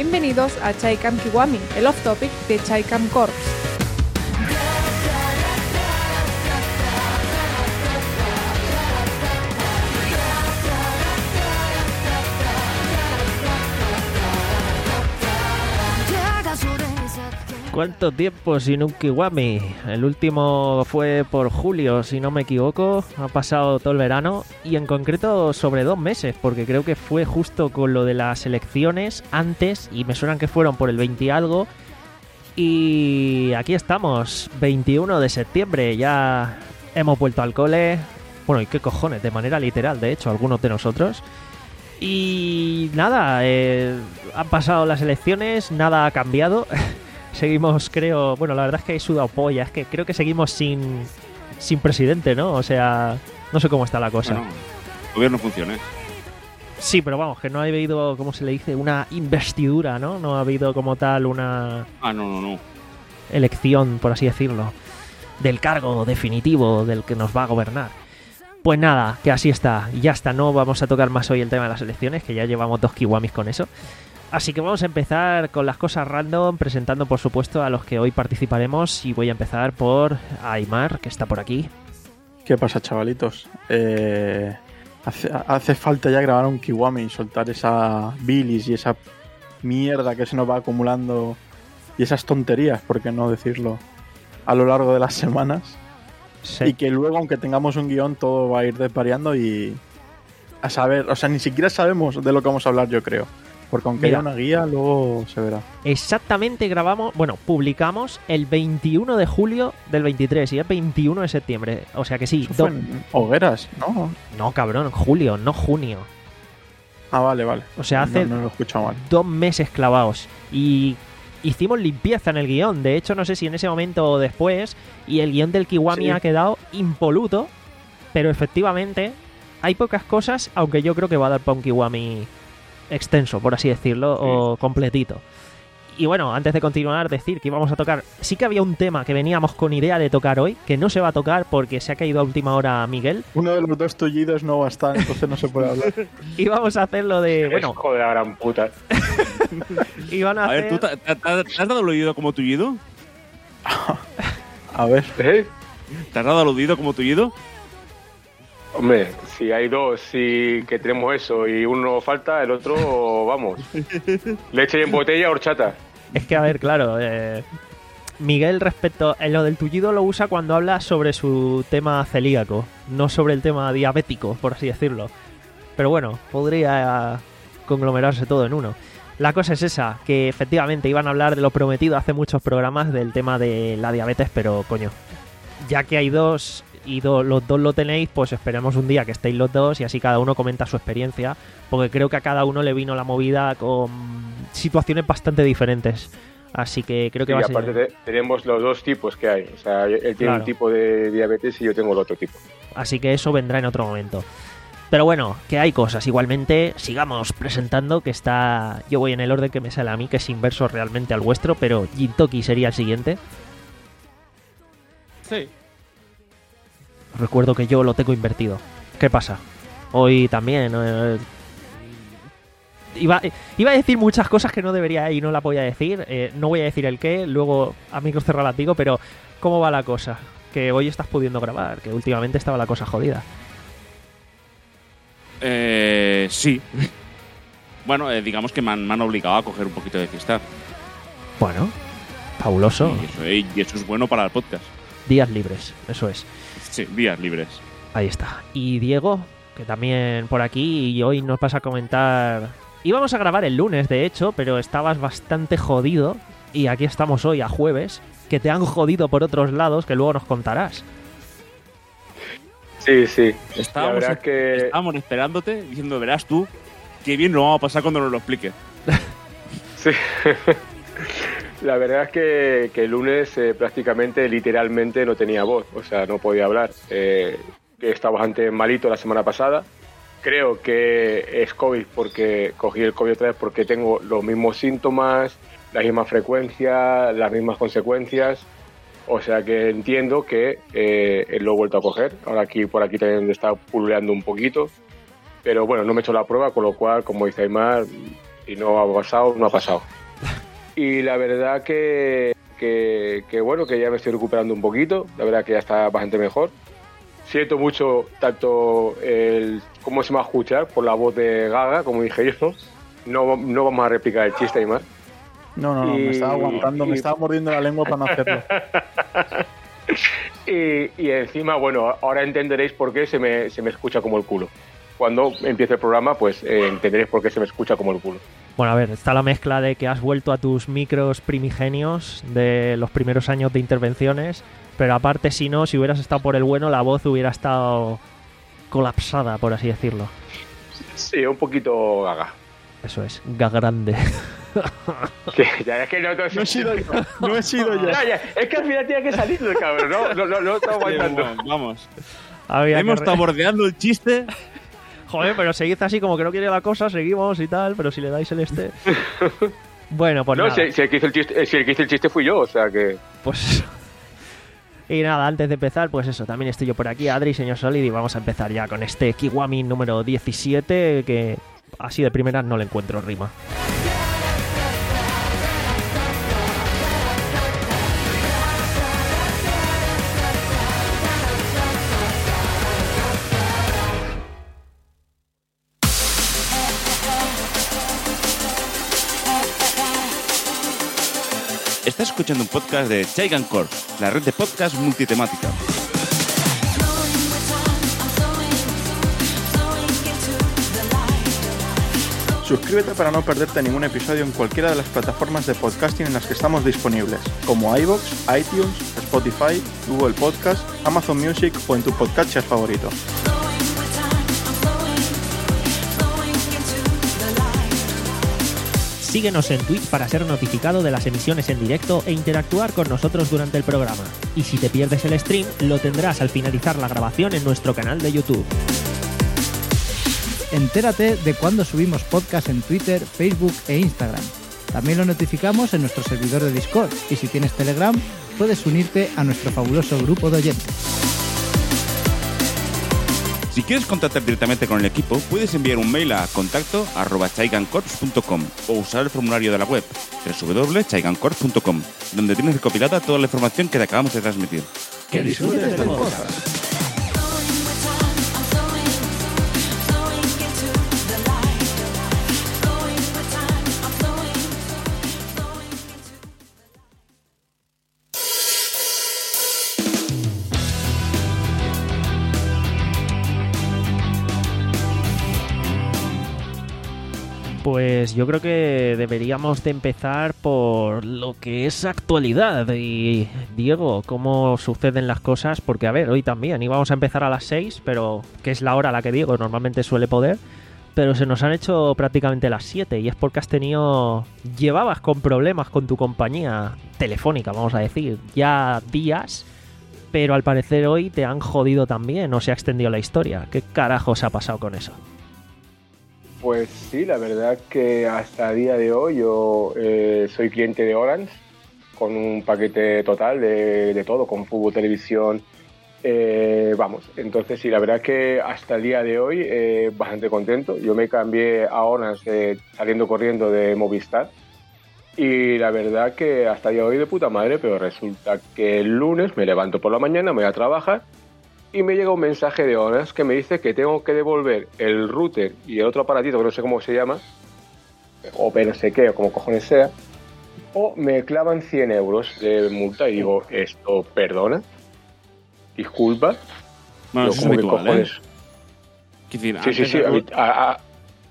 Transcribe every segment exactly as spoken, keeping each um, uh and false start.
Bienvenidos a Chaikam Kiwami, el off-topic de Chaikam Corps. ¿Cuánto tiempo sin un Kiwami? El último fue por julio, si no me equivoco. Ha pasado todo el verano y en concreto sobre dos meses, porque creo que fue justo con lo de las elecciones antes y me suenan que fueron por el veinte y algo. Y aquí estamos, veintiuno de septiembre, ya hemos vuelto al cole. Bueno, y qué cojones, de manera literal, de hecho, algunos de nosotros. Y nada, eh, han pasado las elecciones, nada ha cambiado. Seguimos, creo... Bueno, la verdad es que he sudado polla. Es que creo que seguimos sin sin presidente, ¿no? O sea, no sé cómo está la cosa. Bueno, el gobierno funciona. Sí, pero vamos, que no ha habido, ¿cómo se le dice? Una investidura, ¿no? No ha habido como tal una... Ah, no, no, no. elección, por así decirlo, del cargo definitivo del que nos va a gobernar. Pues nada, que así está. Y ya está, no vamos a tocar más hoy el tema de las elecciones, que ya llevamos dos kiwamis con eso. Así que vamos a empezar con las cosas random, presentando por supuesto a los que hoy participaremos y voy a empezar por Aymar, que está por aquí. ¿Qué pasa, chavalitos? Eh, hace, hace falta ya grabar un Kiwami y soltar esa bilis y esa mierda que se nos va acumulando y esas tonterías, por qué no decirlo, a lo largo de las semanas. Sí. Y que luego, aunque tengamos un guión, todo va a ir desvariando y a saber, o sea, ni siquiera sabemos de lo que vamos a hablar, yo creo. Porque aunque Mira, haya una guía, luego se verá. Exactamente, grabamos, bueno, publicamos el veintiuno de julio del veintitrés y es veintiuno de septiembre. O sea que sí. Eso fue do... en Hogueras, ¿no? No, cabrón, julio, no junio. Ah, vale, vale. O sea, hace no, no lo he escuchado mal. dos meses clavados. Y hicimos limpieza en el guión. De hecho, no sé si en ese momento o después. Y el guión del Kiwami sí. ha quedado impoluto. Pero efectivamente, hay pocas cosas, aunque yo creo que va a dar para un Kiwami extenso, por así decirlo, sí. o completito. Y bueno, antes de continuar, decir que íbamos a tocar... Sí que había un tema que veníamos con idea de tocar hoy, que no se va a tocar porque se ha caído a última hora Miguel. Uno de los dos tullidos no va a estar, entonces no se puede hablar. Y vamos a hacerlo de... Bueno, hijo de la gran puta. Y van a, a hacer... ver, ¿tú te, te, te has dado aludido como tullido? A ver. ¿Eh? ¿Te has dado aludido como tullido? Hombre, si hay dos y que tenemos eso y uno falta, el otro, vamos, leche en botella, horchata. Es que, a ver, claro, eh, Miguel respecto a lo del tullido lo usa cuando habla sobre su tema celíaco, no sobre el tema diabético, por así decirlo. Pero bueno, podría conglomerarse todo en uno. La cosa es esa, que efectivamente iban a hablar de lo prometido hace muchos programas del tema de la diabetes, pero coño, ya que hay dos... y do, los dos lo tenéis, pues esperemos un día que estéis los dos y así cada uno comenta su experiencia, porque creo que a cada uno le vino la movida con situaciones bastante diferentes, así que creo que sí, va a ser... aparte te, tenemos los dos tipos que hay, o sea, él tiene claro. un tipo de diabetes y yo tengo el otro tipo, así que eso vendrá en otro momento. Pero bueno, que hay cosas, igualmente sigamos presentando, que está, yo voy en el orden que me sale a mí, que es inverso realmente al vuestro, pero Jintoki sería el siguiente. Sí. Recuerdo que yo lo tengo invertido. ¿Qué pasa? Hoy también... Eh, iba, iba a decir muchas cosas que no debería y no la voy a decir. Eh, no voy a decir el qué, luego a micro cerrado las digo, pero ¿cómo va la cosa? Que hoy estás pudiendo grabar, que últimamente estaba la cosa jodida. Eh... Sí. Bueno, eh, digamos que me han, me han obligado a coger un poquito de fiesta. Bueno, fabuloso. Y eso, eh, y eso es bueno para el podcast. Días libres, eso es. Sí, días libres. Ahí está. Y Diego, que también por aquí, y hoy nos vas a comentar... Íbamos a grabar el lunes, de hecho, pero estabas bastante jodido. Y aquí estamos hoy, a jueves, que te han jodido por otros lados, que luego nos contarás. Sí, sí. Estábamos, la que... estábamos esperándote, diciendo, verás tú, qué bien lo vamos a pasar cuando nos lo expliques. Sí. La verdad es que, que el lunes eh, prácticamente, literalmente, no tenía voz, o sea, no podía hablar. Eh, estaba bastante malito la semana pasada. Creo que es COVID porque cogí el COVID otra vez porque tengo los mismos síntomas, la misma frecuencia, las mismas consecuencias. O sea que entiendo que eh, lo he vuelto a coger. Ahora aquí por aquí también está pululeando un poquito. Pero bueno, no me he hecho la prueba, con lo cual, como dice Aymar, y no ha pasado, no ha pasado. Y la verdad que, que, que bueno, que ya me estoy recuperando un poquito, la verdad que ya está bastante mejor. Siento mucho tanto el cómo se me va a escuchar por la voz de Gaga, como dije yo. No, no vamos a replicar el chiste y más. No, no, no, y, me estaba aguantando, y, me estaba mordiendo la lengua para no hacerlo. y, y encima, bueno, ahora entenderéis por qué se me, se me escucha como el culo. Cuando empiece el programa, pues eh, entenderéis por qué se me escucha como el culo. Bueno, a ver, está la mezcla de que has vuelto a tus micros primigenios de los primeros años de intervenciones, pero aparte, si no, si hubieras estado por el bueno, la voz hubiera estado colapsada, por así decirlo. Sí, un poquito Gaga. Eso es, gagrande. Sí, ya es que no, no he sido yo, no he sido yo. Ya, ya, es que al final tiene que salir el cabrón, ¿no? No, no, no está aguantando. Sí, vamos. Había Hemos que... estado bordeando el chiste. Joder, pero seguid así como que no quiere la cosa, seguimos y tal, pero si le dais el este... Bueno, pues no, nada. Si, si, el que hizo el chiste, si el que hizo el chiste fui yo, o sea que... Pues... Y nada, antes de empezar, pues eso, también estoy yo por aquí, Adri, señor Solid, y vamos a empezar ya con este Kiwami número diecisiete, que así de primeras no le encuentro rima. Estás escuchando un podcast de Chaigan Corp, la red de podcast multitemática. Suscríbete para no perderte ningún episodio en cualquiera de las plataformas de podcasting en las que estamos disponibles, como iVoox, iTunes, Spotify, Google Podcast, Amazon Music o en tu podcatcher favorito. Síguenos en Twitch para ser notificado de las emisiones en directo e interactuar con nosotros durante el programa. Y si te pierdes el stream, lo tendrás al finalizar la grabación en nuestro canal de YouTube. Entérate de cuando subimos podcast en Twitter, Facebook e Instagram. También lo notificamos en nuestro servidor de Discord y si tienes Telegram, puedes unirte a nuestro fabuloso grupo de oyentes. Si quieres contactar directamente con el equipo, puedes enviar un mail a contacto arroba chaigancorps punto com o usar el formulario de la web doble u doble u doble u punto chaigancorps punto com, donde tienes recopilada toda la información que te acabamos de transmitir. ¡Que disfrutes del podcast! Pues yo creo que deberíamos de empezar por lo que es actualidad. Y Diego, ¿cómo suceden las cosas? Porque a ver, hoy también íbamos a empezar a las seis, pero que es la hora a la que Diego normalmente suele poder, pero se nos han hecho prácticamente las siete y es porque has tenido... Llevabas con problemas con tu compañía telefónica, vamos a decir, ya días, pero al parecer hoy te han jodido también o se ha extendido la historia. ¿Qué carajos ha pasado con eso? Pues sí, la verdad que hasta el día de hoy yo eh, soy cliente de Orange con un paquete total de, de todo, con fútbol, televisión, eh, vamos. Entonces sí, la verdad que hasta el día de hoy eh, bastante contento. Yo me cambié a Orange eh, saliendo corriendo de Movistar y la verdad que hasta el día de hoy de puta madre, pero resulta que el lunes me levanto por la mañana, me voy a trabajar y me llega un mensaje de Orange que me dice que tengo que devolver el router y el otro aparatito, que no sé cómo se llama, o no sé qué, o como cojones sea, o me clavan cien euros de multa. Y digo, ¿esto perdona? ¿Disculpa? Bueno, Yo, eso es ¿cómo que habitual, cojones? ¿eh? Quiero decir, Sí, sí, antes sí. de- a mí- a- a-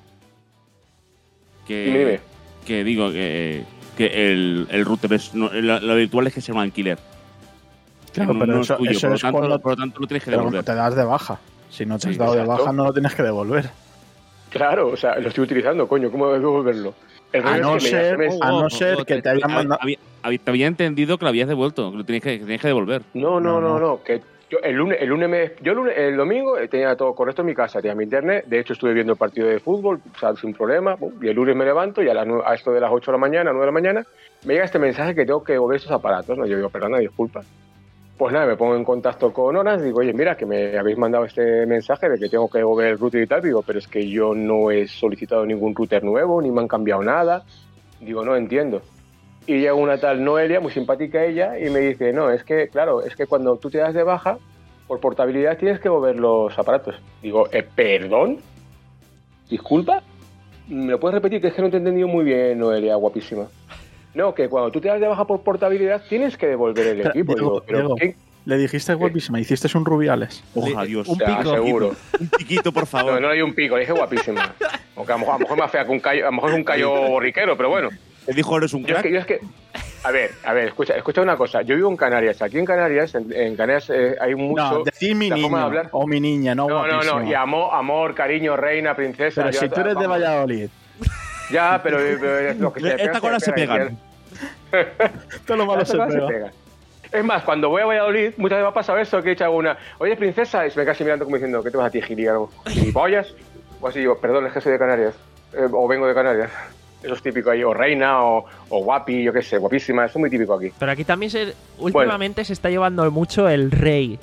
que, Dime, dime. que digo que, que el, el router es... No, lo, lo habitual es que sea un alquiler. Claro, no, pero no eso, es tuyo, eso por, lo es tanto, cuando por lo tanto lo tienes que pero devolver. cuando te das de baja. Si no te has Sí, dado de exacto. baja, no lo tienes que devolver. Claro, o sea, lo estoy utilizando, coño, ¿cómo debo devolverlo? El A rollo no es que me- ser- me- a no ser que te hayan había- mandado- había- había- Te había entendido que lo habías devuelto, que lo tenías que, que tenías que devolver. No, no, No, no, no. no, que yo el lunes, el lunes me, yo el, lunes- el domingo tenía todo correcto en mi casa, tenía mi internet, de hecho estuve viendo el partido de fútbol, o sea, sin problema, pum, y el lunes me levanto y a, las nue- a esto de las ocho de la mañana, nueve de la mañana, me llega este mensaje que tengo que devolver estos aparatos, ¿no? Yo digo, perdona, disculpa, Pues nada, me pongo en contacto con Orange, digo, oye, mira, que me habéis mandado este mensaje de que tengo que devolver el router y tal, digo, pero es que yo no he solicitado ningún router nuevo, ni me han cambiado nada. Digo, no entiendo. Y llega una tal Noelia, muy simpática ella, y me dice, no, es que, claro, es que cuando tú te das de baja, por portabilidad tienes que devolver los aparatos. Digo, eh, ¿perdón? ¿Disculpa? ¿Me lo puedes repetir? Que es que no te he entendido muy bien, Noelia, guapísima. No, que cuando tú te das de baja por portabilidad tienes que devolver el equipo. Diego, Digo, pero Diego, ¿qué? le dijiste guapísima, hiciste un Rubiales. Ojalá, Dios. Un O sea, pico. seguro. Un piquito, por favor. No, no le di un pico, le dije guapísima. Aunque a lo mejor, a lo mejor más fea que un callo, a lo mejor es un callo borriquero, pero bueno. Te dijo, eres un Yo es crack. que, yo es que, a ver, a ver, escucha, escucha una cosa. Yo vivo en Canarias. Aquí en Canarias, en, en Canarias eh, hay mucho. No, decir mi la forma de niño hablar. o mi niña, no No, no, guapísima. no. Y amor, amor, cariño, reina, princesa. Pero ya, si tú eres de vamos. Valladolid, Ya, pero, pero es lo que se Esta pega, cosa se pega, pegan. todo lo malo Estas se cosas se pega. pegan. Es más, cuando voy a Valladolid, muchas veces me ha pasado eso, que he hecho una, oye, princesa, y se me casi mirando como diciendo, ¿qué te vas a ti, gilipollas? O así digo, perdón, es que soy de Canarias, eh, o vengo de Canarias. Eso es típico ahí, o reina, o, o guapi, yo qué sé, guapísima, eso es muy típico aquí. Pero aquí también se, últimamente se está llevando mucho el rey.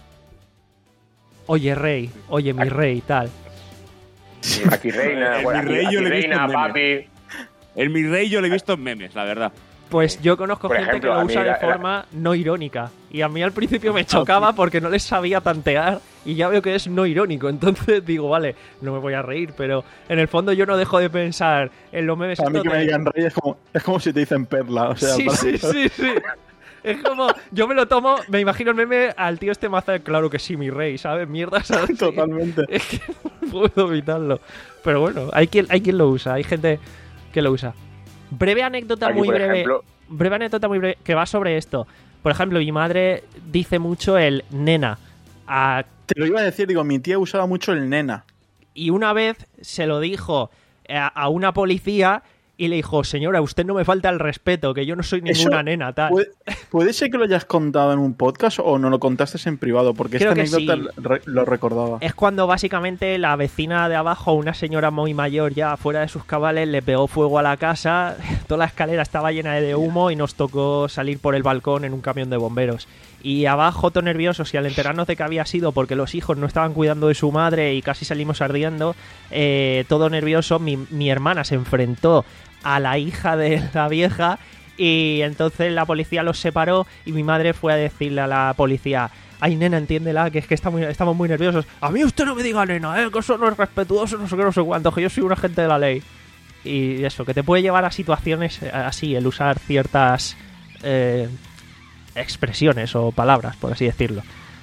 Oye, rey. Oye, mi rey, tal. Aquí reina, El bueno, mi aquí, rey yo aquí le he visto reina, en memes. papi. El mi rey yo lo he visto en memes, la verdad. Pues yo conozco Por gente ejemplo, que lo a mí usa de la- la- forma no irónica. Y a mí al principio me chocaba porque no les sabía tantear y ya veo que es no irónico. Entonces digo, vale, no me voy a reír, pero en el fondo yo no dejo de pensar en los memes. A mí estos que me de- digan rey es como, es como si te dicen perla. O sea, Sí, para- sí, sí, sí. Es como, yo me lo tomo, me imagino el meme al tío este maza, claro que sí, mi rey, ¿sabes? Mierda, ¿sabes? Totalmente. Es que no puedo evitarlo. Pero bueno, hay quien, hay quien lo usa, hay gente que lo usa. Breve anécdota Aquí, muy por breve. ejemplo, Breve anécdota muy breve que va sobre esto. Por ejemplo, mi madre dice mucho el nena. A- Te lo iba a decir, digo, mi tía usaba mucho el nena. y una vez se lo dijo a, a una policía y le dijo, señora, usted no me falta el respeto, que yo no soy ninguna Eso nena, tal. ¿Puede, puede ser que lo hayas contado en un podcast o no lo contaste en privado? Porque Creo esta que anécdota sí. re- lo recordaba. Es cuando básicamente la vecina de abajo, una señora muy mayor ya fuera de sus cabales, le pegó fuego a la casa, toda la escalera estaba llena de humo y nos tocó salir por el balcón en un camión de bomberos. Y abajo, todo nerviosos, y al enterarnos de que había sido porque los hijos no estaban cuidando de su madre y casi salimos ardiendo, eh, todo nervioso, mi, mi hermana se enfrentó a la hija de la vieja y entonces la policía los separó y mi madre fue a decirle a la policía, ay nena, entiéndela, que es que está muy- estamos muy nerviosos. A mí usted no me diga nena, eh, que eso no es respetuoso, no sé qué, no sé cuánto, que yo soy un agente de la ley. Y eso, que te puede llevar a situaciones eh, así, el usar ciertas eh, expresiones o palabras, por así decirlo.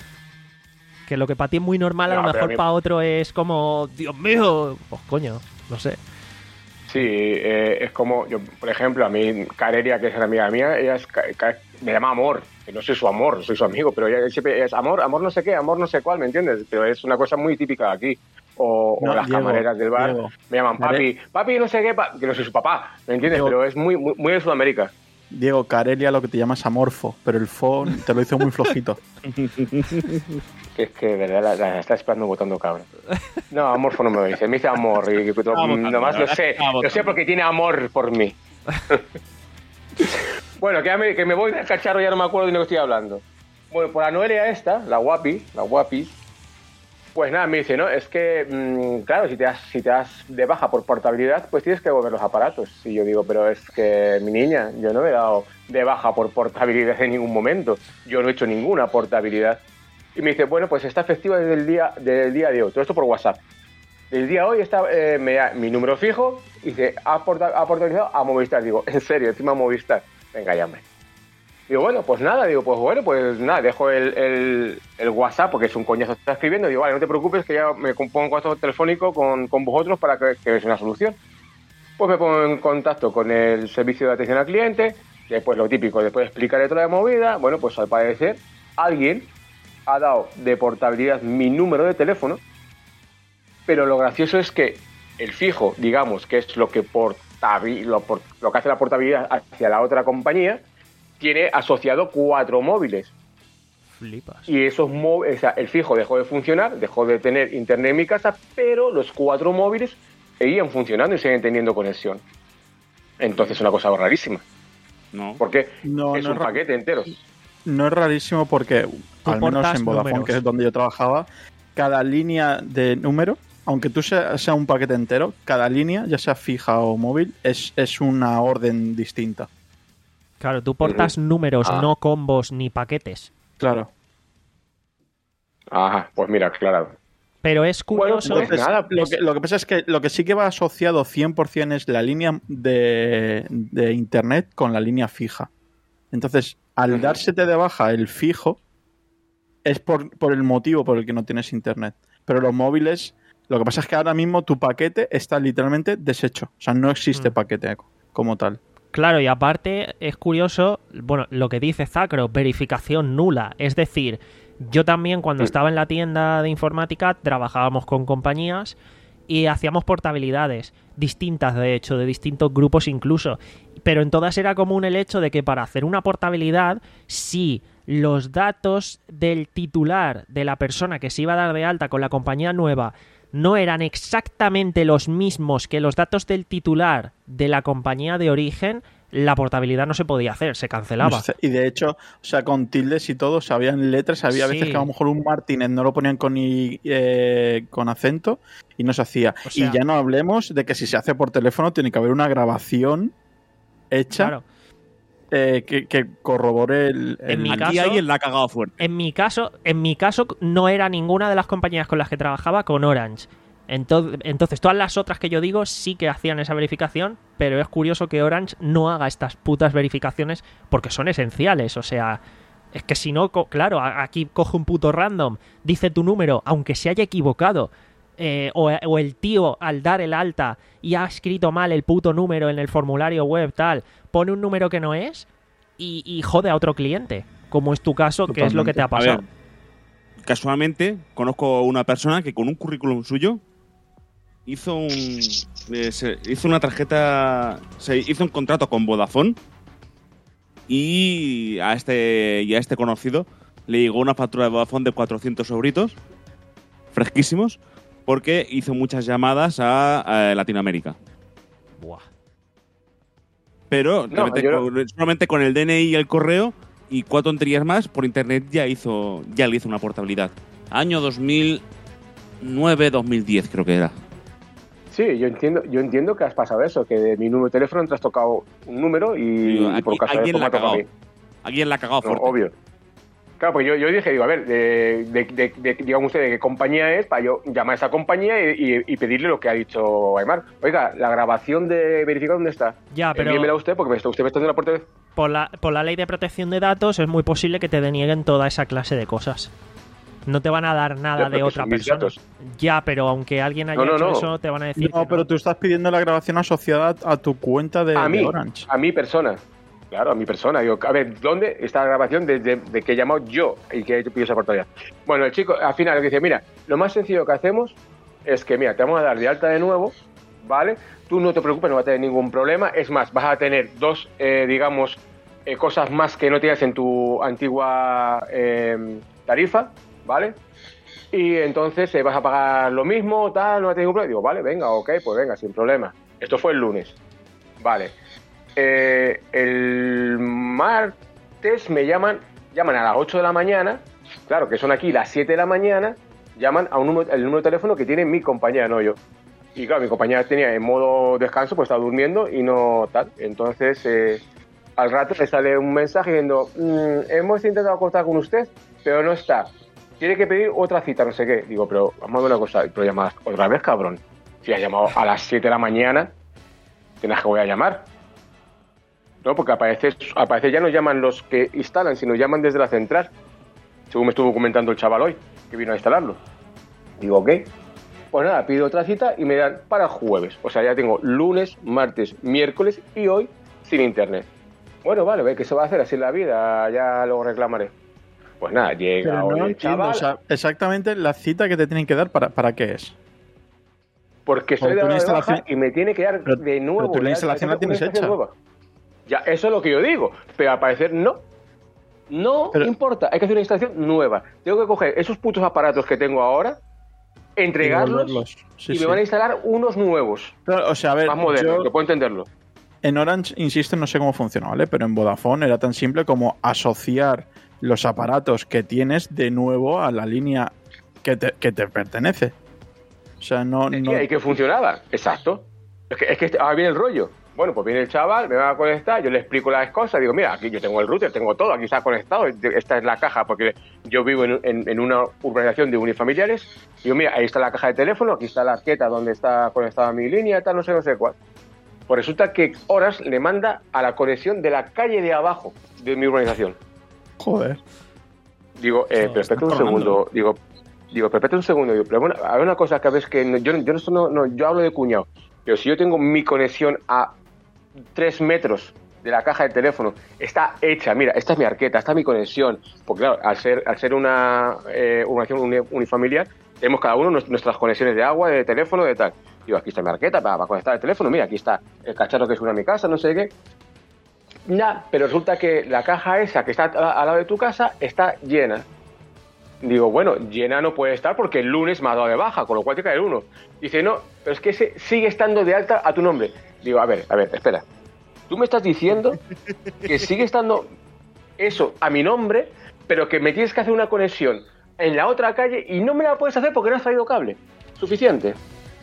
Que lo que para ti es muy normal, a No, lo pero a mejor mí- para otro es como, Dios mío, pues coño, no sé. Sí, eh, es como, yo, por ejemplo, a mí, Carelia, que es una amiga mía, ella es, ca- ca- me llama amor, que no soy su amor, soy su amigo, pero ella siempre es amor, amor no sé qué, amor no sé cuál, ¿me entiendes? Pero es una cosa muy típica de aquí. O, o No, las Diego, camareras del bar Diego. me llaman papi, papi no sé qué, pa- que no soy su papá, ¿me entiendes? Diego. Pero es muy, muy, muy de Sudamérica. Diego, Carelia lo que te llamas amorfo, pero el fo te lo hizo muy flojito. Que es que de verdad la, la está esperando votando cabrón. No, amorfo no me lo dice, me dice amor. Y, y- votando, nomás la lo verdad sé, que estaba lo sé votando. porque tiene amor por mí. Bueno, que, ya me, que me voy del cacharro, ya no me acuerdo de lo que estoy hablando. Bueno, por la Noelia esta, la guapi, la guapi, pues nada, me dice, no, es que, mmm, claro, si te, das, si te das de baja por portabilidad, pues tienes que devolver los aparatos. Y yo digo, pero es que, mi niña, yo no me he dado de baja por portabilidad en ningún momento. Yo no he hecho ninguna portabilidad. Y me dice, bueno, pues está efectiva desde el día, desde el día de hoy. Todo esto por WhatsApp. El día de hoy está eh, me da mi número fijo y dice, ha porta- ha portabilizado a Movistar. Digo, ¿en serio? Encima Movistar. Venga, llame. Digo, bueno, pues nada. Digo, pues bueno, pues nada. Dejo el, el, el WhatsApp porque es un coñazo que está escribiendo. Digo, vale, no te preocupes que ya me pongo en contacto telefónico con, con vosotros para que, que veáis una solución. Pues me pongo en contacto con el servicio de atención al cliente. Después lo típico, después de explicarle toda la movida. Bueno, pues al parecer alguien ha dado de portabilidad mi número de teléfono, pero lo gracioso es que el fijo, digamos, que es lo que, portabi- lo, por- lo que hace la portabilidad hacia la otra compañía, tiene asociado cuatro móviles. Flipas. Y esos mo- o sea, el fijo dejó de funcionar, dejó de tener internet en mi casa, pero los cuatro móviles seguían funcionando y siguen teniendo conexión. Entonces es una cosa rarísima, No. porque No, es no un es ra- paquete entero. no es rarísimo porque, Tú al menos portas en Vodafone, números. que es donde yo trabajaba, cada línea de número, aunque tú sea, sea un paquete entero, cada línea, ya sea fija o móvil, es, es una orden distinta. Claro, tú portas Ujú. números, Ah. no combos ni paquetes. Claro. Ajá, pues mira, claro. Pero es curioso. Bueno, pues Entonces, nada, lo, es- que, lo que pasa es que lo que sí que va asociado cien por ciento es la línea de, de internet con la línea fija. Entonces, al Ujú. dársete de baja el fijo, es por, por el motivo por el que no tienes internet. Pero los móviles, lo que pasa es que ahora mismo tu paquete está literalmente deshecho. O sea, no existe Mm. paquete como tal. Claro, y aparte es curioso, bueno, lo que dice Zacro, verificación nula. Es decir, yo también cuando Mm. estaba en la tienda de informática trabajábamos con compañías y hacíamos portabilidades distintas, de hecho, de distintos grupos incluso. Pero en todas era común el hecho de que para hacer una portabilidad, si los datos del titular de la persona que se iba a dar de alta con la compañía nueva no eran exactamente los mismos que los datos del titular de la compañía de origen, la portabilidad no se podía hacer, se cancelaba. Y de hecho, o sea, con tildes y todo, se habían letras, había Sí. veces que a lo mejor un Martínez no lo ponían con, i- eh, con acento y no se hacía. O sea- y ya no hablemos de que si se hace por teléfono tiene que haber una grabación hecha Claro. eh, que, que corrobore el... En el- mi Aquí caso- alguien la ha cagado fuerte. En mi caso, en mi caso no era ninguna de las compañías con las que trabajaba con Orange. Entonces, entonces, todas las otras que yo digo sí que hacían esa verificación, pero es curioso que Orange no haga estas putas verificaciones porque son esenciales. O sea, es que si no, co- claro, a- aquí coge un puto random, dice tu número, aunque se haya equivocado, eh, o, o el tío al dar el alta y ha escrito mal el puto número en el formulario web, tal, pone un número que no es y, y jode a otro cliente, como es tu caso, que es lo que te ha A pasado. ver, casualmente conozco una persona que con un currículum suyo hizo un eh, se- hizo una tarjeta, se hizo un contrato con Vodafone y a este y a este conocido le llegó una factura de Vodafone de cuatrocientos euritos fresquísimos porque hizo muchas llamadas a, a Latinoamérica. Buah. Pero No, realmente yo- con- solamente con el D N I y el correo y cuatro tonterías más por internet ya hizo ya le hizo una portabilidad. Año dos mil nueve dos mil diez creo que era. Sí, yo entiendo, yo entiendo que has pasado eso, que de mi número de teléfono te has tocado un número y, Digo, y aquí por casualidad alguien la ha me ha tocado a cagado. mí. Alguien la ha cagado No, fuerte. obvio. Claro, pues yo, yo dije, digo, a ver, de, de, de, de- digamos usted de qué compañía es, para yo llamar a esa compañía y, y- y pedirle lo que ha dicho Aymar. Oiga, la grabación de verificar dónde está. Ya, pero Envíemela usted porque me está, usted me está dando la puerta de... por la, por la ley de protección de datos es muy posible que te denieguen toda esa clase de cosas. No te van a dar nada Ya, de pero que otra son mis persona. datos. Ya, pero aunque alguien haya No, no, hecho no. eso, te van a decir No, que pero tú estás pidiendo la grabación asociada a tu cuenta de, A de mí, Orange. a mi persona. Claro, a mi persona. Digo, a ver, ¿dónde está la grabación de, de- de que he llamado yo y que he pedido esa portabilidad? Bueno, el chico al final dice, mira, lo más sencillo que hacemos es que, mira, te vamos a dar de alta de nuevo, ¿vale? Tú no te preocupes, no vas a tener ningún problema. Es más, vas a tener dos, eh, digamos, eh, cosas más que no tienes en tu antigua eh, tarifa, ¿vale? Y entonces eh, vas a pagar lo mismo, tal, no vas a tener ningún problema. Digo, vale, venga, ok, pues venga, sin problema. Esto fue el lunes. Vale. Eh, el martes me llaman, llaman a las ocho de la mañana, claro, que son aquí las siete de la mañana, llaman a un número, el número de teléfono que tiene mi compañera, no yo. Y claro, mi compañera tenía en modo descanso, pues estaba durmiendo y no tal. Entonces, eh, al rato le sale un mensaje diciendo, "Mm, hemos intentado cortar con usted, pero no está. Tiene que pedir otra cita, no sé qué". Digo, pero vamos a ver una cosa, pero llamas otra vez, cabrón. Si has llamado a las siete de la mañana, tienes que voy a llamar. No, porque aparece, aparece ya no llaman los que instalan, sino llaman desde la central. Según me estuvo comentando el chaval hoy, que vino a instalarlo. Digo, ok. Pues nada, pido otra cita y me dan para jueves. O sea, ya tengo lunes, martes, miércoles y hoy sin internet. Bueno, vale, ve que se va a hacer así en la vida, ya lo reclamaré. Pues nada, llega Pero hoy no el entiendo, chaval, o sea, exactamente la cita que te tienen que dar, ¿para, para qué es? porque soy porque de una la instalación- baja y me tiene que dar Pero- de nuevo. pero tú la le da- instalación la una tienes instalación hecha. nueva. Ya, eso es lo que yo digo, pero al parecer no. No Pero- importa, hay que hacer una instalación nueva. Tengo que coger esos putos aparatos que tengo ahora, entregarlos devolverlos. Sí, y sí. me van a instalar unos nuevos, Claro, o sea, a ver, más modernos, yo, que puedo entenderlo. en Orange, insisto, no sé cómo funciona, ¿vale? Pero en Vodafone era tan simple como asociar los aparatos que tienes de nuevo a la línea que te, que te pertenece. O sea, no... no... ¿Y que funcionaba? Exacto. Es que, es que ahora viene el rollo. Bueno, pues viene el chaval, me va a conectar, yo le explico las cosas, digo, mira, aquí yo tengo el router, tengo todo, aquí está conectado, esta es la caja, porque yo vivo en, en, en una urbanización de unifamiliares, digo, mira, ahí está la caja de teléfono, aquí está la arqueta donde está conectada mi línea, tal, no sé, no sé cuál. Pues resulta que Orange le manda a la conexión de la calle de abajo de mi urbanización. Joder. Digo, eh, pero espérate un segundo, digo, digo, pero espérate un segundo, digo, pero bueno, hay una cosa que a veces que no, yo, yo, no, no, yo hablo de cuñado, pero si yo tengo mi conexión a tres metros de la caja de teléfono, está hecha, mira, esta es mi arqueta, esta es mi conexión, porque claro, al ser, al ser una eh, urbanización unifamiliar, tenemos cada uno nuestras conexiones de agua, de teléfono, de tal. Digo, aquí está mi arqueta para, para conectar el teléfono, mira, aquí está el cacharro que es una mi casa, no sé qué. Nah, pero resulta que la caja esa que está al lado de tu casa está llena. Digo, bueno, llena no puede estar porque el lunes me ha dado de baja, con lo cual te cae el uno. Dice, no, pero es que ese sigue estando de alta a tu nombre. Digo, a ver, a ver, espera. Tú me estás diciendo que sigue estando eso a mi nombre, pero que me tienes que hacer una conexión en la otra calle y no me la puedes hacer porque no has traído cable. ¿Suficiente?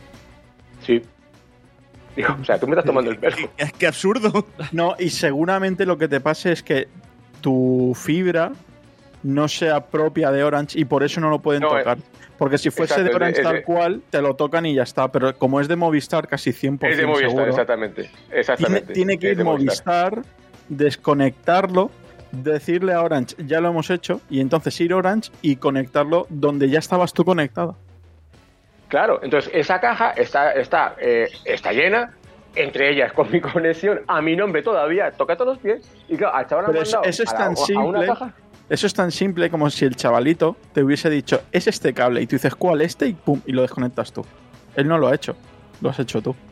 Sí. Digo, o sea, tú me estás tomando el pelo. Es que absurdo. No, y seguramente lo que te pase es que tu fibra no sea propia de Orange y por eso no lo pueden no, tocar. Porque si fuese exacto, de Orange es de, tal cual, te lo tocan y ya está. Pero como es de Movistar, casi cien por ciento es de Movistar, seguro, exactamente. exactamente. Tiene, tiene que ir Movistar, Movistar, desconectarlo, decirle a Orange, ya lo hemos hecho, y entonces ir a Orange y conectarlo donde ya estabas tú conectado. Claro, entonces esa caja está, está, eh, está llena, entre ellas con mi conexión a mi nombre todavía, toca todos los pies, y claro, al chaval Pero ha mandado eso es a, tan la, simple, a una caja. Eso es tan simple como si el chavalito te hubiese dicho, es este cable, y tú dices, ¿cuál? Este, y pum, y lo desconectas tú. Él no lo ha hecho, lo has hecho tú.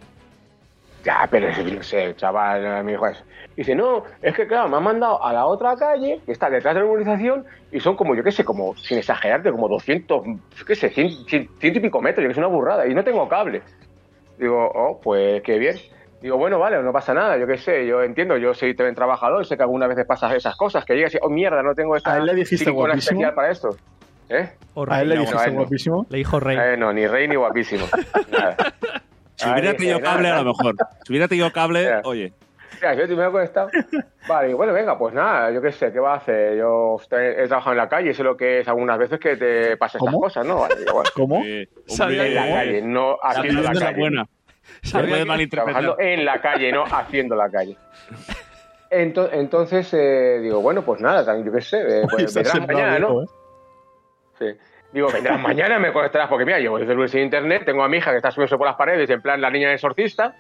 Ya, pero no sé, el chaval, mi hijo es. Dice, no, es que claro, me han mandado a la otra calle, que está detrás de la urbanización, y son como, yo qué sé, como, sin exagerarte, como doscientos, yo qué sé, cien, cien, cien y pico metros, yo que es una burrada, y no tengo cable. Digo, oh, pues qué bien. Digo, bueno, vale, no pasa nada, yo qué sé, yo entiendo, yo soy también trabajador, sé que algunas veces pasa esas cosas, que llegas y, oh, mierda, no tengo esta ¿A él le dijiste guapísimo? especial para esto. ¿Eh? ¿A él le dijiste no, guapísimo? Le dijo rey. Eh, no, ni rey ni guapísimo. Nada. Si hubiera tenido cable, nada, a lo mejor. Si hubiera tenido cable, yeah. oye. Mira, yo te me he conectado. Vale, y bueno, venga, pues nada, yo qué sé, ¿qué va a hacer? Yo he trabajado en la calle y sé lo que es algunas veces que te pasan estas cosas, ¿no? Vale, bueno. ¿Cómo? Eh, hombre, en la calle, no haciendo la, la calle. Buena. Trabajando en la calle, no haciendo la calle. Entonces, entonces eh, digo, bueno, pues nada, también yo qué sé, eh, pues vendrás mañana, ¿no? ¿Eh? Sí. Digo, vendrás mañana, me conectarás, porque mira, llevo desde el lunes en internet, tengo a mi hija que está subiéndose por las paredes, en plan la niña del exorcista.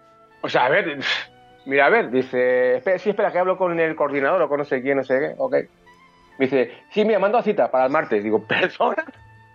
O sea, a ver, mira, a ver, dice, espera, sí, espera, que hablo con el coordinador o con no sé quién, no sé qué, ok. Me dice, sí, mira, mando a cita para el martes. Digo, ¿perdona?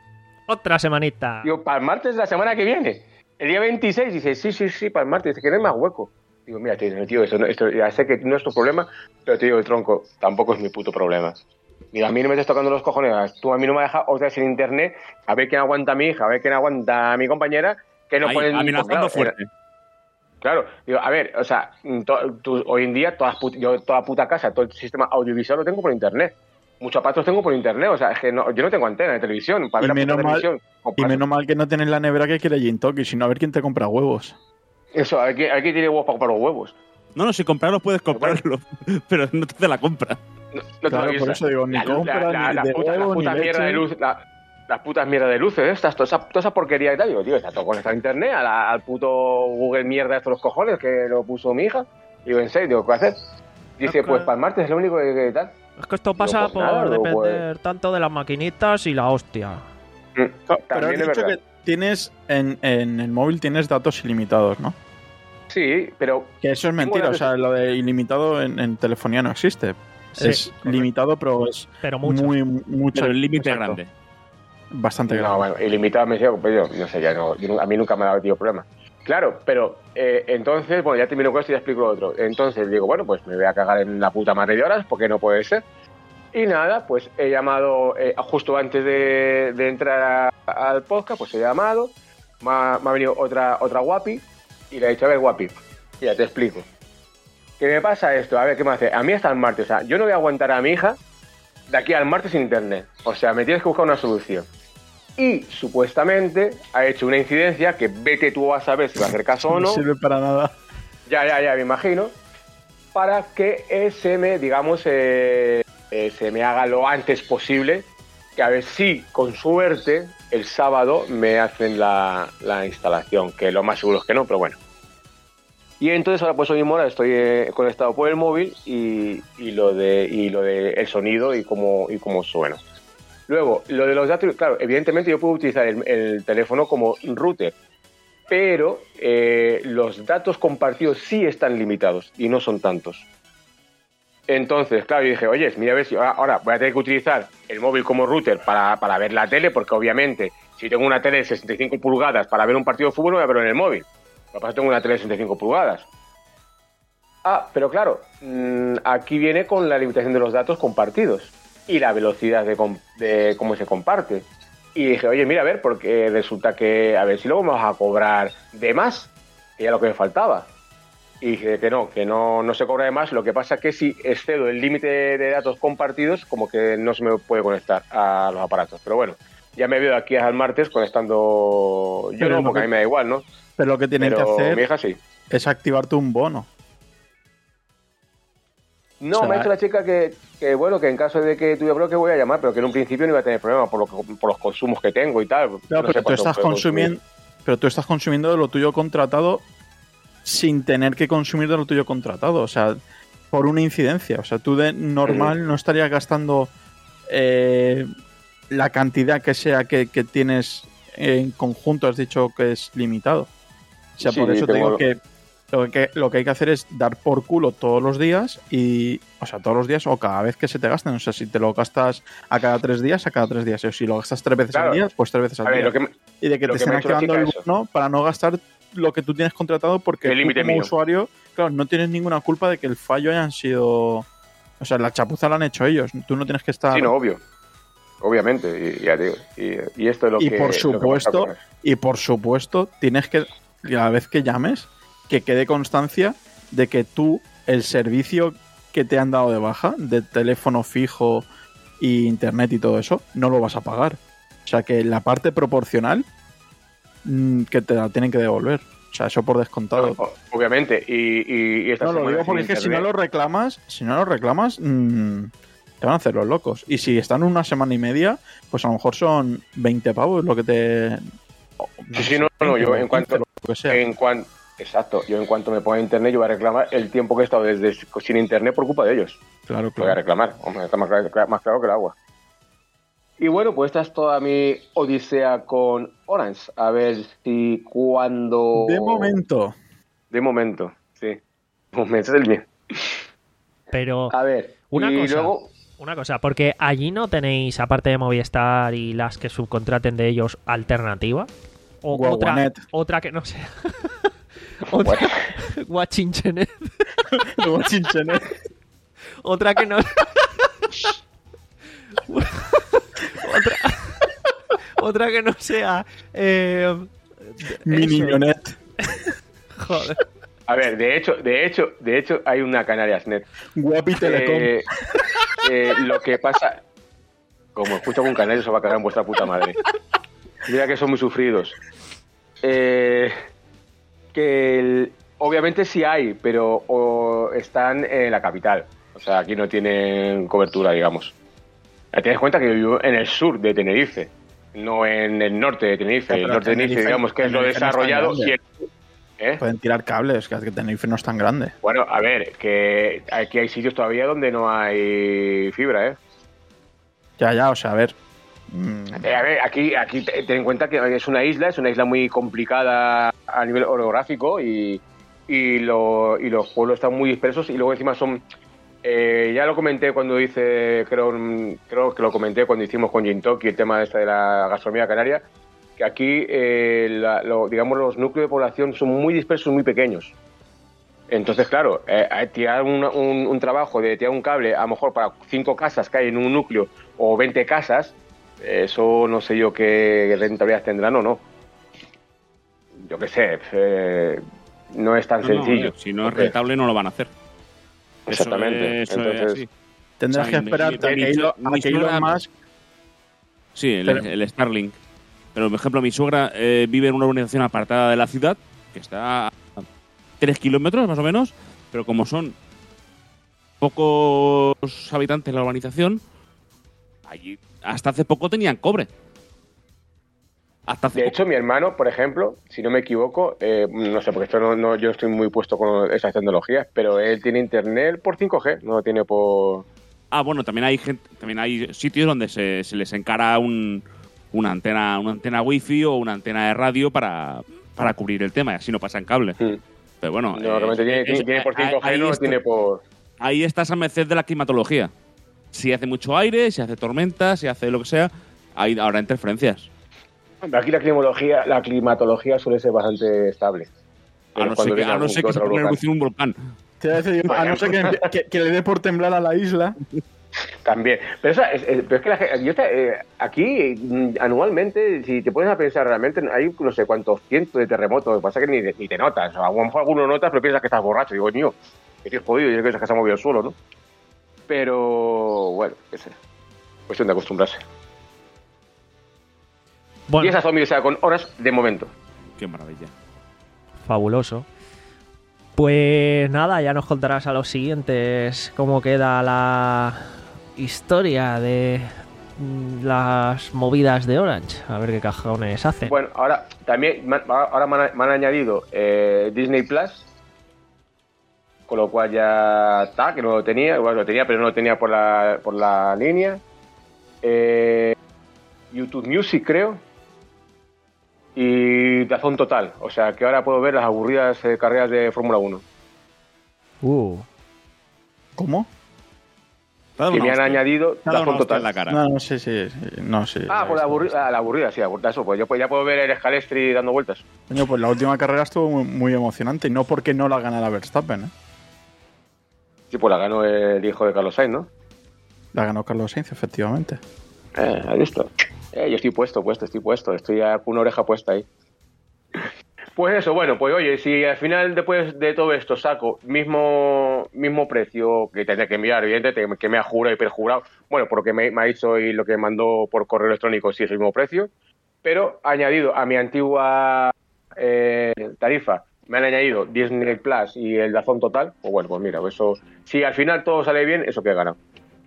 Otra semanita. Digo, para el martes de la semana que viene. El día veintiséis, dice, sí, sí, sí, para el martes. Dice que no hay más hueco. Digo, mira, tío, esto, esto, ya sé que no es tu problema, pero te digo, el tronco, tampoco es mi puto problema. Digo, a mí no me estás tocando los cojones, tú a mí no me dejas otra vez en internet a ver quién aguanta a mi hija, a ver quién aguanta a mi compañera, que no pueden... Amenazando claro, fuerte. Claro, digo, a ver, o sea, to, tú, hoy en día todas put, yo toda puta casa, todo el sistema audiovisual lo tengo por internet. Muchos aparatos tengo por internet, o sea, es que no, yo no tengo antena de televisión. Para y, ver menos la mal, televisión y menos mal que no tienes la nevera que quiere Gin Toki, sino a ver quién te compra huevos. Eso, aquí, aquí tiene huevos para comprar los huevos. No, no, si comprarlos puedes comprarlos, pero no te hace la compra. No, no claro, te por eso digo, ni la, compra, la, la, ni la de puta, huevo, la puta ni mierda leche. de luz, la, las putas mierdas de luces, estas, toda esa, toda esa porquería y tal. Digo, tío, está todo conectado a internet, a la, al puto Google mierda de estos los cojones que lo puso mi hija. Digo, en serio, ¿qué hacer? Dice, pues para el martes es lo único que, que tal. Es que esto pasa Digo, pues, por nada, depender pues... tanto de las maquinitas y la hostia. Mm, no, pero has dicho que tienes en, en el móvil tienes datos ilimitados, ¿no? Sí, pero... Que eso es mentira, o sea, lo de ilimitado en, en telefonía no existe. Sí, es correcto. Limitado, pero es pero mucho. muy mucho. Pero el límite grande. Bastante no, grande. No, bueno, ilimitado me digo, pues yo no sé, ya no, yo, a mí nunca me ha dado tío problema. Claro, pero eh, entonces, bueno, ya termino con esto y ya explico lo otro. Entonces digo, bueno, pues me voy a cagar en la puta madre de horas, porque no puede ser. Y nada, pues he llamado, eh, justo antes de, de entrar a, al podcast, pues he llamado, me ha, me ha venido otra, otra guapi, y le he dicho, a ver, guapi, Ya te explico. ¿Qué me pasa esto? A ver, ¿qué me hace? A mí hasta el martes. O sea, yo no voy a aguantar a mi hija de aquí al martes sin internet. O sea, me tienes que buscar una solución. Y supuestamente ha hecho una incidencia que vete tú a saber si va a hacer caso o no. No sirve para nada. Ya, ya, ya, me imagino. Para que eh, se me, digamos, eh, eh, se me haga lo antes posible. Que a ver si, con suerte, el sábado me hacen la, la instalación. Que lo más seguro es que no, pero bueno. Y entonces ahora pues hoy mismo ahora estoy eh, conectado por el móvil y, y lo de y lo de el sonido y cómo y cómo suena. Luego, lo de los datos, claro, evidentemente yo puedo utilizar el, el teléfono como router, pero eh, los datos compartidos sí están limitados y no son tantos. Entonces, claro, yo dije, oye, mira a ver si ahora voy a tener que utilizar el móvil como router para, para ver la tele, porque obviamente si tengo una tele de sesenta y cinco pulgadas para ver un partido de fútbol, no voy a verlo en el móvil. Lo que pasa es que tengo una tele de sesenta y cinco pulgadas. Ah, pero claro, mmm, aquí viene con la limitación de los datos compartidos y la velocidad de, de cómo se comparte. Y dije, oye, mira, a ver, porque resulta que, a ver si luego me vas a cobrar de más, que ya lo que me faltaba. Y dije que no, que no, no se cobra de más. Lo que pasa es que si excedo el límite de datos compartidos, como que no se me puede conectar a los aparatos. Pero bueno, ya me veo de aquí al martes conectando. Yo no, porque a mí me da igual, ¿no? Pero lo que tienen Pero que hacer mi hija sí. es activarte un bono. No, O sea, me ha dicho la chica que, que, bueno, que en caso de que tuviera problema que voy a llamar, pero que en un principio no iba a tener problema por, lo que, por los consumos que tengo y tal. Claro, no pero, sé tú estás consumiendo, pero tú estás consumiendo de lo tuyo contratado sin tener que consumir de lo tuyo contratado. O sea, por una incidencia. O sea, tú de normal uh-huh. no estarías gastando eh, la cantidad que sea que, que tienes en conjunto. Has dicho que es limitado. O sea, sí, por eso te digo que lo, que lo que hay que hacer es dar por culo todos los días y, o sea, todos los días o cada vez que se te gasten. O sea, si te lo gastas a cada tres días, a cada tres días. O si lo gastas tres veces claro. al día, pues tres veces al a día. Ver, que me, y de que te que estén activando el bono para no gastar lo que tú tienes contratado porque el tú como mío. usuario, claro, no tienes ninguna culpa de que el fallo hayan sido... O sea, la chapuza la han hecho ellos. Tú no tienes que estar... Sí, no, obvio. Obviamente. Y, ya digo, y, y esto es lo y que... Por supuesto, lo que y por supuesto, tienes que... Cada vez que llames, que quede constancia de que tú, el servicio que te han dado de baja, de teléfono fijo y internet y todo eso, no lo vas a pagar. O sea, que la parte proporcional mmm, que te la tienen que devolver. O sea, eso por descontado. No, obviamente. Y, y, y esta no, lo digo porque es que si no lo reclamas, si no lo reclamas, mmm, te van a hacer los locos. Y si están una semana y media, pues a lo mejor son veinte pavos lo que te... Sí, sí, no, no, yo en cuanto... Que sea. En cuanto, exacto, yo en cuanto me ponga internet yo voy a reclamar el tiempo que he estado desde sin internet por culpa de ellos. Claro, claro. Voy a reclamar, hombre, está más claro, más claro que el agua. Y bueno, pues esta es toda mi odisea con Orange. A ver si cuando... De momento. De momento, sí. De momento es el bien. Pero... A ver, una y cosa... luego... Una cosa, porque allí no tenéis, aparte de Movistar y las que subcontraten de ellos, alternativa. O Guaguanet. otra, otra que no sea. otra. Guachinchenet. Guachinchenet. Otra que no. otra. Otra que no sea. Eh, Minionet. Joder. A ver, de hecho, de hecho, de hecho, hay una Canarias.net. Guapi Telecom. Eh, eh, lo que pasa, como escucho algún canario se va a cagar en vuestra puta madre. Mira que son muy sufridos. Eh, que el, obviamente sí hay, pero o están en la capital. O sea, aquí no tienen cobertura, digamos. Tienes cuenta que yo vivo en el sur de Tenerife, no en el norte de Tenerife. No, el norte de Tenerife, digamos que es lo desarrollado y el... ¿Eh? Pueden tirar cables, que Tenerife no es tan grande. Bueno, a ver, que aquí hay sitios todavía donde no hay fibra, ¿eh? Ya, ya, o sea, a ver... Mm. Eh, a ver, aquí, aquí ten en cuenta que es una isla, es una isla muy complicada a nivel orográfico y, y, lo, y los pueblos están muy dispersos y luego encima son... Eh, ya lo comenté cuando hice, creo, creo que lo comenté cuando hicimos con Gintoki el tema de, esta de la gastronomía canaria, que aquí, eh, la, lo, digamos, los núcleos de población son muy dispersos, muy pequeños. Entonces, claro, eh, tirar un, un, un trabajo de tirar un cable, a lo mejor para cinco casas que hay en un núcleo, o veinte casas, eso no sé yo qué rentabilidad tendrán o no. Yo qué sé, eh, no es tan No, sencillo. no, si no es Porque- rentable, no lo van a hacer. Exactamente. Eso es- eso es Entonces, así. Tendrás O que sea, mi- esperar mi- a que mi- Elon, mi a que Elon suegra- Musk. Sí, el, Pero- el Starlink. Pero, por ejemplo, mi suegra eh, vive en una urbanización apartada de la ciudad, que está a tres kilómetros más o menos, pero como son pocos habitantes de la urbanización, allí hasta hace poco tenían cobre. Hasta hace De poco. hecho, mi hermano, por ejemplo, si no me equivoco, eh, no sé, porque esto no, no- yo estoy muy puesto con esas tecnologías, pero él tiene internet por cinco G, no lo tiene por... Ah, bueno, también hay gente, también hay sitios donde se, se les encara un, una antena, una antena wifi o una antena de radio para, para cubrir el tema, y así no pasan cable. Mm. Pero bueno, No, eh, realmente tiene, es- tiene- tiene por cinco G, ahí no lo está- tiene por... Ahí estás a merced de la climatología. Si hace mucho aire, si hace tormenta, si hace lo que sea, hay ahora interferencias. Aquí la climatología, la climatología suele ser bastante estable. A Pero no cuando ser que, viene a no algún ser que que se otro ponga en volcán. erupción un volcán. Te voy a decir, a no ser que, que- que le dé por temblar a la isla. También. Pero, esa- es, es- pero es que la, gen- yo te- eh, aquí, mm, anualmente, si te pones a pensar realmente, hay no sé cuántos cientos de terremotos. Lo que pasa es que ni, ni te notas. O a lo mejor alguno notas, pero piensas que estás borracho. Digo, niño, que estoy jodido. Y es que se ha movido el suelo, ¿no? Pero, bueno, qué sé. Cuestión de acostumbrarse. Y Bueno, esa zombie sea con horas de momento. Qué maravilla. fabuloso. Pues nada, ya nos contarás a los siguientes cómo queda la historia de mm, las movidas de Orange. A ver qué cajones hacen. Bueno, ahora también me han- ahora me han, me han añadido eh, Disney Plus, con lo cual ya está, que no lo tenía, bueno, lo tenía, pero no lo tenía por la, por la línea. Eh, YouTube Music, creo. Y Dazón Total, o sea que ahora puedo ver las aburridas eh, carreras de Fórmula uno. Uh, ¿Cómo? Que me han añadido Dazón Total. en la cara. No, no sé si. No sé. Ah, por la aburrida, ah, la aburrida, sí, aburrida, eso, pues yo pues ya puedo ver el Scalestri dando vueltas. Coño, pues la última carrera estuvo muy, muy emocionante y no porque no la ganara Verstappen, ¿eh? Sí, pues la ganó el hijo de Carlos Sainz, ¿no? La ganó Carlos Sainz, efectivamente. Eh, ¿has visto? Eh, yo estoy puesto, puesto, estoy puesto. Estoy a- con una oreja puesta ahí. Pues eso, bueno, pues oye, si al final después de todo esto saco mismo mismo precio, que tendré que enviar, evidentemente, que me ha jurado y perjurado, bueno, por lo que me, me ha dicho y lo que mandó por correo electrónico, sí es el mismo precio, pero añadido a mi antigua eh, tarifa, me han añadido Disney Plus y el Dazón Total, pues bueno, pues mira, eso, si al final todo sale bien, eso que he ganado.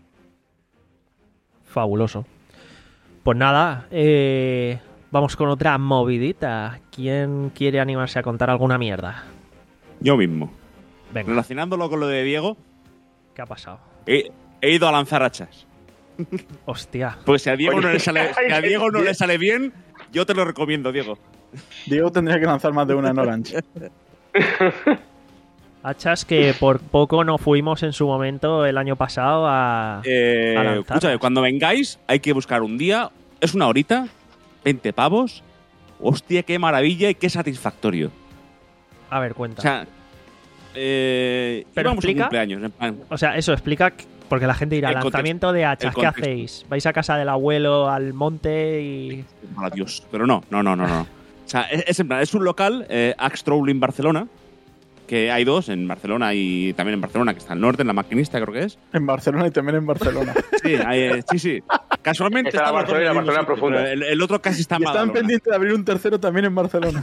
fabuloso. Pues nada, eh, vamos con otra movidita. ¿Quién quiere animarse a contar alguna mierda? Yo mismo. Venga, Relacionándolo con lo de Diego, ¿qué ha pasado? he, he ido a lanzar hachas. Hostia. Pues si a Diego Oye, no le sale, si a ay, Diego no Diego. le sale bien, yo te lo recomiendo, Diego. Diego tendría que lanzar más de una en Orange. Hachas que por poco no fuimos en su momento el año pasado a... Eh, A lanzarlas. escúchame, cuando vengáis hay que buscar un día, es una horita, veinte pavos. Hostia, qué maravilla y qué satisfactorio. A ver, cuenta. O sea, eh, Pero íbamos a un explica- cumpleaños, en plan, O sea, eso explica, que- porque la gente dirá, El contexto, lanzamiento de hachas, el ¿qué contexto. hacéis? ¿Vais a casa del abuelo, al monte y...? para Dios. Pero no, no, no, no, no. O sea, es, es en plan, es un local, eh, Axe Trolling Barcelona, que hay dos, en Barcelona y también en Barcelona, que está al norte, en la maquinista creo que es. En Barcelona y también en Barcelona. Sí, hay, eh, sí, sí. Casualmente Está la están los dos Barcelona y la en el mismo Barcelona sitio, profunda. pero El, el otro casi está en Y están Badalona. pendientes de abrir un tercero también en Barcelona.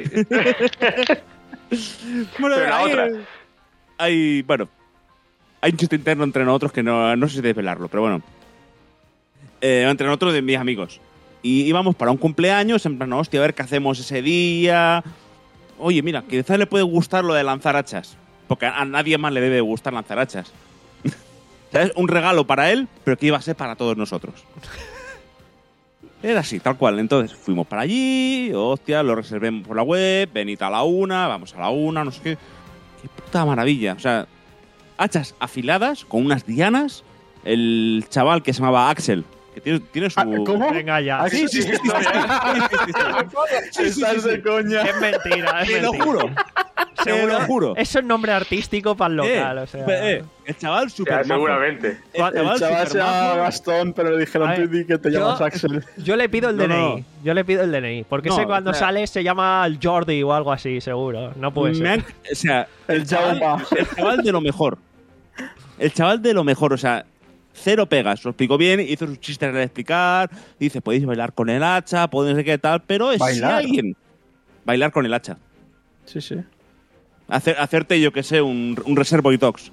Bueno, Pero la hay, otra. hay, bueno, hay un chiste interno entre nosotros que no, no sé si desvelarlo, pero bueno. Eh, entre nosotros de mis amigos. Y íbamos para un cumpleaños, en plan, hostia, a ver qué hacemos ese día. Oye, mira, quizás le puede gustar lo de lanzar hachas. Porque a nadie más le debe gustar lanzar hachas. ¿Sabes? Un regalo para él, pero que iba a ser para todos nosotros. Era así, tal cual. Entonces fuimos para allí, hostia, lo reservemos por la web, venid a la una, vamos a la una, no sé qué. Qué puta maravilla. O sea, hachas afiladas con unas dianas. El chaval que se llamaba Axel, que tiene, tiene su... Ah, ¿cómo? Venga ya. Ah, Sí, sí, sí, sí, sí, sí, sí, sí, sí. Sí, sí, Estás sí, de sí. coña. Es mentira, es Te lo mentira. juro. seguro. lo juro. Eso es nombre artístico para el local, Eh, o sea. eh, el chaval Ya, super seguramente. El chaval se llama supermajo. Gastón, pero le dijeron A ver, tú di que te yo- llamas Axel. Yo le pido el No, D N I. no. Yo le pido el D N I. Porque No, ese cuando o sea- sale se llama el Jordi o algo así, seguro. No puede Me ser. han- o sea, El Jauma. el chaval de lo mejor. El chaval de lo mejor, o sea, cero pegas. Lo explicó bien, hizo sus chistes al explicar. Dice, podéis bailar con el hacha, podéis no sé qué tal, pero es si Bailar. alguien. Bailar con el hacha. Sí, sí. Hacer, hacerte, yo que sé, un, un Reservoir Dogs.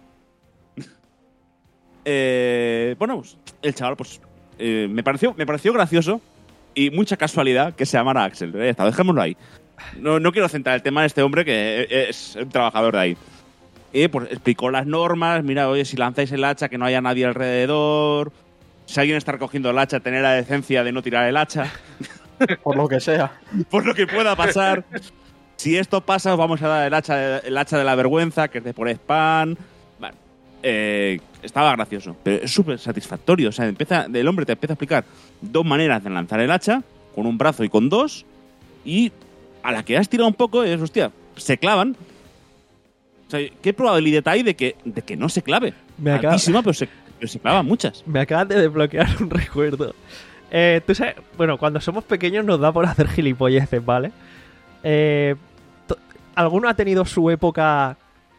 eh, bueno, pues, el chaval, pues, eh, me, pareció, me pareció gracioso y mucha casualidad que se llamara Axel. Ya está, dejémoslo ahí. No, no quiero centrar el tema en este hombre que es un trabajador de ahí. Y pues explicó las normas. Mira, oye, si lanzáis el hacha, que no haya nadie alrededor. Si alguien está recogiendo el hacha, tener la decencia de no tirar el hacha. Por lo que sea. Por lo que pueda pasar. Si esto pasa, os vamos a dar el hacha, de, el hacha de la vergüenza, que es de por spam. Bueno, eh, estaba gracioso, pero es súper satisfactorio. O sea, empieza, el hombre te empieza a explicar dos maneras de lanzar el hacha, con un brazo y con dos, y a la que has tirado un poco, es, hostia, se clavan. O sea, ¿qué probabilidad hay de que, de que no se clave? Me acaba- Altísima, pero se, pero se clavan muchas. Me acabas de desbloquear un recuerdo. Eh, tú sabes, bueno, cuando somos pequeños nos da por hacer gilipolleces, ¿vale? Eh, to- ¿Alguno ha tenido su época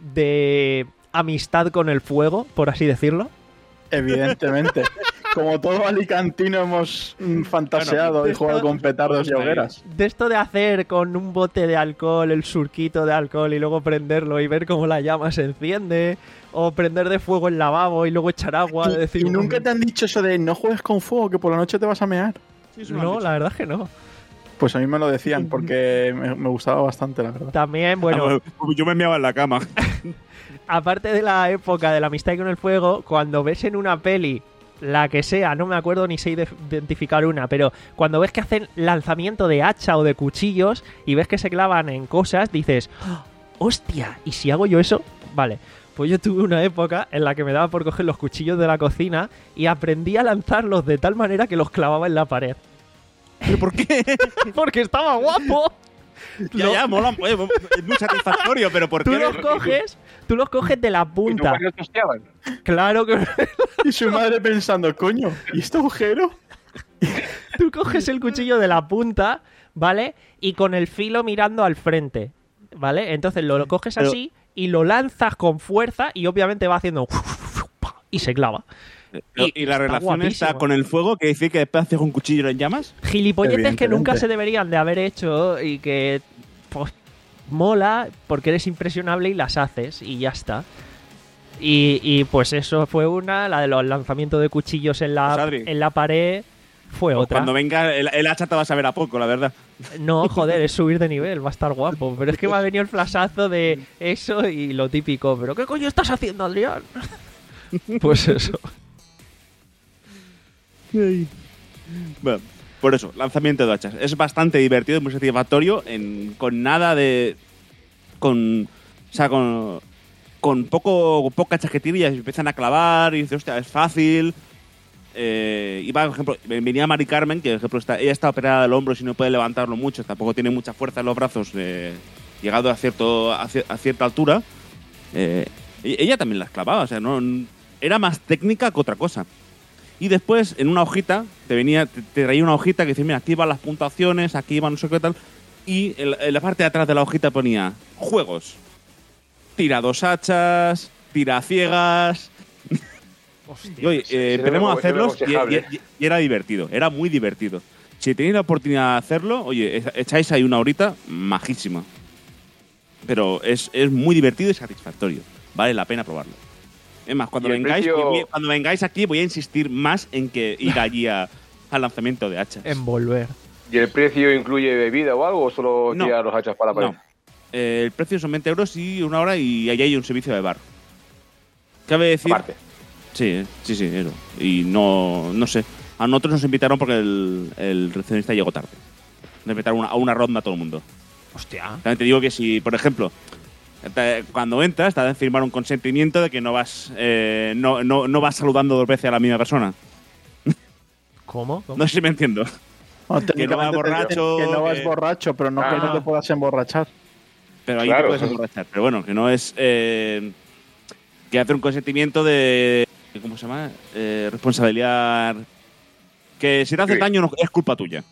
de amistad con el fuego, por así decirlo? Evidentemente. Como todo alicantino hemos mm, fantaseado Bueno, y jugado con petardos y Vamos a ir. hogueras. De esto de hacer con un bote de alcohol el surquito de alcohol y luego prenderlo y ver cómo la llama se enciende, o prender de fuego el lavabo y luego echar agua. de decir, Y nunca te han dicho eso de no juegues con fuego, que por la noche te vas a mear. No, la verdad es que no. Pues a mí me lo decían porque me, me gustaba bastante, la verdad. También, bueno, Yo me meaba en la cama. aparte de la época de la amistad con el fuego, cuando ves en una peli, la que sea, no me acuerdo ni sé ide- identificar una, pero cuando ves que hacen lanzamiento de hacha o de cuchillos y ves que se clavan en cosas, dices, "¡Oh, hostia, ¿y si hago yo eso?". Vale, pues yo tuve una época en la que me daba por coger los cuchillos de la cocina y aprendí a lanzarlos de tal manera que los clavaba en la pared. ¿Pero por qué? Porque estaba guapo. Ya, Lo- ya, mola, eh, es muy satisfactorio, pero ¿por Tú qué? los coges, tú los coges de la ¿Y tus punta. padres los tosteaban? Claro que Y su madre pensando, coño, ¿y este agujero? tú coges el cuchillo de la punta, ¿vale? Y con el filo mirando al frente, ¿vale? Entonces lo, lo coges Pero- así y lo lanzas con fuerza y obviamente va haciendo y se clava. Pero, Y ¿Y la está relación guapísimo. está con el fuego que dice que después haces un cuchillo en llamas? Gilipolletes que nunca Evidentemente. se deberían de haber hecho y que pues mola porque eres impresionable y las haces y ya está. Y, y, pues eso fue una, la de los lanzamientos de cuchillos en la, Pues, Adri, en la pared fue otra. Cuando venga el, el hacha te vas a ver a poco, la verdad. No, joder, es subir de nivel, va a estar guapo. Pero es que me ha venido el flashazo de eso y lo típico. ¿Pero qué coño estás haciendo, Adrián? Pues eso. Bueno, por eso, lanzamiento de hachas. Es bastante divertido, es muy satisfactorio, en, con nada de... con... O sea, con... con poco poca chaquetilla y empiezan a clavar y dices, hostia, es fácil. Eh, iba, por ejemplo, venía Mari Carmen, que por ejemplo está, ella está operada del hombro y no puede levantarlo mucho, tampoco tiene mucha fuerza en los brazos, eh, llegado a, cierto, a, cier- a cierta altura. Eh, e- ella también las clavaba, o sea, no, era más técnica que otra cosa. Y después, en una hojita, te venía, te, te traía una hojita que dice, mira, aquí van las puntuaciones, aquí van no sé qué tal. Y en, la- en la parte de atrás de la hojita ponía juegos. Tira dos hachas, tira ciegas. Y oye, sí, eh, sí, empecemos a no me- no me hacerlos y, aconsejable. y- y era divertido, era muy divertido. Si tenéis la oportunidad de hacerlo, oye, e- echáis ahí una horita majísima. Pero es, es muy divertido y satisfactorio. Vale la pena probarlo. Es más, cuando ¿Y el vengáis, precio? voy- cuando vengáis aquí voy a insistir más en que ir allí a- al lanzamiento de hachas. Envolver. ¿Y el precio incluye bebida o algo o solo No. tira los hachas para la pared? No. Eh, el precio son veinte euros y una hora y allí hay un servicio de bar. Cabe decir... Aparte. Sí, sí, sí, eso. Y no, no sé. A nosotros nos invitaron porque el, el recepcionista llegó tarde. Nos invitaron una- a una ronda a todo el mundo. Hostia. También te digo que si, por ejemplo, te- cuando entras, te hacen firmar un consentimiento de que no vas, eh, no, no, no vas saludando dos veces a la misma persona. ¿Cómo? ¿Cómo? No sé si me entiendo. No, Que no vas técnicamente te- borracho, Que no vas que- borracho, pero no que Ah. no te puedas emborrachar. Pero ahí Claro. te puedes emborrachar. Pero bueno, que no es... Eh, que hace un consentimiento de... ¿Cómo se llama? Eh, responsabilidad... Que si te hace Sí. daño no, es culpa tuya.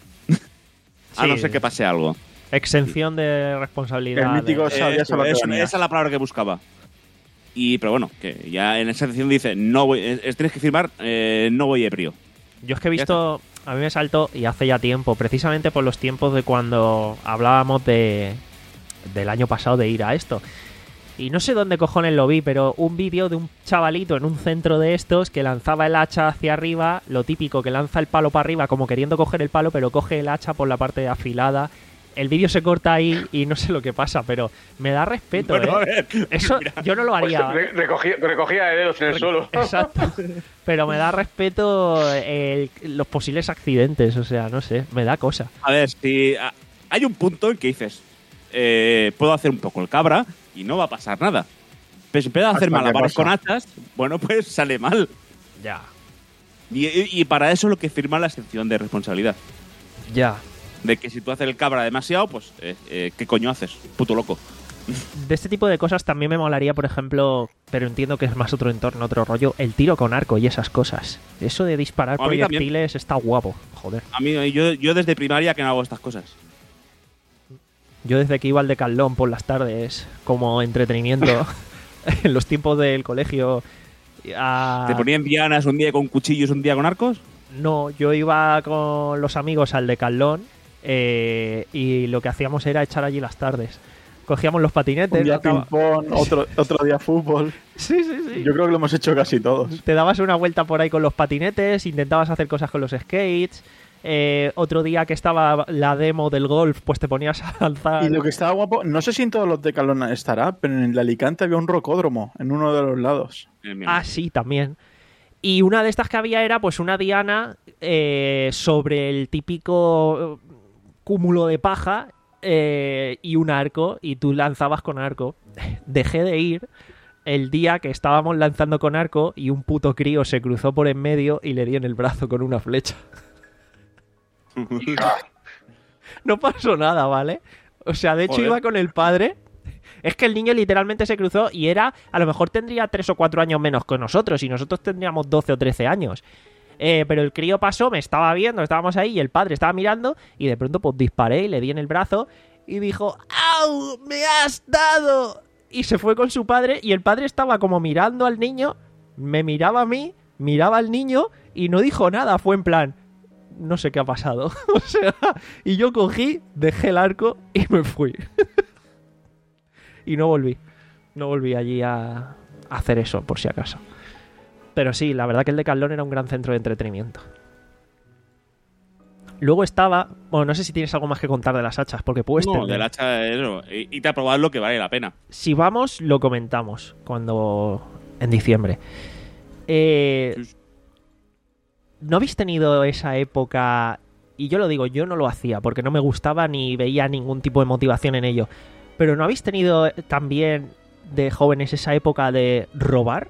A no Sí. ser que pase algo. Exención de responsabilidad. El mítico de- sabía Eso, solo que eso, venía. esa es la palabra que buscaba. Y, pero bueno, que ya en esa sección dice, no voy, es- es- tienes que firmar, eh, no voy ebrio. Yo es que he visto, a mí me saltó, y hace ya tiempo, precisamente por los tiempos de cuando hablábamos de del año pasado de ir a esto. Y no sé dónde cojones lo vi, pero un vídeo de un chavalito en un centro de estos que lanzaba el hacha hacia arriba, lo típico, que lanza el palo para arriba como queriendo coger el palo, pero coge el hacha por la parte afilada. El vídeo se corta ahí y no sé lo que pasa, pero me da respeto, Bueno, a ¿eh? ver, Eso yo no lo Pues haría. re- recogía, recogía de dedos en el suelo. Exacto. Pero me da respeto el- los posibles accidentes, o sea, no sé, me da cosa. A ver, si a- hay un punto en que dices, eh, puedo hacer un poco el cabra y no va a pasar nada. Pero si empiezo a hacer Hasta que malabares pasa. con hachas, bueno, pues sale mal. Ya. Y, y- y para eso es lo que firma la excepción de responsabilidad. Ya. De que si tú haces el cabra demasiado, pues, eh, eh, ¿qué coño haces? Puto loco. De este tipo de cosas también me molaría, por ejemplo, pero entiendo que es más otro entorno, otro rollo, el tiro con arco y esas cosas. Eso de disparar A mí también. proyectiles está guapo, joder. A mí, yo, yo desde primaria que no hago estas cosas. Yo desde que iba al Decathlon por las tardes, como entretenimiento, en los tiempos del colegio... a- ¿Te ponían dianas un día con cuchillos, un día con arcos? No, yo iba con los amigos al Decathlon eh, y lo que hacíamos era echar allí las tardes. Cogíamos los patinetes. Un día acaba- ping-pong, otro, otro día fútbol. Sí, sí, sí. Yo creo que lo hemos hecho casi todos. Te dabas una vuelta por ahí con los patinetes, intentabas hacer cosas con los skates. eh, otro día que estaba la demo del golf, pues te ponías a lanzar. Y lo que estaba guapo, no sé si en todos los Decathlon estará, pero en el de Alicante había un rocódromo en uno de los lados. El mío. Ah, sí, también. Y una de estas que había era pues una diana eh, sobre el típico eh, cúmulo de paja eh, y un arco, y tú lanzabas con arco. Dejé de ir el día que estábamos lanzando con arco y un puto crío se cruzó por en medio y le di en el brazo con una flecha. No pasó nada, ¿vale? O sea, de hecho Joder. iba con el padre. Es que el niño literalmente se cruzó y era, a lo mejor tendría tres o cuatro años menos que nosotros y nosotros tendríamos doce o trece años. Eh, pero el crío pasó, me estaba viendo, estábamos ahí y el padre estaba mirando y de pronto pues disparé y le di en el brazo y dijo ¡au! ¡Me has dado! Y se fue con su padre y el padre estaba como mirando al niño, me miraba a mí, miraba al niño y no dijo nada, fue en plan... No sé qué ha pasado. O sea, y yo cogí, dejé el arco y me fui. Y no volví. No volví allí a, a hacer eso, por si acaso. Pero sí, la verdad que el Decathlon era un gran centro de entretenimiento. Luego estaba... Bueno, no sé si tienes algo más que contar de las hachas, porque puedes No, tener. del hacha, eso. Y, y te a probar lo que vale la pena. Si vamos, lo comentamos cuando... En diciembre. Eh... Sí, sí. ¿No habéis tenido esa época? Y yo lo digo, yo no lo hacía porque no me gustaba ni veía ningún tipo de motivación en ello. Pero ¿no habéis tenido también de jóvenes esa época de robar?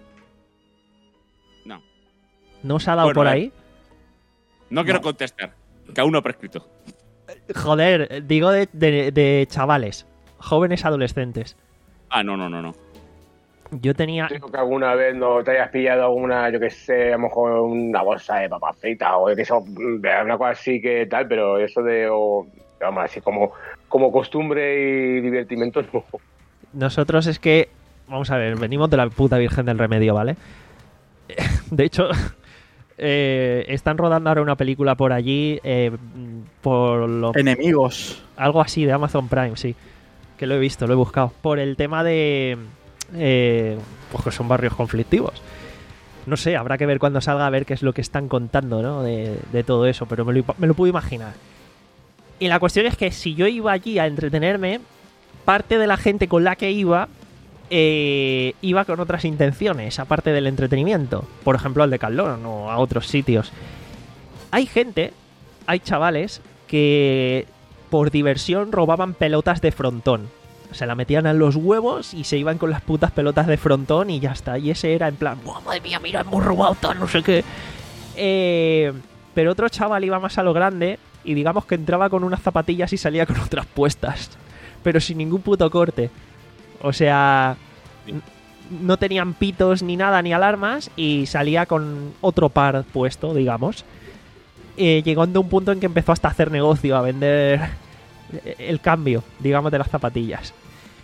No. ¿No os ha dado Bueno, por eh. ahí? No quiero No. contestar. Que aún no ha prescrito. Joder, digo de, de- de chavales, jóvenes adolescentes. Ah, no, no, no, no. Yo tenía... Digo que alguna vez no te hayas pillado alguna, yo que sé, a lo mejor una bolsa de papas fritas o yo que sé, una cosa así que tal, pero eso de, o, vamos, así como, como costumbre y divertimento, no. Nosotros es que... Vamos a ver, venimos de la puta Virgen del Remedio, ¿vale? De hecho... eh, están rodando ahora una película por allí eh, por lo Enemigos. algo así de Amazon Prime, sí. Que lo he visto, lo he buscado. Por el tema de... Eh, pues que son barrios conflictivos. No sé, habrá que ver cuando salga a ver qué es lo que están contando, ¿no? De, de todo eso, pero me lo, me lo puedo imaginar. Y la cuestión es que si yo iba allí a entretenerme, parte de la gente con la que iba... Eh, iba con otras intenciones, aparte del entretenimiento. Por ejemplo, al Decathlon o a otros sitios. Hay gente, hay chavales que por diversión robaban pelotas de frontón. Se la metían a los huevos y se iban con las putas pelotas de frontón y ya está. Y ese era en plan, ¡buah, madre mía, mira, hemos robado tal, no sé qué! Eh, pero otro chaval iba más a lo grande y digamos que entraba con unas zapatillas y salía con otras puestas. pero sin ningún puto corte. O sea, Sí. n- no tenían pitos ni nada, ni alarmas, y salía con otro par puesto, digamos. Eh, llegando a un punto en que empezó hasta a hacer negocio, a vender el cambio, digamos, de las zapatillas.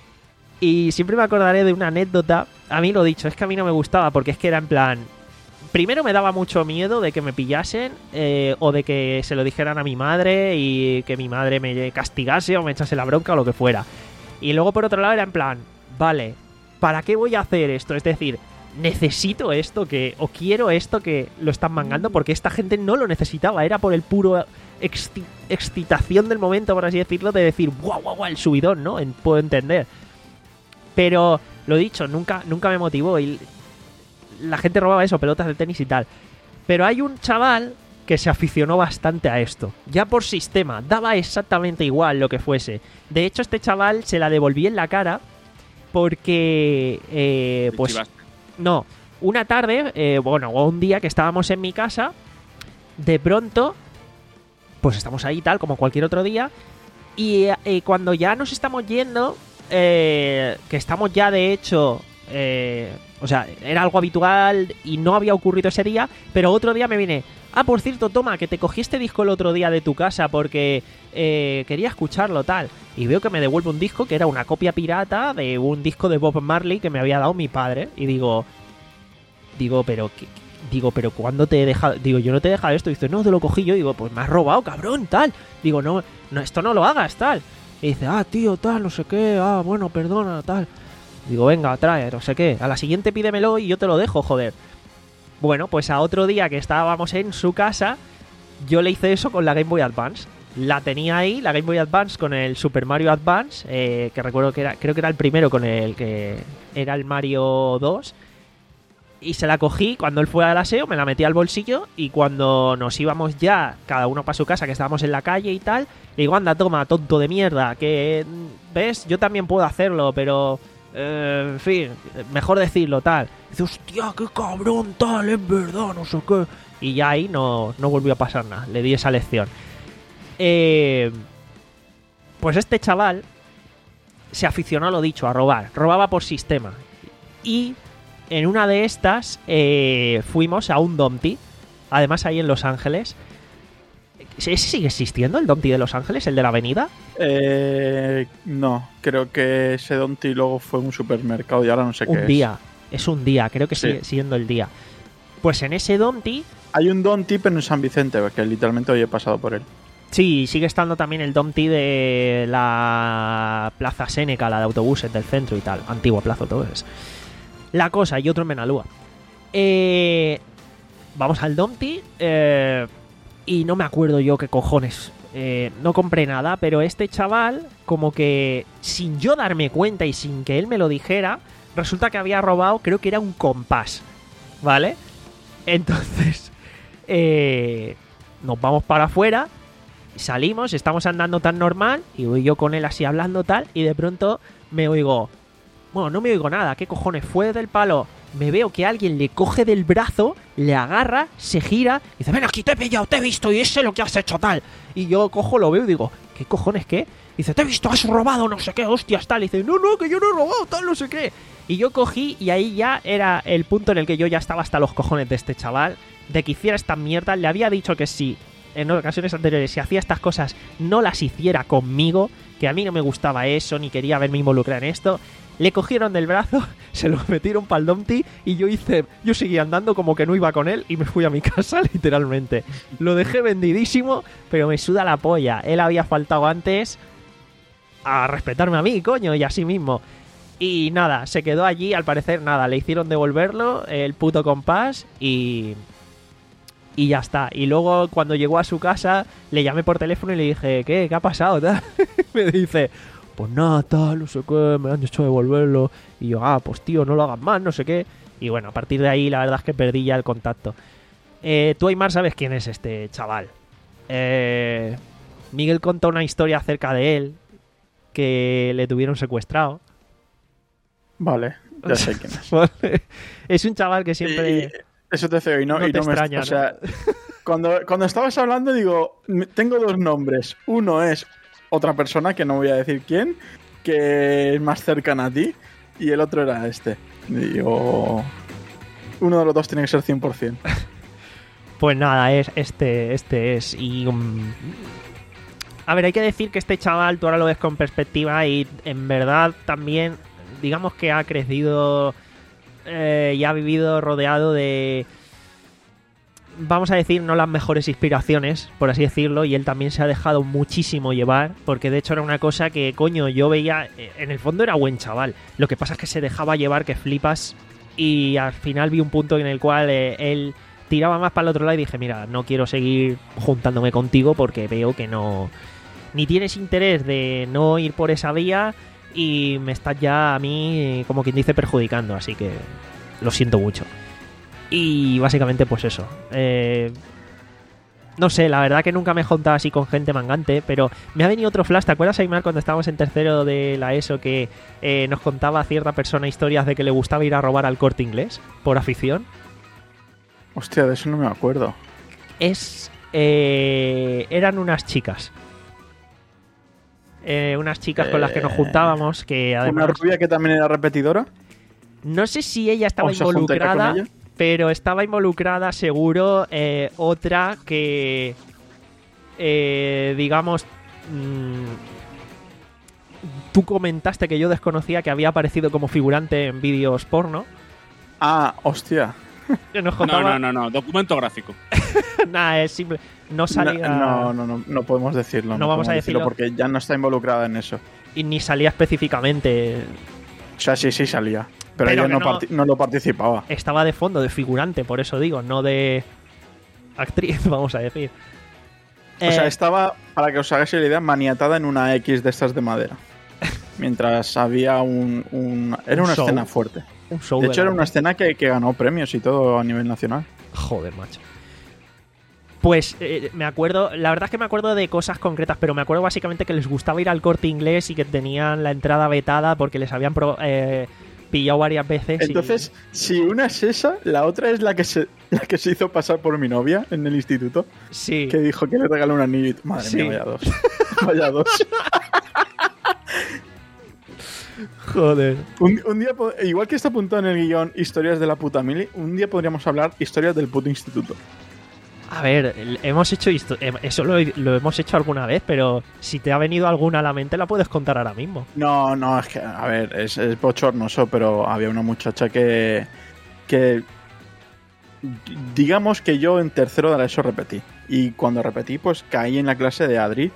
Y siempre me acordaré de una anécdota. A mí lo dicho, es que a mí no me gustaba, porque es que era en plan... Primero me daba mucho miedo de que me pillasen, eh, o de que se lo dijeran a mi madre y que mi madre me castigase o me echase la bronca o lo que fuera. Y luego por otro lado era en plan, vale, ¿para qué voy a hacer esto? Es decir, necesito esto que o quiero esto que lo están mangando, porque esta gente no lo necesitaba, era por el puro exci- excitación del momento, por así decirlo, de decir, guau, guau, guau, el subidón, ¿no? En- puedo entender. Pero, lo dicho, nunca, nunca me motivó y la gente robaba eso, pelotas de tenis y tal. Pero hay un chaval que se aficionó bastante a esto. Ya por sistema, daba exactamente igual lo que fuese. De hecho, este chaval se la devolví en la cara porque... Eh, Te pues chivaste. no, una tarde, eh, bueno, o un día que estábamos en mi casa, de pronto, pues estamos ahí tal, como cualquier otro día, y eh, cuando ya nos estamos yendo, eh, que estamos ya de hecho... Eh, o sea, era algo habitual y no había ocurrido ese día, pero otro día me viene, ah, por cierto, toma, que te cogí este disco el otro día de tu casa porque eh, quería escucharlo, tal. Y veo que me devuelve un disco que era una copia pirata de un disco de Bob Marley que me había dado mi padre. Y digo, digo, pero, ¿qué- digo, pero ¿cuándo te he dejado? Digo, yo no te he dejado esto. Y dice, no, te lo cogí yo. Digo, pues me has robado, cabrón, tal. Digo, no, no, esto no lo hagas, tal. Y dice, ah, tío, tal, no sé qué, ah, bueno, perdona, tal. Digo, venga, trae, no sé qué. A la siguiente pídemelo y yo te lo dejo, joder. Bueno, pues a otro día que estábamos en su casa, yo le hice eso con la Game Boy Advance. La tenía ahí, la Game Boy Advance con el Super Mario Advance, eh, que recuerdo que era, creo que era el primero con el que era el Mario dos. Y se la cogí cuando él fue al aseo, me la metí al bolsillo y cuando nos íbamos ya, cada uno para su casa, que estábamos en la calle y tal, le digo, anda, toma, tonto de mierda, que, ¿ves? Yo también puedo hacerlo, pero... Eh, en fin, mejor decirlo, tal. Dice, hostia, qué cabrón, tal, es verdad, no sé qué. Y ya ahí no, no volvió a pasar nada, le di esa lección. Eh, pues este chaval se aficionó a lo dicho, a robar. Robaba por sistema. Y en una de estas eh, fuimos a un Dumpty, además ahí en Los Ángeles. ¿Ese sigue existiendo, el Dumpty de Los Ángeles, el de la avenida? Eh, no, creo que ese Dumpty luego fue un supermercado y ahora no sé qué Un es. día, es un día, creo que Sí. sigue siendo el día. Pues en ese Dumpty, Hay un Dumpty pero en San Vicente, porque literalmente hoy he pasado por él. sí, sigue estando también el Dumpty de la Plaza Séneca, la de autobuses del centro y tal. Antigua plaza de autobuses. La cosa, y otro en Benalúa. Eh, vamos al Dumpty, eh, y no me acuerdo yo qué cojones. Eh, no compré nada, pero este chaval, como que sin yo darme cuenta y sin que él me lo dijera, resulta que había robado, creo que era un compás, ¿vale? Entonces, eh, nos vamos para afuera, salimos, estamos andando tan normal, y voy yo con él así hablando tal, y de pronto me oigo, bueno, no me oigo nada, ¿qué cojones? Fue del palo. Me veo que alguien le coge del brazo, le agarra, se gira y dice, ven aquí, te he pillado, te he visto y sé lo que has hecho, tal. Y yo cojo, lo veo y digo, ¿qué cojones qué? Y dice, te he visto, has robado, no sé qué, hostias, tal. Y dice, no, no, que yo no he robado, tal, no sé qué. Y yo cogí y ahí ya era el punto en el que yo ya estaba hasta los cojones de este chaval, de que hiciera esta mierda. Le había dicho que si en ocasiones anteriores, si hacía estas cosas, no las hiciera conmigo, que a mí no me gustaba eso, ni quería verme involucrado en esto. Le cogieron del brazo, se lo metieron para el Dumpty y yo hice, yo seguí andando como que no iba con él y me fui a mi casa literalmente. Lo dejé vendidísimo, pero me suda la polla. Él había faltado antes a respetarme a mí, coño, y así mismo. Y nada, se quedó allí, al parecer nada, le hicieron devolverlo, el puto compás y... Y ya está. Y luego cuando llegó a su casa, le llamé por teléfono y le dije, ¿qué? ¿Qué ha pasado? Me dice... Pues nada, tal, no sé qué, me han hecho devolverlo. Y yo, ah, pues tío, no lo hagas más, no sé qué. Y bueno, a partir de ahí la verdad es que perdí ya el contacto. Eh, tú, Aymar, sabes quién es este chaval. Eh, Miguel contó una historia acerca de él, que le tuvieron secuestrado. Vale, ya sé quién es. Vale. Es un chaval que siempre... Y eso te decía, y no, no y te no me extraña, o sea, cuando, cuando estabas hablando, digo, me- tengo dos nombres. Uno es otra persona, que no voy a decir quién, que es más cercana a ti y el otro era este. Digo, uno de los dos tiene que ser cien por ciento. Pues nada, es este, este es. Y um... a ver, hay que decir que este chaval, tú ahora lo ves con perspectiva y en verdad también, digamos que ha crecido eh, y ha vivido rodeado de, vamos a decir, no las mejores inspiraciones, por así decirlo, y él también se ha dejado muchísimo llevar, porque de hecho era una cosa que, coño, yo veía, en el fondo era buen chaval, lo que pasa es que se dejaba llevar que flipas, y al final vi un punto en el cual eh, él tiraba más para el otro lado y dije, mira, no quiero seguir juntándome contigo porque veo que no, ni tienes interés de no ir por esa vía y me estás ya a mí, como quien dice, perjudicando, así que lo siento mucho. Y básicamente pues eso. Eh, no sé, la verdad que nunca me he juntado así con gente mangante, pero me ha venido otro flash. ¿Te acuerdas, Aymar, cuando estábamos en tercero de la ESO que eh, nos contaba cierta persona historias de que le gustaba ir a robar al Corte Inglés por afición? Hostia, de eso no me acuerdo. Es... Eh, eran unas chicas. Eh, unas chicas con las que nos juntábamos que además... ¿Una rubia que también era repetidora? No sé si ella estaba ¿O se junta involucrada, con ella? pero estaba involucrada seguro eh, otra que, eh, digamos, mmm, tú comentaste que yo desconocía que había aparecido como figurante en vídeos porno. Ah, hostia. Que nos No, contaba... no, no, no, documento gráfico. Nada, es simple. No salía... No, no, no, no podemos decirlo. No No, vamos podemos a decirlo. porque ya no está involucrada en eso. Y ni salía específicamente. O sea, sí, sí salía. Pero, Pero ella que no, no- parti- no lo participaba. Estaba de fondo, de figurante, por eso digo, no de actriz, vamos a decir. O sea, Eh, estaba, para que os hagáis la idea, maniatada en una X de estas de madera. Mientras había un... un- era Un una show. escena fuerte. un show De de hecho, la- era una escena que, que ganó premios y todo a nivel nacional. Joder, macho. Pues eh, me acuerdo, la verdad es que me acuerdo de cosas concretas, pero me acuerdo básicamente que les gustaba ir al Corte Inglés y que tenían la entrada vetada porque les habían pro- eh, pillado varias veces. y- Entonces, si una es esa, la otra es la que se la que se hizo pasar por mi novia en el instituto, sí. que dijo que le regaló un anillo. y- Madre Sí. mía, vaya dos. Vaya dos. Joder. Un, un día, po- igual que está apuntado en el guión historias de la puta mili, un día podríamos hablar historias del puto instituto. A ver, el- hemos hecho histo- em- eso lo, lo hemos hecho alguna vez, pero si te ha venido alguna a la mente la puedes contar ahora mismo. No, no, es que, a ver, es, es bochornoso, pero había una muchacha que, que, digamos que yo en tercero de la ESO repetí. Y cuando repetí, pues caí en la clase de Adri.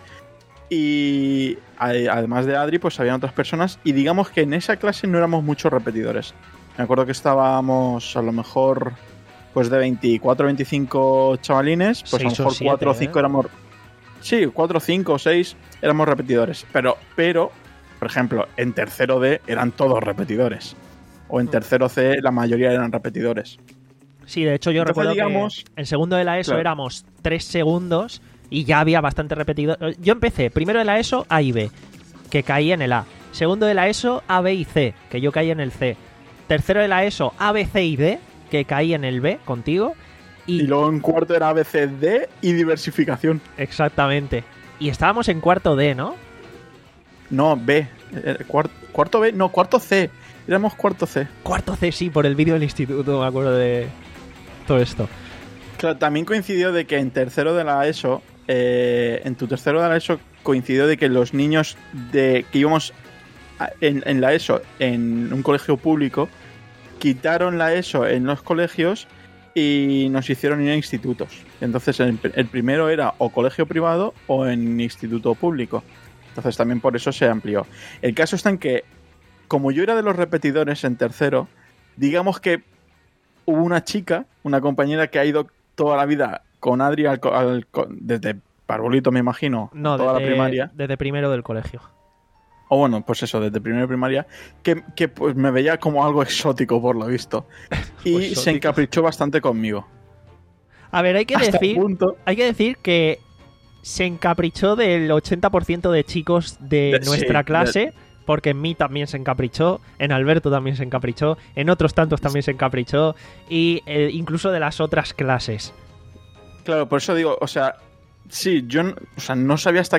Y a- además de Adri, pues habían otras personas. Y digamos que en esa clase no éramos muchos repetidores. Me acuerdo que estábamos a lo mejor pues de veinticuatro, veinticinco chavalines. Pues a lo Seis o mejor siete, cuatro o cinco ¿eh? éramos... Sí, cuatro, cinco o seis éramos repetidores. Pero, pero, por ejemplo, en tercero D eran todos repetidores. O en tercero C la mayoría eran repetidores. Sí, de hecho yo Entonces, recuerdo digamos- que en segundo de la ESO Claro. éramos tres segundos y ya había bastante repetido. Yo empecé primero de la ESO A y B, que caí en el A. Segundo de la ESO A, B y C, que yo caí en el C. Tercero de la ESO A, B, C y D, que caí en el B contigo. Y, luego en cuarto era A, B, C, D y diversificación. Exactamente. Y estábamos en cuarto D, ¿no? No, B. Eh, cuar- cuarto B, no, cuarto C. Éramos cuarto C. Cuarto C, sí, por el vídeo del instituto, me acuerdo de todo esto. Claro, también coincidió de que en tercero de la ESO, eh, en tu tercero de la ESO, coincidió de que los niños de que íbamos a- en, en la ESO en un colegio público quitaron la ESO en los colegios y nos hicieron ir a institutos. Entonces el, el primero era o colegio privado o en instituto público. Entonces también por eso se amplió. El caso está en que, como yo era de los repetidores en tercero, digamos que hubo una chica, una compañera que ha ido toda la vida con Adri al, co- al co- desde parvulito, me imagino, No, toda desde, la primaria. desde primero del colegio. O bueno, pues eso, desde primero de primaria, que, que pues me veía como algo exótico por lo visto. Y Exótico. se encaprichó bastante conmigo. A ver, hay que Hasta decir... el punto... Hay que decir que se encaprichó del ochenta por ciento de chicos de, De- nuestra sí, clase, porque en mí también se encaprichó, en Alberto también se encaprichó, en otros tantos también se encaprichó, y eh, incluso de las otras clases. Claro, por eso digo, o sea, sí, yo no, o sea, no sabía hasta qué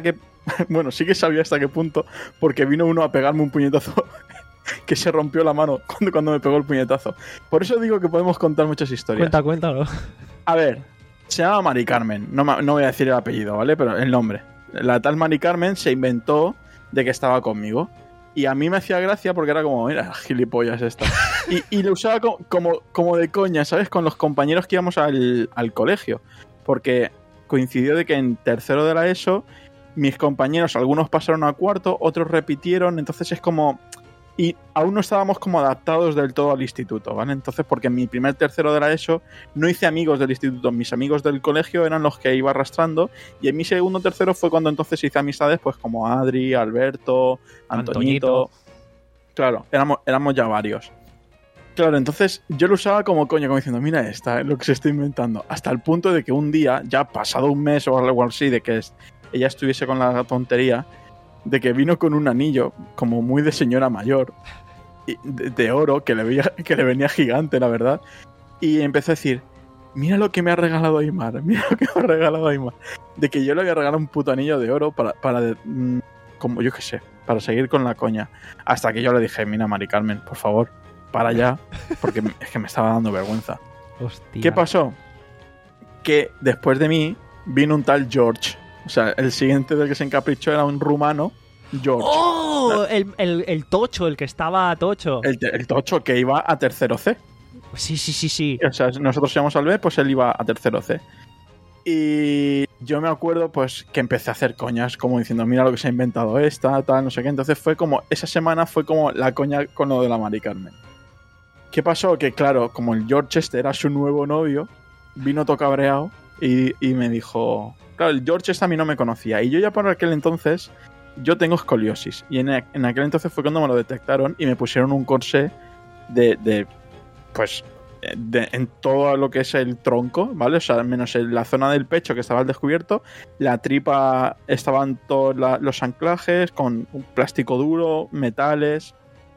Bueno, sí que sabía hasta qué punto, porque vino uno a pegarme un puñetazo que se rompió la mano cuando, cuando me pegó el puñetazo. Por eso digo que podemos contar muchas historias. Cuenta, cuéntalo. A ver, se llama Mari Carmen. No, no voy a decir el apellido, ¿vale? Pero el nombre. La tal Mari Carmen se inventó de que estaba conmigo. Y a mí me hacía gracia porque era como, mira, gilipollas esta. Y, y lo usaba como, como, como de coña, ¿sabes? Con los compañeros que íbamos al, al colegio. Porque coincidió de que en tercero de la ESO, mis compañeros, algunos pasaron a cuarto, otros repitieron. Entonces es como... Y aún no estábamos como adaptados del todo al instituto, ¿vale? Entonces, porque en mi primer tercero de la ESO no hice amigos del instituto. Mis amigos del colegio eran los que iba arrastrando. Y en mi segundo tercero fue cuando entonces hice amistades, pues como Adri, Alberto, Antoñito. Antoñito. Claro, éramos, éramos ya varios. Claro, entonces yo lo usaba como coño, como diciendo, mira esta, es lo que se está inventando. Hasta el punto de que un día, ya pasado un mes o algo así, de que ella estuviese con la tontería... de que vino con un anillo como muy de señora mayor de, de oro que le, veía, que le venía gigante, la verdad, y empezó a decir, mira lo que me ha regalado Aymar, mira lo que me ha regalado Aymar, de que yo le había regalado un puto anillo de oro para, para de, mmm, como yo qué sé, para seguir con la coña, hasta que yo le dije, mira Mari Carmen, por favor, para ya, porque es que me estaba dando vergüenza. Hostia. ¿Qué pasó? Que después de mí vino un tal George. O sea, el siguiente del que se encaprichó era un rumano, George. ¡Oh! El, el, el tocho, el que estaba tocho. El, el tocho que iba a tercero C. Sí, sí, sí, sí. O sea, nosotros íbamos al B, pues él iba a tercero C. Y yo me acuerdo, pues, que empecé a hacer coñas, como diciendo, mira lo que se ha inventado esta, tal, no sé qué. Entonces fue como, esa semana fue como la coña con lo de la Mari Carmen. ¿Qué pasó? Que claro, como el George este era su nuevo novio, vino todo cabreado y, y me dijo... Claro, el George este a mí no me conocía. Y yo ya por aquel entonces, yo tengo escoliosis. Y en, en aquel entonces fue cuando me lo detectaron y me pusieron un corsé de, de pues, de, en todo lo que es el tronco, ¿vale? O sea, menos en la zona del pecho que estaba al descubierto. La tripa estaban todos la, los anclajes con un plástico duro, metales.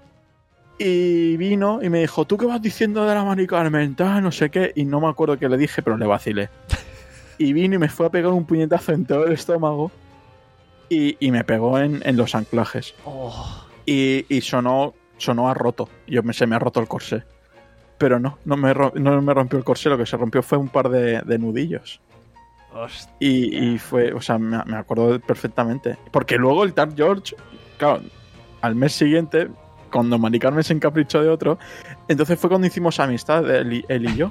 Y vino y me dijo, ¿tú qué vas diciendo de la Mari Carmen? Ah, no sé qué. Y no me acuerdo qué le dije, pero le vacilé. Y vino y me fue a pegar un puñetazo en todo el estómago y, y me pegó en, en los anclajes. Oh. Y, y sonó, sonó a roto. Yo me, se me ha roto el corsé. Pero no, no me, no me rompió el corsé. Lo que se rompió fue un par de, de nudillos. Hostia. Y, y fue, o sea, me, me acuerdo perfectamente. Porque luego el Dark George, claro, al mes siguiente, cuando Mari Carmen se encaprichó de otro, entonces fue cuando hicimos amistad, él, él y yo.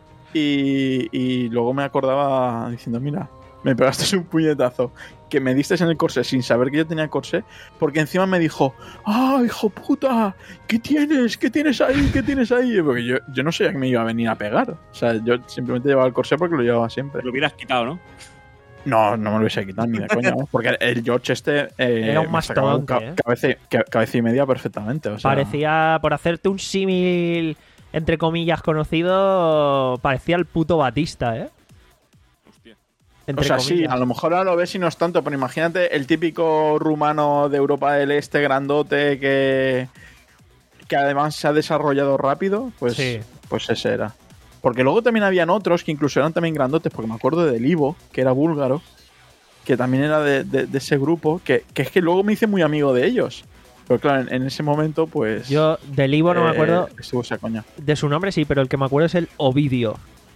Y, y luego me acordaba diciendo, mira, me pegaste un puñetazo que me diste en el corsé sin saber que yo tenía corsé, porque encima me dijo, ¡ah, hijo puta! ¿Qué tienes? ¿Qué tienes ahí? ¿Qué tienes ahí? Porque yo, yo no sabía que me iba a venir a pegar. O sea, yo simplemente llevaba el corsé porque lo llevaba siempre. Lo hubieras quitado, ¿no? No, no me lo hubiese quitado ni de coña, ¿no? Porque el George este eh, era un mastodonte, ca- ¿eh? cabeza, ca- cabeza y media perfectamente. O sea, Parecía, por hacerte un símil, entre comillas, conocido, parecía el puto Batista, ¿eh? Hostia. Entre o sea, comillas. sí, a lo mejor ahora lo ves y no es tanto, pero imagínate el típico rumano de Europa del Este, grandote, que, que además se ha desarrollado rápido, pues, Sí. pues ese era. Porque luego también habían otros que incluso eran también grandotes, porque me acuerdo del Ivo, que era búlgaro, que también era de, de, de ese grupo, que, que es que luego me hice muy amigo de ellos. Pero claro, en, en ese momento, pues... Yo del Ivo no me eh, acuerdo Estuvo esa coña. de su nombre, sí, pero el que me acuerdo es el Ovidio.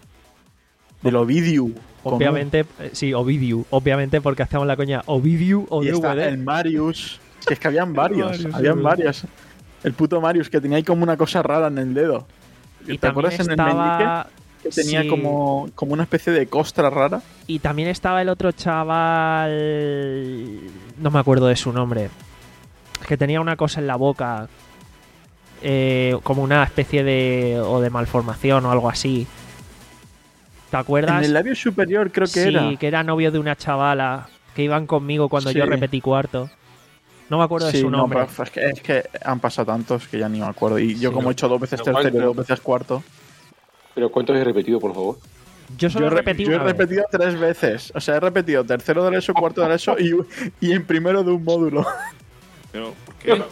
Del Ovidiu. con Obviamente, eh, sí, Ovidiu. Obviamente porque hacemos la coña Ovidiu o U. Y D está V D. el Marius. Es que habían varios, Marius, habían sí, varios. El puto Marius, que tenía ahí como una cosa rara en el dedo. Y ¿Te acuerdas en también el meñique? estaba... Que tenía sí. como, como una especie de costra rara. Y también estaba el otro chaval... No me acuerdo de su nombre. Que tenía una cosa en la boca. Eh, como una especie de... O de malformación o algo así. ¿Te acuerdas? En el labio superior creo que sí, era. que era novio de una chavala. Que iban conmigo cuando Sí. yo repetí cuarto. No me acuerdo de Sí, su no, nombre. pero es, que, es que han pasado tantos que ya ni me acuerdo. Y yo Sí. como he hecho dos veces Pero tercero y ¿cuánto? dos veces cuarto. Pero ¿cuántos he repetido, por favor? Yo solo Yo, he rep- repetí yo he una vez. repetido tres veces. O sea, he repetido tercero de la ESO, cuarto de la ESO y, y en primero de un módulo. Pero, ¿por qué?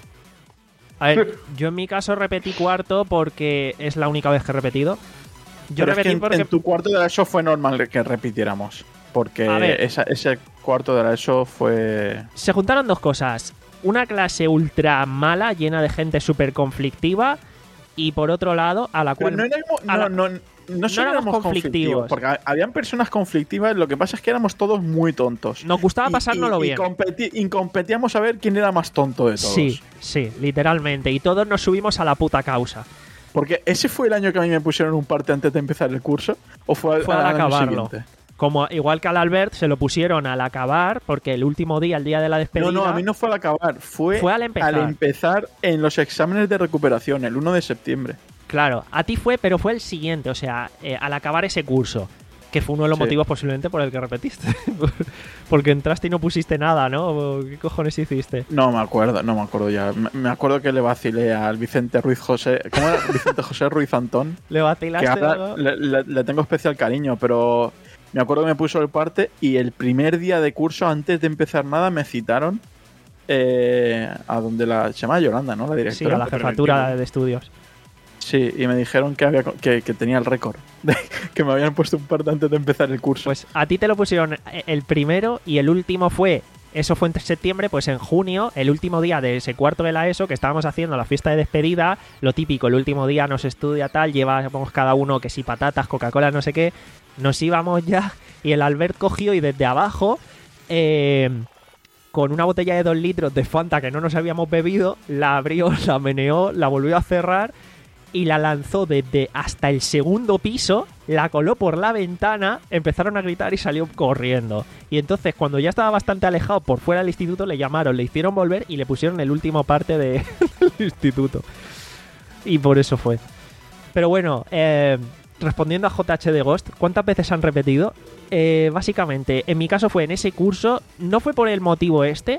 A ver, yo en mi caso repetí cuarto porque es la única vez que he repetido. Yo Pero es que repetí en, porque... en tu cuarto de la ESO fue normal que repitiéramos. Porque A ver. esa, ese cuarto de la ESO fue... Se juntaron dos cosas. Una clase ultra mala, llena de gente súper conflictiva, y por otro lado, a la cual... Pero no éramos, a la- no, no, no solo éramos éramos conflictivos. conflictivos, porque ha- habían personas conflictivas, lo que pasa es que éramos todos muy tontos. Nos gustaba Y- pasárnoslo y, bien. Y, competi- y competíamos a ver quién era más tonto de todos. Sí, sí, literalmente. Y todos nos subimos a la puta causa. Porque ese fue el año que a mí me pusieron un parte antes de empezar el curso, o fue, al- Fue al al año acabarlo. siguiente? Como igual que al Albert se lo pusieron al acabar, porque el último día, el día de la despedida... No, no, a mí no fue al acabar, fue, Fue al empezar. empezar en los exámenes de recuperación, el uno de septiembre. Claro, a ti fue, pero fue el siguiente, o sea, eh, al acabar ese curso, que fue uno de los Sí. motivos posiblemente por el que repetiste. Porque entraste y no pusiste nada, ¿no? ¿Qué cojones hiciste? No me acuerdo, no me acuerdo ya. Me, me acuerdo que le vacilé al Vicente Ruiz José. ¿Cómo era? Vicente José Ruiz Antón. ¿Le Que vacilaste ahora algo? le, le- le tengo especial cariño, pero me acuerdo que me puso el parte y el primer día de curso, antes de empezar nada, me citaron eh, a donde la. Se llama Yolanda, ¿no? La Sí, directora. a la jefatura de estudios. Sí, y me dijeron que, había, que, que tenía el récord. de- que me habían puesto un parte antes de empezar el curso. Pues a ti te lo pusieron el primero y el último fue, eso fue en septiembre, pues en junio, el último día de ese cuarto de la ESO, que estábamos haciendo la fiesta de despedida, lo típico, el último día nos estudia tal, llevábamos cada uno que si patatas, Coca-Cola, no sé qué, nos íbamos ya y el Albert cogió y desde abajo, eh, con una botella de dos litros de Fanta que no nos habíamos bebido, la abrió, la meneó, la volvió a cerrar y la lanzó desde hasta el segundo piso, la coló por la ventana, empezaron a gritar y salió corriendo. Y entonces, cuando ya estaba bastante alejado por fuera del instituto, le llamaron, le hicieron volver y le pusieron el último parte de- del instituto. Y por eso fue. Pero bueno, eh, respondiendo a J H de Ghost, ¿cuántas veces han repetido? Eh, básicamente, en mi caso fue en ese curso, no fue por el motivo este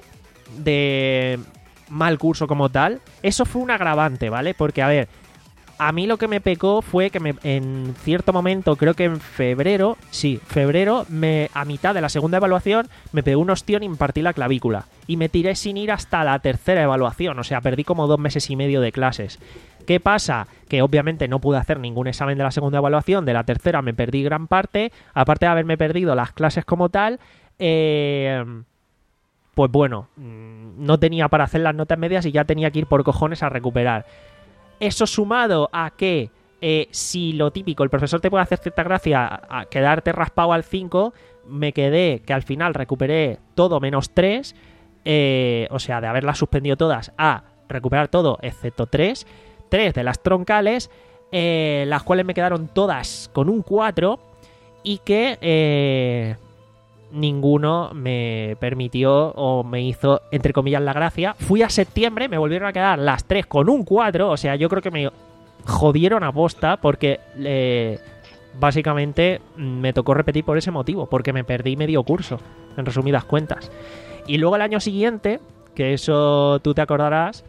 de mal curso como tal, eso fue un agravante, ¿vale? Porque, a ver, a mí lo que me pecó fue que me, en cierto momento, creo que en febrero, sí, febrero, me, a mitad de la segunda evaluación, me pegó un ostión y me partí la clavícula. Y me tiré sin ir hasta la tercera evaluación, o sea, perdí como dos meses y medio de clases. ¿Qué pasa? Que obviamente no pude hacer ningún examen de la segunda evaluación, de la tercera me perdí gran parte, aparte de haberme perdido las clases como tal, eh... pues bueno, no tenía para hacer las notas medias y ya tenía que ir por cojones a recuperar. Eso sumado a que eh, si lo típico, el profesor te puede hacer cierta gracia a, a quedarte raspado al cinco, me quedé que al final recuperé todo menos tres, eh, o sea, de haberlas suspendido todas a recuperar todo excepto tres, tres de las troncales, eh, las cuales me quedaron todas con un cuatro y que... Eh, ninguno me permitió o me hizo, entre comillas, la gracia. Fui a septiembre, me volvieron a quedar las tres con un cuatro, o sea, yo creo que me jodieron a posta porque eh, básicamente me tocó repetir por ese motivo, porque me perdí medio curso, en resumidas cuentas. Y luego el año siguiente, que eso tú te acordarás,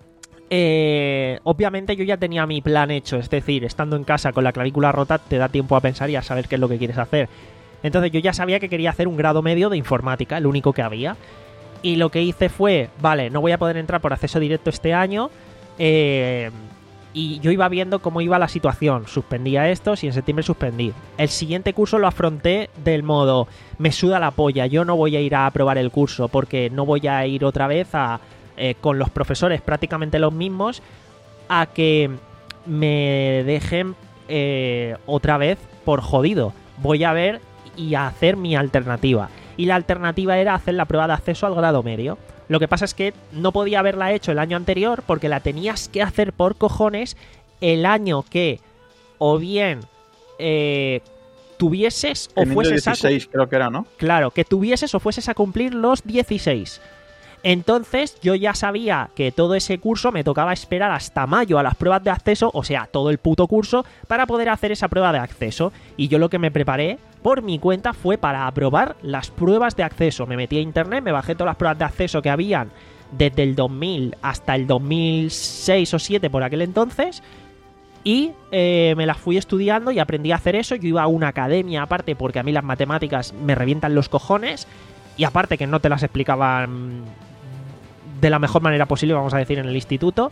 eh, obviamente yo ya tenía mi plan hecho, es decir, estando en casa con la clavícula rota te da tiempo a pensar y a saber qué es lo que quieres hacer. Entonces yo ya sabía que quería hacer un grado medio de informática, el único que había. Y lo que hice fue, vale, no voy a poder entrar por acceso directo este año. Eh, y yo iba viendo cómo iba la situación. Suspendía estos y en septiembre suspendí. El siguiente curso lo afronté del modo, me suda la polla, yo no voy a ir a aprobar el curso porque no voy a ir otra vez a, eh, con los profesores prácticamente los mismos, a que me dejen eh, otra vez por jodido. Voy a ver y a hacer mi alternativa. Y la alternativa era hacer la prueba de acceso al grado medio. Lo que pasa es que no podía haberla hecho el año anterior porque la tenías que hacer por cojones el año que o bien eh, tuvieses o Teniendo fueses dieciséis, a... creo que era, ¿no? Claro, que tuvieses o fueses a cumplir los dieciséis. Entonces yo ya sabía que todo ese curso me tocaba esperar hasta mayo a las pruebas de acceso, o sea, todo el puto curso, para poder hacer esa prueba de acceso. Y yo lo que me preparé por mi cuenta fue para aprobar las pruebas de acceso. Me metí a internet, me bajé todas las pruebas de acceso que habían desde el dos mil hasta el dos mil seis o siete por aquel entonces, y eh, me las fui estudiando y aprendí a hacer eso. Yo iba a una academia aparte porque a mí las matemáticas me revientan los cojones, y aparte que no te las explicaban de la mejor manera posible, vamos a decir, en el instituto.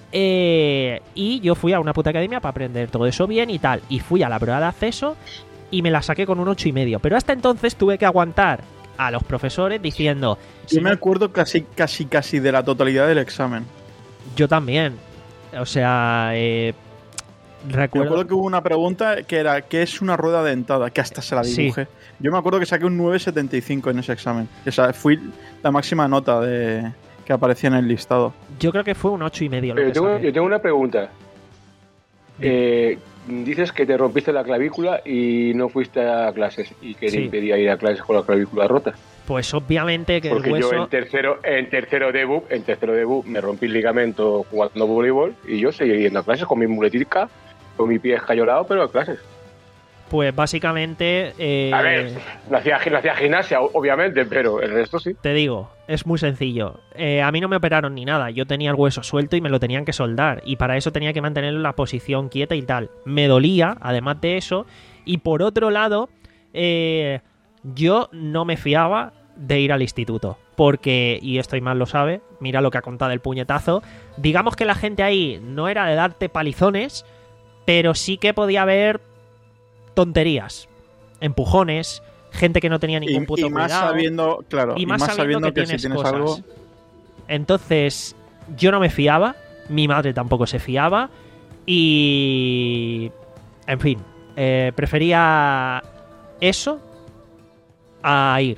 Eh, y yo fui a una puta academia para aprender todo eso bien y tal. Y fui a la prueba de acceso y me la saqué con un ocho y medio. Pero hasta entonces tuve que aguantar a los profesores diciendo... Yo si me no- acuerdo casi, casi, casi de la totalidad del examen. Yo también. O sea, eh, Me recuerdo... acuerdo que hubo una pregunta que era ¿qué es una rueda dentada? Que hasta se la Sí. dibujé. Yo me acuerdo que saqué un nueve setenta y cinco en ese examen. O sea, fui la máxima nota de que aparecía en el listado. Yo creo que fue un ocho y medio. Lo Pero que yo tengo, saqué. yo tengo una pregunta. Eh, dices que te rompiste la clavícula y no fuiste a clases y que te Sí. impedía ir a clases con la clavícula rota. Pues obviamente que Porque el hueso... yo en tercero, en tercero debut, en tercero debut me rompí el ligamento jugando voleibol y yo seguí yendo a clases con mi muletica, con mi pie escayolado, pero a clases. Pues básicamente... eh, A ver, no hacía, no hacía gimnasia, obviamente, pero el resto sí. Te digo, es muy sencillo. Eh, a mí no me operaron ni nada. Yo tenía el hueso suelto y me lo tenían que soldar. Y para eso tenía que mantener la posición quieta y tal. Me dolía, además de eso. Y por otro lado, eh, yo no me fiaba de ir al instituto. Porque, y esto Imán lo sabe, mira lo que ha contado el puñetazo. Digamos que la gente ahí no era de darte palizones, pero sí que podía haber tonterías, empujones, gente que no tenía ningún Y, puto y más cuidado. sabiendo, claro, Y más, sabiendo, sabiendo que, que, tienes si tienes cosas. algo. Entonces, yo no me fiaba, mi madre tampoco se fiaba y... En fin, eh, prefería eso a ir.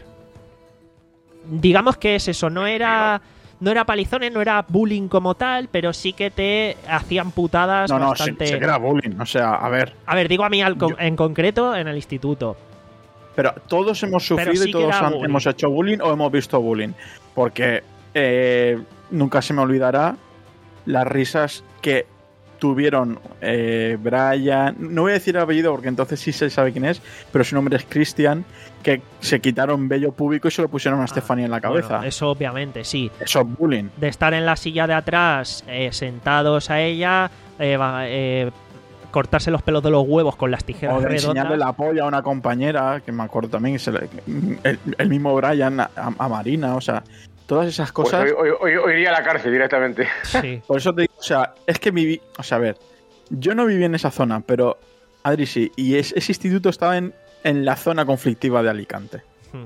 Digamos que es eso, no era... No era palizones, no era bullying como tal, pero sí que te hacían putadas No, no, bastante... sé, sé que era bullying. O sea, a ver. A ver, digo a mí al con- Yo- en concreto en el instituto. Pero todos hemos Pero sufrido sí y que todos era han- bullying. hemos hecho bullying o hemos visto bullying. Porque eh, nunca se me olvidará las risas que tuvieron eh, Brian. No voy a decir el apellido porque entonces sí se sabe quién es, pero su nombre es Christian. Que se quitaron vello púbico y se lo pusieron a Ah, Stephanie en la cabeza. bueno, eso obviamente, sí. Eso es bullying. De estar en la silla de atrás, eh, sentados a ella, eh, va- eh, cortarse los pelos de los huevos con las tijeras O de redondas. enseñarle la polla a una compañera, que me acuerdo también, se le- el, el mismo Brian a, a Marina, o sea, todas esas Pues cosas. hoy, hoy, hoy- hoy iría a la cárcel directamente. Sí. Por eso te digo, o sea, es que viví, o sea, a ver, yo no viví en esa zona, pero Adri sí, y es- ese instituto estaba en, en la zona conflictiva de Alicante. Hmm.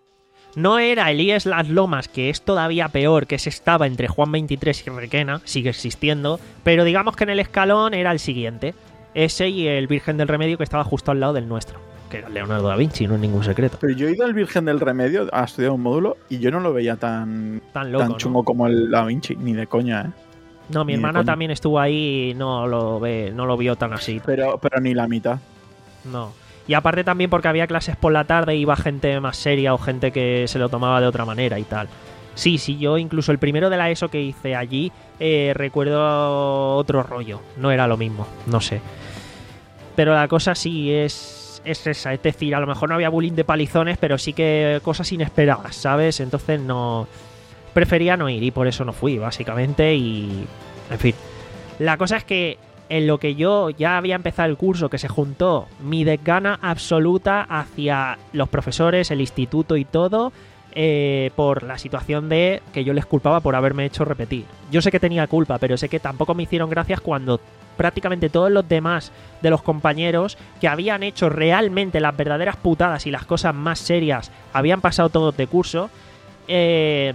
No era el I E S Las Lomas, que es todavía peor, que ese estaba entre Juan veintitrés y Requena, sigue existiendo, pero digamos que en el escalón era el siguiente. Ese y el Virgen del Remedio, que estaba justo al lado del nuestro, que era Leonardo da Vinci, no es ningún secreto. Pero yo he ido al Virgen del Remedio a estudiar un módulo y yo no lo veía tan, Tan loco, tan ¿no? chungo como el Da Vinci, ni de coña, ¿eh? No, mi Ni de hermana coña. también estuvo ahí y no lo ve, no lo vio tan así. Pero, pero ni la mitad. No. Y aparte también porque había clases por la tarde, iba gente más seria o gente que se lo tomaba de otra manera y tal. Sí, sí, yo incluso el primero de la ESO que hice allí eh, recuerdo otro rollo. No era lo mismo, no sé. Pero la cosa sí es, es esa. Es decir, a lo mejor no había bullying de palizones, pero sí que cosas inesperadas, ¿sabes? Entonces no... Prefería no ir y por eso no fui, básicamente. Y... En fin. La cosa es que en lo que yo ya había empezado el curso, que se juntó mi desgana absoluta hacia los profesores, el instituto y todo, eh, por la situación de que yo les culpaba por haberme hecho repetir. Yo sé que tenía culpa, pero sé que tampoco me hicieron gracias cuando prácticamente todos los demás de los compañeros que habían hecho realmente las verdaderas putadas y las cosas más serias habían pasado todos de curso. Eh...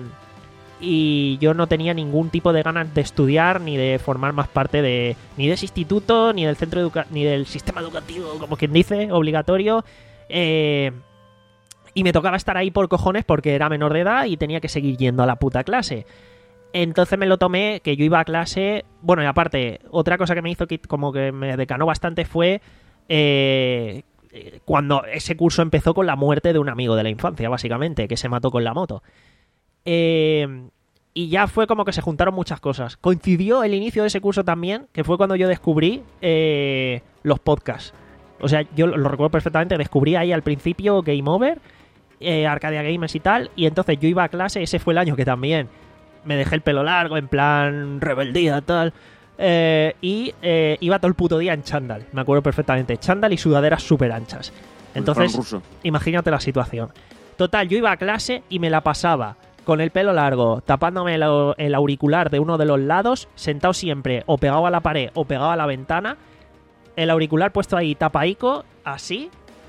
Y yo no tenía ningún tipo de ganas de estudiar ni de formar más parte de ni de ese instituto, ni del centro educa ni del sistema educativo, como quien dice, obligatorio. Eh, y me tocaba estar ahí por cojones porque era menor de edad y tenía que seguir yendo a la puta clase. Entonces me lo tomé, que yo iba a clase... Bueno, y aparte, otra cosa que me hizo que como que me decanó bastante fue... Eh, cuando ese curso empezó con la muerte de un amigo de la infancia, básicamente, que se mató con la moto. Eh, y ya fue como que se juntaron muchas cosas. Coincidió el inicio de ese curso también, que fue cuando yo descubrí eh, los podcasts. O sea, yo lo, lo recuerdo perfectamente. Descubrí ahí al principio Game Over, eh, Arcadia Gamers y tal. Y entonces yo iba a clase. Ese fue el año que también me dejé el pelo largo, en plan rebeldía, tal. Eh, y eh, iba todo el puto día en chándal. Me acuerdo perfectamente. Chándal y sudaderas súper anchas. Entonces, ruso. imagínate la situación. Total, yo iba a clase y me la pasaba con el pelo largo, tapándome el, el auricular de uno de los lados, sentado siempre o pegado a la pared o pegado a la ventana, el auricular puesto ahí tapaico, así,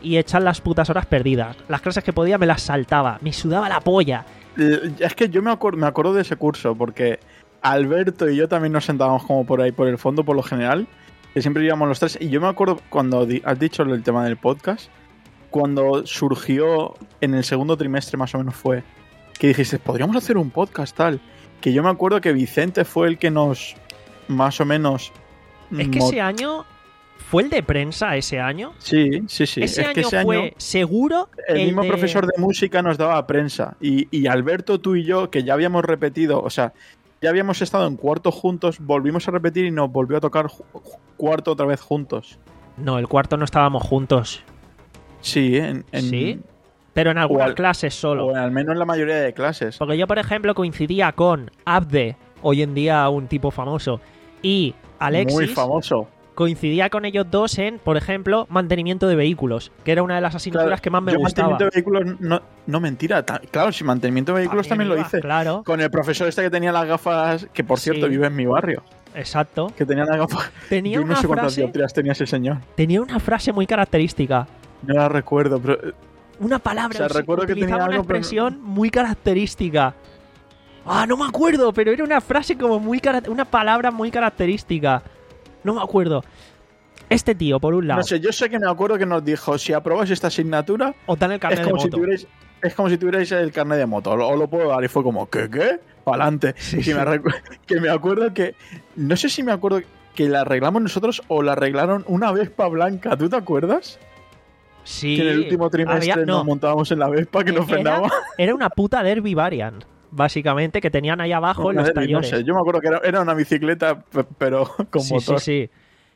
y echar las putas horas perdidas. Las clases que podía me las saltaba, me sudaba la polla. Es que yo me acuerdo, me acuerdo de ese curso, porque Alberto y yo también nos sentábamos como por ahí, por el fondo, por lo general, que siempre íbamos los tres. Y yo me acuerdo cuando di- has dicho el tema del podcast, cuando surgió en el segundo trimestre más o menos fue, que dijiste, podríamos hacer un podcast tal. Que yo me acuerdo que Vicente fue el que nos, más o menos... Es que mo- ese año... ¿Fue el de prensa ese año? Sí, sí, sí. Ese es año que ese fue año seguro el, el mismo de- profesor de música nos daba prensa. Y, y Alberto, tú y yo, que ya habíamos repetido, o sea, ya habíamos estado en cuarto juntos, volvimos a repetir y nos volvió a tocar ju- ju- cuarto otra vez juntos. No, el cuarto no estábamos juntos. Sí, en, en- ¿Sí? Pero en algunas o al- clases solo. o en al menos en la mayoría de clases. Porque yo, por ejemplo, coincidía con Abde, hoy en día un tipo famoso, y Alexis. Muy famoso. Coincidía con ellos dos en, por ejemplo, mantenimiento de vehículos, que era una de las asignaturas Claro, que más me yo gustaba. mantenimiento de vehículos, no, no mentira. ta- Claro, si mantenimiento de vehículos también, lo iba, hice. Claro, Con el profesor este que tenía las gafas, que por cierto Sí. vive en mi barrio, exacto. que tenía las gafas. Tenía Yo no una sé cuántas frase, dioptrías tenía ese señor. tenía una frase muy característica. No la recuerdo, pero Una palabra, O sea, usi- recuerdo que utilizaba tenía una algo, pero- expresión muy característica. Ah, no me acuerdo, pero era una frase como muy cara- una palabra muy característica. No me acuerdo. Este tío, por un lado, no sé, yo sé que me acuerdo que nos dijo, si aprobáis esta asignatura, os dan el es carnet de como, si moto. tuvierais, es como si tuvierais el carnet de moto, o lo puedo dar. Y fue como, ¿qué, qué? Para adelante. Sí, que, sí. me recu- que me acuerdo que, no sé si me acuerdo que la arreglamos nosotros o la arreglaron una Vespa blanca, ¿tú te acuerdas? Sí. Que en el último trimestre Había- no, nos montábamos en la Vespa que nos Era- frenaba. Era una puta Derby Variant, básicamente, que tenían ahí abajo en Una los Derby, no talleres. sé, yo me acuerdo que era, era una bicicleta, pe- pero con sí, motor. sí, sí.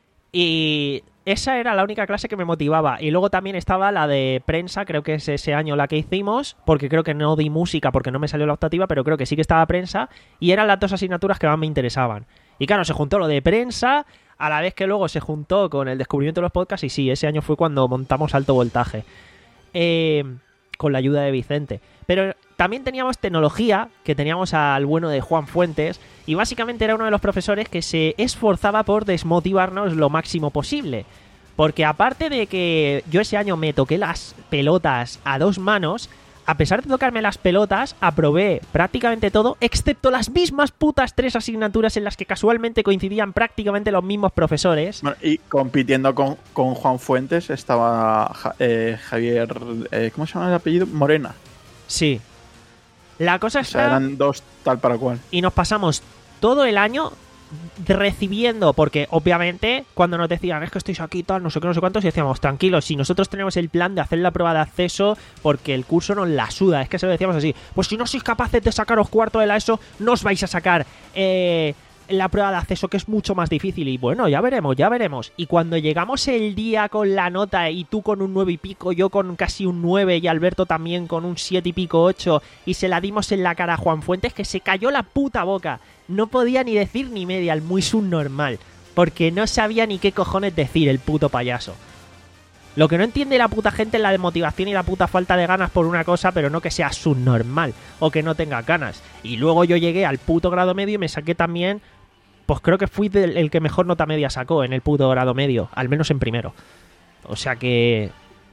Y esa era la única clase que me motivaba. Y luego también estaba la de prensa, creo que es ese año la que hicimos, porque creo que no di música porque no me salió la optativa, pero creo que sí que estaba prensa. Y eran las dos asignaturas que más me interesaban. Y claro, se juntó lo de prensa, a la vez que luego se juntó con el descubrimiento de los podcasts. Y sí, ese año fue cuando montamos Alto Voltaje. Eh, con la ayuda de Vicente. Pero también teníamos tecnología, que teníamos al bueno de Juan Fuentes, y básicamente era uno de los profesores que se esforzaba por desmotivarnos lo máximo posible. Porque aparte de que yo ese año me toqué las pelotas a dos manos, a pesar de tocarme las pelotas, aprobé prácticamente todo, excepto las mismas putas tres asignaturas en las que casualmente coincidían prácticamente los mismos profesores. Bueno, y compitiendo con, con Juan Fuentes estaba Ja- eh, Javier, eh, ¿cómo se llama el apellido? Morena. Sí. La cosa O sea, está... eran dos tal para cual. Y nos pasamos todo el año recibiendo, porque obviamente cuando nos decían es que estáis aquí tal, no sé qué, no sé cuántos, y decíamos, tranquilos, si nosotros tenemos el plan de hacer la prueba de acceso porque el curso nos la suda, es que se lo decíamos así, pues si no sois capaces de sacaros cuarto de la ESO, no os vais a sacar eh, la prueba de acceso, que es mucho más difícil. Y bueno, ya veremos, ya veremos. Y cuando llegamos el día con la nota, y tú con un nueve y pico, yo con casi un nueve, y Alberto también con un siete y pico, ocho, y se la dimos en la cara a Juan Fuentes, que se cayó la puta boca. No podía ni decir ni media, el muy subnormal, porque no sabía ni qué cojones decir el puto payaso. Lo que no entiende la puta gente es la desmotivación y la puta falta de ganas por una cosa, pero no que sea subnormal o que no tenga ganas. Y luego yo llegué al puto grado medio y me saqué también, pues creo que fui del- el que mejor nota media sacó en el puto grado medio, al menos en primero. O sea que...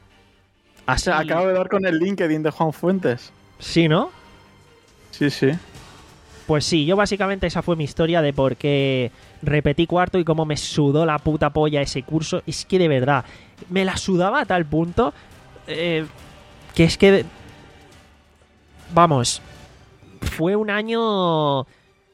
O Así... sea, acabo de dar con el LinkedIn de Juan Fuentes. Sí, ¿no? Sí, sí. Pues sí, yo básicamente esa fue mi historia de por qué repetí cuarto y cómo me sudó la puta polla ese curso. Es que de verdad, me la sudaba a tal punto eh, que es que... Vamos, fue un año...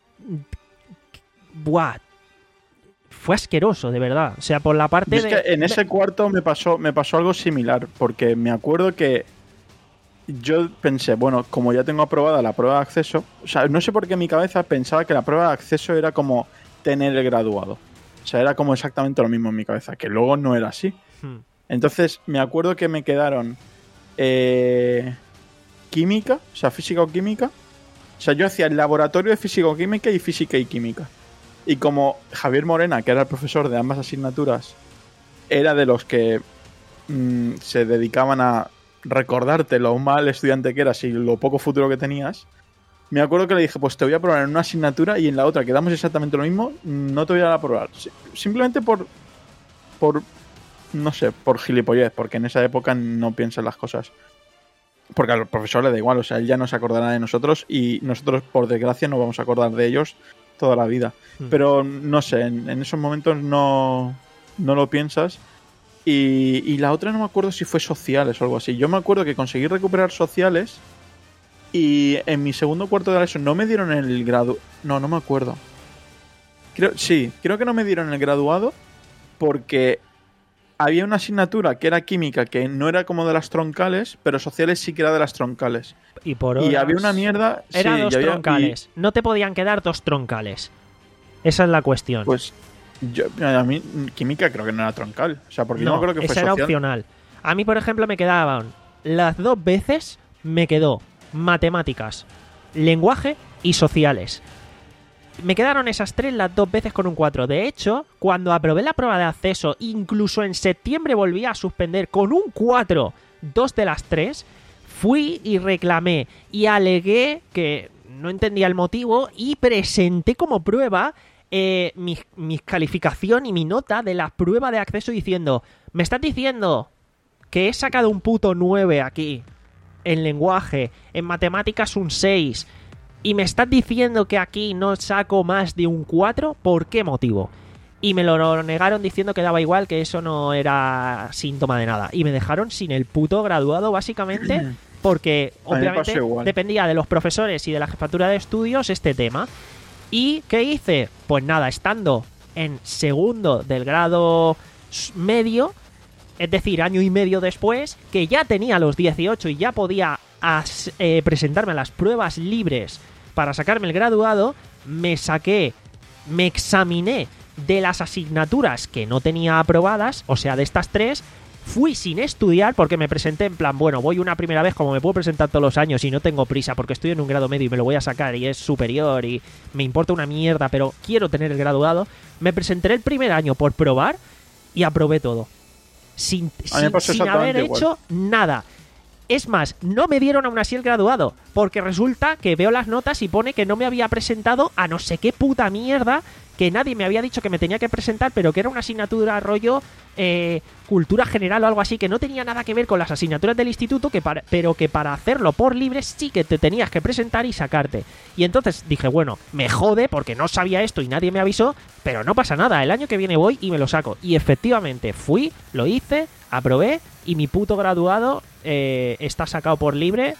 Buah, fue asqueroso, de verdad. O sea, por la parte Es de... que en ese cuarto me pasó, me pasó algo similar, porque me acuerdo que yo pensé, bueno, como ya tengo aprobada la prueba de acceso, o sea, no sé por qué en mi cabeza pensaba que la prueba de acceso era como tener el graduado. O sea, era como exactamente lo mismo en mi cabeza, que luego no era así. Hmm. Entonces, me acuerdo que me quedaron eh, química, o sea, física o química. O sea, yo hacía el laboratorio de físico-química y física y química. Y como Javier Morena, que era el profesor de ambas asignaturas, era de los que mmm, se dedicaban a recordarte lo mal estudiante que eras y lo poco futuro que tenías, me acuerdo que le dije, pues te voy a probar en una asignatura y en la otra, que damos exactamente lo mismo, no te voy a aprobar. Simplemente por, por no sé, por gilipollez, porque en esa época no piensan las cosas. Porque al profesor le da igual, o sea, él ya no se acordará de nosotros y nosotros, por desgracia, no vamos a acordar de ellos toda la vida. Mm. Pero, no sé, en, en esos momentos no, no lo piensas. Y, y la otra no me acuerdo si fue sociales o algo así. Yo me acuerdo que conseguí recuperar sociales y en mi segundo cuarto de eso no me dieron el grado... No, no me acuerdo. Creo, sí, creo que no me dieron el graduado porque... había una asignatura que era química, que no era como de las troncales, pero sociales sí que era de las troncales. Y por horas... Y había una mierda... Era sí, dos había, troncales. Y... No te podían quedar dos troncales. Esa es la cuestión. Pues yo, a mí química creo que no era troncal. O sea, porque no, yo no creo que fue esa era social. Opcional. A mí, por ejemplo, me quedaban... Las dos veces me quedó matemáticas, lenguaje y sociales. Me quedaron esas tres las dos veces con un cuatro. De hecho, cuando aprobé la prueba de acceso, incluso en septiembre volví a suspender con un cuatro dos de las tres, fui y reclamé y alegué que no entendía el motivo y presenté como prueba eh, mi, mi calificación y mi nota de la prueba de acceso diciendo, ¿me estás diciendo que he sacado un puto nueve aquí en lenguaje, en matemáticas un seis... y me estás diciendo que aquí no saco más de un cuatro? ¿Por qué motivo? Y me lo negaron diciendo que daba igual, que eso no era síntoma de nada. Y me dejaron sin el puto graduado, básicamente, porque obviamente dependía de los profesores y de la jefatura de estudios este tema. ¿Y qué hice? Pues nada, estando en segundo del grado medio, es decir, año y medio después, que ya tenía los dieciocho y ya podía as, eh, presentarme a las pruebas libres para sacarme el graduado, me saqué, me examiné de las asignaturas que no tenía aprobadas, o sea, de estas tres, fui sin estudiar porque me presenté en plan, bueno, voy una primera vez como me puedo presentar todos los años y no tengo prisa porque estoy en un grado medio y me lo voy a sacar y es superior y me importa una mierda, pero quiero tener el graduado. Me presenté el primer año por probar y aprobé todo. Sin, sin, sin haber igual. hecho nada. Es más, no me dieron aún así el graduado, porque resulta que veo las notas y pone que no me había presentado a no sé qué puta mierda, que nadie me había dicho que me tenía que presentar, pero que era una asignatura rollo eh, cultura general o algo así, que no tenía nada que ver con las asignaturas del instituto, que para, pero que para hacerlo por libre sí que te tenías que presentar y sacarte. Y entonces dije, bueno, me jode porque no sabía esto y nadie me avisó, pero no pasa nada, el año que viene voy y me lo saco. Y efectivamente fui, lo hice, aprobé y mi puto graduado eh, está sacado por libre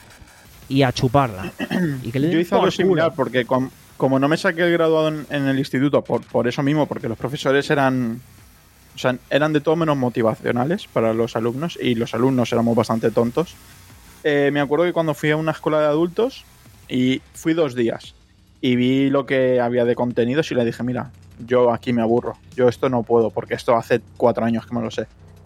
y a chuparla. Y que le den Yo hice por algo similar culo. porque com, como no me saqué el graduado en, en el instituto por, por eso mismo, porque los profesores eran, o sea, eran de todo menos motivacionales para los alumnos y los alumnos éramos bastante tontos. Eh, me acuerdo que cuando fui a una escuela de adultos y fui dos días y vi lo que había de contenidos y le dije, mira, yo aquí me aburro, yo esto no puedo porque esto hace cuatro años que me lo sé.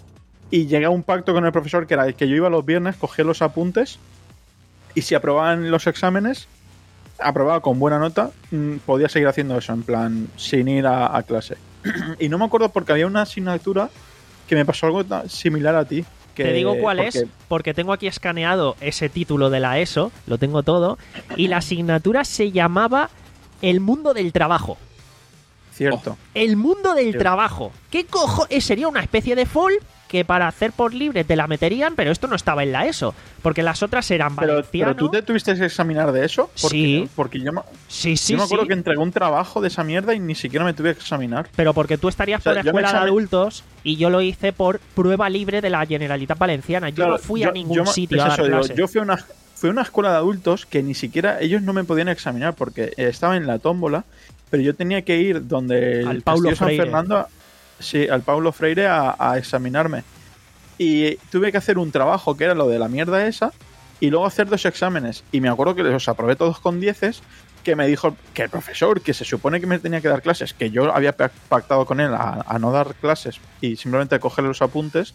Y llegué a un pacto con el profesor que era que yo iba los viernes, cogía los apuntes y si aprobaban los exámenes, aprobaba con buena nota, podía seguir haciendo eso, en plan, sin ir a, a clase. Y no me acuerdo porque había una asignatura que me pasó algo similar a ti. Que, Te digo cuál porque... es, porque tengo aquí escaneado ese título de la ESO, lo tengo todo, y la asignatura se llamaba El mundo del trabajo. Cierto. Oh, el mundo del Cierto. trabajo. ¿Qué cojo? Eh, sería una especie de F O L que para hacer por libre te la meterían, pero esto no estaba en la ESO, porque las otras eran Pero, valenciano. pero tú te tuviste que examinar de eso, porque, Sí. porque yo me, Sí, sí, yo me acuerdo sí. que entregué un trabajo de esa mierda y ni siquiera me tuve que examinar. Pero porque tú estarías O sea, por yo me escuela de examen- adultos y yo lo hice por prueba libre de la Generalitat Valenciana. Yo Claro, no fui yo- a ningún yo me- sitio es a dar eso, digo, clase. yo fui a una fui a una escuela de adultos que ni siquiera ellos no me podían examinar porque estaba en la tómbola, pero yo tenía que ir donde el Al Paulo Castillo San Freire. Fernando, a- sí, al Paulo Freire a, a examinarme. Y tuve que hacer un trabajo que era lo de la mierda esa y luego hacer dos exámenes. Y me acuerdo que los aprobé todos con dieces, que me dijo que el profesor, que se supone que me tenía que dar clases, que yo había pa- pactado con él a, a no dar clases y simplemente cogerle los apuntes,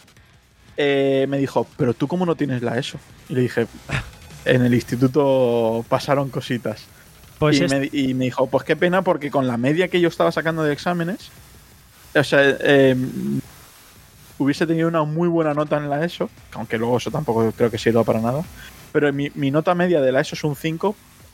eh, me dijo, pero tú cómo no tienes la ESO. Y le dije, en el instituto pasaron cositas. Pues y, es- me, y me dijo, pues qué pena porque con la media que yo estaba sacando de exámenes, o sea, eh, hubiese tenido una muy buena nota en la ESO, aunque luego eso tampoco creo que sirva para nada, pero mi, mi nota media de la ESO es un cinco,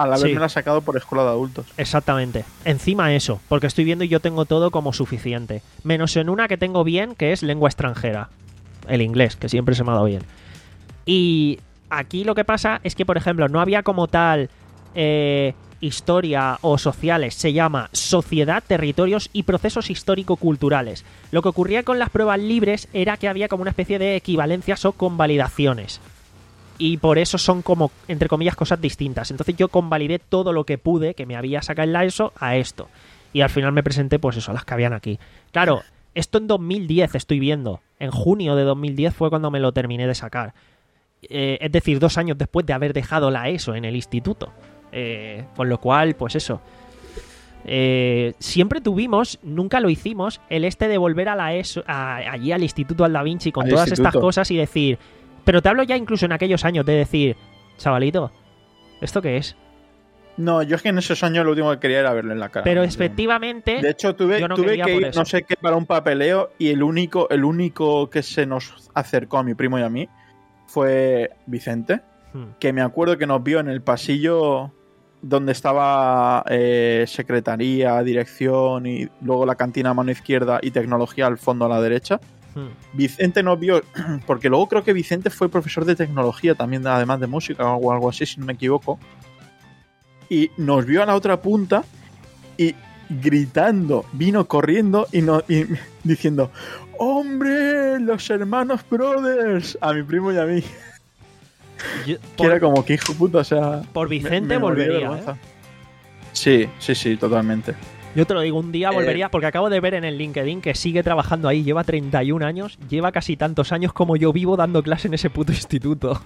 al Sí. haberme la sacado por escuela de adultos. Exactamente. Encima eso, porque estoy viendo y yo tengo todo como suficiente. Menos en una que tengo bien, que es lengua extranjera. El inglés, que siempre se me ha dado bien. Y aquí lo que pasa es que, por ejemplo, no había como tal eh, historia o sociales. Se llama sociedad, territorios y procesos histórico-culturales. Lo que ocurría con las pruebas libres era que había como una especie de equivalencias o convalidaciones. Y por eso son como, entre comillas, cosas distintas. Entonces yo convalidé todo lo que pude, que me había sacado en la ESO, a esto. Y al final me presenté, pues eso, a las que habían aquí. Claro, esto en dos mil diez estoy viendo. En junio de dos mil diez fue cuando me lo terminé de sacar. Eh, es decir, dos años después de haber dejado la ESO en el instituto. Eh, con lo cual, pues eso. Eh, siempre tuvimos, nunca lo hicimos, el este de volver a la ESO, a, allí al Instituto Al Da Vinci con Al todas instituto. estas cosas y decir... Pero te hablo ya incluso en aquellos años de decir, chavalito, ¿esto qué es? No, yo es que en esos años lo último que quería era verlo en la cara. Pero Yo- efectivamente, De hecho, tuve, yo no tuve quería que por ir, eso. no sé qué, para un papeleo y el único, el único que se nos acercó a mi primo y a mí fue Vicente, hmm, que me acuerdo que nos vio en el pasillo donde estaba eh, secretaría, dirección y luego la cantina a mano izquierda y tecnología al fondo a la derecha. hmm. Vicente nos vio, porque luego creo que Vicente fue profesor de tecnología también, además de música o algo así, si no me equivoco. Y nos vio a la otra punta y gritando, vino corriendo y, no, y diciendo, ¡hombre, los hermanos Brothers! A mi primo y a mí. Yo- Que por, era como que hijo puta, o sea... por Vicente me- me morí de volvería, vergüenza. ¿eh? Sí, sí, sí, totalmente. Yo te lo digo, un día Eh, volvería, porque acabo de ver en el LinkedIn que sigue trabajando ahí, lleva treinta y un años, lleva casi tantos años como yo vivo dando clase en ese puto instituto.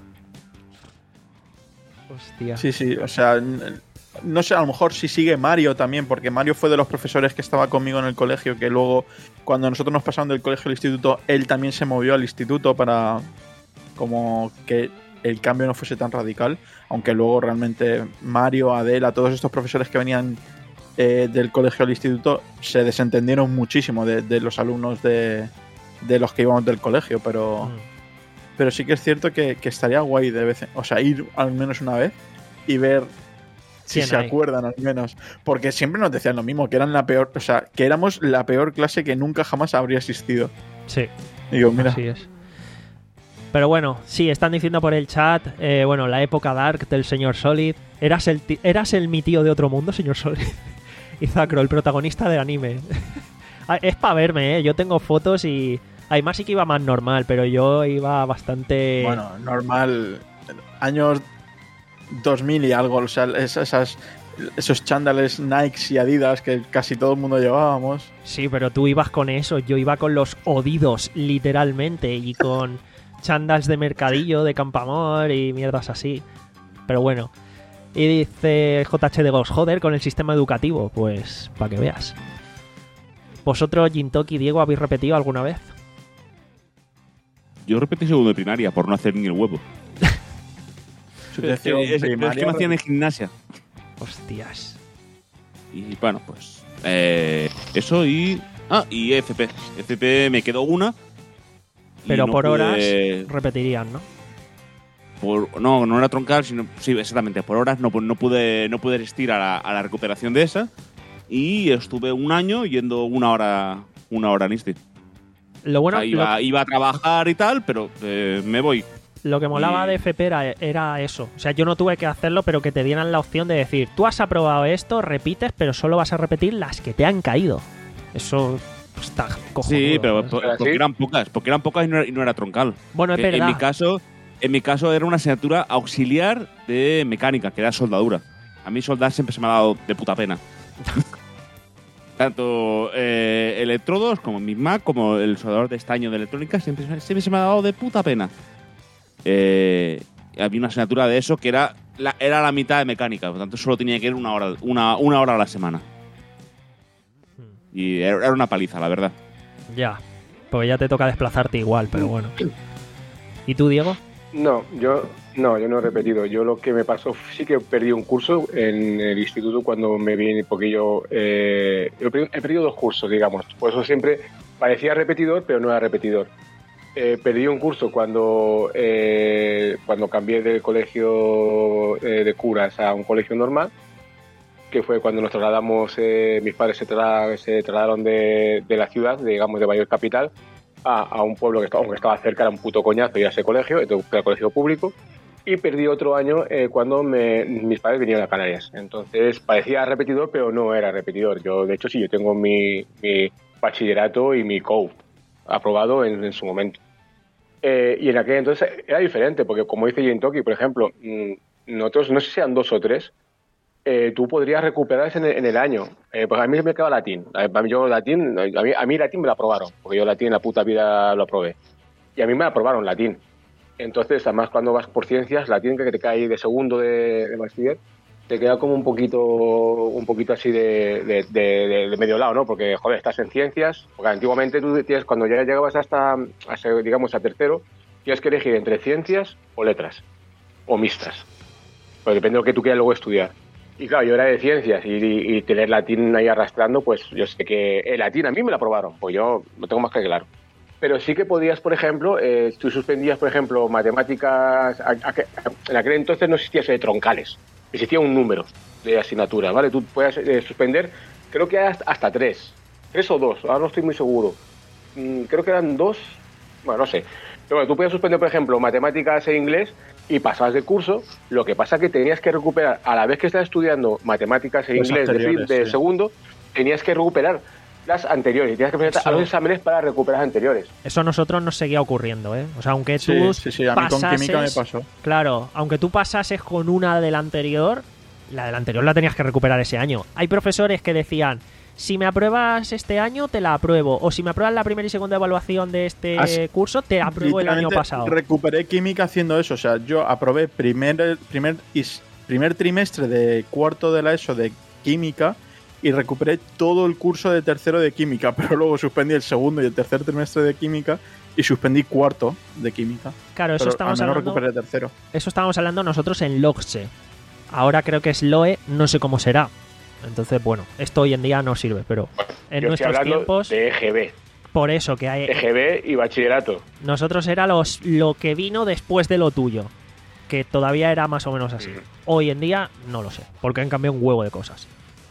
Hostia. Sí, sí, o sea, n- no sé, a lo mejor si sigue Mario también, porque Mario fue de los profesores que estaba conmigo en el colegio, que luego, cuando nosotros nos pasamos del colegio al instituto, él también se movió al instituto para como que el cambio no fuese tan radical, aunque luego realmente Mario, Adela, todos estos profesores que venían eh, del colegio al instituto se desentendieron muchísimo de, de los alumnos de, de los que íbamos del colegio, pero... Mm. Pero sí que es cierto que, que estaría guay de vez en, o sea, ir al menos una vez y ver si ¿Quién se hay? acuerdan al menos. Porque siempre nos decían lo mismo, que eran la peor, o sea, que éramos la peor clase que nunca jamás habría existido. Sí. Y digo, mira, Así es. Pero bueno, sí, están diciendo por el chat, eh, bueno, la época dark del señor Solid. ¿Eras el, ti- ¿Eras el mi tío de otro mundo, señor Solid? Y Zacro, el protagonista del anime. Ah, es para verme, ¿eh? Yo tengo fotos y... Además sí que iba más normal, pero yo iba bastante... bueno, normal, años dos mil y algo, o sea, es- esas, esos chándales Nike y Adidas que casi todo el mundo llevábamos. Sí, pero tú ibas con eso, yo iba con los odidos, literalmente, y con chándals de mercadillo, de Campamor y mierdas así. Pero bueno. Y dice J H de Ghost, joder, con el sistema educativo, pues para que veas. ¿Vosotros, Jintoki y Diego, habéis repetido alguna vez? Yo repetí segundo de primaria por no hacer ni el huevo. Es que, es- pero es que me hacían en gimnasia. Hostias. Y bueno, pues eh, eso y... Ah, y F P. F P me quedó una. y Pero no por pude- horas repetirían, ¿no? por- no, no era troncal, sino... Sí, exactamente, por horas no, pu- no pude no pude asistir a la, a la recuperación de esa. Y estuve un año yendo una hora una hora en Insti. Lo bueno, O sea, iba, lo, iba a trabajar y tal, pero eh, me voy. lo que molaba y- de F P era, era eso. O sea, yo no tuve que hacerlo, pero que te dieran la opción de decir, tú has aprobado esto, repites, pero solo vas a repetir las que te han caído. Eso pues, está cojonudo. Sí, pero ¿no? po- ¿Era porque así? eran pocas, porque eran pocas y no era, y no era troncal. Bueno, es Eh, verdad. En mi caso, en mi caso era una asignatura auxiliar de mecánica, que era soldadura. A mí soldar siempre se me ha dado de puta pena. Tanto eh, electrodos como mi Mac, como el soldador de estaño de electrónica, siempre, siempre se me ha dado de puta pena. Eh, había una asignatura de eso que era la, era la mitad de mecánica, por lo tanto solo tenía que ir una hora, una, una hora a la semana. Y era era una paliza, la verdad. Ya. Porque ya te toca desplazarte igual, pero bueno. ¿Y tú, Diego? No, yo no, yo no he repetido. Yo lo que me pasó sí que perdí un curso en el instituto cuando me vine, porque yo eh, he perdido- he perdido dos cursos, digamos. Por eso siempre parecía repetidor, pero no era repetidor. Eh, perdí un curso cuando eh, cuando cambié del colegio eh, de curas a un colegio normal, que fue cuando nos trasladamos, eh, mis padres se, tra- se trasladaron de, de la ciudad, digamos de Valladolid capital, a, a un pueblo que estaba, aunque estaba cerca, era un puto coñazo ir a ese colegio, entonces fui al colegio público, y perdí otro año eh, cuando me, mis padres vinieron a Canarias. Entonces parecía repetidor, pero no era repetidor. Yo, de hecho, sí, yo tengo mi, mi bachillerato y mi C O U aprobado en, en su momento. Eh, y en aquel entonces era diferente, porque como dice Jane Toki, por ejemplo, mmm, nosotros, no sé si sean dos o tres, eh, tú podrías recuperar en el, en el año. Eh, pues a mí me queda latín. A mí, yo latín, a mí, a mí latín me lo aprobaron, porque yo latín en la puta vida lo aprobé. Y a mí me aprobaron latín. Entonces, además, cuando vas por ciencias, latín que te cae de segundo de, de bachiller, te queda como un poquito un poquito así de, de, de, de medio lado, ¿no? Porque, joder, estás en ciencias, porque antiguamente tú tienes, cuando ya llegabas hasta, hasta, digamos, a tercero, tienes que elegir entre ciencias o letras, o mixtas, pues depende de lo que tú quieras luego estudiar. Y claro, yo era de ciencias y, y, y tener latín ahí arrastrando, pues yo sé que el latín a mí me lo aprobaron, pues yo lo tengo más que claro. Pero sí que podías, por ejemplo, eh, tú suspendías, por ejemplo, matemáticas, a, a, a, en aquel entonces no existía ese de troncales, existía un número de asignatura, ¿vale? Tú puedes eh, suspender, creo que hasta, hasta tres, tres o dos, ahora no estoy muy seguro. Mm, creo que eran dos, bueno, no sé. Pero bueno, tú podías suspender, por ejemplo, matemáticas e inglés y pasabas de curso. Lo que pasa es que tenías que recuperar, a la vez que estabas estudiando matemáticas e Los inglés de, de sí. segundo, tenías que recuperar las anteriores y tenías que presentar Eso- a los exámenes para recuperar las anteriores. Eso a nosotros nos seguía ocurriendo, ¿eh? O sea, aunque Sí, tú sí, sí, a mí con química me pasases- pasó. Claro, aunque tú pasases con una de la anterior, la de la anterior la tenías que recuperar ese año. Hay profesores que decían, si me apruebas este año, te la apruebo. O si me apruebas la primera y segunda evaluación de este Así- curso, te apruebo el año Literalmente pasado. recuperé química haciendo eso. O sea, yo aprobé primer, primer, is- primer trimestre de cuarto de la ESO de química y recuperé todo el curso de tercero de química, pero luego suspendí el segundo y el tercer trimestre de química y suspendí cuarto de química. Claro, eso Pero al estamos menos hablando, recuperé tercero. eso estábamos hablando nosotros en LOGSE. Ahora creo que es LOE, no sé cómo será. Entonces, bueno, esto hoy en día no sirve, pero en Yo estoy nuestros hablando tiempos, de E G B, por eso que hay, E G B y bachillerato. nosotros era los, lo que vino después de lo tuyo, que todavía era más o menos así. Ujú. Hoy en día no lo sé, porque han cambiado un huevo de cosas.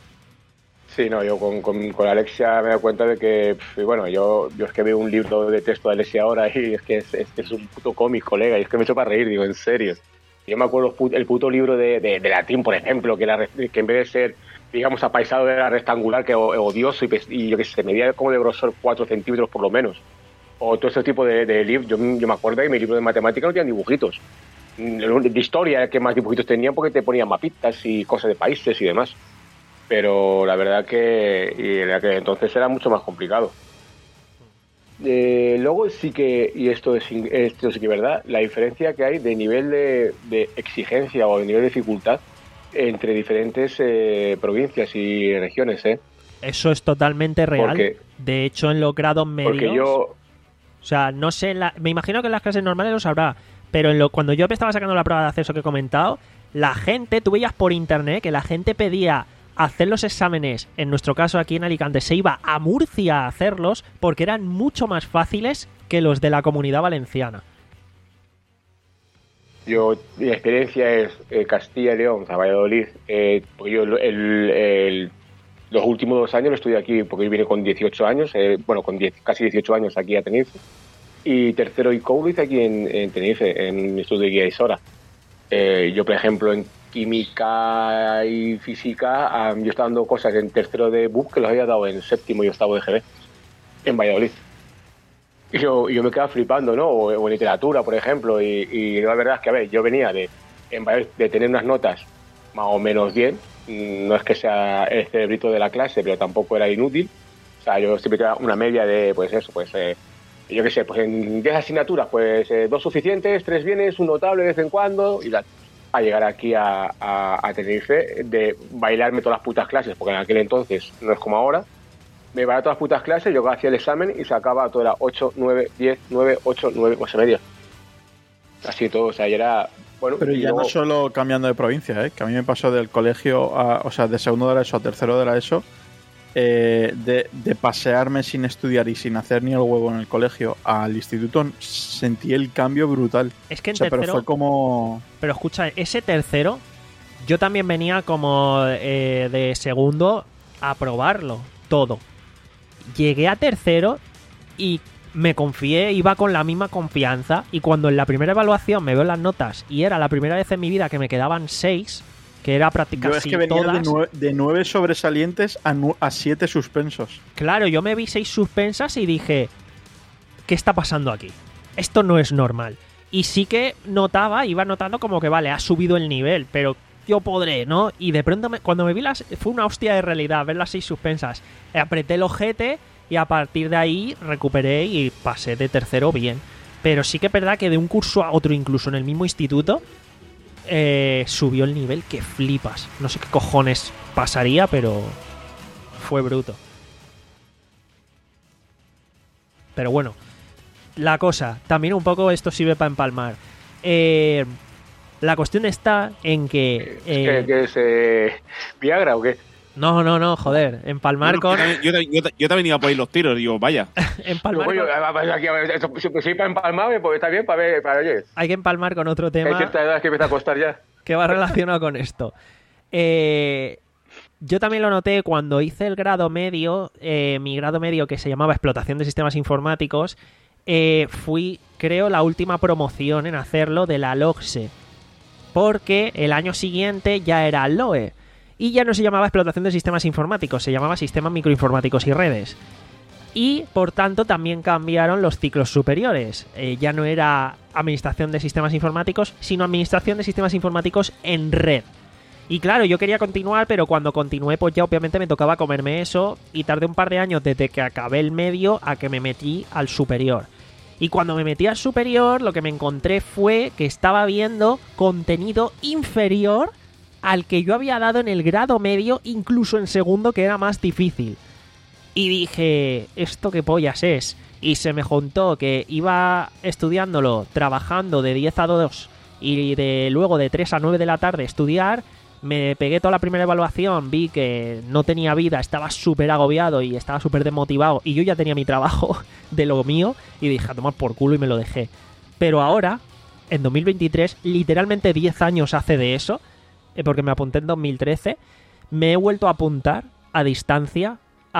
Sí, no, yo con, con, con Alexia me he dado cuenta de que, pf, bueno, yo, yo es que veo un libro de texto de Alexia ahora y es que es, es, que es un puto cómic, colega, y es que me he hecho para reír, digo, en serio. Yo me acuerdo pu- el puto libro de, de, de latín, por ejemplo, que, era, re- que en vez de ser, digamos, apaisado era rectangular, que o- odioso y, pes- y yo que sé, medía como de grosor cuatro centímetros por lo menos. O todo ese tipo de, de libros, yo, yo me acuerdo que mi libro de matemática no tenían dibujitos. Mm, De historia que más dibujitos tenían porque te ponían mapitas y cosas de países y demás. Pero la verdad que y en aquel entonces era mucho más complicado. Eh, luego sí que, y esto es, in- esto sí que es verdad, la diferencia que hay de nivel de, de exigencia o de nivel de dificultad entre diferentes eh, provincias y regiones, ¿eh? Eso es totalmente real. Porque- De hecho, en los grados medios, Porque yo, o sea, no sé, en la- me imagino que en las clases normales lo sabrá, pero en lo, cuando yo me estaba sacando la prueba de acceso que he comentado, la gente, tú veías por internet que la gente pedía hacer los exámenes, en nuestro caso aquí en Alicante, se iba a Murcia a hacerlos porque eran mucho más fáciles que los de la Comunidad Valenciana. yo mi experiencia es eh, Castilla y León, o sea, Valladolid. Eh, porque yo el, el- el- los últimos dos años lo estudié aquí porque yo vine con dieciocho años, eh, bueno, con diez, casi dieciocho años aquí a Tenerife. Y tercero y C O U lo hice aquí en, en Tenerife, en mi estudio de guía y Sora. Eh, yo, por ejemplo, en química y física, ah, yo estaba dando cosas en tercero de B U C que los había dado en séptimo y octavo de G B, en Valladolid. Y yo, y yo me quedaba flipando, ¿no? O, o en literatura, por ejemplo. Y, y la verdad es que, a ver, yo venía de, en Valladolid, de tener unas notas más o menos bien. No es que sea el cerebrito de la clase, pero tampoco era inútil. O sea, yo siempre tenía una media de, pues eso, pues... Eh, yo qué sé, pues en diez asignaturas, pues eh, dos suficientes, tres bienes, un notable de vez en cuando, y la, a llegar aquí a, a, a Tenerife, de bailarme todas las putas clases, porque en aquel entonces no es como ahora, me bailaba todas las putas clases, yo hacía el examen y sacaba todo, era ocho, nueve, diez, nueve, ocho, nueve, ocho media. Así todo, o sea, ya era... Bueno, Pero y ya luego- no solo cambiando de provincia, ¿eh? Que a mí me pasó del colegio, a, o sea, de segundo de la ESO a tercero de la ESO, eh, de, de pasearme sin estudiar y sin hacer ni el huevo en el colegio al instituto, sentí el cambio brutal. Es que en O sea, tercero... pero fue como... Pero escucha, ese tercero, yo también venía como eh, de segundo a probarlo todo. Llegué a tercero y me confié, iba con la misma confianza, y cuando en la primera evaluación me veo las notas y era la primera vez en mi vida que me quedaban seis, que era prácticamente Yo es que venía todas... de nueve, de nueve sobresalientes a, nu- a siete suspensos. Claro, yo me vi seis suspensas y dije, ¿qué está pasando aquí? Esto no es normal. Y sí que notaba, iba notando como que vale, ha subido el nivel, pero yo podré, ¿no? Y de pronto, me, cuando me vi las... Fue una hostia de realidad ver las seis suspensas. Apreté el ojete y a partir de ahí recuperé y pasé de tercero bien. Pero sí que es verdad que de un curso a otro, incluso en el mismo instituto, eh, subió el nivel que flipas. No sé qué cojones pasaría, pero fue bruto. Pero bueno, la cosa, también un poco esto sirve para empalmar. Eh, la cuestión está en que... Eh, ¿Qué, qué es eh, Viagra o qué? No, no, no, joder. Empalmar Bueno, con... Yo, también- yo, también- yo, ta- yo también iba por ahí los tiros, digo, vaya. empalmar Oye, con- aquí, a ver, esto- si pues sí para empalmarme, pues está bien, para ver, para oye. Hay que empalmar con otro Hay tema cierta edad que empieza a costar ya. que va relacionado con esto. Eh, yo también lo noté cuando hice el grado medio, eh, mi grado medio que se llamaba Explotación de Sistemas Informáticos, eh, fui, creo, la última promoción en hacerlo de la LOGSE, porque el año siguiente ya era LOE, y ya no se llamaba Explotación de Sistemas Informáticos, se llamaba Sistemas Microinformáticos y Redes. Y, por tanto, también cambiaron los ciclos superiores. Eh, ya no era Administración de Sistemas Informáticos, sino Administración de Sistemas Informáticos en Red. Y claro, yo quería continuar, pero cuando continué, pues ya obviamente me tocaba comerme eso, y tardé un par de años desde que acabé el medio a que me metí al superior. Y cuando me metí al superior, lo que me encontré fue que estaba viendo contenido inferior al que yo había dado en el grado medio, incluso en segundo, que era más difícil. Y dije, ¿esto qué pollas es? Y se me juntó que iba estudiándolo, trabajando de diez a dos y de luego de tres a nueve de la tarde estudiar. Me pegué toda la primera evaluación, vi que no tenía vida, estaba súper agobiado y estaba súper desmotivado, y yo ya tenía mi trabajo de lo mío y dije, a tomar por culo, y me lo dejé. Pero ahora, en dos mil veintitrés, literalmente diez años hace de eso, eh, porque me apunté en dos mil trece, me he vuelto a apuntar a distancia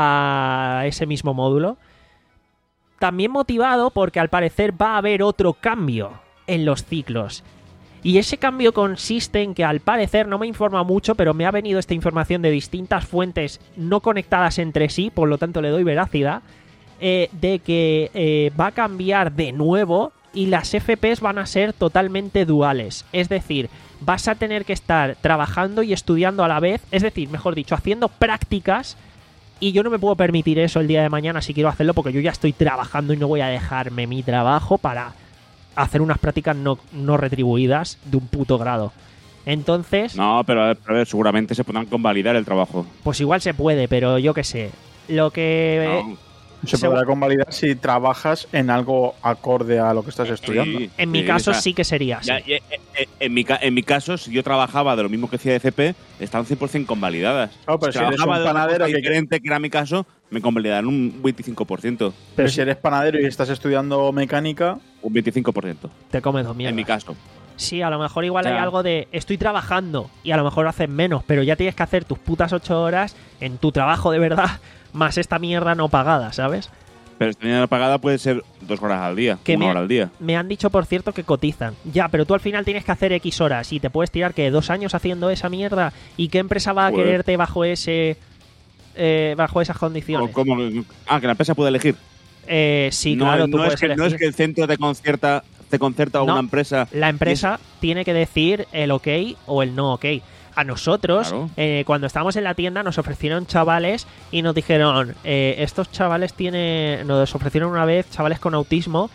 a ese mismo módulo, también motivado porque al parecer va a haber otro cambio en los ciclos. Y ese cambio consiste en que al parecer, no me informa mucho, pero me ha venido esta información de distintas fuentes no conectadas entre sí, por lo tanto le doy veracidad, eh, de que eh, va a cambiar de nuevo y las F Ps van a ser totalmente duales. Es decir, vas a tener que estar trabajando y estudiando a la vez, es decir, mejor dicho, haciendo prácticas, y yo no me puedo permitir eso el día de mañana si quiero hacerlo, porque yo ya estoy trabajando y no voy a dejarme mi trabajo para hacer unas prácticas no, no retribuidas de un puto grado. Entonces... No, pero a ver, a ver, seguramente se podrán convalidar el trabajo. Pues igual se puede, pero yo qué sé. Lo que... No. Se Se- podrá convalidar si trabajas en algo acorde a lo que estás estudiando. Sí, En mi sí, caso o sea, sí que sería así. ya, ya, eh, eh, en, mi, ca- en mi caso, si yo trabajaba de lo mismo que hacía de C P, están cien por ciento convalidadas. Claro, pero si eres trabajaba un de una panadero cosa que- diferente, que era mi caso, me convalidaron un veinticinco por ciento. Pero si eres panadero y estás estudiando mecánica, Un veinticinco por ciento, Te comes dos mierdas. en mi caso. Sí, a lo mejor igual O sea- hay algo de estoy trabajando y a lo mejor haces menos, pero ya tienes que hacer tus putas ocho horas en tu trabajo de verdad, más esta mierda no pagada, ¿sabes? Pero esta mañana pagada puede ser dos horas al día, Que una me- hora al día. Me han dicho, por cierto, que cotizan. Ya, pero tú al final tienes que hacer X horas y te puedes tirar, que dos años haciendo esa mierda. ¿Y qué empresa va a Joder. quererte bajo ese eh, bajo esas condiciones? ¿Cómo? Ah, que la empresa puede elegir. Eh, sí, no, claro, tú no puedes es que, no elegir. es que el centro te concierta, te concerta a No, una empresa. La empresa tiene que decir el ok o el no ok. A nosotros, Claro. eh, cuando estábamos en la tienda, nos ofrecieron chavales y nos dijeron, eh, estos chavales tienen, nos ofrecieron una vez chavales con autismo,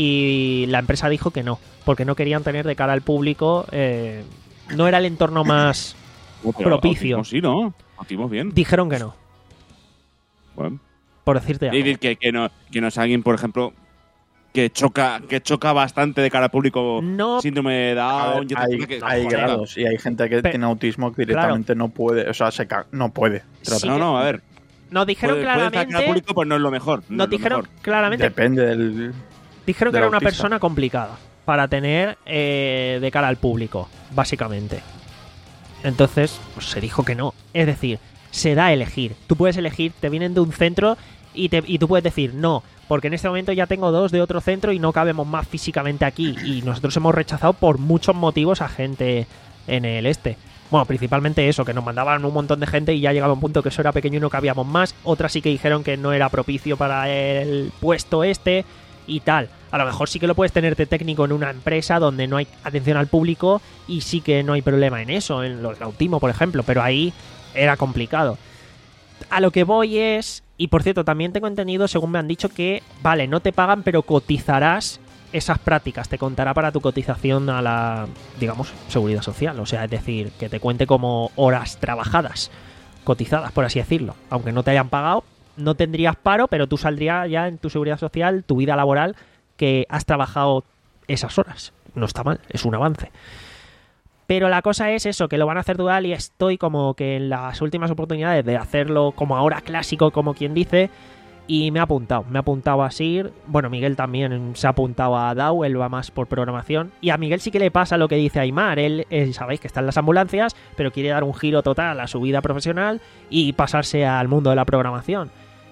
y la empresa dijo que no, porque no querían tener de cara al público, eh, no era el entorno más Oh, pero propicio. autismo sí, ¿no? Autismo bien. Dijeron que no, Bueno. por decirte Y algo. decir que, que, no, que no es alguien, por ejemplo, que choca que choca bastante de cara al público. No. Síndrome de a Down. ver, y otras hay, cosas que- hay joder, grados y hay gente que Pe- tiene autismo que directamente no puede, o sea, se ca- no puede tratar. Sí no, que- no, a ver. Nos dijeron Puede, puede estar claramente... cara al público, pues no es lo mejor. No nos es lo dijeron mejor. claramente... Depende del... Dijeron que del era una autista. persona complicada para tener eh, de cara al público, básicamente. Entonces, pues, se dijo que no. Es decir, se da a elegir. Tú puedes elegir, te vienen de un centro y, te, y tú puedes decir no, porque en este momento ya tengo dos de otro centro y no cabemos más físicamente aquí. Y nosotros hemos rechazado por muchos motivos a gente en el este. Bueno, principalmente eso, que nos mandaban un montón de gente y ya llegaba un punto que eso era pequeño y no cabíamos más. Otras sí que dijeron que no era propicio para el puesto este y tal. A lo mejor sí que lo puedes tener de técnico en una empresa donde no hay atención al público y sí que no hay problema en eso, en los autismo, por ejemplo, pero ahí era complicado. A lo que voy es... Y por cierto, también tengo entendido, según me han dicho, que, vale, no te pagan, pero cotizarás esas prácticas, te contará para tu cotización a la, digamos, seguridad social. O sea, es decir, que te cuente como horas trabajadas, cotizadas, por así decirlo. Aunque no te hayan pagado, no tendrías paro, pero tú saldrías ya en tu seguridad social, tu vida laboral, que has trabajado esas horas. No está mal, es un avance. Pero la cosa es eso, que lo van a hacer dual y estoy como que en las últimas oportunidades de hacerlo como ahora clásico, como quien dice, y me ha apuntado. Me ha apuntado a Sir, bueno, Miguel también se ha apuntado a D A W, él va más por programación, y a Miguel sí que le pasa lo que dice Aymar, él, él sabéis que está en las ambulancias, pero quiere dar un giro total a su vida profesional y pasarse al mundo de la programación.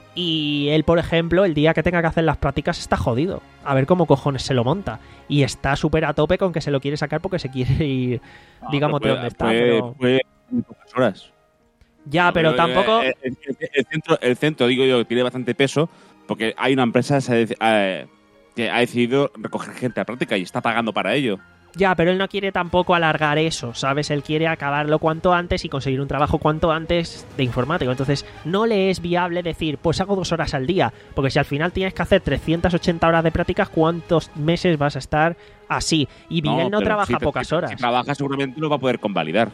Y él, por ejemplo, el día que tenga que hacer las prácticas está jodido. A ver cómo cojones se lo monta. Y está súper a tope con que se lo quiere sacar porque se quiere ir, No, digamos, de puede- donde está. puede- Pero... puede muy pocas horas. Ya, No, pero tampoco... eh, El, el- el centro, el centro, digo yo, tiene bastante peso porque hay una empresa que se ha dec- eh, que ha decidido recoger gente a práctica y está pagando para ello. Ya, pero él no quiere tampoco alargar eso, ¿sabes? Él quiere acabarlo cuanto antes y conseguir un trabajo cuanto antes de informático. Entonces, no le es viable decir, pues hago dos horas al día. Porque si al final tienes que hacer trescientas ochenta horas de prácticas, ¿cuántos meses vas a estar así? Y Miguel no, pero trabaja si te- pocas si- horas. Si trabaja seguramente lo va a poder convalidar.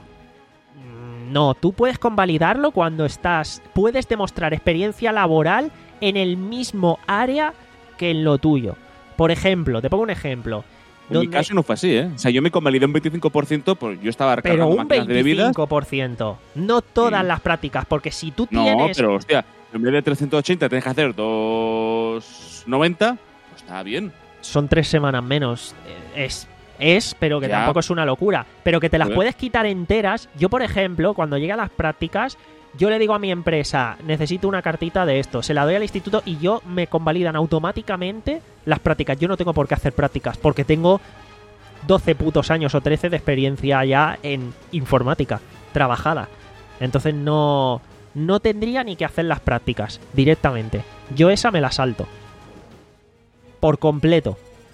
No, tú puedes convalidarlo cuando estás... Puedes demostrar experiencia laboral en el mismo área que en lo tuyo. Por ejemplo, te pongo un ejemplo. En mi donde- caso no fue así, ¿eh? O sea, yo me convalidé un veinticinco por ciento, pues yo estaba Pero recargando un máquinas de bebidas. veinticinco por ciento. No todas Sí. las prácticas, porque si tú No, tienes... pero hostia, en vez de trescientos ochenta tienes que hacer doscientos noventa, pues está bien. Son tres semanas menos. Eh, Es, es, pero que Ya. tampoco es una locura. Pero que te las Joder. puedes quitar enteras. Yo, por ejemplo, cuando llegue a las prácticas, yo le digo a mi empresa, necesito una cartita de esto. Se la doy al instituto y yo me convalidan automáticamente las prácticas. Yo no tengo por qué hacer prácticas, porque tengo doce putos años o trece de experiencia ya en informática trabajada. Entonces no, no tendría ni que hacer las prácticas directamente. Yo esa me la salto. Por completo.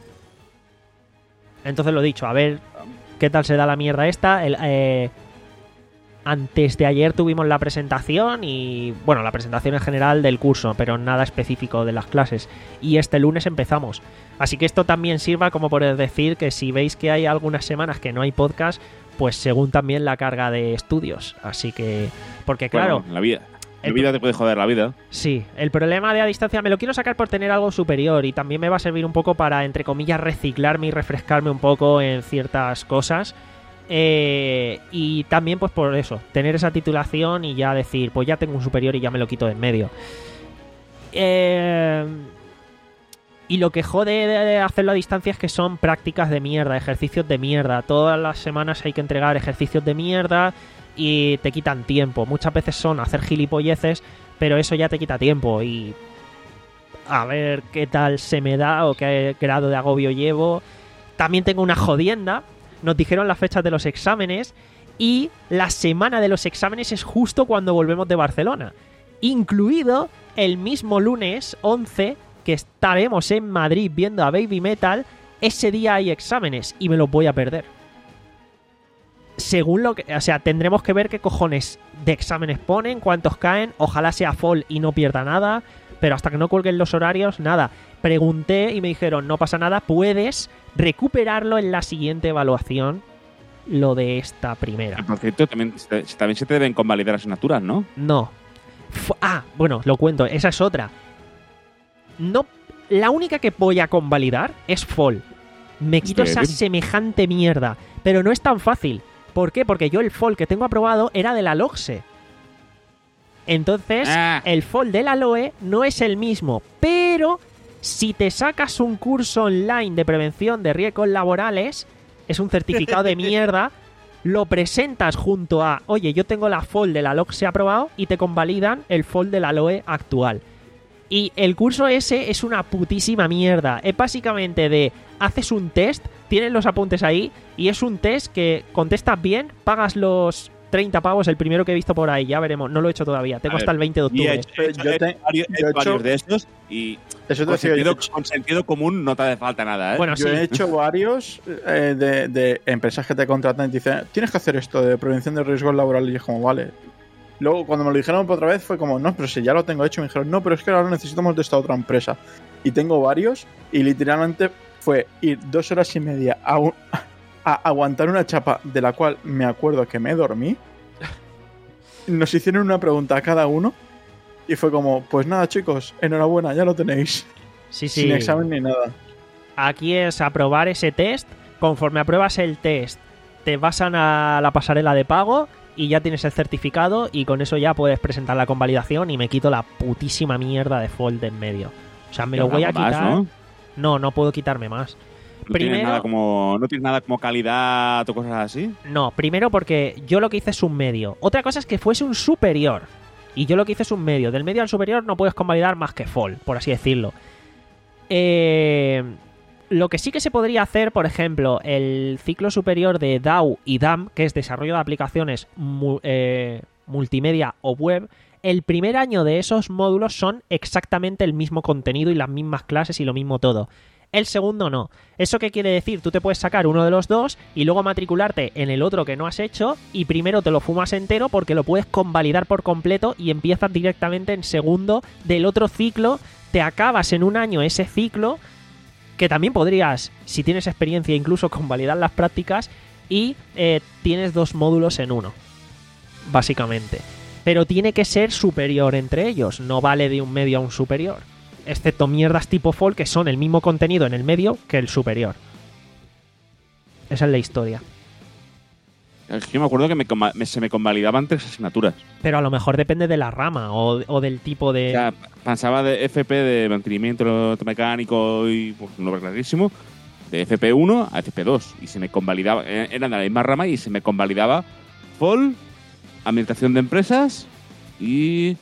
Entonces lo dicho, a ver qué tal se da la mierda esta. El, eh, antes de ayer tuvimos la presentación y, bueno, la presentación en general del curso, pero nada específico de las clases. Y este lunes empezamos. Así que esto también sirva como por decir que si veis que hay algunas semanas que no hay podcast, pues según también la carga de estudios. Así que, porque claro... Bueno, la vida. La el- vida te puede joder la vida. Sí, el problema de a distancia me lo quiero sacar por tener algo superior y también me va a servir un poco para, entre comillas, reciclarme y refrescarme un poco en ciertas cosas. Eh, y también, pues por eso, tener esa titulación y ya decir, pues ya tengo un superior y ya me lo quito de en medio. Eh, y lo que jode de hacerlo a distancia es que son prácticas de mierda, ejercicios de mierda. Todas las semanas hay que entregar ejercicios de mierda y te quitan tiempo. Muchas veces son hacer gilipolleces, pero eso ya te quita tiempo y a ver qué tal se me da o qué grado de agobio llevo. También tengo una jodienda. Nos dijeron las fechas de los exámenes y la semana de los exámenes es justo cuando volvemos de Barcelona, incluido el mismo lunes once que estaremos en Madrid viendo a Baby Metal. Ese día hay exámenes y me los voy a perder. Según lo que... O sea, tendremos que ver qué cojones de exámenes ponen, cuántos caen. Ojalá sea fall y no pierda nada. Pero hasta que no cuelguen los horarios, nada. Pregunté y me dijeron, no pasa nada, puedes recuperarlo en la siguiente evaluación, lo de esta primera. Por cierto, también, se- también se te deben convalidar asignaturas, ¿no? No. Fu- ah, bueno, lo cuento, esa es otra. No, la única que voy a convalidar es fall. Me quito Está esa bien. semejante mierda. Pero no es tan fácil. ¿Por qué? Porque yo el fall que tengo aprobado era de la LOGSE. Entonces, Ah. el fold del Aloe no es el mismo, pero si te sacas un curso online de prevención de riesgos laborales, es un certificado de mierda, lo presentas junto a, oye, yo tengo la fold del Aloe se ha aprobado y te convalidan el fold del Aloe actual. Y el curso ese es una putísima mierda. Es básicamente de, haces un test, tienes los apuntes ahí, y es un test que contestas bien, pagas los treinta pavos, el primero que he visto por ahí, ya veremos, no lo he hecho todavía, tengo A ver, hasta el veinte de Y he octubre. hecho, he hecho- Yo he te- hecho varios, he yo he hecho varios hecho- de estos y Eso te con decía, yo he sentido, hecho- con sentido común no te hace falta nada, ¿eh? Bueno, Yo sí. he hecho varios eh, de, de empresas que te contratan y te dicen, tienes que hacer esto de prevención de riesgos laborales. Y es como, vale. Luego, cuando me lo dijeron por otra vez, fue como, no, pero si ya lo tengo hecho. Me dijeron, no, pero es que ahora necesitamos de esta otra empresa. Y tengo varios, y literalmente fue ir dos horas y media a, un- a aguantar una chapa de la cual me acuerdo que me dormí. Nos hicieron una pregunta a cada uno, y fue como, pues nada, chicos, enhorabuena, ya lo tenéis. Sí, sí. Sin examen ni nada. Aquí es aprobar ese test. Conforme apruebas el test, te pasan a la pasarela de pago y ya tienes el certificado y con eso ya puedes presentar la convalidación y me quito la putísima mierda de fold en medio. O sea, me lo voy a Algo más, quitar. ¿no? No, no puedo quitarme más. No Primero- tienes nada como, no tienes nada como calidad o cosas así. No, primero porque yo lo que hice es un medio. Otra cosa es que fuese un superior. Y yo lo que hice es un medio. Del medio al superior no puedes convalidar más que fold, por así decirlo. Eh, lo que sí que se podría hacer, por ejemplo, el ciclo superior de D A W y D A M, que es desarrollo de aplicaciones mu- eh, multimedia o web, el primer año de esos módulos son exactamente el mismo contenido y las mismas clases y lo mismo todo. El segundo no. ¿Eso qué quiere decir? Tú te puedes sacar uno de los dos y luego matricularte en el otro que no has hecho y primero te lo fumas entero porque lo puedes convalidar por completo y empiezas directamente en segundo del otro ciclo, te acabas en un año ese ciclo, que también podrías, si tienes experiencia, incluso convalidar las prácticas y eh, tienes dos módulos en uno, básicamente. Pero tiene que ser superior entre ellos, no vale de un medio a un superior. Excepto mierdas tipo Fall que son el mismo contenido en el medio que el superior. Esa es la historia. Es que yo me acuerdo que me, conva- me- se me convalidaban tres asignaturas. Pero a lo mejor depende de la rama o, o del tipo de... O sea, pasaba de F P de mantenimiento mecánico y pues, un nombre clarísimo, de F P uno a F P dos. Y se me convalidaba, eh, eran de la misma rama y se me convalidaba Fall, administración de empresas y.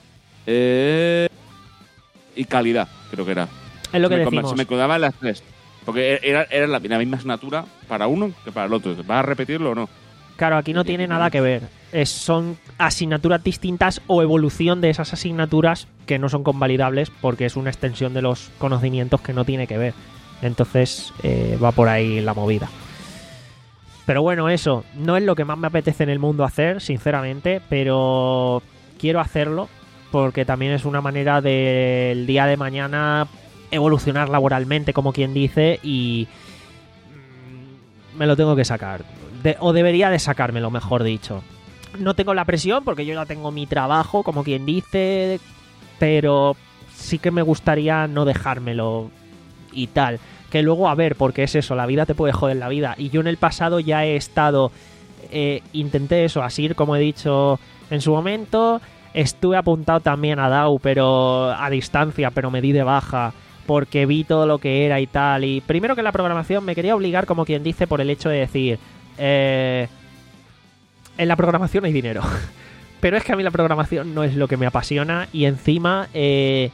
Eh, y calidad, creo que era. es lo que se me, conva- decimos. se me condaban las tres. Porque era, era la, la misma asignatura para uno que para el otro. ¿Vas a repetirlo o no? Claro, aquí no tiene nada que ver. Es- son asignaturas distintas o evolución de esas asignaturas que no son convalidables porque es una extensión de los conocimientos que no tiene que ver. Entonces eh, va por ahí la movida. Pero bueno, eso no es lo que más me apetece en el mundo hacer, sinceramente, pero quiero hacerlo porque también es una manera del día de mañana evolucionar laboralmente, como quien dice, y mm, me lo tengo que sacar. De- o debería de sacármelo, mejor dicho. No tengo la presión porque yo ya tengo mi trabajo, como quien dice, pero sí que me gustaría no dejármelo y tal. Que luego, a ver, porque es eso, la vida te puede joder la vida. Y yo en el pasado ya he estado, eh, intenté eso, así como he dicho en su momento. Estuve apuntado también a D A W, pero a distancia, pero me di de baja porque vi todo lo que era y tal. Y primero que la programación me quería obligar, como quien dice, por el hecho de decir, eh, en la programación hay dinero. Pero es que a mí la programación no es lo que me apasiona y encima eh,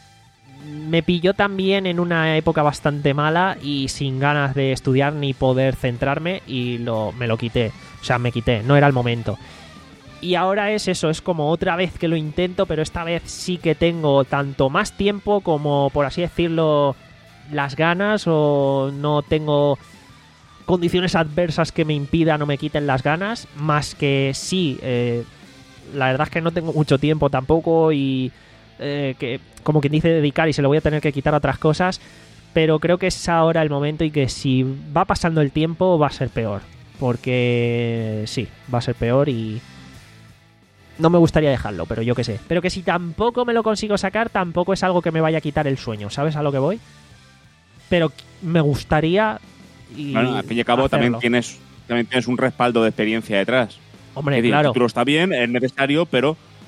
me pilló también en una época bastante mala y sin ganas de estudiar ni poder centrarme y lo, me lo quité. O sea, me quité, no era el momento. Y ahora es eso, es como otra vez que lo intento, pero esta vez sí que tengo tanto más tiempo como, por así decirlo, las ganas, o no tengo condiciones adversas que me impidan o me quiten las ganas, más que sí, eh, la verdad es que no tengo mucho tiempo tampoco y eh, que, como quien dice, dedicar y se lo voy a tener que quitar a otras cosas, pero creo que es ahora el momento y que si va pasando el tiempo va a ser peor, porque sí, va a ser peor y... no me gustaría dejarlo, pero yo qué sé. Pero que si tampoco me lo consigo sacar, tampoco es algo que me vaya a quitar el sueño, ¿sabes a lo que voy? Pero me gustaría... Y Bueno, al fin y al cabo también hacerlo. tienes, también tienes un respaldo de experiencia detrás. Hombre, Es decir, claro. el título está bien, es necesario, pero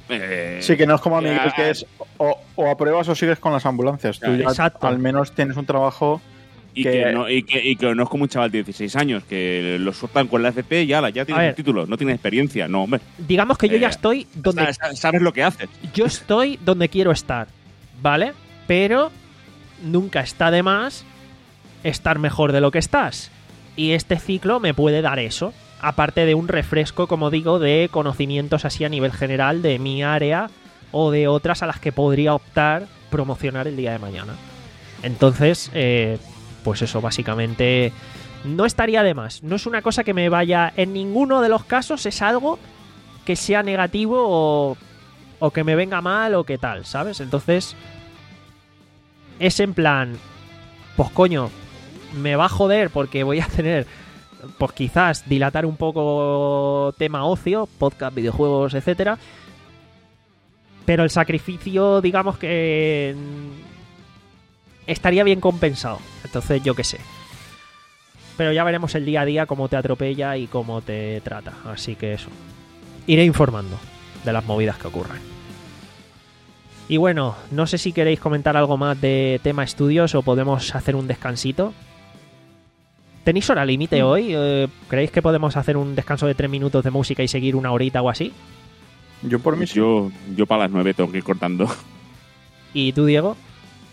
Eh, Sí, que no es como a Miguel, ya- que es o, o apruebas o sigues con las ambulancias. Tú ya Exacto. al menos tienes un trabajo Y que- que, no, y, que, y que no es como un chaval de dieciséis años, que lo sueltan con la F P y ala, ya A tienes ver. el título, no tienes experiencia. No, hombre. Digamos que yo ya Eh, estoy donde Sa- Sabes lo que haces. yo estoy donde quiero estar, ¿vale? Pero nunca está de más estar mejor de lo que estás. Y este ciclo me puede dar eso. Aparte de un refresco, como digo, de conocimientos así a nivel general de mi área o de otras a las que podría optar promocionar el día de mañana. Entonces, eh, pues eso, básicamente no estaría de más. No es una cosa que me vaya... En ninguno de los casos es algo que sea negativo o, o que me venga mal o que tal, ¿sabes? Entonces, es en plan... Pues coño, me va a joder porque voy a tener... Pues quizás dilatar un poco tema ocio, podcast, videojuegos, etcétera. Pero el sacrificio, digamos que... estaría bien compensado. Entonces, yo qué sé. Pero ya veremos el día a día cómo te atropella y cómo te trata. Así que eso. Iré informando de las movidas que ocurran. Y bueno, no sé si queréis comentar algo más de tema estudios o podemos hacer un descansito. ¿Tenéis hora límite hoy? Eh, ¿Creéis que podemos hacer un descanso de tres minutos de música y seguir una horita o así? yo por mí sí. Yo, yo para las nueve tengo que ir cortando. ¿Y tú, Diego? O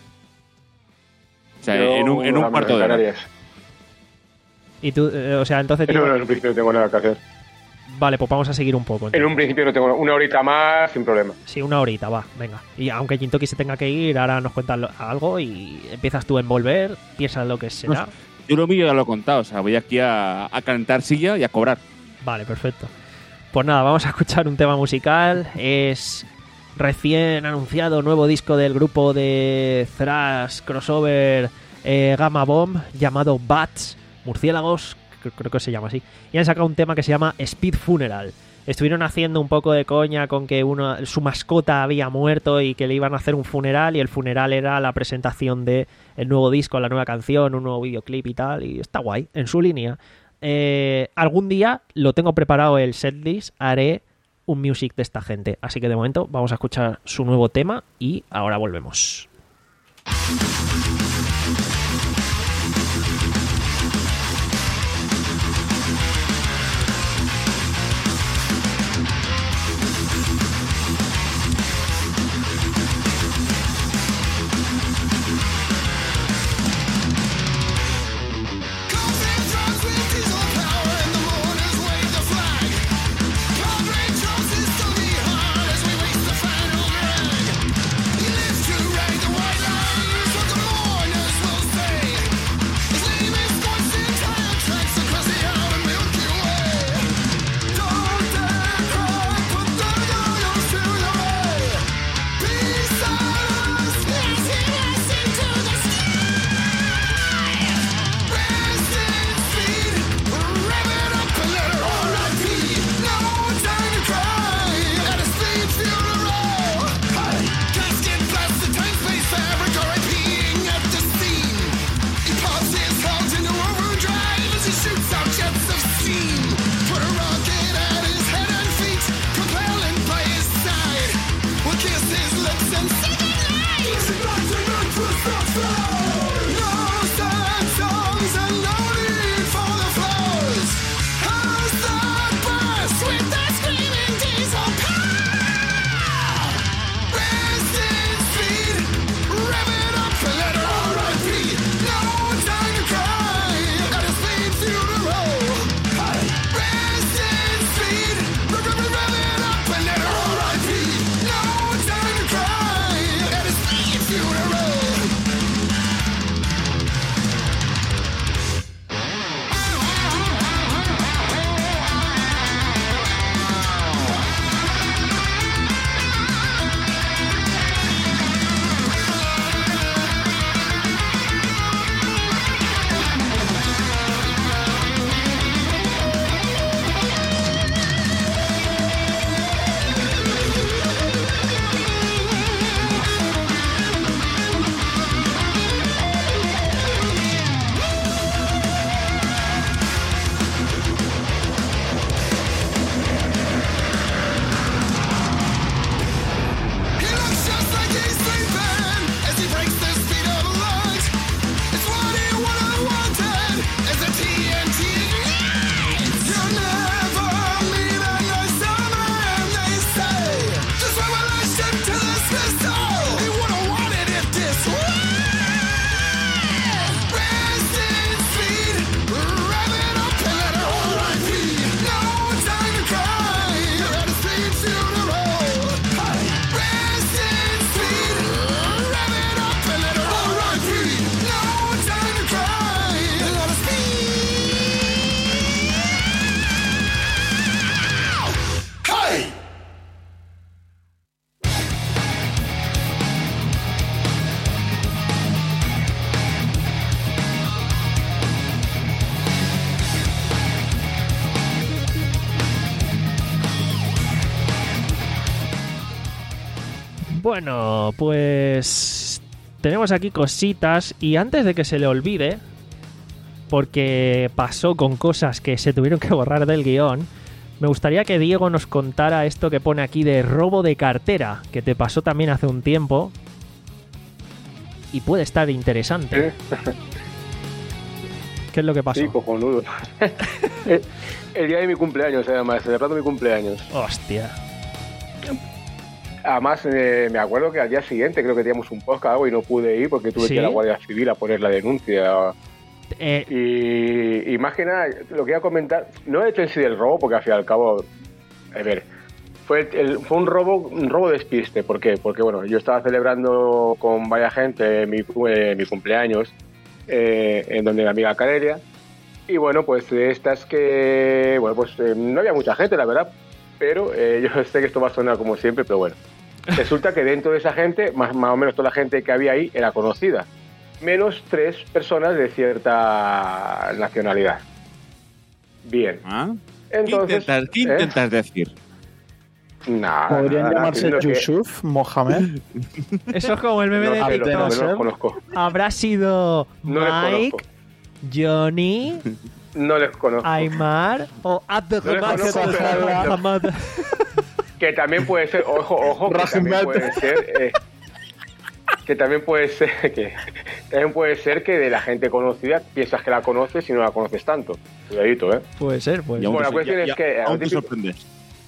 sea, Yo, en un, en un a cuarto de hora. Canarias. ¿Y tú? Eh, o sea, entonces... No, Diego- no, en un principio no tengo nada que hacer. Vale, pues vamos a seguir un poco. En entonces. un principio no tengo una horita más sin problema. Sí, una horita, va, venga. Y aunque Jintoki se tenga que ir, ahora nos cuentas lo- algo y empiezas tú a envolver, piensas lo que será. Yo lo mío ya lo he contado, o sea, voy aquí a, a calentar silla y a cobrar. Vale, perfecto. Pues nada, vamos a escuchar un tema musical. Es recién anunciado nuevo disco del grupo de thrash crossover eh, Gamma Bomb llamado Bats, Murciélagos, cre- creo que se llama así. Y han sacado un tema que se llama Speed Funeral. Estuvieron haciendo un poco de coña con que uno, su mascota había muerto y que le iban a hacer un funeral, y el funeral era la presentación de el nuevo disco, la nueva canción, un nuevo videoclip y tal, y está guay, en su línea. Eh, algún día lo tengo preparado el setlist, haré un music de esta gente, así que de momento vamos a escuchar su nuevo tema y ahora volvemos. Feel Bueno, pues tenemos aquí cositas y antes de que se le olvide, porque pasó con cosas que se tuvieron que borrar del guión, me gustaría que Diego nos contara esto que pone aquí de robo de cartera, que te pasó también hace un tiempo y puede estar interesante. ¿Eh? ¿Qué es lo que pasó? Sí, cojonudo. el, el día de mi cumpleaños, además, celebrando mi cumpleaños. Hostia. Además, eh, me acuerdo que al día siguiente creo que teníamos un podcast algo y no pude ir porque tuve ¿Sí? que ir a la Guardia Civil a poner la denuncia. Eh, Y, y más que nada, lo que iba a comentar, no he hecho en sí del robo, porque al fin y al cabo, a ver, fue, el, fue un robo un robo despiste. ¿Por qué? Porque bueno, yo estaba celebrando con varias gente mi, eh, mi cumpleaños, eh, en donde mi amiga Caleria, y bueno, pues de estas que, bueno, pues eh, no había mucha gente, la verdad, pero eh, yo sé que esto va a sonar como siempre, pero bueno, resulta que dentro de esa gente, más, más o menos toda la gente que había ahí era conocida, menos tres personas de cierta nacionalidad. Bien. ¿Ah? Entonces, ¿Qué intentas, qué ¿eh? intentas decir? Nada, ¿Podrían nada, llamarse entiendo que- Yusuf, Mohamed? eso es como el meme No, de sé, Abdel no, no, TikTok. no los conozco. Habrá sido No les Mike, conozco. Johnny, No les conozco. Aymar o No les conozco, pero- Abdelhamad. Que también puede ser, ojo, ojo, que también Rahmat. puede ser, eh, que también puede ser, que también puede ser que de la gente conocida piensas que la conoces y no la conoces tanto. Cuidadito, ¿eh? Puede ser, pues. Y aún Bueno, te- la cuestión ya- es ya- que, aún te típico- sorprendes.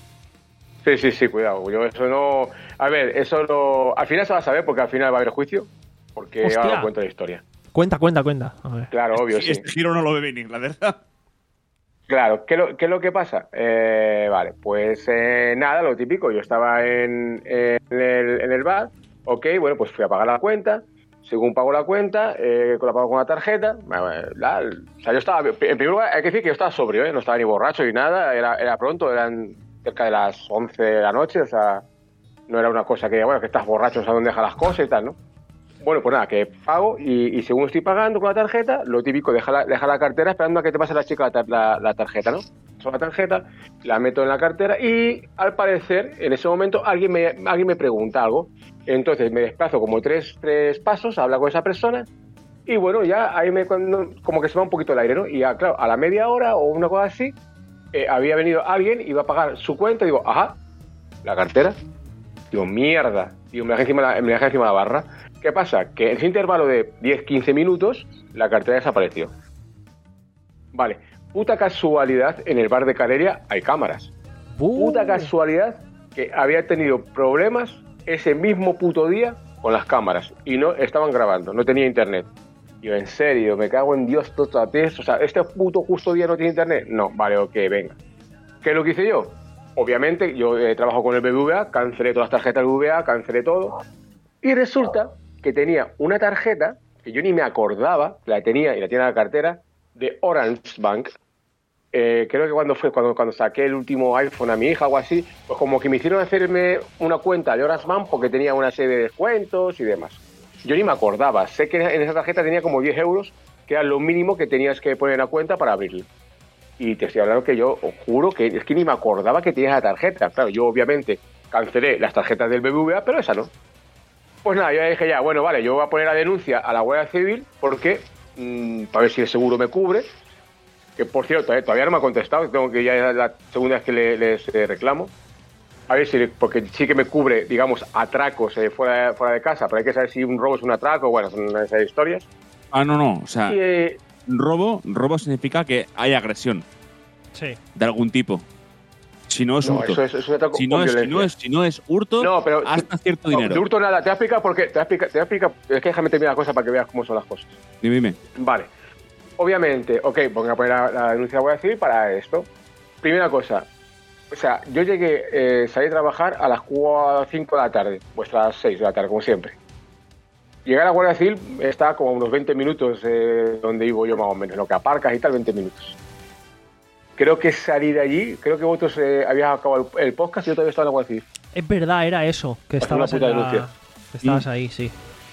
Sí, sí, sí, cuidado. Yo eso no. A ver, eso no. Al final se va a saber porque al final va a haber juicio. Porque Hostia. ahora cuento la historia. Cuenta, cuenta, cuenta. A ver. Claro, obvio, sí. Este giro no lo ve venir, la verdad. Claro, ¿qué, lo, qué es lo que pasa? Eh, vale, pues eh, nada, lo típico. Yo estaba en, en, el, en el bar, ok, bueno, pues fui a pagar la cuenta. Según pago la cuenta, eh, la pago con la tarjeta. La, o sea, yo estaba. En primer lugar, hay que decir que yo estaba sobrio, ¿eh? No estaba ni borracho ni nada. Era, era pronto, eran cerca de las once de la noche, o sea, no era una cosa que, bueno, que estás borracho, no sabes dónde dejas las cosas y tal, ¿no? Bueno, pues nada, que pago y, y según estoy pagando con la tarjeta, lo típico, deja la, deja la cartera esperando a que te pase la chica la, tar- la, la tarjeta, ¿no? Paso la tarjeta, la meto en la cartera y al parecer, en ese momento, alguien me, alguien me pregunta algo. Entonces me desplazo como tres, tres pasos a hablar con esa persona y bueno, ya ahí me cuando, como que se va un poquito el aire, ¿no? Y ya, claro, a la media hora o una cosa así, eh, había venido alguien, iba a pagar su cuenta y digo, ajá, la cartera. Digo, mierda. Digo, me la dejé encima, la- me la dejé encima de la barra. ¿Qué pasa? Que en ese intervalo de diez a quince minutos, la cartera desapareció. Vale, puta casualidad, en el bar de Caleria hay cámaras. Uh, Puta casualidad que había tenido problemas ese mismo puto día con las cámaras y no estaban grabando, no tenía internet. Yo, en serio, me cago en Dios, todo a o sea, ¿este puto justo día no tiene internet? No, vale, ok, venga. ¿Qué es lo que hice yo? Obviamente, yo eh, trabajo con el B B V A, cancelé todas las tarjetas del B B V A, cancelé todo. Y resulta que tenía una tarjeta, que yo ni me acordaba, la tenía y la tenía en la cartera, de Orange Bank. Eh, creo que cuando fue cuando, cuando saqué el último iPhone a mi hija o así, pues como que me hicieron hacerme una cuenta de Orange Bank porque tenía una serie de descuentos y demás. Yo ni me acordaba. Sé que en esa tarjeta tenía como diez euros, que era lo mínimo que tenías que poner en la cuenta para abrirla. Y te estoy hablando que yo os juro que es que ni me acordaba que tenía esa tarjeta. Claro, yo obviamente cancelé las tarjetas del B B V A, pero esa no. Pues nada, yo dije ya, bueno, vale, yo voy a poner la denuncia a la Guardia Civil porque, mmm, para ver si el seguro me cubre. Que por cierto, eh, todavía no me ha contestado, tengo que ya es la segunda vez que le, les eh, reclamo. A ver si, porque sí que me cubre, digamos, atracos eh, fuera, fuera de casa, pero hay que saber si un robo es un atraco, bueno, son esas historias. Ah, no, no. O sea, Y, eh, robo, robo significa que hay agresión sí. de algún tipo. Si no es no, hurto. eso es, es un atraco si, no con es, si, violencia. no es, si no es hurto, No, pero- hasta cierto No, dinero. de hurto nada, te voy a explicar porque te voy a explicar, te voy a explicar, es que déjame terminar la cosa para que veas cómo son las cosas. Dime, dime. Vale. Obviamente, ok, voy a poner la, la denuncia a la Guardia Civil para esto. Primera cosa, o sea, yo llegué, eh, salí a trabajar a las cinco de la tarde, pues a las seis de la tarde, como siempre. Llegar a la Guardia Civil está como a unos veinte minutos eh, donde vivo yo más o menos, lo que aparcas y tal, veinte minutos. Creo que salí de allí, creo que vosotros eh, habíais acabado el, el podcast y yo todavía estaba en la Guardia Civil. Es verdad, era eso, que Hacer una estabas, en puta la... denuncia. que estabas ahí, sí.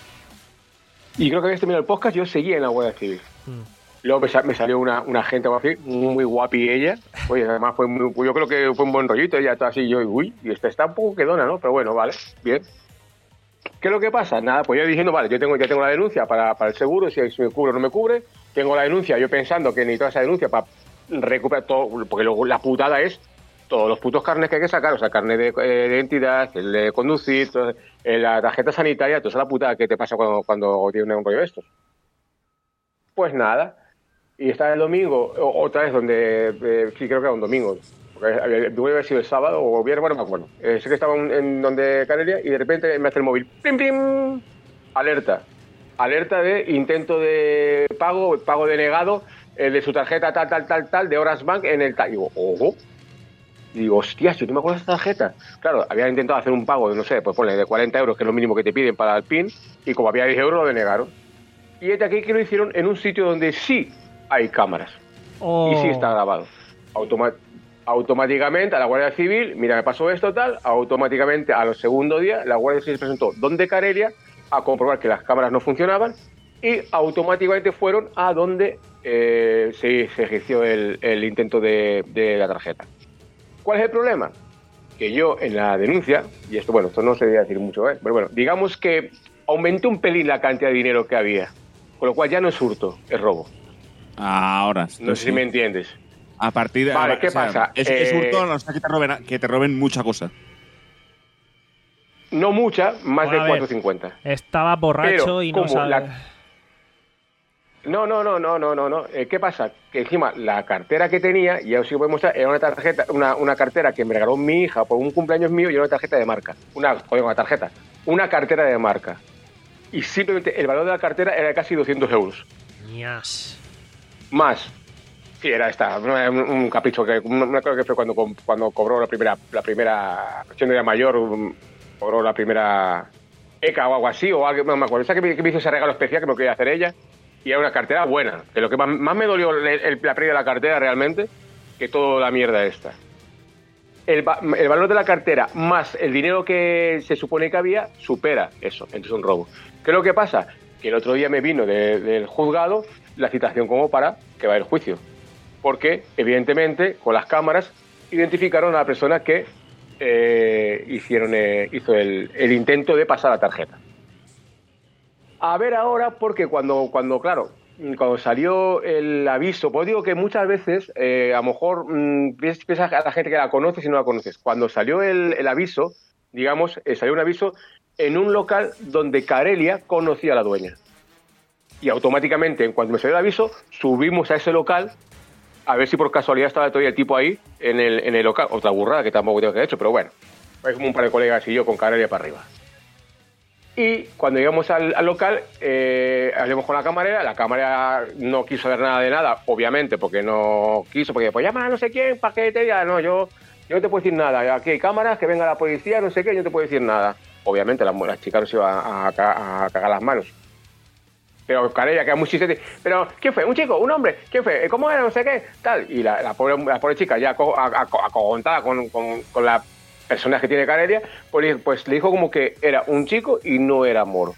Y creo que habías terminado el podcast, yo seguía en la Guardia Civil. Mm. Luego me, sa- me salió una, una agente Guardia Civil, muy guapi ella. Oye, además fue muy, yo creo que fue un buen rollito, ella está así, yo, uy, y esta está un poco quedona, ¿no? Pero bueno, vale, bien. ¿Qué es lo que pasa? Nada, pues yo diciendo, vale, yo tengo, ya tengo la denuncia para, para el seguro, si, si me cubre o no me cubre. Tengo la denuncia, yo pensando que necesito esa denuncia para recuperar todo, porque luego la putada es todos los putos carnes que hay que sacar, o sea, carnet de, eh, de identidad, el de conducir, todo, eh, la tarjeta sanitaria, toda esa la putada que te pasa cuando, cuando tienes un rollo de estos. Pues nada, y está el domingo, o, otra vez donde, eh, sí creo que era un domingo, porque debe haber sido el sábado o viernes, bueno, me acuerdo. Eh, sé que estaba en, en donde Canelia y de repente me hace el móvil, ¡plim, plim! Alerta. Alerta de intento de pago, pago denegado eh, de su tarjeta tal, tal, tal, tal, de Orange Bank en el tal. Y digo, ojo. Y digo, hostias, yo no me acuerdo de esta tarjeta. Claro, había intentado hacer un pago de, no sé, pues ponle de cuarenta euros, que es lo mínimo que te piden para el PIN, y como había diez euros lo denegaron. Y este aquí que lo hicieron en un sitio donde sí hay cámaras. Oh. Y sí está grabado. Automa- automáticamente a la Guardia Civil, mira, me pasó esto, tal, automáticamente al segundo día la Guardia Civil se presentó donde Carelia a comprobar que las cámaras no funcionaban y automáticamente fueron a donde eh, se, se ejerció el, el intento de, de la tarjeta. ¿Cuál es el problema? Que yo en la denuncia, y esto, bueno, esto no se debe decir mucho, ¿eh? Pero bueno, digamos que aumenté un pelín la cantidad de dinero que había, con lo cual ya no es hurto, es robo. Ahora. No sé sí. si me entiendes. A partir de... Vale, ahora, ¿qué o sea, pasa? Es, eh, es hurto, no sé que te roben, que te roben mucha cosa. No mucha, más bueno, de cuatrocientos cincuenta. Estaba borracho Pero, y no sabe... La... No, no, no, no, no, no, no. Eh, ¿Qué pasa? Que encima la cartera que tenía, y os voy a mostrar, era una tarjeta, una, una cartera que me regaló mi hija por un cumpleaños mío y era una tarjeta de marca. Una, joder, una tarjeta. Una cartera de marca. Y simplemente el valor de la cartera era de casi doscientos euros. Yes. Más. Sí, era esta, un, un capricho que no me acuerdo que fue cuando, cuando cobró la primera, la primera, yo no era mayor, un, cobró la primera E C A o algo así, o algo, no me acuerdo. O sea, que me, que me hizo ese regalo especial que me quería hacer ella, y era una cartera buena. Que lo que más, más me dolió el, el, la pérdida de la cartera realmente, que toda la mierda esta. El, el valor de la cartera más el dinero que se supone que había, supera eso, entonces es un robo. ¿Qué es lo que pasa? Que el otro día me vino de, del juzgado la citación como para que va el juicio. Porque, evidentemente, con las cámaras identificaron a la persona que eh, hicieron, eh, hizo el, el intento de pasar la tarjeta. A ver ahora, porque cuando, cuando claro, cuando salió el aviso, pues digo que muchas veces, eh, a lo mejor mmm, piensas a la gente que la conoces y no la conoces. Cuando salió el, el aviso, digamos, eh, salió un aviso en un local donde Carelia conocía a la dueña. Y automáticamente, en cuanto me salió el aviso, subimos a ese local a ver si por casualidad estaba todavía el tipo ahí en el, en el local. Otra burrada que tampoco tengo que haber hecho, pero bueno. Es como un par de colegas y yo con Carelia para arriba. Y cuando llegamos al, al local, eh, hablamos con la camarera. La camarera no quiso ver nada de nada, obviamente, porque no quiso. Porque pues llama a no sé quién para que te diga. No, yo, yo no te puedo decir nada. Aquí hay cámaras, que venga la policía, no sé qué, yo no te puedo decir nada. Obviamente la, la chica no se iba a, a, a cagar las manos. Pero Carelia, que era muy chistete. Pero, ¿quién fue? ¿Un chico? ¿Un hombre? ¿Quién fue? ¿Cómo era? No sé qué. Tal. Y la, la, pobre, la pobre chica, ya acogontada con, con, con la personas que tiene Carelia, pues, pues le dijo como que era un chico y no era moro.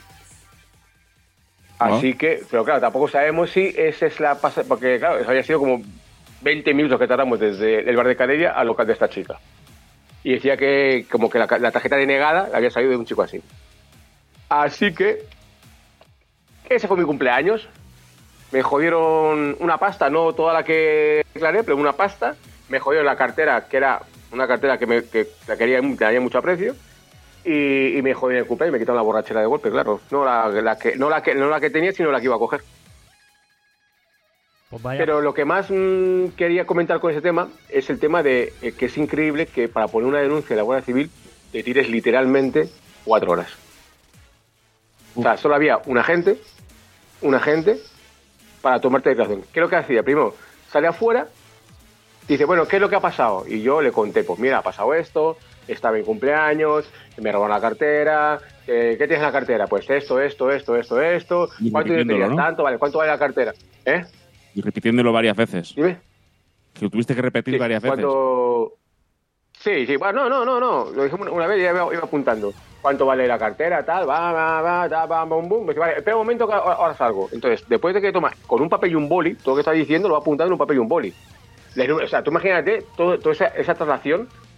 Así ¿no? que, pero claro, tampoco sabemos si esa es la pasa, porque claro, eso había sido como veinte minutos que tardamos desde el bar de Carelia al local de esta chica. Y decía que como que la, la tarjeta denegada había salido de un chico así. Así que ese fue mi cumpleaños. Me jodieron una pasta, no toda la que declaré, pero una pasta. Me jodieron la cartera, que era una cartera que, me, que la quería, tenía mucho aprecio. Y, y me jodieron el cumpleaños y me quitaron la borrachera de golpe, claro. No la, la que, no, la que, no la que tenía, sino la que iba a coger. Pues vaya. Pero lo que más mmm, quería comentar con ese tema es el tema de eh, que es increíble que para poner una denuncia de la Guardia Civil te tires literalmente cuatro horas. Uh. O sea, solo había un agente, un agente para tomarte declaración. ¿Qué es lo que hacía? Primero, sale afuera, dice, bueno, ¿qué es lo que ha pasado? Y yo le conté, pues mira, ha pasado esto, estaba en cumpleaños, me robaron la cartera, eh, ¿qué tienes en la cartera? Pues esto, esto, esto, esto, esto. ¿Cuánto tenías? ¿No? Tanto, vale, ¿cuánto vale la cartera? ¿Eh? Y repitiéndolo varias veces. Dime. Que lo tuviste que repetir sí, varias cuando... veces. Sí, sí, bueno, no, no, no, no. Lo dije una vez y ya iba, iba apuntando. ¿Cuánto vale la cartera? Tal, va, va, va, ta, va, bum, bum. Vale, espera un momento que ahora salgo. Entonces, después de que toma con un papel y un boli, todo lo que está diciendo lo va apuntando en un papel y un boli. O sea, tú imagínate todo, toda esa, esa traslación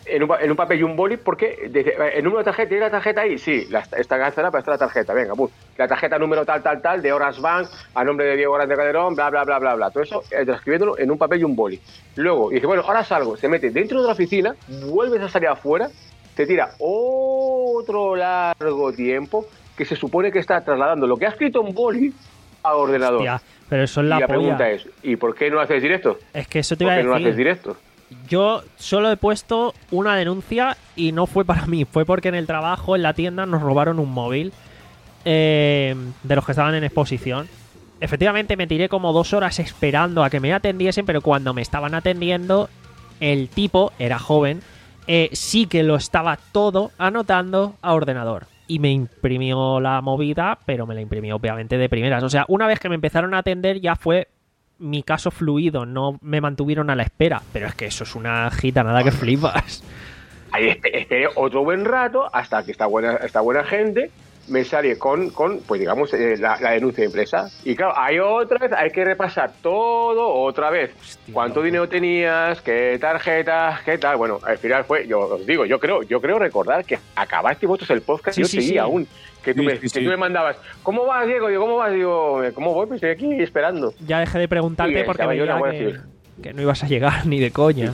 en un, en un papel y un boli, porque dice, el número de tarjeta, ¿tiene la tarjeta ahí? Sí, la, está cancelada, pero está la tarjeta, venga, bus. La tarjeta número tal, tal, tal, de Orange Bank, a nombre de Diego Grande Calderón, bla, bla, bla, bla, bla. Todo eso, eh, transcribiéndolo en un papel y un boli. Luego, dice, bueno, ahora salgo, se mete dentro de la oficina, vuelves a salir afuera, te tira otro largo tiempo que se supone que está trasladando lo que ha escrito en boli a ordenador. Hostia, pero eso es la y la polla. pregunta es, ¿y por qué no haces directo? Es que eso te ¿Por iba a qué no decir. haces directo? Yo solo he puesto una denuncia y no fue para mí, fue porque en el trabajo, en la tienda, nos robaron un móvil eh, de los que estaban en exposición. Efectivamente me tiré como dos horas esperando a que me atendiesen, pero cuando me estaban atendiendo, el tipo, era joven, eh, sí que lo estaba todo anotando a ordenador. Y me imprimió la movida, pero me la imprimió obviamente de primeras. O sea, una vez que me empezaron a atender ya fue mi caso fluido, no me mantuvieron a la espera. Pero es que eso es una gitanada que flipas. Ahí esperé otro buen rato hasta que esta buena, esta buena gente me sale con, con pues digamos, eh, la, la denuncia de empresa. Y claro, hay otra vez, hay que repasar todo otra vez. Hostia, ¿Cuánto loco. dinero tenías? ¿Qué tarjetas? ¿Qué tal? Bueno, al final fue, yo os digo, yo creo, yo creo recordar que acabaste vosotros el podcast Sí, y yo sí, seguí sí. aún. Que tú, Sí, me, sí, que sí. tú me mandabas, ¿cómo vas, Diego? Digo, ¿cómo vas? Digo, ¿cómo voy? Pues estoy aquí esperando. Ya dejé de preguntarte Sí, porque estaba yo en la veía Guardia que, Civil. que no ibas a llegar ni de coña.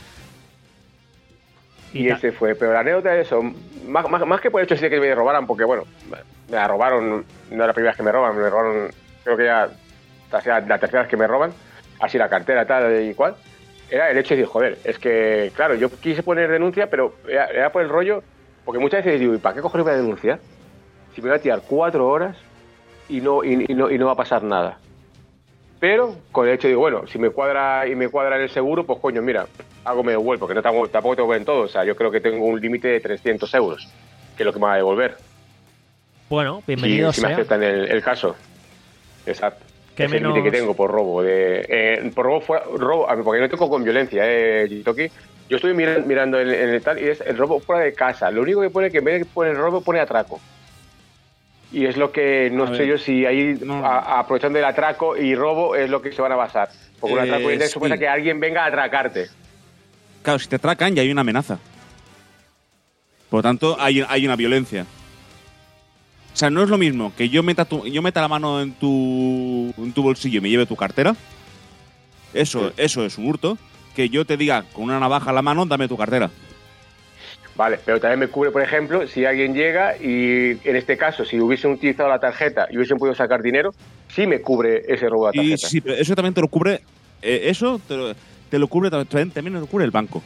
Y, ta- ese fue, pero la anécdota de eso, más, más, más que por el hecho de que me robaran, porque bueno, me la robaron, no es la primera vez que me roban, me robaron, creo que ya la, sea la tercera vez que me roban, así la cartera, tal y cual, era el hecho de decir, joder, es que, claro, yo quise poner denuncia, pero era, era por el rollo, porque muchas veces digo, ¿y para qué cojones voy a denunciar? Si me voy a tirar cuatro horas y no, y, y no, y no va a pasar nada. Pero con el hecho digo, bueno, si me cuadra y me cuadra en el seguro, pues coño, mira, algo me devuelvo, porque no tampoco, tampoco tengo que ver en todo. O sea, yo creo que tengo un límite de trescientos euros, que es lo que me va a devolver. Bueno, bienvenido si, si me sea. aceptan el, el caso. Exacto. Que Es el menos- límite que tengo por robo. De, eh, por robo, fuera, robo, a ver, porque no tengo con violencia, eh, Gitoki. Yo estoy mirando, mirando en, en el tal y es el robo fuera de casa. Lo único que pone que en vez de poner robo, pone atraco. Y es lo que no A sé ver, yo si ahí, no. a- a- aprovechando el atraco y robo, es lo que se van a basar. Porque un Eh, atraco es sí. supone que alguien venga a atracarte. Claro, si te atracan ya hay una amenaza. Por lo tanto, hay, hay una violencia. O sea, no es lo mismo que yo meta, tu, yo meta la mano en tu, en tu bolsillo y me lleve tu cartera. Eso, Sí. eso es un hurto. Que yo te diga con una navaja a la mano, dame tu cartera. Vale, pero también me cubre, por ejemplo, si alguien llega y, en este caso, si hubiesen utilizado la tarjeta y hubiesen podido sacar dinero, sí me cubre ese robo de la Y tarjeta. sí, pero eso también te lo cubre. eh, eso te lo, te lo cubre también, también lo cubre el banco.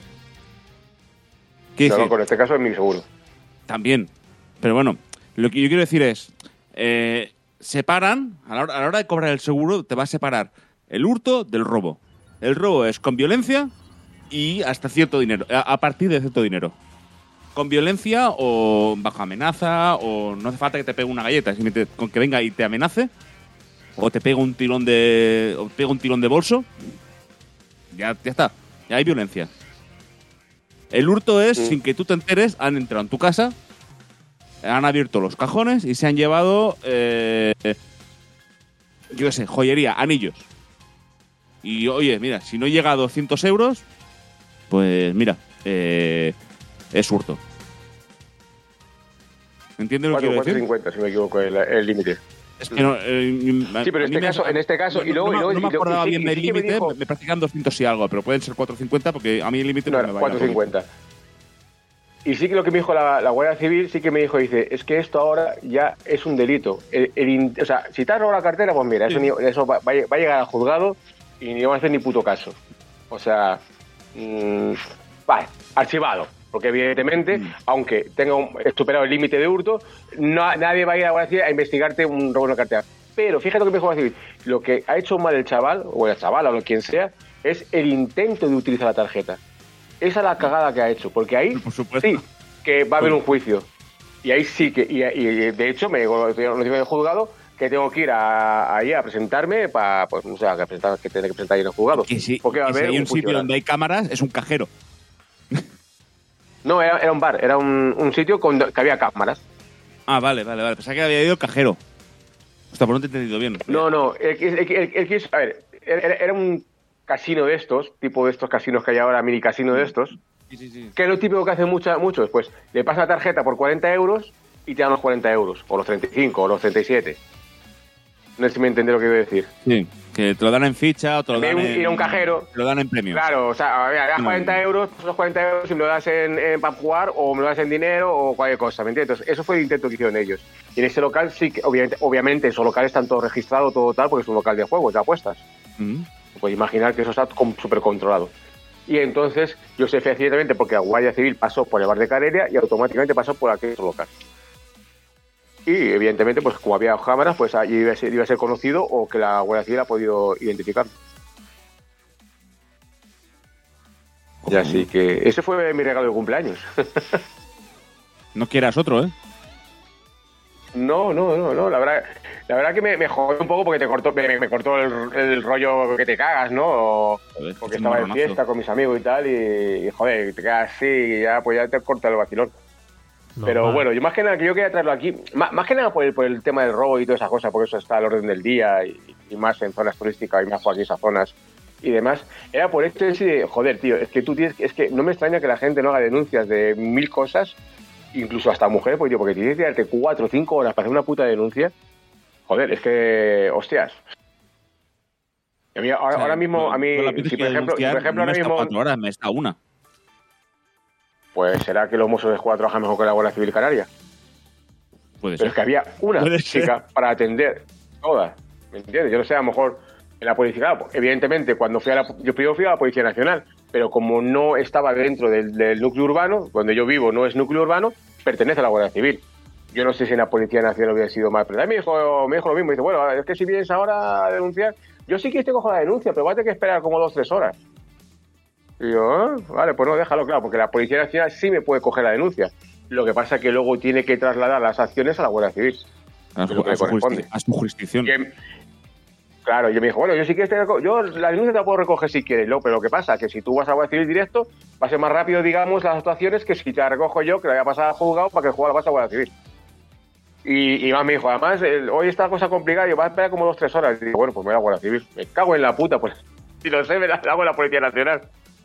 ¿Qué No, decir? no, con este caso es mi seguro. También. Pero bueno, lo que yo quiero decir es, eh, separan, a la, hora, a la hora de cobrar el seguro, te va a separar el hurto del robo. El robo es con violencia y hasta cierto dinero, a, a partir de cierto dinero. Con violencia o bajo amenaza, o no hace falta que te pegue una galleta, simplemente con que venga y te amenace, o te pegue un tirón de, o te pegue un tirón de bolso, ya, ya está, ya hay violencia. El hurto es, Mm. sin que tú te enteres, han entrado en tu casa, han abierto los cajones y se han llevado, eh, yo qué sé, joyería, anillos. Y oye, mira, si no llega a doscientos euros, pues mira, eh, es hurto. ¿Entiendes lo que quiero cuatro decir? cincuenta, si me equivoco, el el límite. Es que no, eh, Sí, pero en a mí este me- caso, en este caso, y no- luego, no, y luego, no y me luego- acordaba y sí- bien y del sí que me límite, dijo- me, me practican doscientos y algo, pero pueden ser cuatro cincuenta porque a mí el límite No, no, era me va. cuatro cincuenta. Y sí que lo que me dijo la, la Guardia Civil, sí que me dijo, dice, es que esto ahora ya es un delito. El, el in- o sea, si te has robado la cartera, pues mira, eso, Sí. ni- eso va, va a va a llegar al juzgado y ni va a hacer ni puto caso. O sea, mmm, vale, archivado. Porque evidentemente, Mm. aunque tenga un, superado el límite de hurto, no, nadie va a ir a la Guardia Civil a investigarte un robo de una cartera. Pero fíjate lo que me dijo la Guardia Civil. Lo que ha hecho mal el chaval, o la chavala, o quien sea, es el intento de utilizar la tarjeta. Esa es la cagada que ha hecho, porque ahí Por supuesto. sí que va a haber un juicio. Y ahí sí que, y, y de hecho, me llegó la noticia del juzgado que tengo que ir a, ahí a presentarme para, pues, o sea, que, presentar, que tener que presentar ahí en el juzgado. Que si, porque va a que si haber hay un, un sitio juicio donde hay cámaras, es un cajero. No, era, era un bar, era un, un sitio con, que había cámaras. Ah, vale, vale, vale. Pensaba que había ido el cajero. Hostia, pues no te he entendido bien. No, no, el, el, el, el, el, a ver, era, era un casino de estos, tipo de estos casinos que hay ahora, mini casino de estos, Sí, sí, sí. ¿Qué es lo típico que hacen mucha, muchos? Pues le pasan la tarjeta por cuarenta euros y te dan los cuarenta euros, o los treinta y cinco, o los treinta y siete. No sé si me entendés lo que quiero decir. Sí, que te lo dan en ficha o te lo dan un, en... ir a un cajero. Te lo dan en premio. Claro, o sea, a ver, das cuarenta euros, los cuarenta euros y me lo das en, en para jugar, o me lo das en dinero, o cualquier cosa, ¿me entiendes? Entonces, eso fue el intento que hicieron ellos. Y en ese local sí que, obviamente, obviamente esos locales están todos registrados, todo tal, porque es un local de juegos, de apuestas. Mm. Puedes imaginar que eso está súper controlado. Y entonces yo sé fehacientemente porque la Guardia Civil pasó por el bar de Carelia y automáticamente pasó por aquel local. Y evidentemente, pues como había cámaras, pues allí iba a ser, iba a ser conocido o que la Guardia Civil ha podido identificar. Y así que ese fue mi regalo de cumpleaños. No quieras otro, ¿eh? No, no, no, no. La verdad, la verdad que me, me jodió un poco porque te cortó, me, me cortó el, el rollo que te cagas, ¿no? O, Joder, porque es un estaba de marronazo. fiesta con mis amigos y tal, y, y joder, te quedas así y ya, pues ya te corta el vacilón. Pero Normal. bueno, yo más que nada que yo quería traerlo aquí, más, más que nada por el, por el tema del robo y todas esas cosas, porque eso está al orden del día y, y más en zonas turísticas y más por aquí esas zonas y demás, era por esto de, joder, tío, es que tú tienes, es que no me extraña que la gente no haga denuncias de mil cosas, incluso hasta mujeres, porque, tío, porque tienes que darte cuatro o cinco horas para hacer una puta denuncia, joder, es que, hostias. A mí, ahora, O sea, ahora mismo, a mí, con la pinta si que por ejemplo, si denunciar por ejemplo no ahora me está mismo, cuatro horas, me está una. pues será que los mozos de escuadra trabajan mejor que la Guardia Civil Canaria. Puede Pero ser. es que había una Puede ser. chica para atender todas, ¿me entiendes? Yo no sé, a lo mejor en la policía, claro, evidentemente, cuando fui a la, yo primero fui a la Policía Nacional, pero como no estaba dentro del, del núcleo urbano, donde yo vivo no es núcleo urbano, pertenece a la Guardia Civil. Yo no sé si en la Policía Nacional hubiera sido más, pero también me dijo, me dijo lo mismo, dice, bueno, es que si vienes ahora a denunciar, yo sí que te cojo la denuncia, pero vas a tener que esperar como dos, tres horas. Y yo, ah, vale, pues no, déjalo claro, porque la Policía Nacional sí me puede coger la denuncia. Lo que pasa es que luego tiene que trasladar las acciones a la Guardia Civil. A, es lo que a le su corresponde. jurisdi- a su jurisdicción. Y em- claro, yo me dijo, bueno, yo sí que este, yo la denuncia te la puedo recoger si quieres, ¿no? Pero lo que pasa es que si tú vas a la Guardia Civil directo, va a ser más rápido, digamos, las actuaciones que si te la recojo yo, que la voy a pasar al juzgado para que el juzgado la pase a la Guardia Civil. Y, y más me dijo, además, el- hoy está la cosa complicada, y yo, va a esperar como dos, tres horas. Y digo, bueno, pues me voy a la Guardia Civil. Me cago en la puta, pues. Si lo sé, me la hago en la Policía Nacional.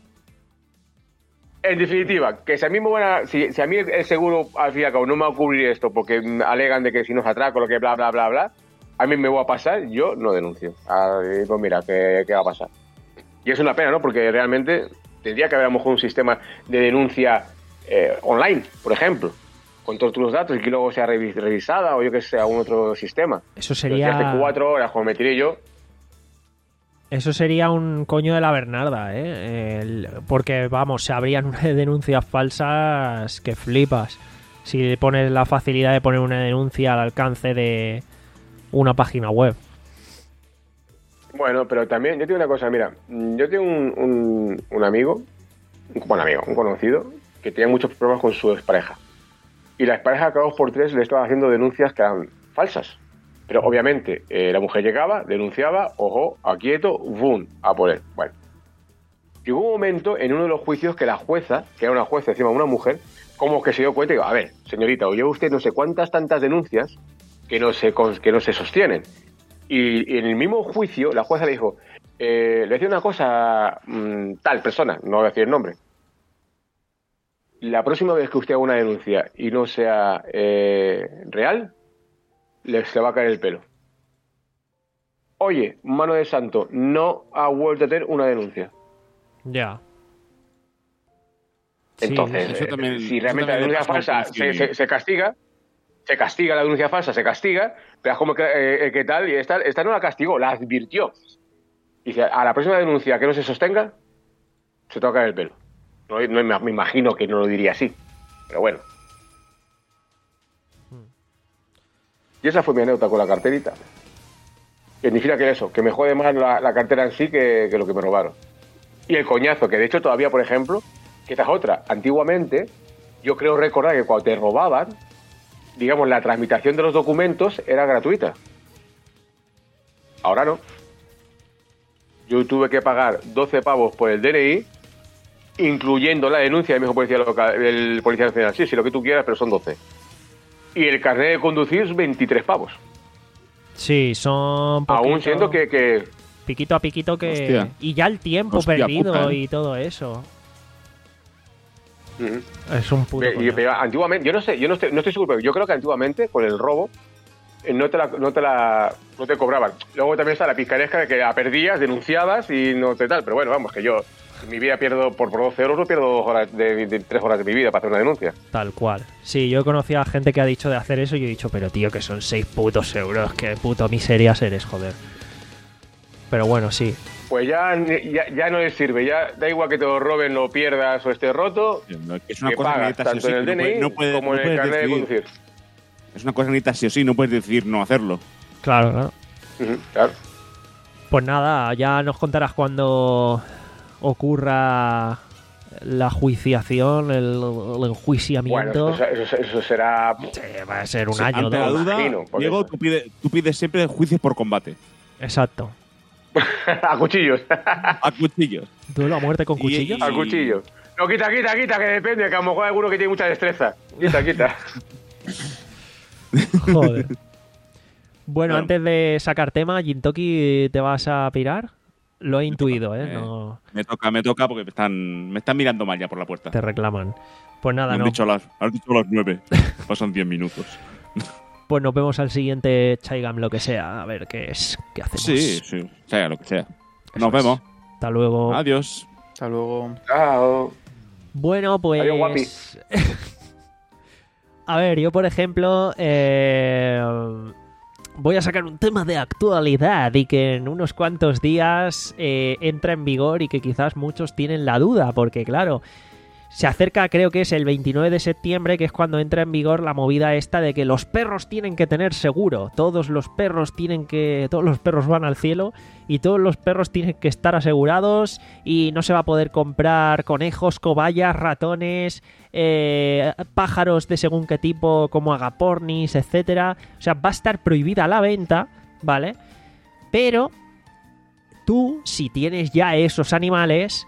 En definitiva, que si a mí me van a, si, si a mí el seguro al fin y al cabo no me va a cubrir esto porque alegan de que si nos atraco, lo que bla, bla, bla, bla, a mí me va a pasar, yo no denuncio. Ah, y pues mira, ¿qué, ¿qué va a pasar? Y es una pena, ¿no? Porque realmente tendría que haber a lo mejor un sistema de denuncia eh, online, por ejemplo, con todos tus datos y que luego sea revis- revisada o yo que sé, algún otro sistema. Eso Pero si hace sería... cuatro horas, como me tiré yo, Eso sería un coño de la Bernarda, ¿eh? El- porque, vamos, se habrían unas denuncias falsas que flipas. Si pones la facilidad de poner una denuncia al alcance de una página web. bueno, pero también, yo tengo una cosa, mira, yo tengo un, un, un amigo, un buen amigo, un conocido, que tenía muchos problemas con su expareja. Y la expareja, cada dos por tres, le estaba haciendo denuncias que eran falsas. Pero obviamente, eh, la mujer llegaba, denunciaba, ojo, aquieto, boom, a por él. Bueno. Y hubo un momento en uno de los juicios que la jueza, que era una jueza encima de una mujer, como que se dio cuenta y digo, a ver, señorita, oye usted no sé cuántas tantas denuncias que no se, cons- que no se sostienen. Y, y en el mismo juicio, la jueza le dijo, eh, le decía una cosa, mmm, tal persona, no voy a decir el nombre. La próxima vez que usted haga una denuncia y no sea eh, real, le, se le va a caer el pelo. Oye, mano de santo, no ha vuelto a tener una denuncia. Ya. Entonces, eso eh, también- si eso realmente la también le denuncia pasa a un falsa se, policía. se- se castiga, se castiga la denuncia falsa, se castiga, pero es como que, eh, que tal, y esta, esta no la castigó, la advirtió. Y dice, a la próxima denuncia que no se sostenga, se te va a caer el pelo. No, no, me imagino que no lo diría así, pero bueno. Y esa fue mi anécdota con la carterita. Que significa que eso, que me jode más la, la cartera en sí que, que lo que me robaron. Y el coñazo, que de hecho todavía, por ejemplo, que esta es otra. Antiguamente, yo creo recordar que cuando te robaban, digamos, la tramitación de los documentos era gratuita. Ahora no. Yo tuve que pagar doce pavos por el D N I, incluyendo la denuncia del mismo policía local, el policía nacional. Sí, sí, lo que tú quieras, pero son doce. Y el carnet de conducir es veintitrés pavos. Sí, son... Poquito, Aún siendo que... que Piquito a piquito que... Hostia. Y ya el tiempo Hostia perdido puta, ¿eh? y todo eso. Uh-huh. Es un puto Ve- y- coñazo. pero antiguamente, yo no sé, yo no estoy, no estoy seguro, pero yo creo que antiguamente con el robo eh, no te la, no te la, no te cobraban. Luego también está la picaresca de que la perdías, denunciabas y no te tal. Pero bueno, vamos, que yo en mi vida pierdo por, por doce euros, no pierdo dos horas de, de- tres horas de mi vida para hacer una denuncia. Tal cual. Sí, yo he conocido a gente que ha dicho de hacer eso y yo he dicho, pero tío, que son seis putos euros, qué puto miserias eres, joder. Pero bueno, sí. Pues ya, ya, ya no les sirve, ya da igual que te lo roben, lo pierdas o esté roto, Es una que cosa que pagas necesitas sí o tanto sí, en el que no D N I puedes- no puedes- como no en el puedes carnet de decidir. conducir. Es una cosa que necesitas sí o sí, no puedes decir no hacerlo. Claro, claro. Ujú, claro. Pues nada, ya nos contarás cuando ocurra la juiciación, el, el Bueno, enjuiciamiento. eso, eso- eso será Sí, va a ser un Sí, año, ante la dos. duda, imagino, por Diego, eso. tú pides, tú pides siempre juicios por combate. Exacto. a cuchillos. A cuchillos. ¿Duelo a muerte con Y- cuchillos? y- Al cuchillo. No, quita, quita, quita, que depende, que a lo mejor hay alguno que tiene mucha destreza. Quita, quita. Joder. Bueno, Bueno. antes de sacar tema, Jintoki, ¿te vas a pirar? Lo he intuido, ¿eh? Eh, No Me toca, me toca porque me están, me están mirando mal ya por la puerta. te reclaman. Pues Me nada, han no. dicho a las, has dicho a las nueve. Pasan diez minutos. Pues nos vemos al siguiente Chaigam, lo que sea. A ver qué es, qué hacemos. Sí, sí, sea lo que sea. Eso Nos es. vemos. Hasta luego. Adiós. Hasta luego. Chao. Bueno, pues. Adiós, guapi. A ver, yo por ejemplo. eh, Voy a sacar un tema de actualidad y que en unos cuantos días eh, entra en vigor y que quizás muchos tienen la duda, porque claro, se acerca, creo que es el veintinueve de septiembre, que es cuando entra en vigor la movida esta de que los perros tienen que tener seguro. Todos los perros tienen que... Todos los perros van al cielo y todos los perros tienen que estar asegurados y no se va a poder comprar conejos, cobayas, ratones, eh, pájaros de según qué tipo, como agapornis, etcétera. O sea, va a estar prohibida la venta, ¿vale? Pero tú, si tienes ya esos animales...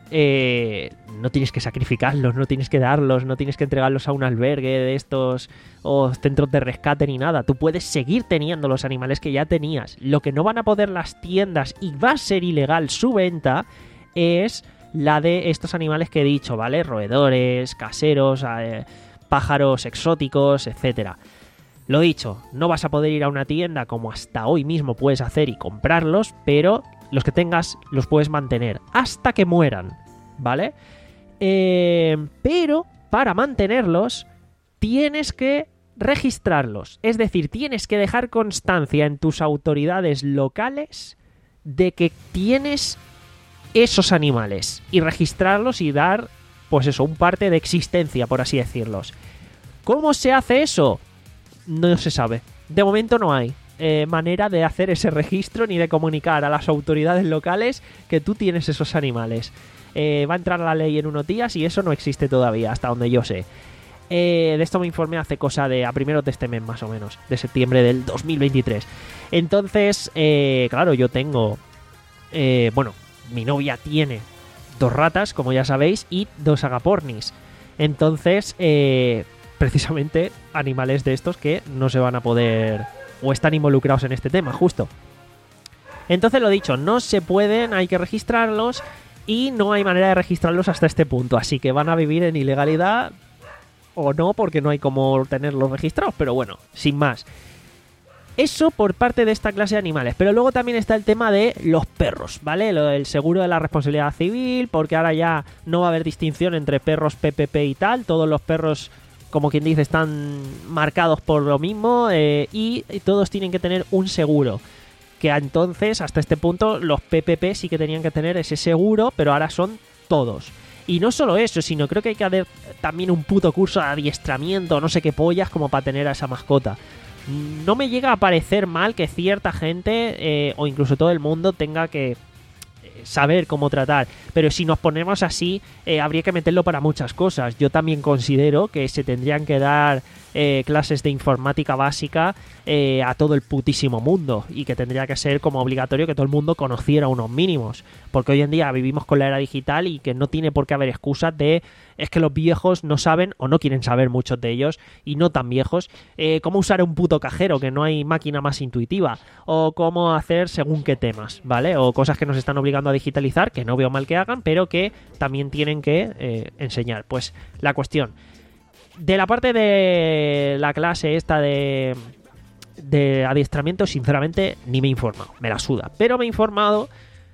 Eh, no tienes que sacrificarlos, no tienes que darlos, no tienes que entregarlos a un albergue de estos o centros de rescate ni nada. Tú puedes seguir teniendo los animales que ya tenías. Lo que no van a poder las tiendas y va a ser ilegal su venta es la de estos animales que he dicho, ¿vale? Roedores, caseros, eh, pájaros exóticos, etcétera. Lo dicho, no vas a poder ir a una tienda como hasta hoy mismo puedes hacer y comprarlos, pero los que tengas los puedes mantener hasta que mueran, ¿vale? Eh, pero para mantenerlos tienes que registrarlos, es decir, tienes que dejar constancia en tus autoridades locales de que tienes esos animales y registrarlos y dar, pues eso, un parte de existencia, por así decirlos. ¿Cómo se hace eso? No se sabe. De momento no hay eh, manera de hacer ese registro ni de comunicar a las autoridades locales que tú tienes esos animales. Eh, va a entrar la ley en unos días y eso no existe todavía, hasta donde yo sé. Eh, de esto me informé hace cosa de a primeros de este mes más o menos, de septiembre del dos mil veintitrés. Entonces, eh, claro, yo tengo... Eh, bueno, mi novia tiene dos ratas, como ya sabéis, y dos agapornis. Entonces, eh, precisamente animales de estos que no se van a poder o están involucrados en este tema, justo. Entonces, lo dicho, no se pueden, hay que registrarlos y no hay manera de registrarlos hasta este punto. Así que van a vivir en ilegalidad o no, porque no hay cómo tenerlos registrados, pero bueno, sin más. Eso por parte de esta clase de animales. Pero luego también está el tema de los perros, ¿vale? Lo del seguro de la responsabilidad civil, porque ahora ya no va a haber distinción entre perros P P P y tal. Todos los perros, como quien dice, están marcados por lo mismo eh, y todos tienen que tener un seguro. Que entonces, hasta este punto, los P P P sí que tenían que tener ese seguro, pero ahora son todos. Y no solo eso, sino creo que hay que hacer también un puto curso de adiestramiento, no sé qué pollas, como para tener a esa mascota. No me llega a parecer mal que cierta gente, eh, o incluso todo el mundo, tenga que saber cómo tratar. Pero si nos ponemos así, eh, habría que meterlo para muchas cosas. Yo también considero que se tendrían que dar eh, clases de informática básica eh, a todo el putísimo mundo y que tendría que ser como obligatorio que todo el mundo conociera unos mínimos, porque hoy en día vivimos con la era digital y que no tiene por qué haber excusas de es que los viejos no saben o no quieren saber, muchos de ellos y no tan viejos, eh, cómo usar un puto cajero, que no hay máquina más intuitiva, o cómo hacer según qué temas, ¿vale? O cosas que nos están obligando a digitalizar, que no veo mal que hagan, pero que también tienen que eh, enseñar. Pues la cuestión de la parte de la clase esta de de adiestramiento, sinceramente ni me he informado, me la suda, pero me he informado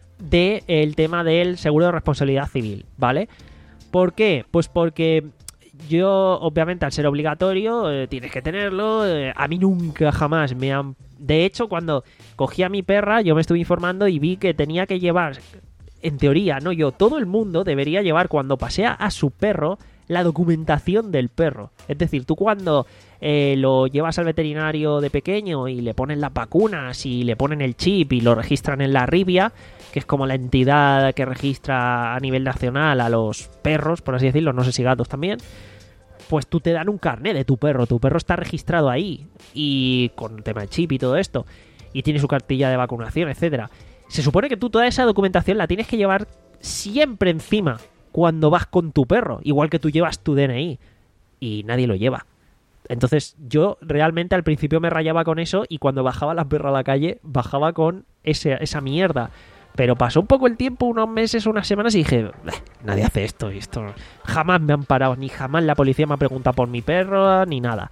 del tema del seguro de responsabilidad civil, ¿vale? ¿Por qué? Pues porque yo, obviamente, al ser obligatorio, eh, tienes que tenerlo. Eh, a mí nunca jamás me han... De hecho, cuando cogí a mi perra, yo me estuve informando y vi que tenía que llevar, en teoría, no yo, todo el mundo debería llevar cuando pasea a su perro la documentación del perro. Es decir, tú cuando eh, lo llevas al veterinario de pequeño y le ponen las vacunas y le ponen el chip y lo registran en la Rivia, que es como la entidad que registra a nivel nacional a los perros, por así decirlo, no sé si gatos también, pues tú te dan un carné de tu perro, tu perro está registrado ahí y con el tema del chip y todo esto, y tiene su cartilla de vacunación, etcétera. Se supone que tú toda esa documentación la tienes que llevar siempre encima cuando vas con tu perro, igual que tú llevas tu D N I, y nadie lo lleva. Entonces yo realmente al principio me rayaba con eso y cuando bajaba la perra a la calle bajaba con ese, esa mierda. Pero pasó un poco el tiempo, unos meses, unas semanas y dije, nadie hace esto y esto. Jamás me han parado, ni jamás la policía me ha preguntado por mi perro, ni nada.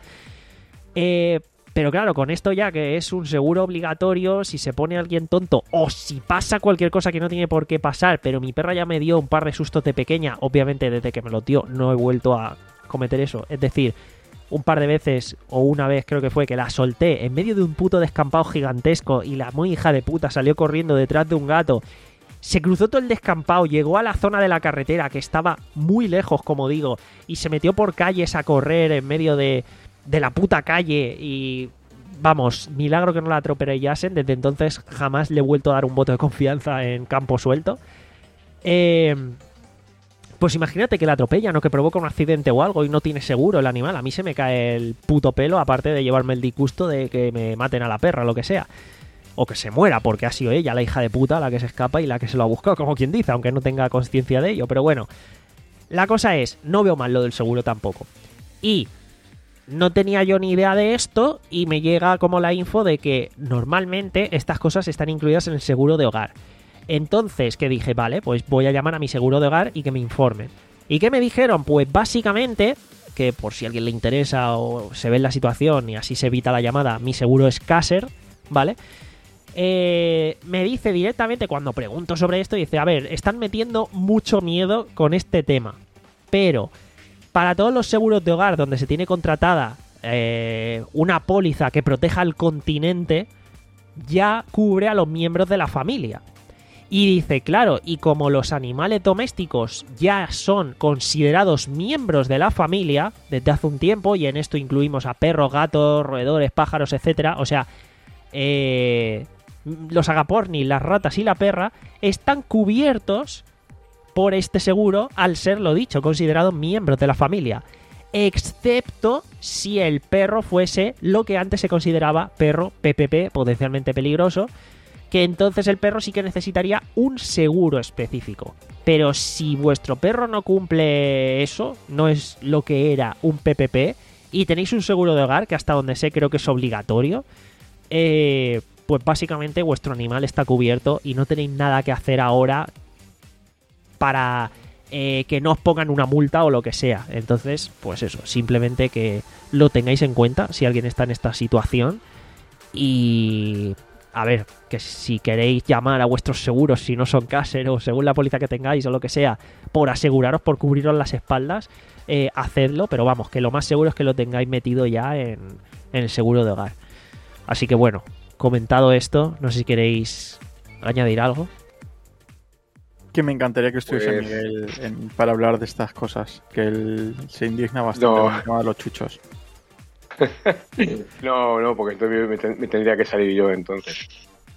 Eh, pero claro, con esto ya que es un seguro obligatorio, si se pone alguien tonto o si pasa cualquier cosa que no tiene por qué pasar, pero mi perra ya me dio un par de sustos de pequeña, obviamente desde que me lo dio no he vuelto a cometer eso. Es decir, un par de veces, o una vez creo que fue, que la solté en medio de un puto descampado gigantesco y la muy hija de puta salió corriendo detrás de un gato. Se cruzó todo el descampado, llegó a la zona de la carretera que estaba muy lejos, como digo, y se metió por calles a correr en medio de, de la puta calle y... Vamos, milagro que no la atropellasen. Desde entonces jamás le he vuelto a dar un voto de confianza en campo suelto. Eh... Pues imagínate que la atropellan o que provoca un accidente o algo y no tiene seguro el animal. A mí se me cae el puto pelo, aparte de llevarme el disgusto de que me maten a la perra, lo que sea. O que se muera, porque ha sido ella, la hija de puta, la que se escapa y la que se lo ha buscado, como quien dice, aunque no tenga conciencia de ello. Pero bueno, la cosa es, no veo mal lo del seguro tampoco. Y no tenía yo ni idea de esto y me llega como la info de que normalmente estas cosas están incluidas en el seguro de hogar. Entonces, que dije, vale, pues voy a llamar a mi seguro de hogar y que me informen. ¿Y qué me dijeron? Pues básicamente, que por si a alguien le interesa o se ve en la situación y así se evita la llamada, mi seguro es Caser, ¿vale? Eh, me dice directamente cuando pregunto sobre esto, dice, a ver, están metiendo mucho miedo con este tema, pero para todos los seguros de hogar donde se tiene contratada eh, una póliza que proteja al continente, ya cubre a los miembros de la familia. Y dice, claro, y como los animales domésticos ya son considerados miembros de la familia desde hace un tiempo, y en esto incluimos a perros, gatos, roedores, pájaros, etcétera, o sea, eh, los agapornis, las ratas y la perra están cubiertos por este seguro al ser, lo dicho, considerados miembros de la familia, excepto si el perro fuese lo que antes se consideraba perro P P P, potencialmente peligroso, que entonces el perro sí que necesitaría un seguro específico. Pero si vuestro perro no cumple eso, no es lo que era un P P P, y tenéis un seguro de hogar, que hasta donde sé creo que es obligatorio, eh, pues básicamente vuestro animal está cubierto y no tenéis nada que hacer ahora para eh, que no os pongan una multa o lo que sea. Entonces, pues eso, simplemente que lo tengáis en cuenta si alguien está en esta situación. Y... a ver, que si queréis llamar a vuestros seguros, si no son Caser o según la póliza que tengáis o lo que sea, por aseguraros, por cubriros las espaldas, eh, hacedlo, pero vamos, que lo más seguro es que lo tengáis metido ya en, en el seguro de hogar. Así que bueno, comentado esto, no sé si queréis añadir algo. Que me encantaría que estuviese Pues... Miguel en, para hablar de estas cosas, que él se indigna bastante No. con el tema de los chuchos. No, no, porque entonces me, ten- me tendría que salir yo entonces.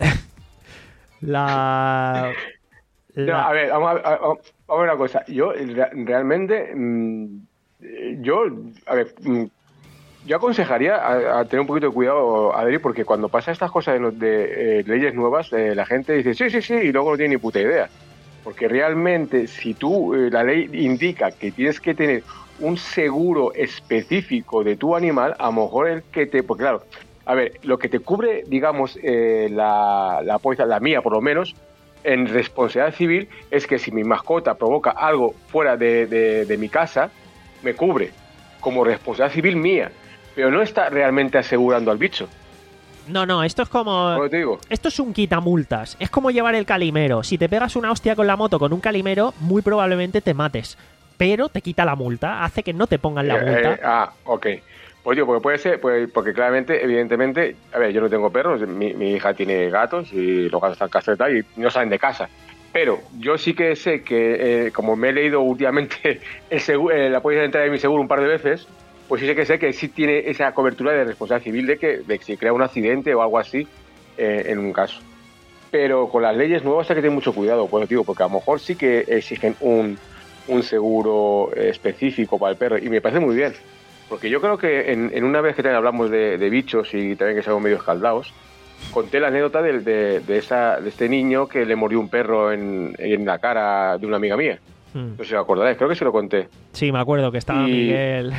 La... No, la... a ver, vamos a, a- vamos a ver una cosa. Yo re- realmente, mm, eh, yo, a ver, mm, yo aconsejaría a, a tener un poquito de cuidado, Adri, porque cuando pasa estas cosas de, de eh, leyes nuevas, eh, la gente dice sí, sí, sí, y luego no tiene ni puta idea. Porque realmente, si tú, eh, la ley indica que tienes que tener un seguro específico de tu animal, a lo mejor el que te... Porque claro, a ver, lo que te cubre, digamos, eh, la, la póliza, la mía por lo menos, en responsabilidad civil, es que si mi mascota provoca algo fuera de, de, de mi casa, me cubre como responsabilidad civil mía, pero no está realmente asegurando al bicho. No, no, esto es como... ¿Cómo te digo? Esto es un quitamultas. Es como llevar el calimero. Si te pegas una hostia con la moto con un calimero, muy probablemente te mates. Pero te quita la multa, hace que no te pongan la Eh, multa. eh, ah, ok. Pues digo, porque puede ser, pues, porque claramente, evidentemente, a ver, yo no tengo perros, mi, mi hija tiene gatos y los gatos están castretados y no salen de casa. Pero yo sí que sé que, eh, como me he leído últimamente el seguro, eh, la póliza de entrada de mi seguro un par de veces, pues sí sé que sé que sí tiene esa cobertura de responsabilidad civil de que, de que si crea un accidente o algo así eh, en un caso. Pero con las leyes nuevas hay que tener mucho cuidado, pues digo, porque a lo mejor sí que exigen un, un seguro específico para el perro y me parece muy bien. Porque yo creo que en, en una vez que también hablamos de, de bichos y también que estamos medio escaldados, conté la anécdota de, de, de, esa, de este niño que le mordió un perro en, en la cara de una amiga mía. Hmm. No sé si os acordáis, creo que se lo conté. Sí, me acuerdo que estaba Y- Miguel.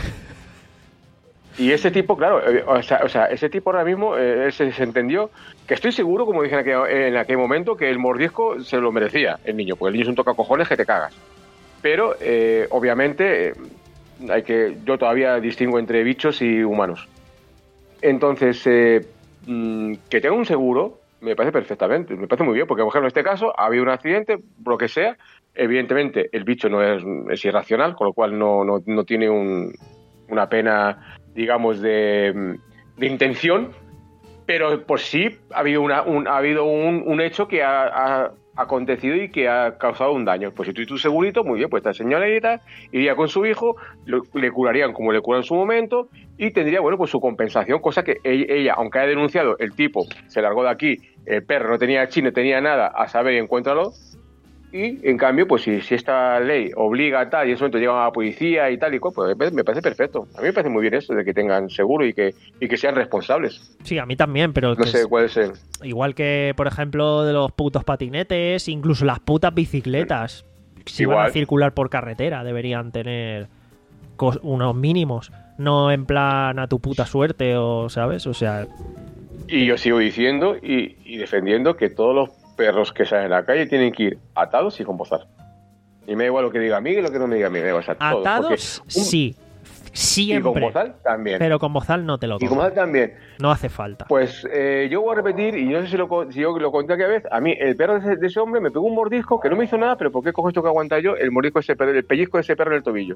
Y ese tipo, claro, eh, o, sea, o sea, ese tipo ahora mismo eh, él se, se entendió que estoy seguro, como dije en aquel, en aquel momento, que el mordisco se lo merecía el niño, porque el niño es un tocacojones que te cagas. Pero, eh, obviamente, eh, hay que yo todavía distingo entre bichos y humanos. Entonces, eh, mm, que tenga un seguro me parece perfectamente, me parece muy bien, porque, por ejemplo, en este caso ha habido un accidente, lo que sea, evidentemente el bicho no es, es irracional, con lo cual no, no, no tiene un, una pena, digamos, de, de intención, pero por sí ha habido, una, un, ha habido un, un hecho que ha, ha acontecido y que ha causado un daño. Pues si tú y tu segurito, muy bien, pues esta señorita iría con su hijo, lo, le curarían como le curan en su momento y tendría, bueno, pues su compensación, cosa que ella, ella, aunque haya denunciado, el tipo se largó de aquí, el perro no tenía chi, no tenía nada, a saber y encuéntralo. Y en cambio, pues si, si esta ley obliga a tal y en ese momento llega a la policía y tal y cual, pues me, me parece perfecto. A mí me parece muy bien eso de que tengan seguro y que, y que sean responsables. Sí, a mí también, pero No que sé es- cuál es el... igual que, por ejemplo, de los putos patinetes, incluso las putas bicicletas, si van a Igual. circular por carretera, deberían tener cos- unos mínimos, no en plan a tu puta suerte, o ¿sabes? O sea, Y yo sigo diciendo y, y defendiendo que todos los perros que salen a la calle tienen que ir atados y con bozal. Y me da igual lo que diga Miguel y lo que no me diga Miguel. O sea, todos, atados, porque un- sí, Y con siempre, bozal también. pero con bozal no te lo Y con comes, bozal también. no hace falta. Pues eh, yo voy a repetir, y no sé si, lo, co- si yo lo conté aquella vez, a mí el perro de ese, de ese hombre me pegó un mordisco que no me hizo nada, pero ¿por qué cojo esto que aguantar yo? El mordisco de ese perro, el pellizco de ese perro en el tobillo.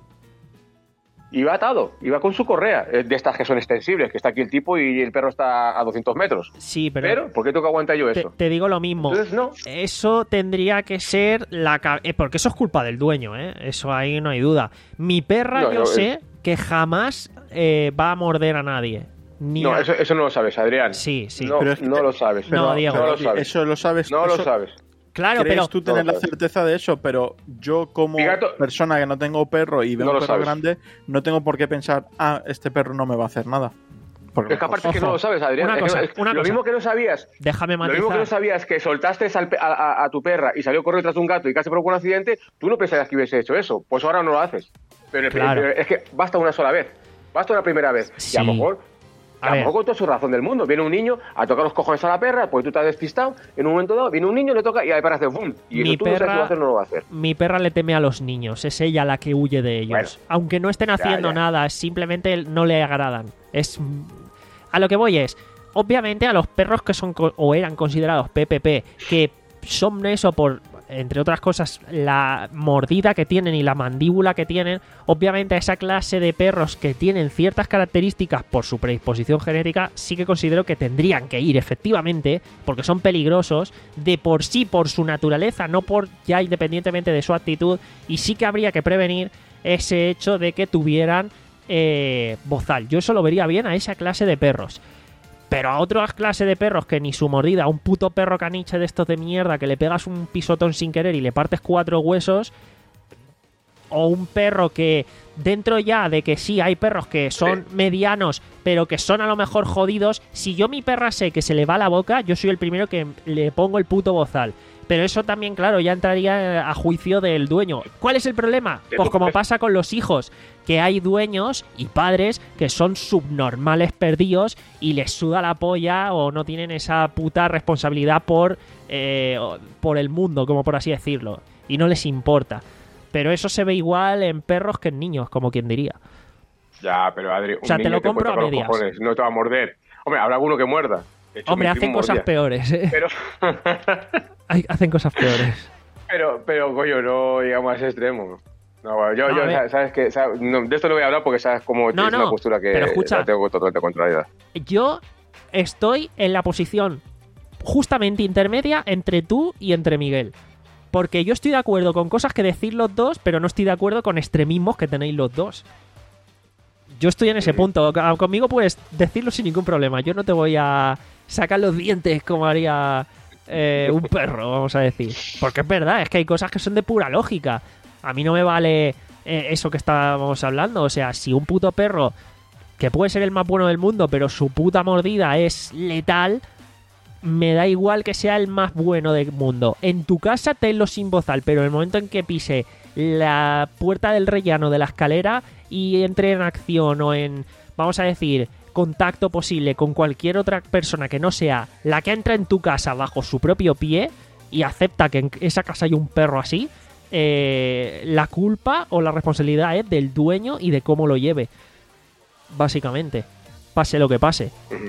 Iba atado, iba con su correa, eh, de estas que son extensibles, que está aquí el tipo y el perro está a doscientos metros. Sí, pero, Pero, ¿por qué tengo que aguantar yo te, eso? te digo lo mismo. Entonces, no. Eso tendría que ser la... ca- eh, porque eso es culpa del dueño, ¿eh? Eso ahí no hay duda. Mi perra, No, yo no, sé es- que jamás eh, va a morder a nadie. Ni No, a- eso, eso no lo sabes, Adrián. Sí, sí. No, Pero es que no te- lo sabes. No, no, Diego. no lo Aquí, sabes. Eso lo sabes. No lo eso- sabes. Claro, ¿Crees pero... tú tener No lo la sabes. certeza de eso? Pero yo como Mi gato- persona que no tengo perro y veo No un lo perro sabes. grande, no tengo por qué pensar, ah, este perro no me va a hacer nada. Porque Es que aparte Ojo. es que no lo sabes, Adrián. Una Es que cosa, no- es- una lo cosa. mismo que no sabías Déjame Lo mismo que no matizar. sabías que soltaste al pe- a, a- a tu perra y salió corriendo tras un gato y casi provocó un accidente, tú no pensarías que hubiese hecho eso. Pues ahora no lo haces. Pero, Claro. pero es que basta una sola vez. Basta una primera vez. Sí. Y a lo mejor, A a lo ver. mejor con toda su razón del mundo. Viene un niño a tocar los cojones a la perra, pues tú te has despistado. En un momento dado, viene un niño, le toca y a la perra hace boom. Y Mi eso tú no sabes si lo perra- va a hacer o no lo va a hacer. Mi perra le teme a los niños, es ella la que huye de ellos. Bueno. Aunque no estén haciendo ya. nada, simplemente no le agradan. Es a lo que voy es, obviamente a los perros que son co- o eran considerados P P P, que son eso por, entre otras cosas, la mordida que tienen y la mandíbula que tienen, obviamente a esa clase de perros que tienen ciertas características por su predisposición genética, sí que considero que tendrían que ir efectivamente, porque son peligrosos de por sí, por su naturaleza, no por ya independientemente de su actitud, y sí que habría que prevenir ese hecho de que tuvieran eh, bozal. Yo eso lo vería bien a esa clase de perros. Pero a otras clases de perros que ni su mordida, a un puto perro caniche de estos de mierda que le pegas un pisotón sin querer y le partes cuatro huesos, o un perro que dentro ya de que sí hay perros que son medianos pero que son a lo mejor jodidos, si yo mi perra sé que se le va la boca, yo soy el primero que le pongo el puto bozal. Pero eso también, claro, ya entraría a juicio del dueño. ¿Cuál es el problema? Pues como pasa con los hijos, que hay dueños y padres que son subnormales perdidos y les suda la polla o no tienen esa puta responsabilidad por, eh, por el mundo, como por así decirlo, y no les importa. Pero eso se ve igual en perros que en niños, como quien diría. Ya, pero Adri, un o sea, niño te lo te compro a puede tocar medias. los cojones, no te va a morder. Hombre, habrá alguno que muerda. De hecho, Hombre, mi hacen primo cosas mordía. peores, ¿eh? Pero, Hay- hacen cosas peores. pero, pero, coño, no llegamos a ese extremo. No, bueno, yo, No, a yo, ver. sabes, sabes que, sabes, no, de esto no voy a hablar porque sabes cómo No, es no, una postura que pero escucha. la tengo totalmente contraria. Yo estoy en la posición justamente intermedia entre tú y entre Miguel. Porque yo estoy de acuerdo con cosas que decís los dos, pero no estoy de acuerdo con extremismos que tenéis los dos. Yo estoy en ese punto. Conmigo puedes decirlo sin ningún problema. Yo no te voy a sacar los dientes como haría eh, un perro, vamos a decir. Porque es verdad, es que hay cosas que son de pura lógica. A mí no me vale eh, eso que estábamos hablando. O sea, si un puto perro, que puede ser el más bueno del mundo, pero su puta mordida es letal, me da igual que sea el más bueno del mundo. En tu casa tenlo sin bozal, pero en el momento en que pise la puerta del rellano de la escalera y entre en acción o en, vamos a decir, contacto posible con cualquier otra persona que no sea la que entra en tu casa bajo su propio pie y acepta que en esa casa hay un perro así, eh, la culpa o la responsabilidad es del dueño y de cómo lo lleve. Básicamente. Pase lo que pase.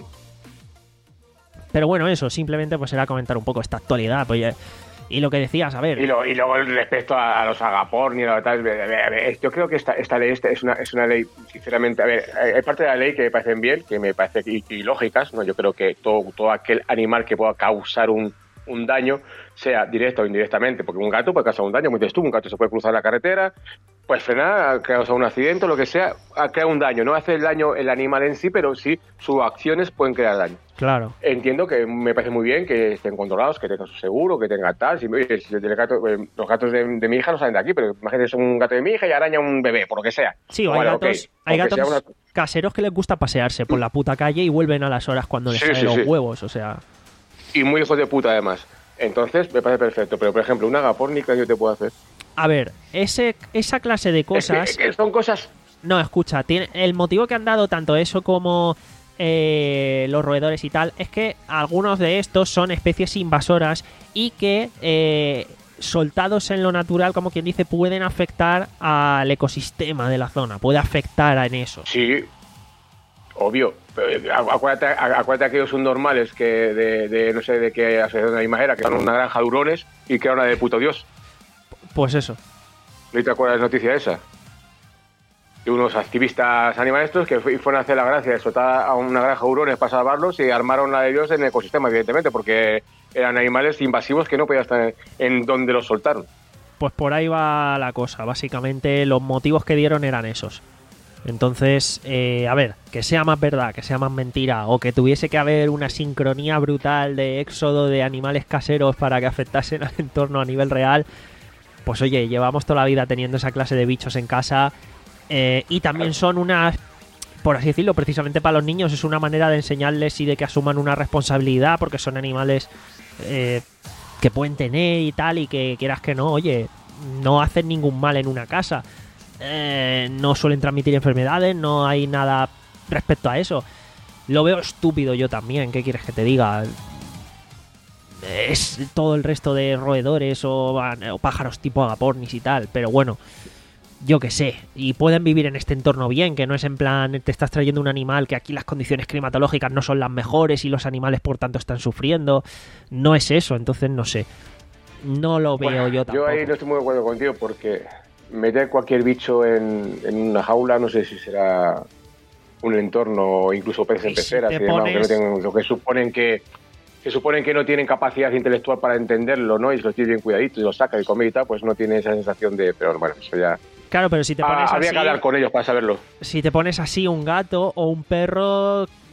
Pero bueno, eso, simplemente pues era comentar un poco esta actualidad. Pues, ya- y lo que decías, a ver. Y, lo, y luego respecto a, a los agaporni y lo tal, a ver, a ver, yo creo que esta, esta ley esta es, una, es una ley, sinceramente, a ver, hay parte de la ley que me parecen bien, que me parecen ilógicas, ¿no? Yo creo que todo, todo aquel animal que pueda causar un, un daño, sea directo o indirectamente, porque un gato puede causar un daño, como dices tú, un gato se puede cruzar la carretera, puede frenar, causar un accidente, lo que sea, crea un daño, no hace el daño el animal en sí, pero sí sus acciones pueden crear daño. Claro. Entiendo que me parece muy bien que estén controlados, que tengan su seguro, que tengan tal. Si, oye, si el gato, eh, los gatos de, de mi hija no salen de aquí, pero imagínate, es un gato de mi hija y araña un bebé, por lo que sea. Sí, o Bueno, hay ok, gatos, hay aunque gatos sea una- caseros que les gusta pasearse por la puta calle y vuelven a las horas cuando les Sí, salen sí, los sí. huevos, o sea... Y muy hijos de puta, además. Entonces, me parece perfecto. Pero, por ejemplo, una agapórnica yo te puedo hacer. A ver, ese, esa clase de cosas... Es que, es que son cosas... No, escucha, tiene, el motivo que han dado tanto eso como eh, los roedores y tal es que algunos de estos son especies invasoras y que eh, soltados en lo natural, como quien dice, pueden afectar al ecosistema de la zona, puede afectar en eso. Sí, obvio. Pero, eh, acu- acuérdate, a- acuérdate aquellos subnormales que de, de, no sé de qué asociación de era, que eran una granja de hurones y que era una de puto Dios. Pues eso. ¿No te acuerdas de la noticia esa? De unos activistas animalestos que fu- fueron a hacer la gracia de soltar a una granja de hurones para salvarlos y armaron la de Dios en el ecosistema, evidentemente, porque eran animales invasivos que no podían estar en, en donde los soltaron. Pues por ahí va la cosa. Básicamente los motivos que dieron eran esos. Entonces, eh, a ver, que sea más verdad, que sea más mentira, o que tuviese que haber una sincronía brutal de éxodo de animales caseros para que afectasen al entorno a nivel real, pues oye, llevamos toda la vida teniendo esa clase de bichos en casa, eh, y también son unas, por así decirlo, precisamente para los niños, es una manera de enseñarles y de que asuman una responsabilidad, porque son animales eh, que pueden tener y tal, y que quieras que no, oye, no hacen ningún mal en una casa. Eh, no suelen transmitir enfermedades, no hay nada respecto a eso. Lo veo estúpido yo también, ¿qué quieres que te diga? Es todo el resto de roedores o, o pájaros tipo agapornis y tal, pero bueno, yo qué sé. Y pueden vivir en este entorno bien, que no es en plan, te estás trayendo un animal que aquí las condiciones climatológicas no son las mejores y los animales por tanto están sufriendo. No es eso, entonces no sé. No lo veo Bueno, yo tampoco. Yo ahí no estoy muy de acuerdo contigo porque meter cualquier bicho en, en una jaula no sé si será un entorno o incluso peces en Y si peceras te y demás, pones- que no tienen- lo que suponen que que suponen que no tienen capacidad intelectual para entenderlo, ¿no? Y si los tienes bien cuidaditos y los sacas y comes y tal, pues no tiene esa sensación de... Pero bueno, eso ya... Claro, pero si te pones Ah, habría así... que hablar con ellos para saberlo. Si te pones así un gato o un perro,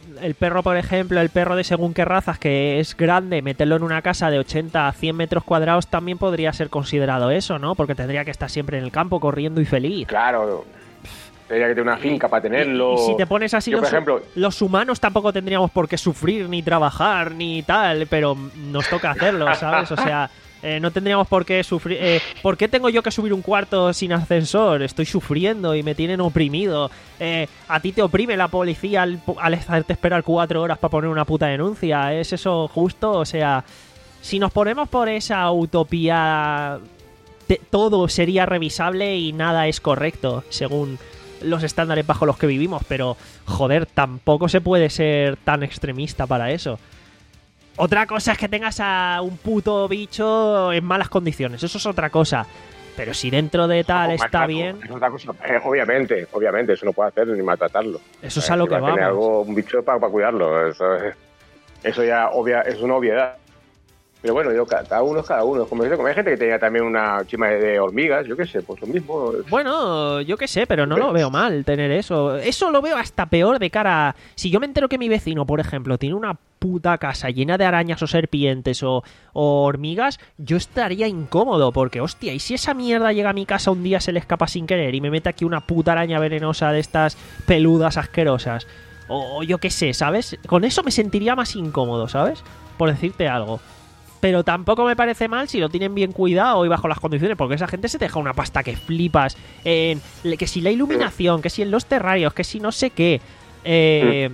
el perro, por ejemplo, el perro de según qué razas, que es grande, meterlo en una casa de ochenta a cien metros cuadrados también podría ser considerado eso, ¿no? Porque tendría que estar siempre en el campo corriendo y feliz. Claro, tendría que tener una finca para tenerlo. Y, y si te pones así, Yo, los, por ejemplo, los humanos tampoco tendríamos por qué sufrir, ni trabajar, ni tal, pero nos toca hacerlo, ¿sabes? O sea, eh, no tendríamos por qué sufrir. Eh, ¿Por qué tengo yo que subir un cuarto sin ascensor? Estoy sufriendo y me tienen oprimido. Eh, a ti te oprime la policía al, al hacerte esperar cuatro horas para poner una puta denuncia. ¿Es eso justo? O sea, si nos ponemos por esa utopía, te, todo sería revisable y nada es correcto, según los estándares bajo los que vivimos, pero joder, tampoco se puede ser tan extremista para eso. Otra cosa es que tengas a un puto bicho en malas condiciones, eso es otra cosa. Pero si dentro de tal no, está maltrato, bien... Es otra cosa. Eh, obviamente, obviamente, eso no puede hacer ni maltratarlo. Eso es eh, a lo si que va a tener vamos. algo, un bicho para, para cuidarlo. Eso, es, eso ya obvia, es una obviedad. Pero bueno, yo, cada uno es cada uno. Como, como hay gente que tenía también una chima de, de hormigas, yo qué sé, pues lo mismo. Bueno, yo qué sé, pero no lo veo mal tener eso. Eso lo veo hasta peor de cara a... Si yo me entero que mi vecino, por ejemplo, tiene una puta casa llena de arañas o serpientes o, o hormigas, yo estaría incómodo porque, hostia, ¿y si esa mierda llega a mi casa un día, se le escapa sin querer y me mete aquí una puta araña venenosa de estas peludas asquerosas? O, o yo qué sé, ¿sabes? Con eso me sentiría más incómodo, ¿sabes? Por decirte algo. Pero tampoco me parece mal si lo tienen bien cuidado y bajo las condiciones, porque esa gente se deja una pasta que flipas. En, que si la iluminación, que si en los terrarios, que si no sé qué. Eh,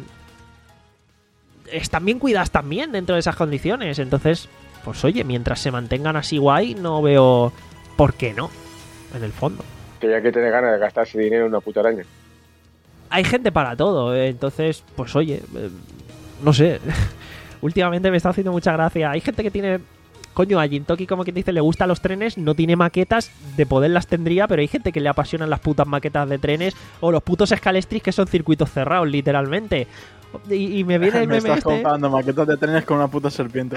están bien cuidadas también dentro de esas condiciones. Entonces, pues oye, mientras se mantengan así guay, no veo por qué no, en el fondo. Que ya que tiene ganas de gastarse dinero en una puta araña. Hay gente para todo, eh, entonces, pues oye, eh, no sé... Últimamente me está haciendo mucha gracia. Hay gente que tiene... Coño, a Jintoki, como quien dice, le gustan los trenes, no tiene maquetas, de poder las tendría, pero hay gente que le apasionan las putas maquetas de trenes o los putos escalestris que son circuitos cerrados, literalmente. Y, y me viene el me meme estás este... comprando maquetas de trenes con una puta serpiente.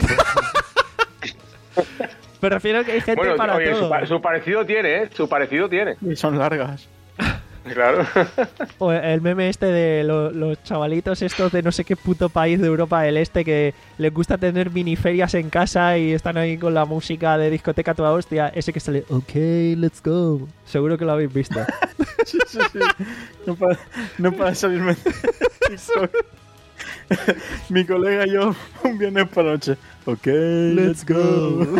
Me refiero a que hay gente bueno, para oye, todo. Su, pa su parecido tiene, ¿eh? Su parecido tiene. Y son largas. Claro. O el meme este de lo, los chavalitos estos de no sé qué puto país de Europa del Este que les gusta tener miniferias en casa y están ahí con la música de discoteca toda hostia. Ese que sale, ok, let's go. Seguro que lo habéis visto. Sí, sí, sí. No para, no para salirme de TikTok. Mi colega y yo un viernes por la noche. Ok, let's go.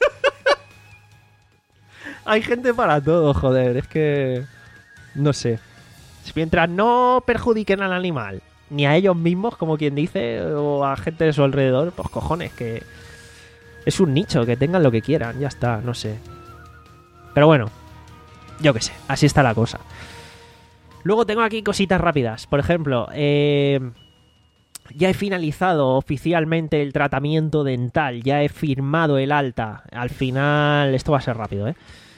Hay gente para todo, joder. Es que... No sé. Mientras no perjudiquen al animal, ni a ellos mismos, como quien dice, o a gente de su alrededor, pues cojones, que es un nicho, que tengan lo que quieran, ya está, no sé. Pero bueno, yo qué sé, así está la cosa. Luego tengo aquí cositas rápidas. Por ejemplo, eh, ya he finalizado oficialmente el tratamiento dental, ya he firmado el alta. Al final, esto va a ser rápido, ¿eh?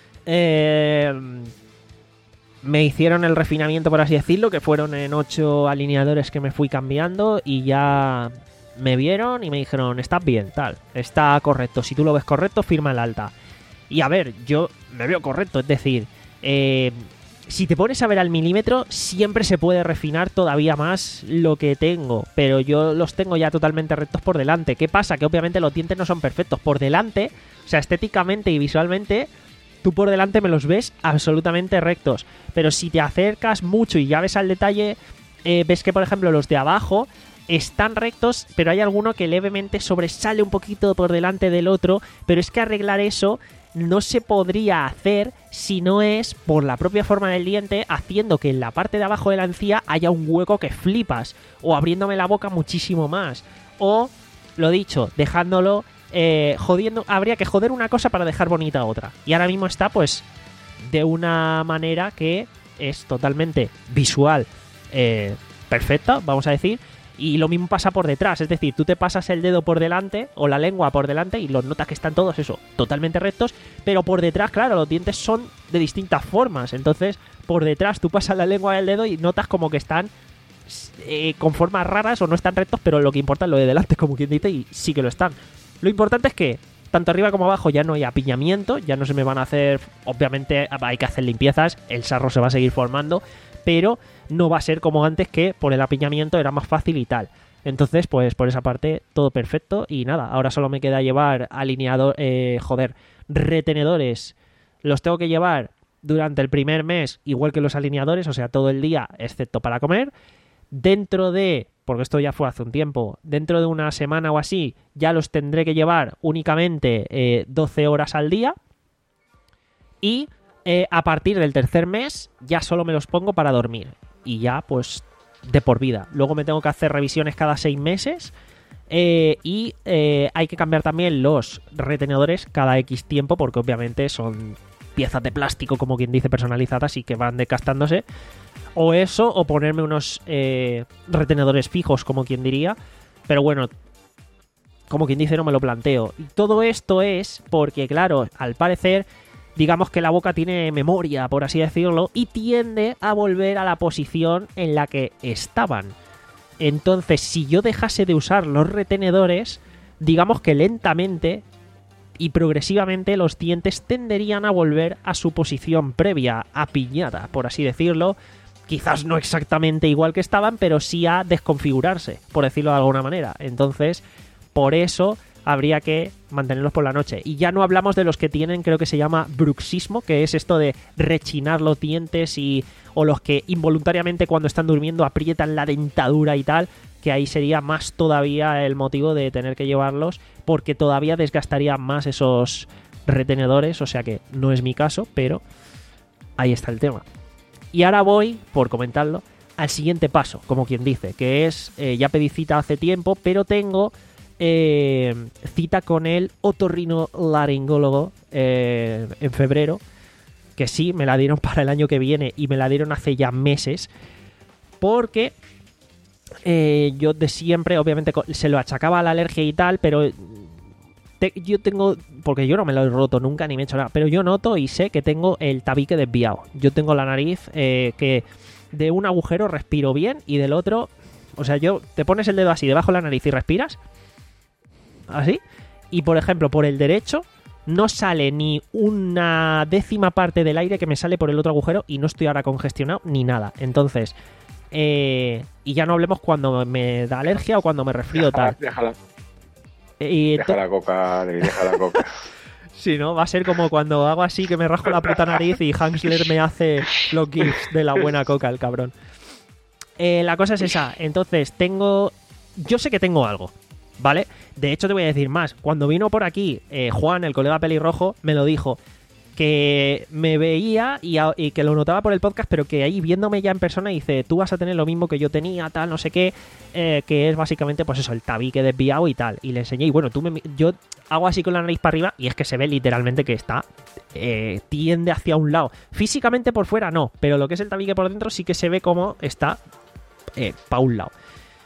Eh... Me hicieron el refinamiento, por así decirlo, que fueron en ocho alineadores que me fui cambiando y ya me vieron y me dijeron, estás bien, tal, está correcto, si tú lo ves correcto, firma el alta. Y a ver, yo me veo correcto, es decir, eh, si te pones a ver al milímetro, siempre se puede refinar todavía más lo que tengo, pero yo los tengo ya totalmente rectos por delante. ¿Qué pasa? Que obviamente los dientes no son perfectos. Por delante, o sea, estéticamente y visualmente... Tú por delante me los ves absolutamente rectos, pero si te acercas mucho y ya ves al detalle, eh, ves que por ejemplo los de abajo están rectos, pero hay alguno que levemente sobresale un poquito por delante del otro, pero es que arreglar eso no se podría hacer si no es por la propia forma del diente, haciendo que en la parte de abajo de la encía haya un hueco que flipas, o abriéndome la boca muchísimo más, o, lo dicho, dejándolo... Eh, jodiendo, habría que joder una cosa para dejar bonita otra. Y ahora mismo está pues de una manera que es totalmente visual, eh, perfecta, vamos a decir. Y lo mismo pasa por detrás, es decir, tú te pasas el dedo por delante o la lengua por delante y los notas que están todos eso, totalmente rectos. Pero por detrás, claro, los dientes son de distintas formas. Entonces por detrás tú pasas la lengua del dedo y notas como que están eh, con formas raras o no están rectos, pero lo que importa es lo de delante, como quien dice, y sí que lo están. Lo importante es que tanto arriba como abajo ya no hay apiñamiento, ya no se me van a hacer... Obviamente hay que hacer limpiezas, el sarro se va a seguir formando, pero no va a ser como antes, que por el apiñamiento era más fácil y tal. Entonces, pues por esa parte, todo perfecto. Y nada, ahora solo me queda llevar alineador, eh, joder, retenedores. Los tengo que llevar durante el primer mes, igual que los alineadores, o sea, todo el día, excepto para comer. Dentro de, porque esto ya fue hace un tiempo, dentro de una semana o así, ya los tendré que llevar únicamente eh, doce horas al día. Y eh, a partir del tercer mes, ya solo me los pongo para dormir. Y ya, pues, de por vida. Luego me tengo que hacer revisiones cada seis meses. Eh, y eh, hay que cambiar también los retenedores cada X tiempo, porque obviamente son piezas de plástico, como quien dice, personalizadas y que van desgastándose. O eso, o ponerme unos eh, retenedores fijos, como quien diría. Pero bueno, como quien dice, no me lo planteo. Y todo esto es porque, claro, al parecer, digamos que la boca tiene memoria, por así decirlo, y tiende a volver a la posición en la que estaban. Entonces, si yo dejase de usar los retenedores, digamos que lentamente y progresivamente los dientes tenderían a volver a su posición previa, apiñada, por así decirlo. Quizás no exactamente igual que estaban, pero sí a desconfigurarse, por decirlo de alguna manera. Entonces, por eso habría que mantenerlos por la noche. Y ya no hablamos de los que tienen, creo que se llama bruxismo, que es esto de rechinar los dientes, y o los que involuntariamente cuando están durmiendo aprietan la dentadura y tal, que ahí sería más todavía el motivo de tener que llevarlos, porque todavía desgastaría más esos retenedores, o sea que no es mi caso, pero ahí está el tema. Y ahora voy, por comentarlo, al siguiente paso, como quien dice, que es, eh, ya pedí cita hace tiempo, pero tengo eh, cita con el otorrinolaringólogo eh, en febrero, que sí, me la dieron para el año que viene y me la dieron hace ya meses, porque eh, yo de siempre, obviamente, se lo achacaba a la alergia y tal, pero te, yo tengo, porque yo no me lo he roto nunca ni me he hecho nada, pero yo noto y sé que tengo el tabique desviado. Yo tengo la nariz eh, que de un agujero respiro bien y del otro, o sea, yo te pones el dedo así debajo de la nariz y respiras así, y por ejemplo por el derecho no sale ni una décima parte del aire que me sale por el otro agujero y no estoy ahora congestionado ni nada. Entonces eh, y ya no hablemos cuando me da alergia o cuando me resfrío tal. Déjala. Y deja la coca, deja la coca. Sí, ¿no? Va a ser como cuando hago así que me rasco la puta nariz y Hansler me hace los gifs de la buena coca, el cabrón. Eh, la cosa es esa. Entonces, tengo... Yo sé que tengo algo, ¿vale? De hecho, te voy a decir más. Cuando vino por aquí eh, Juan, el colega pelirrojo, me lo dijo. Que me veía y, a, y que lo notaba por el podcast, pero que ahí viéndome ya en persona dice, tú vas a tener lo mismo que yo tenía, tal, no sé qué, eh, que es básicamente pues eso, el tabique desviado y tal. Y le enseñé, y bueno, tú me, yo hago así con la nariz para arriba y es que se ve literalmente que está, eh, tiende hacia un lado. Físicamente por fuera no, pero lo que es el tabique por dentro sí que se ve como está eh, para un lado.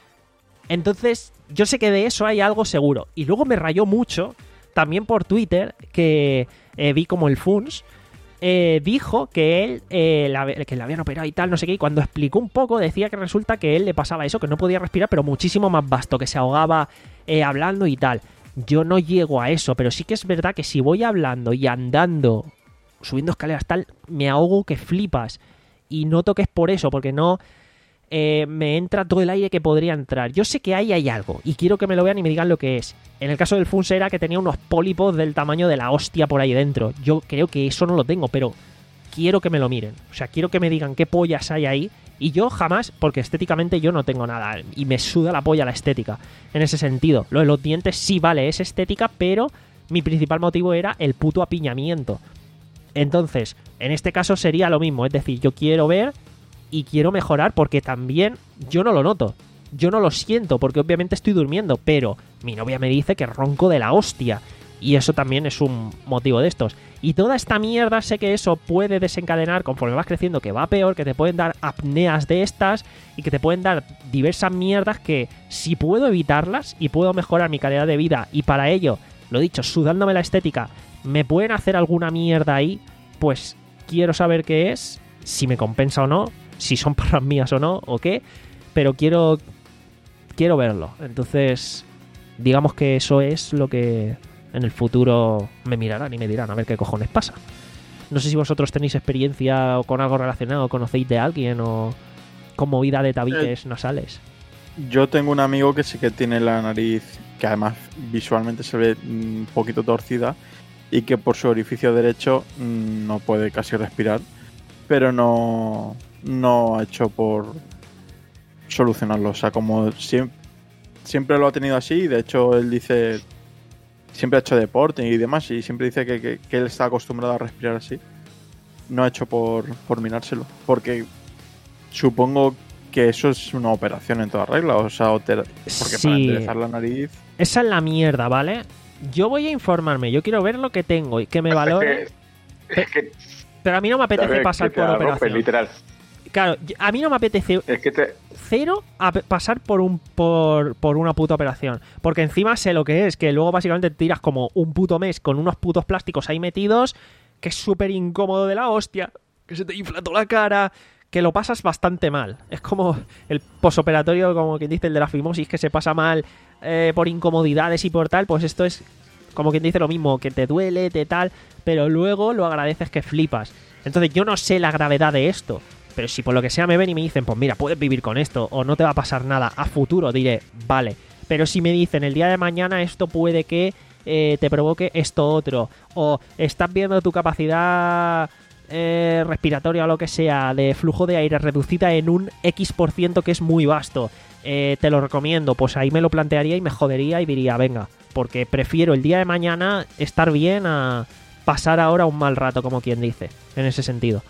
Entonces, yo sé que de eso hay algo seguro. Y luego me rayó mucho también por Twitter que eh, vi como el Funs eh, dijo que él eh, la, que le habían operado y tal, no sé qué, y cuando explicó un poco decía que resulta que él le pasaba eso, que no podía respirar, pero muchísimo más vasto, que se ahogaba eh, hablando y tal. Yo no llego a eso, pero sí que es verdad que si voy hablando y andando, subiendo escaleras tal, me ahogo que flipas. Y noto que es por eso, porque no... Eh, me entra todo el aire que podría entrar. Yo sé que ahí hay algo y quiero que me lo vean y me digan lo que es. En el caso del Funs era que tenía unos pólipos del tamaño de la hostia por ahí dentro. Yo creo que eso no lo tengo, pero quiero que me lo miren. O sea, quiero que me digan qué pollas hay ahí. Y yo jamás, porque estéticamente yo no tengo nada y me suda la polla la estética en ese sentido. Lo de los dientes sí, vale, es estética, pero mi principal motivo era el puto apiñamiento. Entonces, en este caso sería lo mismo. Es decir, yo quiero ver... Y quiero mejorar porque también yo no lo noto. Yo no lo siento porque obviamente estoy durmiendo. Pero mi novia me dice que ronco de la hostia. Y eso también es un motivo de estos. Y toda esta mierda sé que eso puede desencadenar conforme vas creciendo, que va peor, que te pueden dar apneas de estas y que te pueden dar diversas mierdas que si puedo evitarlas y puedo mejorar mi calidad de vida y para ello, lo dicho, sudándome la estética, me pueden hacer alguna mierda ahí, pues quiero saber qué es, si me compensa o no, si son parras mías o no, o qué, pero quiero quiero verlo. Entonces, digamos que eso es lo que en el futuro me mirarán y me dirán a ver qué cojones pasa. No sé si vosotros tenéis experiencia o con algo relacionado, conocéis de alguien o con movida de tabiques eh, nasales. Yo tengo un amigo que sí que tiene la nariz, que además visualmente se ve un poquito torcida y que por su orificio derecho mmm, no puede casi respirar, pero no, no ha hecho por solucionarlo. O sea, como siempre, siempre lo ha tenido así, y de hecho él dice, siempre ha hecho deporte y demás, y siempre dice que, que, que él está acostumbrado a respirar así. No ha hecho por, por mirárselo, porque supongo que eso es una operación en toda regla, o sea, porque Sí. para enderezar la nariz... Esa es la mierda, ¿vale? Yo voy a informarme, yo quiero ver lo que tengo y que me valore. Es que, Pero a mí no me apetece ¿sabes? pasar Que te por la rompes, operación. literal. Claro, a mí no me apetece Es que te... cero a pe- pasar por un por, por una puta operación. Porque encima sé lo que es, que luego básicamente te tiras como un puto mes con unos putos plásticos ahí metidos, que es súper incómodo de la hostia, que se te infla toda la cara, que lo pasas bastante mal. Es como el posoperatorio, como quien dice, el de la fimosis, que se pasa mal eh, por incomodidades y por tal, pues esto es como quien dice lo mismo, que te duele, te tal, pero luego lo agradeces que flipas. Entonces yo no sé la gravedad de esto, pero si por lo que sea me ven y me dicen, pues mira, puedes vivir con esto o no te va a pasar nada a futuro, diré, vale. Pero si me dicen el día de mañana esto puede que eh, te provoque esto otro, o estás viendo tu capacidad eh, respiratoria o lo que sea de flujo de aire reducida en un X por ciento que es muy vasto, eh, te lo recomiendo, pues ahí me lo plantearía y me jodería y diría, venga, porque prefiero el día de mañana estar bien a pasar ahora un mal rato, como quien dice, en ese sentido.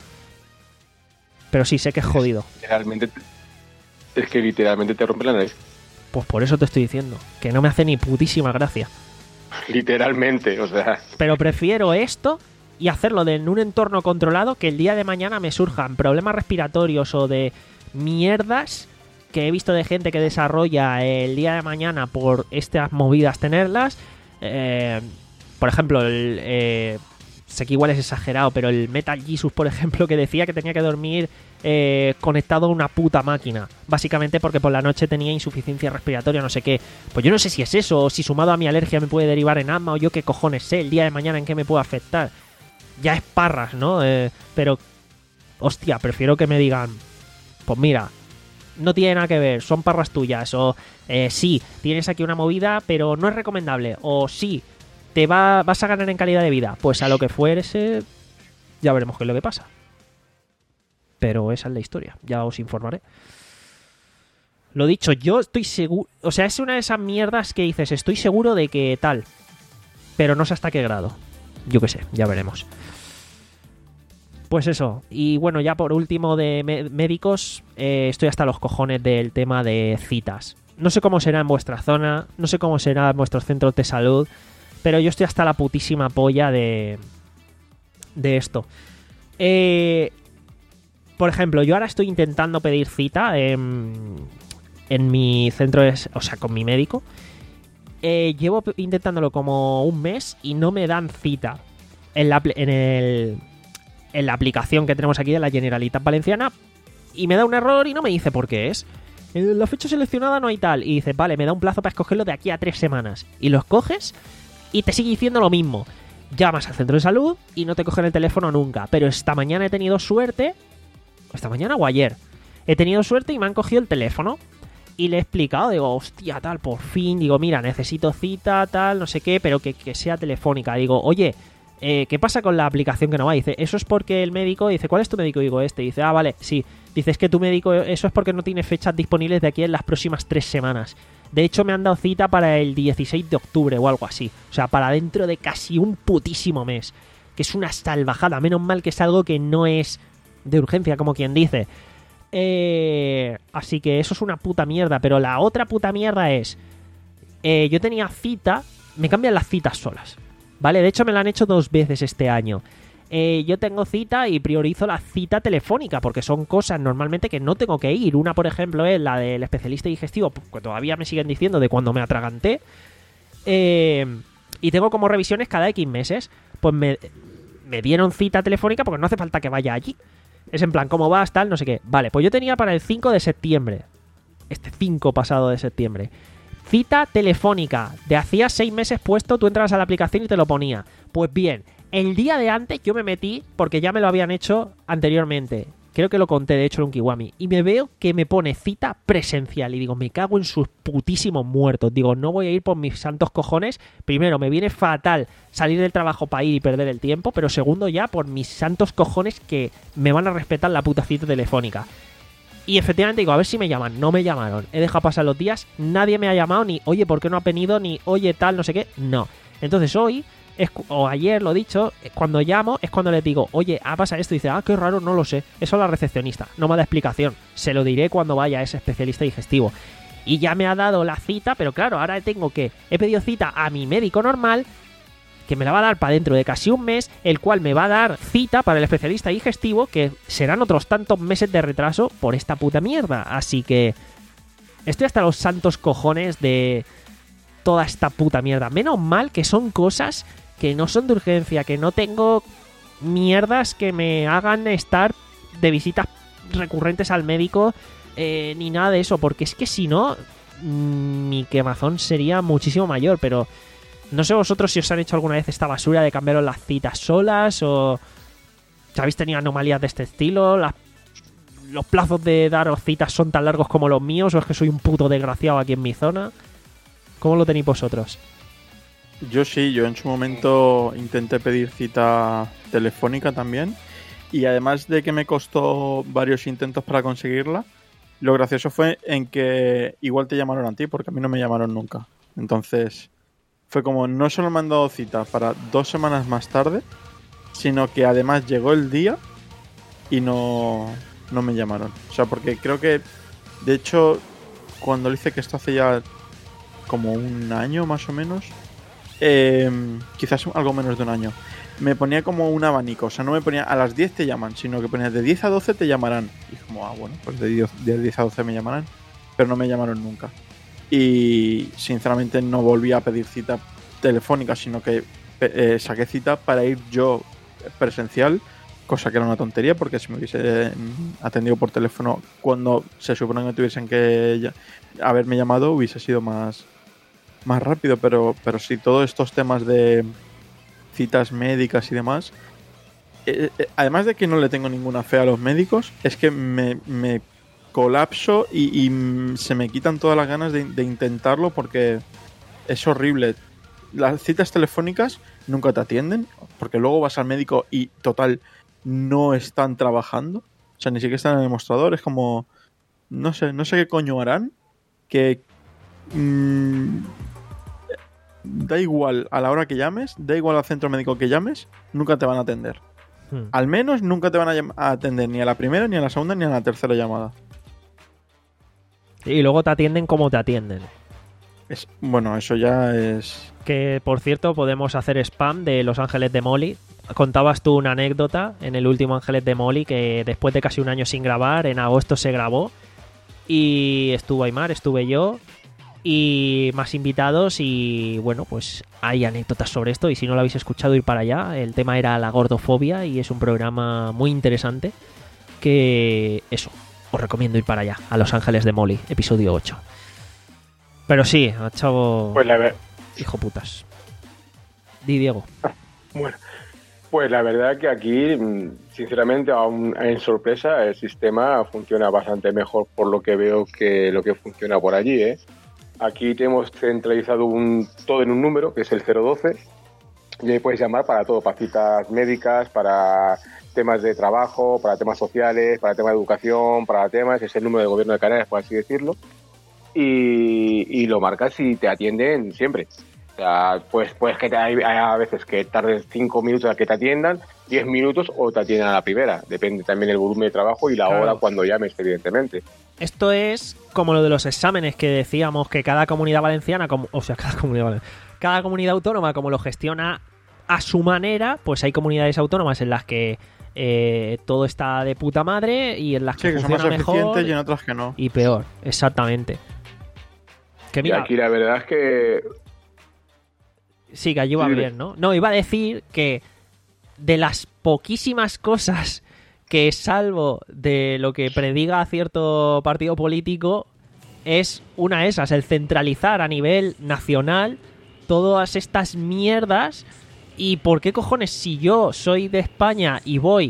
Pero sí, sé que es jodido. Literalmente, es que literalmente te rompe la nariz. Pues por eso te estoy diciendo, que no me hace ni putísima gracia. Literalmente, o sea... Pero prefiero esto y hacerlo de, en un entorno controlado, que el día de mañana me surjan problemas respiratorios o de mierdas que he visto de gente que desarrolla el día de mañana por estas movidas tenerlas. Eh, por ejemplo, el, eh, sé que igual es exagerado, pero el Metal Jesus, por ejemplo, que decía que tenía que dormir eh, conectado a una puta máquina, básicamente porque por la noche tenía insuficiencia respiratoria, no sé qué. Pues yo no sé si es eso, o si sumado a mi alergia me puede derivar en asma, o yo qué cojones sé el día de mañana en qué me puede afectar. Ya es parras, ¿no? Eh, pero, hostia, prefiero que me digan, pues mira, no tiene nada que ver, son parras tuyas, o eh, sí, tienes aquí una movida, pero no es recomendable, o sí, te va, vas a ganar en calidad de vida. Pues a lo que fuese, ya veremos qué es lo que pasa. Pero esa es la historia, ya os informaré. Lo dicho, yo estoy seguro, o sea, es una de esas mierdas que dices, estoy seguro de que tal, pero no sé hasta qué grado. Yo qué sé, ya veremos. Pues eso, y bueno, ya por último de me- médicos, eh, estoy hasta los cojones del tema de citas. No sé cómo será en vuestra zona, no sé cómo será en vuestros centros de salud, pero yo estoy hasta la putísima polla de, de esto. Eh, por ejemplo, yo ahora estoy intentando pedir cita en, en mi centro, de, o sea, con mi médico. Eh, llevo intentándolo como un mes y no me dan cita en la, en el... en la aplicación que tenemos aquí de la Generalitat Valenciana, y me da un error y no me dice por qué es. En la fecha seleccionada no hay tal. Y dices, vale, me da un plazo para escogerlo de aquí a tres semanas. Y lo escoges y te sigue diciendo lo mismo. Llamas al centro de salud y no te cogen el teléfono nunca. Pero esta mañana he tenido suerte. Esta mañana o ayer. He tenido suerte y me han cogido el teléfono. Y le he explicado, digo, hostia, tal, por fin. Digo, mira, necesito cita, tal, no sé qué, pero que, que sea telefónica. Digo, oye, Eh, ¿qué pasa con la aplicación que no va? Dice, eso es porque el médico, dice, ¿cuál es tu médico? Digo, este. Dice, ah, vale, sí. Dice, es que tu médico, eso es porque no tiene fechas disponibles de aquí en las próximas tres semanas. De hecho, me han dado cita para el dieciséis de octubre o algo así. O sea, para dentro de casi un putísimo mes. Que es una salvajada. Menos mal que es algo que no es de urgencia, como quien dice. Eh, así que eso es una puta mierda. Pero la otra puta mierda es, eh, yo tenía cita, me cambian las citas solas. Vale, de hecho me la han hecho dos veces este año. Eh, yo tengo cita y priorizo la cita telefónica porque son cosas normalmente que no tengo que ir. Una, por ejemplo, es la del especialista digestivo, que todavía me siguen diciendo de cuando me atraganté. Eh, y tengo como revisiones cada X meses. Pues me, me dieron cita telefónica porque no hace falta que vaya allí. Es en plan, ¿cómo vas? Tal, no sé qué. Vale, pues yo tenía para el cinco de septiembre. Este cinco pasado de septiembre. Cita telefónica. De hacía seis meses puesto, tú entrabas a la aplicación y te lo ponía. Pues bien, el día de antes yo me metí, porque ya me lo habían hecho anteriormente. creo que lo conté de hecho en un Kiwami, y me veo que me pone cita presencial y digo, me cago en sus putísimos muertos. Digo, no voy a ir por mis santos cojones. Primero, me viene fatal salir del trabajo para ir y perder el tiempo, pero segundo, ya por mis santos cojones que me van a respetar la puta cita telefónica. Y efectivamente digo, a ver si me llaman. No me llamaron. He dejado pasar los días, nadie me ha llamado, ni oye, ¿por qué no ha venido? Ni oye, tal, no sé qué. No. Entonces hoy, es, o ayer lo he dicho, cuando llamo es cuando les digo, oye, ha pasado esto. Y dice, ah, qué raro, no lo sé. Eso es la recepcionista, no me da explicación. Se lo diré cuando vaya a ese especialista digestivo. Y ya me ha dado la cita, pero claro, ahora tengo que... He pedido cita a mi médico normal, que me la va a dar para dentro de casi un mes, el cual me va a dar cita para el especialista digestivo, que serán otros tantos meses de retraso por esta puta mierda. Así que estoy hasta los santos cojones de toda esta puta mierda. Menos mal que son cosas que no son de urgencia, que no tengo mierdas que me hagan estar de visitas recurrentes al médico, eh, ni nada de eso, porque es que si no, mmm, mi quemazón sería muchísimo mayor, pero... No sé vosotros si os han hecho alguna vez esta basura de cambiaros las citas solas o si habéis tenido anomalías de este estilo. Las, los plazos de daros citas son tan largos como los míos o es que soy un puto desgraciado aquí en mi zona. ¿Cómo lo tenéis vosotros? Yo sí, yo en su momento intenté pedir cita telefónica también y además de que me costó varios intentos para conseguirla, lo gracioso fue en que igual te llamaron a ti porque a mí no me llamaron nunca. Entonces... Fue como, no solo me han dado cita para dos semanas más tarde, sino que además llegó el día y no, no me llamaron. O sea, porque creo que, de hecho, cuando le hice que esto hace ya como un año más o menos, eh, quizás algo menos de un año, me ponía como un abanico. O sea, no me ponía a las diez te llaman, sino que ponía de diez a doce te llamarán. Y como, ah, bueno, pues de diez a doce me llamarán, pero no me llamaron nunca. Y sinceramente no volví a pedir cita telefónica, sino que eh, saqué cita para ir yo presencial, cosa que era una tontería porque si me hubiese atendido por teléfono cuando se supone que me tuviesen que ya, haberme llamado hubiese sido más, más rápido, pero, pero sí, todos estos temas de citas médicas y demás, eh, eh, además de que no le tengo ninguna fe a los médicos, es que me... me colapso y, y se me quitan todas las ganas de, de intentarlo porque es horrible. Las citas telefónicas nunca te atienden porque luego vas al médico y total no están trabajando, o sea, ni siquiera están en el mostrador. Es como, no sé, no sé qué coño harán, que mmm, da igual a la hora que llames, da igual al centro médico que llames, nunca te van a atender. Hmm. Al menos nunca te van a, llam- a atender ni a la primera, ni a la segunda, ni a la tercera llamada. Y luego te atienden como te atienden. Es, bueno, eso ya es... Que, por cierto, podemos hacer spam de Los Ángeles de Molly. Contabas tú una anécdota en el último Ángeles de Molly que después de casi un año sin grabar, en agosto se grabó. Y estuvo Aymar, estuve yo y más invitados y, bueno, pues hay anécdotas sobre esto y si no lo habéis escuchado, ir para allá. El tema era la gordofobia y es un programa muy interesante que, eso, os recomiendo ir para allá, a Los Ángeles de Molly, episodio ocho. Pero sí, chavo... Pues la ver... Hijo putas. Di, Diego. Bueno, pues la verdad que aquí, sinceramente, aún en sorpresa, el sistema funciona bastante mejor por lo que veo que lo que funciona por allí, ¿eh? Aquí tenemos centralizado un, todo en un número, que es el cero doce, y ahí puedes llamar para todo, para citas médicas, para temas de trabajo, para temas sociales, para temas de educación, para temas, es el número del gobierno de Canarias, por así decirlo, y, y lo marcas y te atienden siempre. O sea, pues, pues que te, hay, hay a veces que tardes cinco minutos a que te atiendan, diez minutos o te atienden a la primera. Depende también del volumen de trabajo y la claro. hora cuando llames, evidentemente. Esto es como lo de los exámenes que decíamos que cada comunidad valenciana, como, o sea, cada comunidad valenciana, cada comunidad autónoma como lo gestiona a su manera, pues hay comunidades autónomas en las que eh, todo está de puta madre y en las sí, que, que funciona son más mejor eficientes y en otras que no. Y peor, exactamente. Que mira, y aquí la verdad es que... Sí, que allí va sí, bien, ¿no? No, iba a decir que de las poquísimas cosas que, salvo de lo que prediga cierto partido político, es una de esas, el centralizar a nivel nacional todas estas mierdas. ¿Y por qué cojones si yo soy de España y voy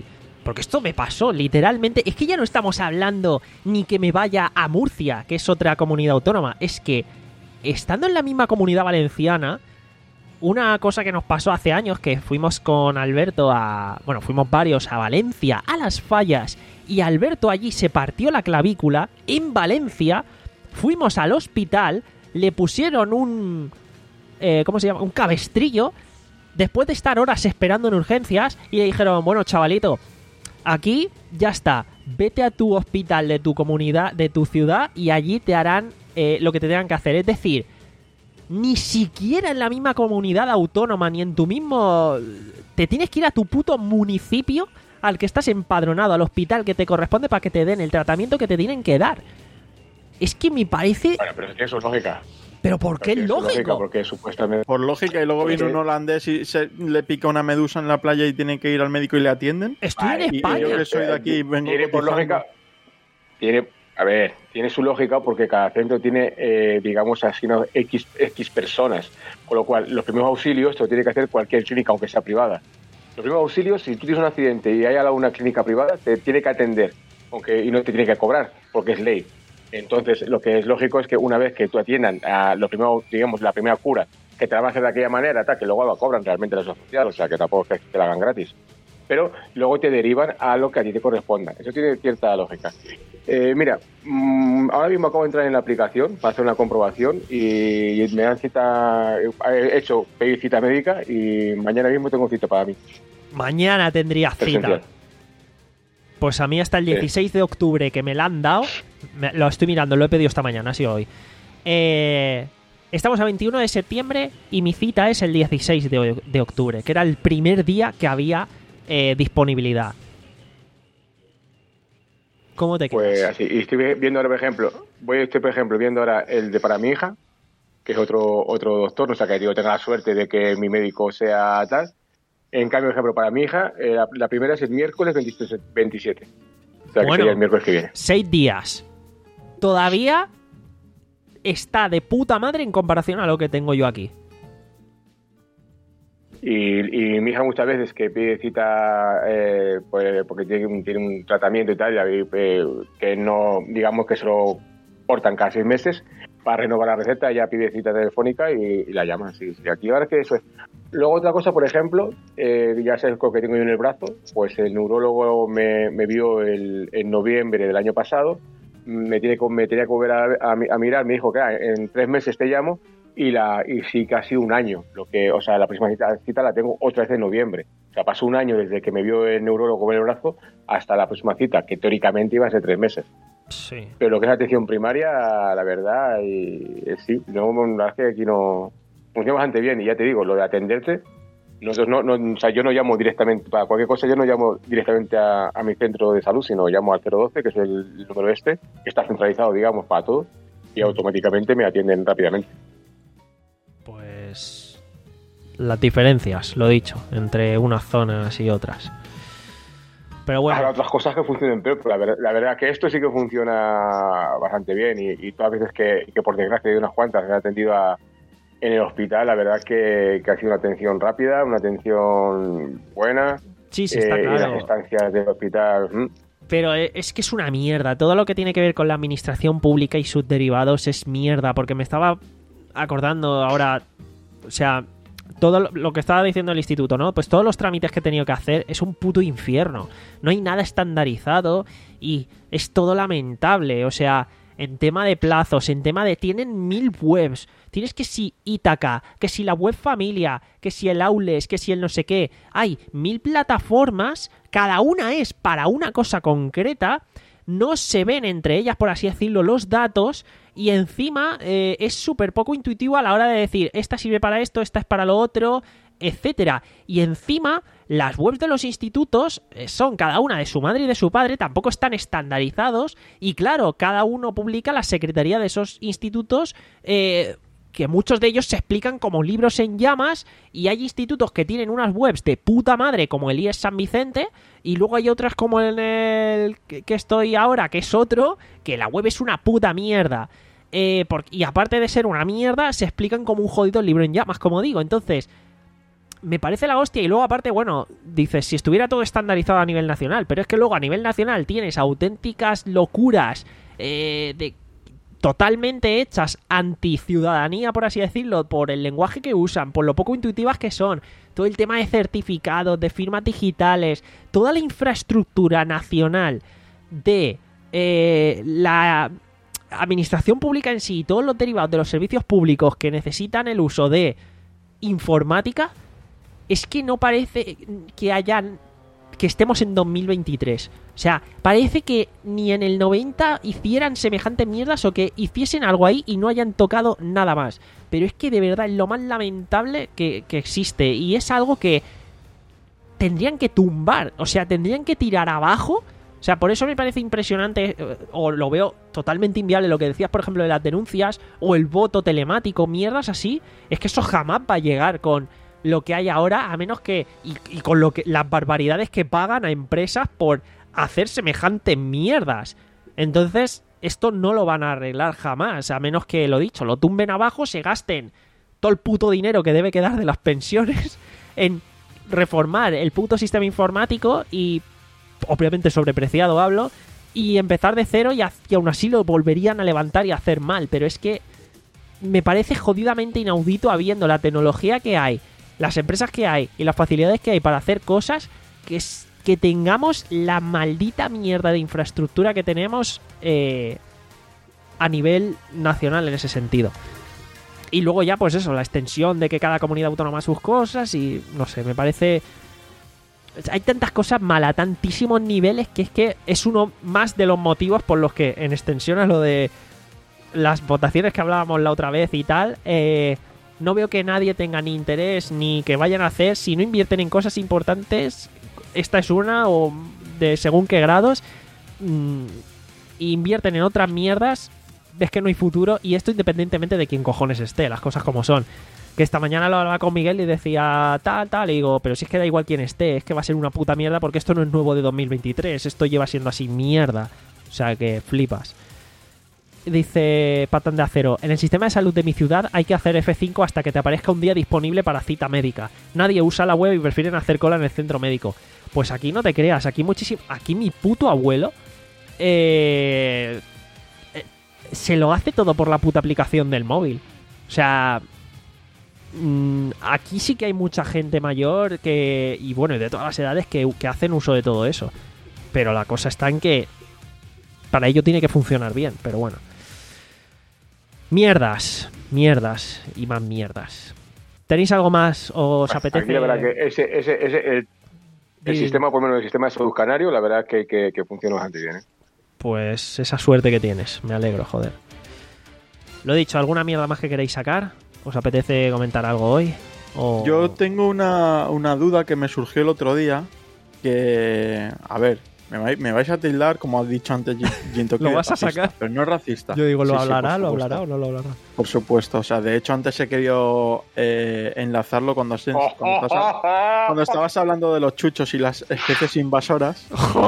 Porque esto me pasó, literalmente. Es que ya no estamos hablando ni que me vaya a Murcia, que es otra comunidad autónoma. Es que, estando en la misma comunidad valenciana, una cosa que nos pasó hace años, que fuimos con Alberto a... Bueno, fuimos varios a Valencia, a Las Fallas, y Alberto allí se partió la clavícula. En Valencia, fuimos al hospital, le pusieron un... Eh, ¿Cómo se llama? Un cabestrillo, después de estar horas esperando en urgencias, y le dijeron, bueno, chavalito, aquí ya está, vete a tu hospital de tu comunidad, de tu ciudad, y allí te harán eh, lo que te tengan que hacer. Es decir, ni siquiera en la misma comunidad autónoma, ni en tu mismo... Te tienes que ir a tu puto municipio al que estás empadronado, al hospital que te corresponde para que te den el tratamiento que te tienen que dar. Es que me parece... Bueno, pero es que eso es lógica. ¿Pero por qué es lógico? Lógica, porque supuestamente... Por lógica, y luego viene Porque- un holandés y se le pica una medusa en la playa y tiene que ir al médico y le atienden. Estoy Vale, en Y, y España. yo que soy de aquí vengo Tiene por cotizando. lógica... Tiene, a ver, tiene su lógica porque cada centro tiene, eh, digamos, asignado X, X personas. Con lo cual, los primeros auxilios te lo tiene que hacer cualquier clínica, aunque sea privada. Los primeros auxilios, si tú tienes un accidente y hay alguna clínica privada, te tiene que atender, aunque y no te tiene que cobrar, porque es ley. Entonces, lo que es lógico es que una vez que tú atiendan a lo primero, digamos, la primera cura, que te la van a hacer de aquella manera, tal, que luego lo cobran realmente la seguridad social, o sea, que tampoco es que te la hagan gratis. Pero luego te derivan a lo que a ti te corresponda. Eso tiene cierta lógica. Eh, mira, mmm, ahora mismo acabo de entrar en la aplicación para hacer una comprobación y me dan cita, he hecho pedir cita médica y mañana mismo tengo cita para mí. Mañana tendría cita. Presencial. Pues a mí hasta el Sí. dieciséis de octubre que me la han dado, me- lo estoy mirando, lo he pedido esta mañana, ha sido hoy. Eh, estamos a veintiuno de septiembre y mi cita es el dieciséis de, o- de octubre, que era el primer día que había eh, disponibilidad. ¿Cómo te quedas? Pues así, y estoy viendo ahora, por ejemplo, voy estoy por ejemplo viendo ahora el de para mi hija, que es otro otro doctor, o sea que yo tenga la suerte de que mi médico sea tal. En cambio, por ejemplo, para mi hija, eh, la, la primera es el miércoles veintisiete. O sea que Bueno. sería el miércoles que viene. Seis días. Todavía está de puta madre en comparación a lo que tengo yo aquí. Y, y mi hija muchas veces que pide cita eh, pues, porque tiene un, tiene un tratamiento y tal, y, eh, que no, digamos que se lo cortan cada seis meses, para renovar la receta ella pide cita telefónica y, y la llama. Así, y aquí ahora es que eso es. Luego otra cosa, por ejemplo, eh, ya sé el que tengo yo en el brazo, pues el neurólogo me, me vio el, en noviembre del año pasado, me, tiene, que- me tenía que volver a, a, a mirar, me dijo que ah, en tres meses te llamo. Y la y sí casi un año, lo que, o sea, la próxima cita, cita la tengo otra vez en noviembre. O sea, pasó un año desde que me vio el neurólogo en el brazo hasta la próxima cita, que teóricamente iba a ser tres meses. Sí. Pero lo que es atención primaria, la verdad, y, eh, sí, no, la verdad es que aquí no funciona bastante bien. Y ya te digo, lo de atenderte, nosotros no, no, o sea, yo no llamo directamente, para cualquier cosa yo no llamo directamente a, a mi centro de salud, sino llamo al cero doce, que es el número este, que está centralizado, digamos, para todo, y automáticamente me atienden rápidamente. Pues las diferencias, lo dicho, entre unas zonas y otras. Pero Habrá bueno, otras cosas que funcionen peor, pero la, ver- la verdad que esto sí que funciona bastante bien y, y todas las veces que, que por desgracia de unas cuantas me he atendido a- en el hospital, la verdad que, que ha sido una atención rápida, una atención buena. sí, sí, está eh, Y claro. las estancias del hospital... mm, Pero e- es que es una mierda. Todo lo que tiene que ver con la administración pública y sus derivados es mierda. Porque me estaba acordando ahora, o sea, todo lo- lo que estaba diciendo el instituto, ¿no? Pues todos los trámites que he tenido que hacer es un puto infierno. No hay nada estandarizado y es todo lamentable. O sea, en tema de plazos, en tema de... Tienen mil webs. Tienes que si Ítaca, que si la web familia, que si el Aules, que si el no sé qué. Hay mil plataformas, cada una es para una cosa concreta. No se ven entre ellas, por así decirlo, los datos. Y encima eh, es súper poco intuitivo a la hora de decir, esta sirve para esto, esta es para lo otro, etcétera. Y encima, las webs de los institutos eh, son cada una de su madre y de su padre, tampoco están estandarizados. Y claro, cada uno publica la secretaría de esos institutos, eh, que muchos de ellos se explican como libros en llamas. Y hay institutos que tienen unas webs de puta madre, como el I E S San Vicente. Y luego hay otras como en el que, que estoy ahora, que es otro, que la web es una puta mierda. Eh, por- y aparte de ser una mierda, se explican como un jodido libro en llamas, como digo. Entonces, me parece la hostia. Y luego aparte, bueno, dices, si estuviera todo estandarizado a nivel nacional, pero es que luego a nivel nacional tienes auténticas locuras eh, de totalmente hechas anti-ciudadanía, por así decirlo, por el lenguaje que usan, por lo poco intuitivas que son, todo el tema de certificados, de firmas digitales, toda la infraestructura nacional de eh, la administración pública en sí, todos los derivados de los servicios públicos que necesitan el uso de informática, es que no parece que hayan que estemos en dos mil veintitrés. O sea, parece que ni en el noventa hicieran semejante mierdas o que hiciesen algo ahí y no hayan tocado nada más. Pero es que de verdad es lo más lamentable que, que existe. Y es algo que tendrían que tumbar. O sea, tendrían que tirar abajo. O sea, por eso me parece impresionante, o lo veo totalmente inviable lo que decías, por ejemplo, de las denuncias o el voto telemático, mierdas así. Es que eso jamás va a llegar con lo que hay ahora, a menos que y, y con lo que las barbaridades que pagan a empresas por hacer semejantes mierdas. Entonces, esto no lo van a arreglar jamás, a menos que, lo dicho, lo tumben abajo, se gasten todo el puto dinero que debe quedar de las pensiones en reformar el puto sistema informático y, obviamente sobrepreciado hablo, y empezar de cero, y, y aún así lo volverían a levantar y a hacer mal. Pero es que me parece jodidamente inaudito, habiendo la tecnología que hay, las empresas que hay y las facilidades que hay para hacer cosas, que, es, que tengamos la maldita mierda de infraestructura que tenemos eh, a nivel nacional en ese sentido. Y luego ya, pues eso, la extensión de que cada comunidad autónoma sus cosas y, no sé, me parece... Hay tantas cosas mal a tantísimos niveles que es que es uno más de los motivos por los que, en extensión a lo de las votaciones que hablábamos la otra vez y tal, eh, no veo que nadie tenga ni interés ni que vayan a hacer. Si no invierten en cosas importantes, esta es una, o de según qué grados, mmm, invierten en otras mierdas, ves que no hay futuro. Y esto independientemente de quién cojones esté, las cosas como son. Que esta mañana lo hablaba con Miguel y decía tal, tal, y digo, pero si es que da igual quién esté, es que va a ser una puta mierda porque esto no es nuevo de dos mil veintitrés, esto lleva siendo así mierda. O sea que flipas. Dice Patán de Acero, en el sistema de salud de mi ciudad hay que hacer F cinco hasta que te aparezca un día disponible para cita médica. Nadie usa la web y prefieren hacer cola en el centro médico. Pues aquí no te creas, aquí muchísimo, aquí mi puto abuelo eh, eh, se lo hace todo por la puta aplicación del móvil. O sea, mmm, aquí sí que hay mucha gente mayor que, y bueno, y de todas las edades que, que hacen uso de todo eso. Pero la cosa está en que para ello tiene que funcionar bien, pero bueno. Mierdas, mierdas y más mierdas. ¿Tenéis algo más o os apetece? Aquí la verdad que ese, ese, ese, el, el y... sistema, por lo menos el sistema de salud canario, la verdad que, que, que funciona bastante bien, ¿eh? Pues esa suerte que tienes, me alegro, joder. Lo dicho, ¿alguna mierda más que queréis sacar? ¿Os apetece comentar algo hoy? O... Yo tengo una, una duda que me surgió el otro día, que, a ver, me, vais, me vais a tildar, como has dicho antes, Ginto, que ¿Lo vas a racista, sacar? pero no es racista. Yo digo, ¿lo Sí, sí, hablará? por ¿Lo supuesto. hablará o no lo hablará? Por supuesto, o sea, de hecho antes he querido eh, enlazarlo cuando, se, cuando, estás, cuando estabas hablando de los chuchos y las especies invasoras.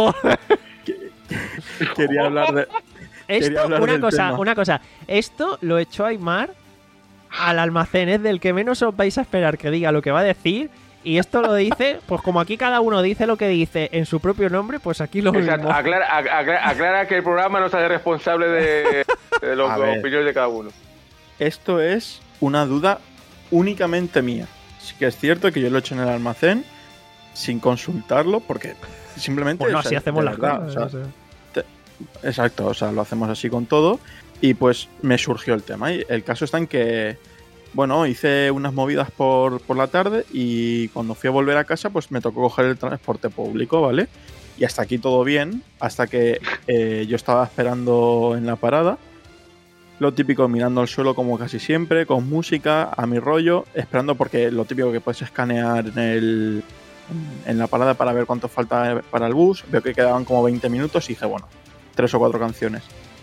Quería hablar de... Esto, hablar una del cosa, tema. una cosa. Esto lo echó Aymar al almacén, es del que menos os vais a esperar que diga lo que va a decir. Y esto lo dice, pues como aquí cada uno dice lo que dice en su propio nombre, pues aquí lo mismo. Exacto. Aclara, aclara, aclara que el programa no se hace responsable de, de los A ver. opiniones de cada uno. Esto es una duda únicamente mía. Sí que es cierto que yo lo he hecho en el almacén sin consultarlo, porque simplemente... Bueno, o sea, así hacemos de las verdad, cosas. o sea, o sea. Exacto, o sea, lo hacemos así con todo. Y pues me surgió el tema. Y el caso está en que, bueno, hice unas movidas por, por la tarde y cuando fui a volver a casa, pues me tocó coger el transporte público, ¿vale? Y hasta aquí todo bien, hasta que eh, yo estaba esperando en la parada. Lo típico, mirando al suelo como casi siempre, con música, a mi rollo, esperando porque lo típico que puedes escanear en el en la parada para ver cuánto falta para el bus. Veo que quedaban como veinte minutos y dije, bueno, tres o cuatro canciones.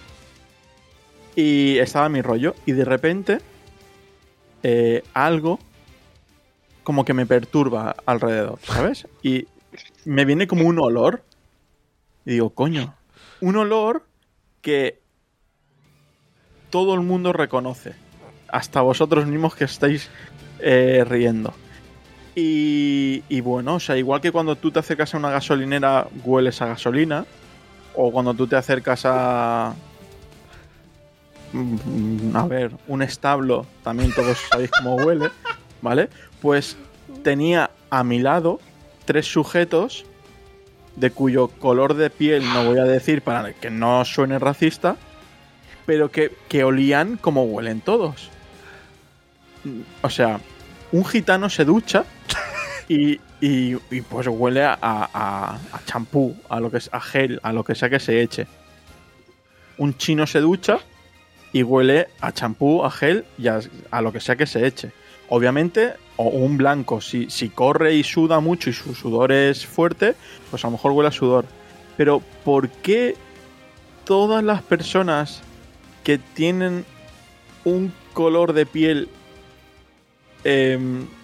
Y estaba a mi rollo. Y de repente, eh, algo como que me perturba alrededor, ¿sabes? Y me viene como un olor. Y digo, coño, un olor que todo el mundo reconoce. Hasta vosotros mismos que estáis eh, riendo. Y, y bueno, o sea, igual que cuando tú te acercas a una gasolinera hueles a gasolina, o cuando tú te acercas a... a ver, un establo, también todos sabéis cómo huele, ¿vale? Pues tenía a mi lado tres sujetos de cuyo color de piel no voy a decir para que no suene racista, pero que, que olían como huelen todos. O sea, un gitano se ducha y, y, y pues huele a, a, a champú, a lo que es a gel, a lo que sea que se eche. Un chino se ducha y huele a champú, a gel y a, a lo que sea que se eche. Obviamente, o un blanco, si, si corre y suda mucho y su sudor es fuerte, pues a lo mejor huele a sudor. Pero ¿por qué todas las personas que tienen un color de piel eh,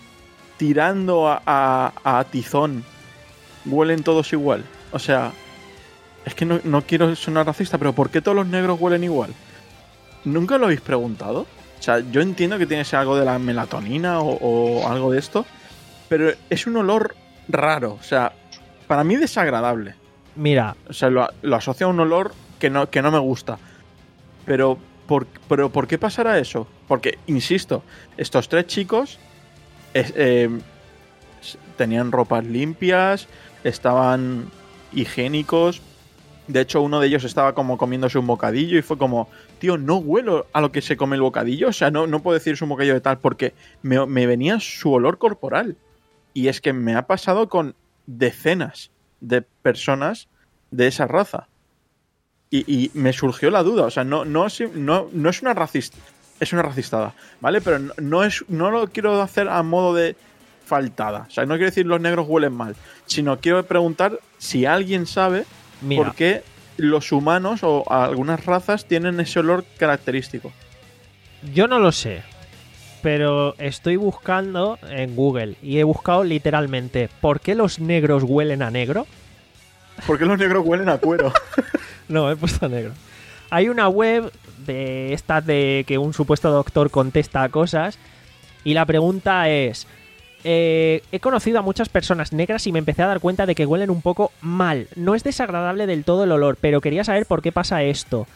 tirando a, a, a tizón huelen todos igual? O sea, es que no, no quiero sonar racista, pero ¿por qué todos los negros huelen igual? ¿Nunca lo habéis preguntado? O sea, yo entiendo que tiene que ser algo de la melatonina o, o algo de esto, pero es un olor raro, o sea, para mí desagradable. Mira, O sea, lo, lo asocio a un olor que no, que no me gusta. Pero ¿por, pero ¿por qué pasará eso? Porque, insisto, estos tres chicos es, eh, tenían ropas limpias, estaban higiénicos. De hecho, uno de ellos estaba como comiéndose un bocadillo y fue como, tío, no huelo a lo que se come el bocadillo. O sea, no, no puedo decir es un bocadillo de tal porque me, me venía su olor corporal. Y es que me ha pasado con decenas de personas de esa raza. Y, y me surgió la duda. O sea, no, no, no, no es una racista. Es una racistada, ¿vale? Pero no, no, es, no lo quiero hacer a modo de faltada. O sea, no quiero decir los negros huelen mal. Sino quiero preguntar si alguien sabe... mira. ¿por qué los humanos o algunas razas tienen ese olor característico? Yo no lo sé, pero estoy buscando en Google y he buscado literalmente ¿por qué los negros huelen a negro? ¿Por qué los negros huelen a cuero? No, he puesto negro. Hay una web de estas de que un supuesto doctor contesta cosas y la pregunta es... Eh, he conocido a muchas personas negras y me empecé a dar cuenta de que huelen un poco mal. No es desagradable del todo el olor, pero quería saber por qué pasa esto.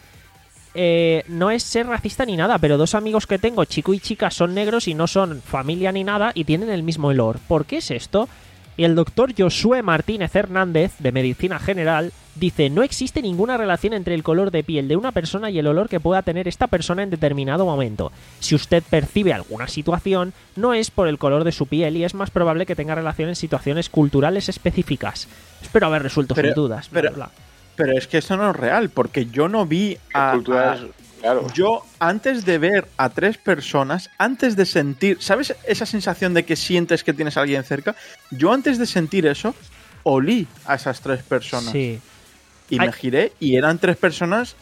Eh, no es ser racista ni nada, pero dos amigos que tengo, chico y chica, son negros y no son familia ni nada y tienen el mismo olor. ¿Por qué es esto? Y el doctor Josué Martínez Hernández, de Medicina General, dice: no existe ninguna relación entre el color de piel de una persona y el olor que pueda tener esta persona en determinado momento. Si usted percibe alguna situación, no es por el color de su piel y es más probable que tenga relación en situaciones culturales específicas. Espero haber resuelto Pero- sus dudas. bla, pero- bla. Pero es que eso no es real, porque yo no vi a... Culturas, a- claro. yo, antes de ver a tres personas, antes de sentir... ¿Sabes esa sensación de que sientes que tienes a alguien cerca? Yo antes de sentir eso, olí a esas tres personas. Sí. Y Ay. me giré y eran tres personas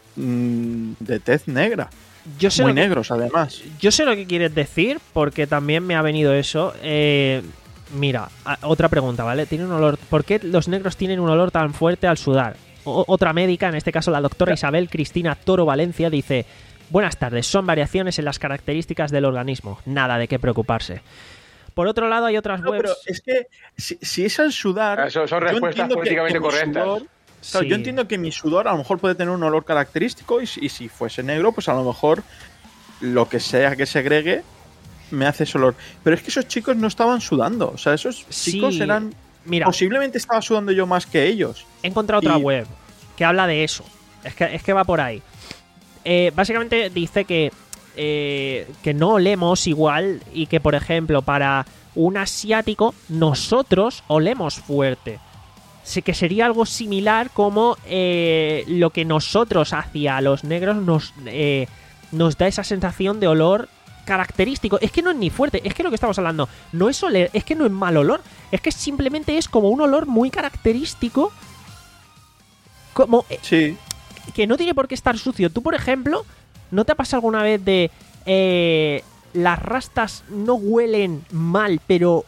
mmm, de tez negra. Yo sé Muy lo que- negros, además. Yo sé lo que quieres decir, porque también me ha venido eso. Eh, mira, a- otra pregunta, ¿vale? Tiene un olor. ¿Por qué los negros tienen un olor tan fuerte al sudar? O- otra médica, en este caso la doctora Isabel Cristina Toro Valencia, dice: buenas tardes, son variaciones en las características del organismo. Nada de qué preocuparse. Por otro lado, hay otras No, pero webs. es que si, si es al sudar... Ah, son- son yo respuestas entiendo que- políticamente que mi correctas. sudor- Claro, Sí. yo entiendo que mi sudor a lo mejor puede tener un olor característico y, si- y si fuese negro, pues a lo mejor lo que sea que segregue me hace ese olor. Pero es que esos chicos no estaban sudando. O sea, esos Sí, chicos eran... Mira, Posiblemente estaba sudando yo más que ellos. he encontrado otra y- web que habla de eso. Es que, es que va por ahí. Eh, básicamente dice que, eh, que no olemos igual y que, por ejemplo, para un asiático, nosotros olemos fuerte. Sí, que sería algo similar como eh, lo que nosotros hacia los negros nos, eh, nos da esa sensación de olor característico. Es que no es ni fuerte, es que lo que estamos hablando no es oler, es que no es mal olor, es que simplemente es como un olor muy característico, como eh, Sí. que no tiene por qué estar sucio. Tú, por ejemplo, ¿no te ha pasado alguna vez de eh, las rastas no huelen mal, pero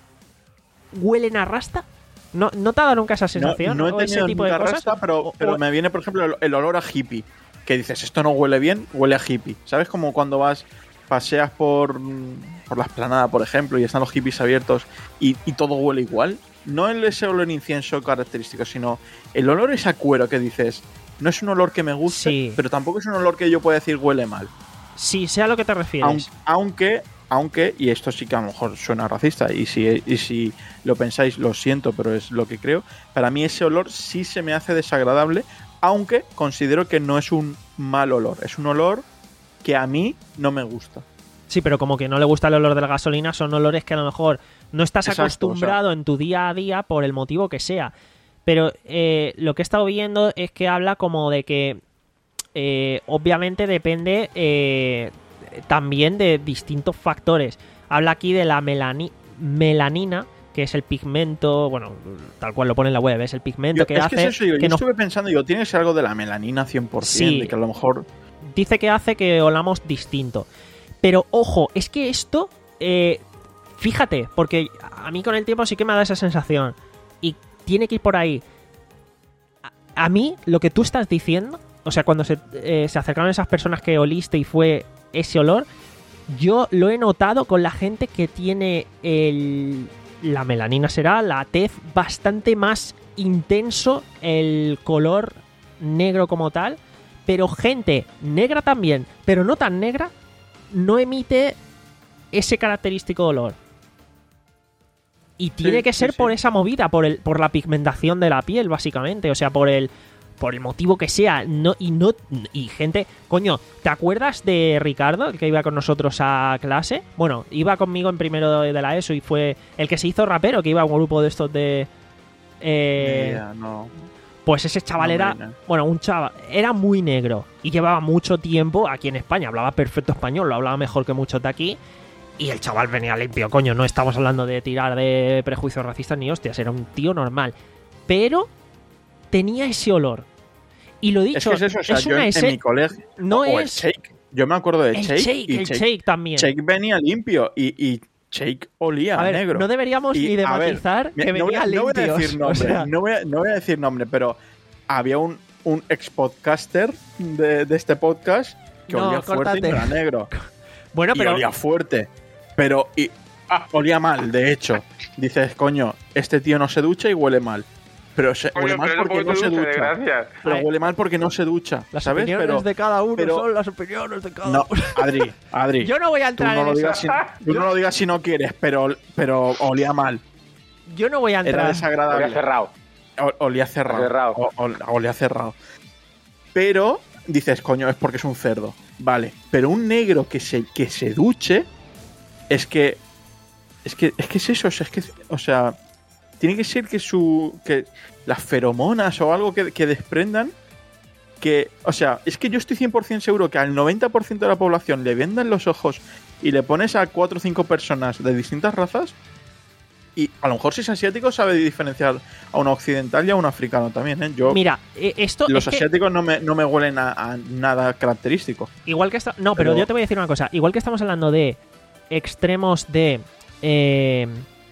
huelen a rasta? ¿No, ¿No te ha dado nunca esa No, sensación? no he ¿O ese tenido tipo de nunca cosas? rasta, pero, O- pero o- me viene, por ejemplo, el, el olor a hippie. Que dices, esto no huele bien, huele a hippie. ¿Sabes? Como cuando vas paseas por, por la esplanada, por ejemplo, y están los hippies abiertos y, y todo huele igual. No el ese olor incienso característico, sino el olor ese a cuero que dices, no es un olor que me guste, Sí. pero tampoco es un olor que yo pueda decir huele mal. Sí, sé a lo que te refieres. Aun- Aunque, aunque, y esto sí que a lo mejor suena racista, y si, y si lo pensáis, lo siento, pero es lo que creo, para mí ese olor sí se me hace desagradable, aunque considero que no es un mal olor, es un olor que a mí no me gusta. Sí, pero como que no le gusta el olor de la gasolina, son olores que a lo mejor no estás Exacto, acostumbrado o sea, en tu día a día por el motivo que sea. Pero eh, lo que he estado viendo es que habla como de que eh, obviamente depende eh, también de distintos factores. Habla aquí de la melani- melanina, que es el pigmento, bueno, tal cual lo pone en la web, es el pigmento yo, que es hace que es eso, digo, que yo nos estuve pensando, digo, tiene que ser algo de la melanina cien por ciento, Sí. de que a lo mejor... dice que hace que olamos distinto. Pero ojo, es que esto, eh, fíjate, porque a mí con el tiempo sí que me da esa sensación. Y tiene que ir por ahí. A, a mí, lo que tú estás diciendo, o sea, cuando se, eh, se acercaron esas personas que oliste y fue ese olor, yo lo he notado con la gente que tiene el, la melanina será, la tez bastante más intenso, el color negro como tal. Pero gente negra también, pero no tan negra, no emite ese característico olor. Y tiene Sí, que sí, ser sí. por esa movida, por el, por la pigmentación de la piel, básicamente. O sea, por el, por el motivo que sea. No, y no. Y gente. Coño, ¿te acuerdas de Ricardo, el que iba con nosotros a clase? Bueno, iba conmigo en primero de la ESO y fue el que se hizo rapero, que iba a un grupo de estos de. Eh, idea, no. Pues ese chaval No, era, hombre, no. bueno, un chaval, era muy negro y llevaba mucho tiempo aquí en España, hablaba perfecto español, lo hablaba mejor que muchos de aquí y el chaval venía limpio, coño, no estamos hablando de tirar de prejuicios racistas ni hostias, era un tío normal, pero tenía ese olor. Y lo dicho, Es que es eso, o sea, es yo una en, ese- en mi colegio... no o el es shake, yo me acuerdo de el shake, shake, y el shake, shake también. Shake venía limpio y, y Shake olía A ver, negro. no deberíamos Y, ni de a ver, matizar mira, que no voy, venía a- no voy a limpios. decir nombre, O sea, no, voy a, no voy a decir nombre, pero había un, un ex podcaster de, de este podcast que No, olía fuerte córtate. y no era negro. bueno, y pero olía fuerte. Pero y, ah, olía mal, de hecho. Dices, coño, este tío no se ducha y huele mal. Pero se, Coño, huele mal pero porque no se ducha. desgracia. Pero Ay. huele mal porque no se ducha. las ¿Sabes? opiniones Pero de cada uno pero- son las opiniones de cada no, uno. Adri, Adri. Yo no voy a Tú entrar no, en lo eso. digas si, tú no lo digas si no quieres, pero, pero olía mal. Yo no voy a Era entrar. desagradable. Había cerrado. O- olía cerrado. Cerrado. O- ol- olía cerrado. Pero dices, coño, es porque es un cerdo. Vale. Pero un negro que se, que se duche es que. Es que es que es eso. O sea, es que, o sea, tiene que ser que su. que las feromonas o algo que, que desprendan. Que. O sea, es que yo estoy cien por ciento seguro que al noventa por ciento de la población le vendan los ojos y le pones a cuatro o cinco personas de distintas razas. Y a lo mejor si es asiático sabe diferenciar a un occidental y a un africano también, ¿eh? Yo, Mira, eh, esto los es que asiáticos no me, no me huelen a, a nada característico. igual que está, no, pero, pero- yo te voy a decir una cosa. Igual que estamos hablando de extremos de eh,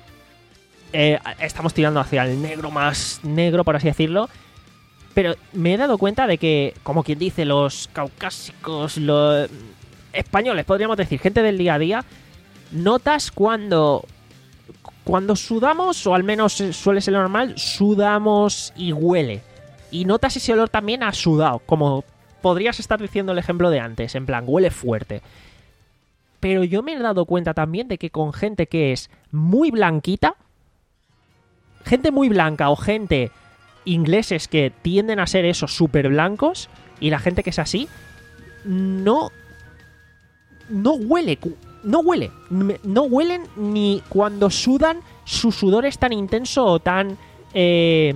eh, estamos tirando hacia el negro más negro, por así decirlo. Pero me he dado cuenta de que, como quien dice, los caucásicos, los españoles, podríamos decir, gente del día a día, notas cuando cuando sudamos, o al menos suele ser lo normal, sudamos y huele. Y notas ese olor también a sudado, como podrías estar diciendo el ejemplo de antes, en plan, huele fuerte. Pero yo me he dado cuenta también de que con gente que es muy blanquita, gente muy blanca o gente ingleses que tienden a ser esos súper blancos, y la gente que es así, no no huele, cu- no huele, Me- no huelen ni cuando sudan, su sudor es tan intenso o tan eh,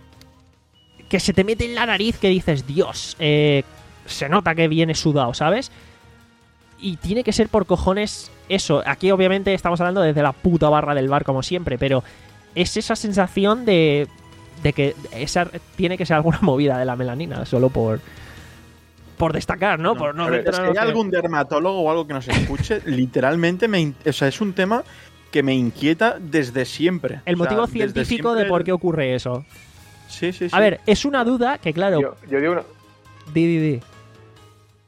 que se te mete en la nariz que dices, Dios, eh, se nota que viene sudado, ¿sabes? Y tiene que ser por cojones eso. Aquí obviamente estamos hablando desde la puta barra del bar como siempre, pero es esa sensación de de que esa tiene que ser alguna movida de la melanina, solo por por destacar, ¿no? por no A ver, meter es a que lo hay que- algún dermatólogo o algo que nos escuche, literalmente me, in- o sea, es un tema que me inquieta desde siempre. el O sea, motivo desde científico de siempre- por qué ocurre eso. Sí, sí, sí. A ver, es una duda que, claro, Yo, yo digo una, di, di, di.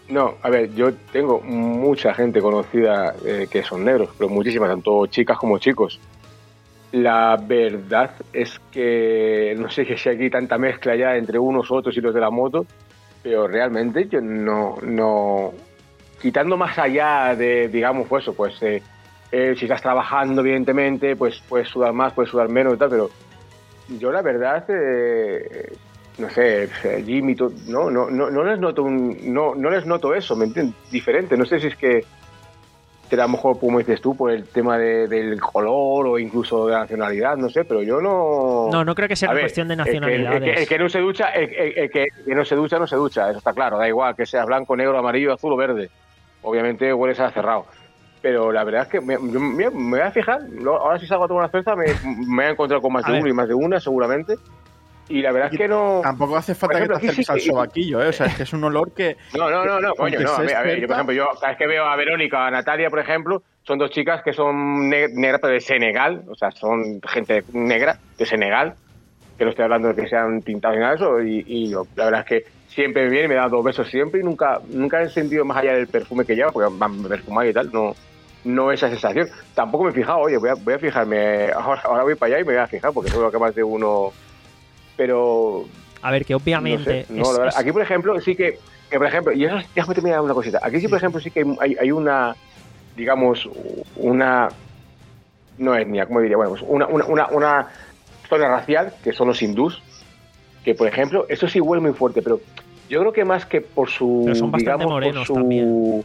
No, a ver, yo tengo mucha gente conocida eh, que son negros, pero muchísimas, tanto chicas como chicos. La verdad es que no sé si hay aquí tanta mezcla ya entre unos, otros y los de la moto, pero realmente yo no, no quitando más allá de, digamos, pues eso, pues eh, eh, si estás trabajando, evidentemente, pues puedes sudar más, puedes sudar menos y tal, pero yo la verdad, eh, no sé, Jimmy, no, no, no, no les noto un, no, no les noto eso, ¿me entiendes? Diferente, no sé si es que a lo mejor, como dices tú, por el tema de, del color o incluso de la nacionalidad, no sé, pero yo no... No, no creo que sea una cuestión de nacionalidades. El que, el, que, el que no se ducha, el, el, el, que, el que no se ducha, no se ducha, eso está claro, da igual que seas blanco, negro, amarillo, azul o verde. Obviamente hueles a cerrado. Pero la verdad es que me, me, me voy a fijar, ahora si salgo a tomar una cerveza me, me voy a encontrar con más de uno y más de una seguramente. Y la verdad es que no... Tampoco hace falta ejemplo, que te acerques sí, al sobaquillo, ¿eh? O sea, es que es un olor que... No, no, no, no, coño, no. A ver, a ver, yo, por ejemplo, yo cada vez que veo a Verónica, a Natalia, por ejemplo, son dos chicas que son ne- negras, pero de Senegal, o sea, son gente negra de Senegal, que no estoy hablando de que sean pintados ni nada de eso, y, y yo, la verdad es que siempre me viene y me da dos besos siempre, y nunca nunca he sentido más allá del perfume que lleva, porque van perfumados y tal, no... No esa sensación. Tampoco me he fijado, oye, voy a, voy a fijarme, ahora, ahora voy para allá y me voy a fijar, porque seguro que más de uno... Pero... A ver, que obviamente... No sé, no, es, verdad, es... Aquí, por ejemplo, sí que, que, por ejemplo, y eso, déjame terminar una cosita. Aquí sí, por ejemplo, sí que hay, hay una, digamos, una... No etnia, ¿cómo diría? Bueno, pues una, una, una, una zona racial, que son los hindús, que, por ejemplo, eso sí huele muy fuerte, pero yo creo que más que por su... Pero son bastante digamos, morenos por su... también.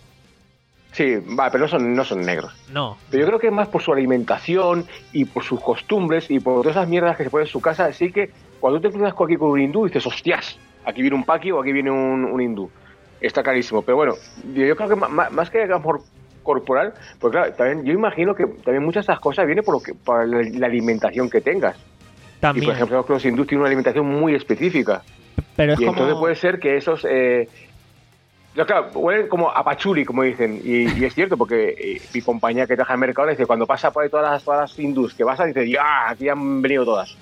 Sí, vale, pero no son, no son negros. No. Pero yo creo que es más por su alimentación y por sus costumbres y por todas esas mierdas que se ponen en su casa. Así que cuando tú te cruzas aquí con un hindú, dices, hostias, aquí viene un paqui o aquí viene un, un hindú. Está clarísimo. Pero bueno, yo creo que más, más que a lo mejor corporal, pues claro, también yo imagino que también muchas de esas cosas vienen por, lo que, por la, la alimentación que tengas. También. Y por ejemplo, los hindús tienen una alimentación muy específica. Pero es y como... entonces puede ser que esos... Eh, Yo, claro, huelen como a pachuli, como dicen, y, y es cierto, porque eh, mi compañía que trabaja en Mercadona dice, cuando pasa por ahí todas las, todas las hindús que vas a, dice, ya, aquí han venido todas.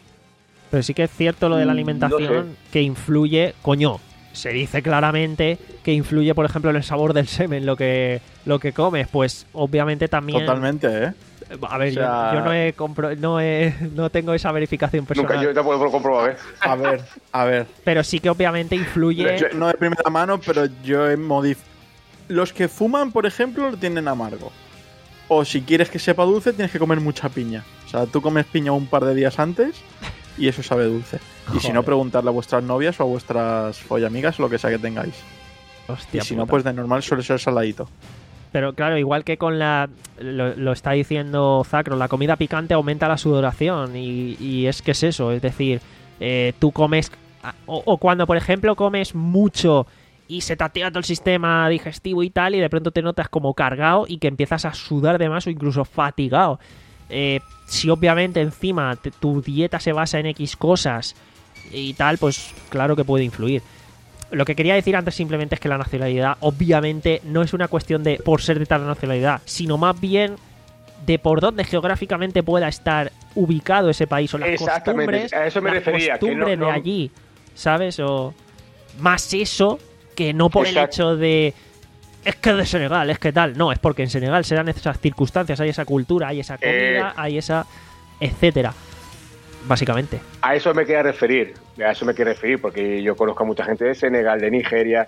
Pero sí que es cierto lo de la alimentación, no sé. que influye, coño, se dice claramente que influye, por ejemplo, en el sabor del semen, lo que, lo que comes, pues obviamente también... Totalmente, ¿eh? A ver, o sea... yo, yo no he compro... no he no tengo esa verificación personal. Nunca, yo tampoco lo compruebo, ¿eh? A ver, a ver. Pero sí que obviamente influye... Yo, no de primera mano, pero yo he modificado... Los que fuman, por ejemplo, lo tienen amargo. O si quieres que sepa dulce, tienes que comer mucha piña. O sea, tú comes piña un par de días antes y eso sabe dulce. Y si no, preguntarle a vuestras novias o a vuestras follamigas o lo que sea que tengáis. Hostia, y si puta. no, pues de normal suele ser saladito. Pero claro, igual que con la... Lo, lo está diciendo Zacro, la comida picante aumenta la sudoración y, y es que es eso, es decir, eh, tú comes... O, o cuando, por ejemplo, comes mucho y se te activa todo el sistema digestivo y tal y de pronto te notas como cargado y que empiezas a sudar de más o incluso fatigado. Eh, si obviamente encima te, tu dieta se basa en X cosas y tal, pues claro que puede influir. Lo que quería decir antes simplemente es que la nacionalidad obviamente no es una cuestión de por ser de tal nacionalidad, sino más bien de por dónde geográficamente pueda estar ubicado ese país o las Exactamente, costumbres, a eso me las refería, costumbres que no, no... de allí, ¿sabes? O más eso que no por Exacto. el hecho de es que es de Senegal, es que tal, no, es porque en Senegal se dan esas circunstancias, hay esa cultura, hay esa comida, eh... hay esa etcétera. Básicamente. A eso me quería referir, a eso me quería referir, porque yo conozco a mucha gente de Senegal, de Nigeria,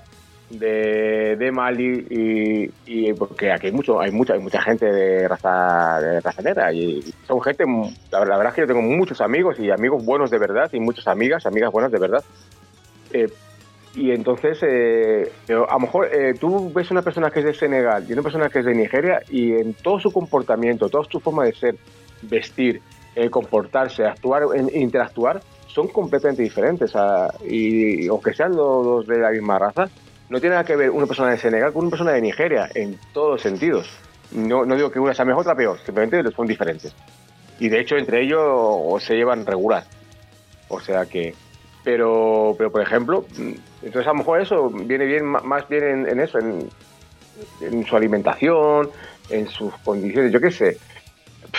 de, de Mali, y, y porque aquí hay mucho, hay mucha, hay mucha gente de raza, de raza negra, y son gente, la, la verdad es que yo tengo muchos amigos, y amigos buenos de verdad, y muchas amigas, amigas buenas de verdad. Eh, y entonces, eh, a lo mejor eh, tú ves una persona que es de Senegal y una persona que es de Nigeria, y en todo su comportamiento, toda su forma de ser, vestir, Eh, comportarse, actuar, en, interactuar, son completamente diferentes. A, y, y aunque sean los, los de la misma raza, no tiene nada que ver una persona de Senegal con una persona de Nigeria, en todos los sentidos. No, no digo que una sea mejor, otra peor, simplemente son diferentes. Y de hecho, entre ellos o se llevan regular. O sea que... Pero, pero por ejemplo, entonces a lo mejor eso viene bien, más bien en, en eso, en, en su alimentación, en sus condiciones, yo qué sé.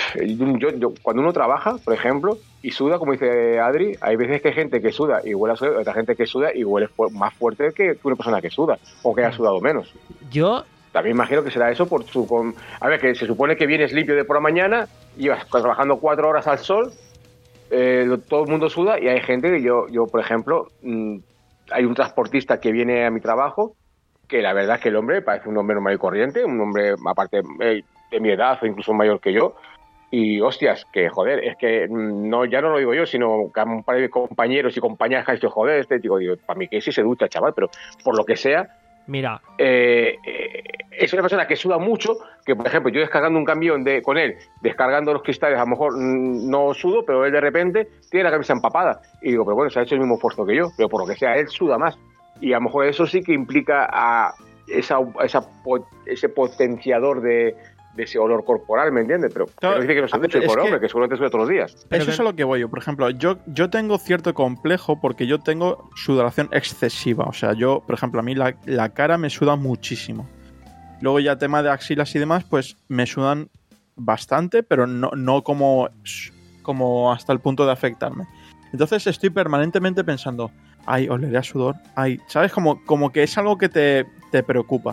yo, yo, cuando uno trabaja, por ejemplo, y suda, como dice Adri, hay veces que hay gente que suda y huele a sudor, otra gente que suda y huele fu- más fuerte que una persona que suda, o que haya sudado menos. Yo... También imagino que será eso por su... Con, a ver, que se supone que vienes limpio de por la mañana, llevas trabajando cuatro horas al sol, eh, lo- todo el mundo suda, y hay gente que yo, yo por ejemplo, mmm, hay un transportista que viene a mi trabajo, que la verdad es que el hombre parece un hombre normal y corriente, un hombre, aparte eh, de mi edad o incluso mayor que yo, y hostias, que joder, es que no ya no lo digo yo, sino que un par de compañeros y compañeras que han dicho, joder, este digo, digo, para mí que sí se ducha, chaval, pero por lo que sea, Mira, eh, eh, es una persona que suda mucho, que por ejemplo yo descargando un camión de, con él, descargando los cristales, a lo mejor mm, no sudo, pero él de repente tiene la camisa empapada, y digo, pero bueno, se ha hecho el mismo esfuerzo que yo, pero por lo que sea, él suda más, y a lo mejor eso sí que implica a esa, esa ese potenciador de, de ese olor corporal, ¿me entiendes? Pero, Claro, pero dice que no se a ver, ducha el es pobre que- hombre, que seguramente suda todos los días. Pero Eso que- es a lo que voy yo. Por ejemplo, yo, yo tengo cierto complejo porque yo tengo sudoración excesiva. O sea, yo, por ejemplo, a mí la, la cara me suda muchísimo. Luego ya tema de axilas y demás, pues me sudan bastante, pero no, no como, como hasta el punto de afectarme. Entonces estoy permanentemente pensando, ay, oleré a sudor, ay, ¿sabes? Como, como que es algo que te, te preocupa.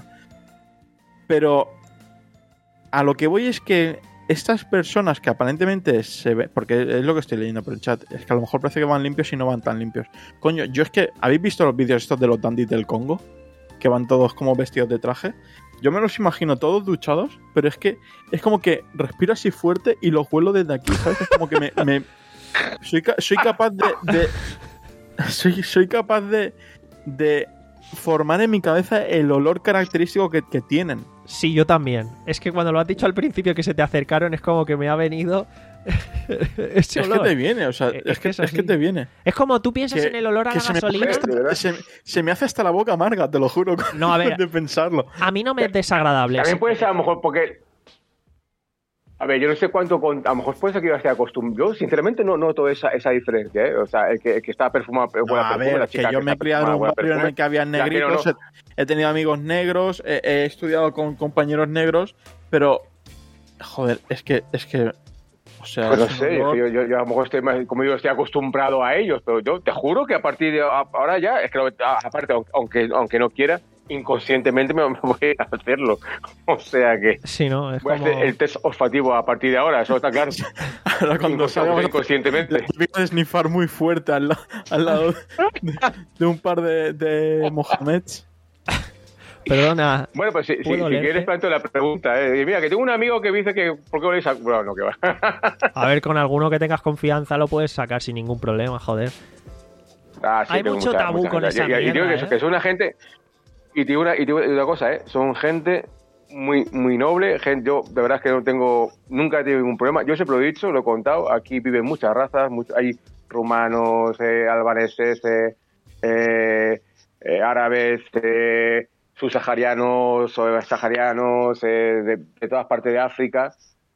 Pero a lo que voy es que estas personas que aparentemente se ve, porque es lo que estoy leyendo por el chat, es que a lo mejor parece que van limpios y no van tan limpios. Coño, yo es que, ¿habéis visto los vídeos estos de los dandis del Congo? Que van todos como vestidos de traje. Yo me los imagino todos duchados, pero es que es como que respiro así fuerte y los huelo desde aquí, ¿sabes? Es como que me... me- soy, ca- soy capaz de... de- soy, soy capaz de, de formar en mi cabeza el olor característico que, que tienen. sí, yo también. Es que cuando lo has dicho al principio que se te acercaron es como que me ha venido ese Es que olor. te viene, o sea, Es es, que que, es es que así. te viene. Es como tú piensas Que- en el olor a que la se me, gasolina. hace ¿De verdad? hasta, se, se me hace hasta la boca amarga, te lo juro. No, a ver. De pensarlo. A mí no me es desagradable. También puede ser a lo mejor porque... A ver, yo no sé cuánto... Con, a lo mejor puede ser que yo esté acostumbrado. Yo, sinceramente, no noto esa, esa diferencia, ¿eh? O sea, el que, el que está perfumado... No, huele a a perfume, ver, la que chica yo me he está criado en un perfumada, barrio en huele a el que había perfume. La que no, negritos, no. he, he tenido amigos negros, he, he estudiado con compañeros negros, pero joder, es que, es que, o sea, Pues no es un sé, es olor- que yo, yo, yo a lo mejor estoy, más- como digo, estoy acostumbrado a ellos, pero yo te juro que a partir de a- ahora ya, es que lo- a- aparte, aunque, aunque no quiera, inconscientemente me, me voy a hacerlo. O sea que Sí, ¿no? Es voy a como... hacer el test olfativo a partir de ahora, eso está claro. ahora cuando Inconsci- salgamos inconscientemente. la típica de snifar muy fuerte al, la- al lado de, de un par de, de Mohameds. Perdona. Bueno, pues si, si, ¿Puedo si leerte? quieres planteo la pregunta, ¿eh? Y mira, que tengo un amigo que dice que ¿por qué oléis a...? Bueno, no, que va. A ver, con alguno que tengas confianza lo puedes sacar sin ningún problema, joder. Ah, sí, Hay tengo mucho mucha- tabú mucha con gente. esa Y- y, y digo mierda, que, ¿eh? que son una gente... Y te digo una, y te digo una cosa, ¿eh? Son gente muy muy noble. Gente, yo de verdad es que no tengo... Nunca he tenido ningún problema. Yo siempre lo he dicho, lo he contado. Aquí viven muchas razas. much- hay rumanos, eh, albaneses, eh, eh, eh, árabes, eh, subsaharianos, o saharianos, eh, de, de todas partes de África.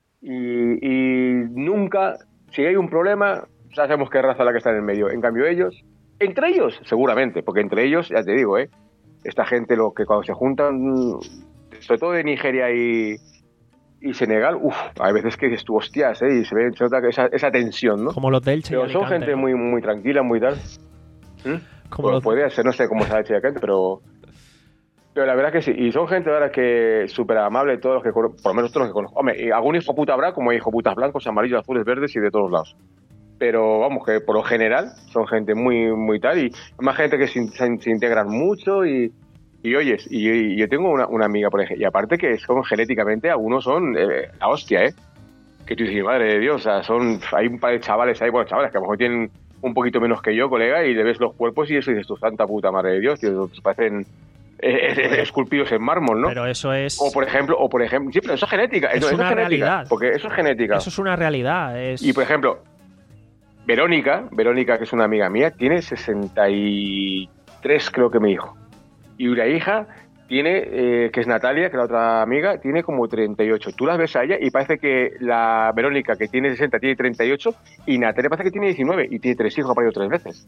Y, y nunca, si hay un problema, sabemos qué raza es la que está en el medio. En cambio ellos, entre ellos, seguramente, porque entre ellos, ya te digo, ¿eh? Esta gente, lo que cuando se juntan, sobre todo de Nigeria y, y Senegal, uff, hay veces que dices tú, hostias, ¿eh? Y se ve se nota que esa, esa tensión, ¿no? Como los del Che y Pero son Alicante, gente ¿no? muy, muy tranquila, muy tal. ¿Mm? Como Bueno, los- podría ser, no sé cómo será Che y Alicante, pero... Pero la verdad que sí, y son gente ahora que súper amable, todos los que conozco, por lo menos todos los que conozco. Hombre, y algún hijo puta habrá, como hay hijo putas blancos, amarillos, azules, verdes y de todos lados. Pero vamos, que por lo general son gente muy muy tal, y más gente que se, se, se integran mucho y, y oyes, y, y yo tengo una, una amiga, por ejemplo, y aparte que son genéticamente, algunos son eh, la hostia, ¿eh? Que tú dices, madre de Dios, o sea, son, hay un par de chavales ahí, bueno, chavales que a lo mejor tienen un poquito menos que yo, colega, y le ves los cuerpos y eso y dices, tu santa puta madre de Dios, tío, pues parecen eh, eh, esculpidos en mármol, ¿no? Pero eso es... O por ejemplo, o por ejemplo, sí, pero eso es genética, Es eso, eso una es genética, realidad. porque eso es genética. Eso es una realidad. Es... Y por ejemplo, Verónica, Verónica, que es una amiga mía, tiene sesenta y tres, creo que me dijo. Y una hija tiene, eh, que es Natalia, que es la otra amiga, tiene como treinta y ocho. Tú las ves a ella y parece que la Verónica, que tiene sesenta, tiene treinta y ocho, y Natalia parece que tiene diecinueve y tiene tres hijos, ha parido tres veces.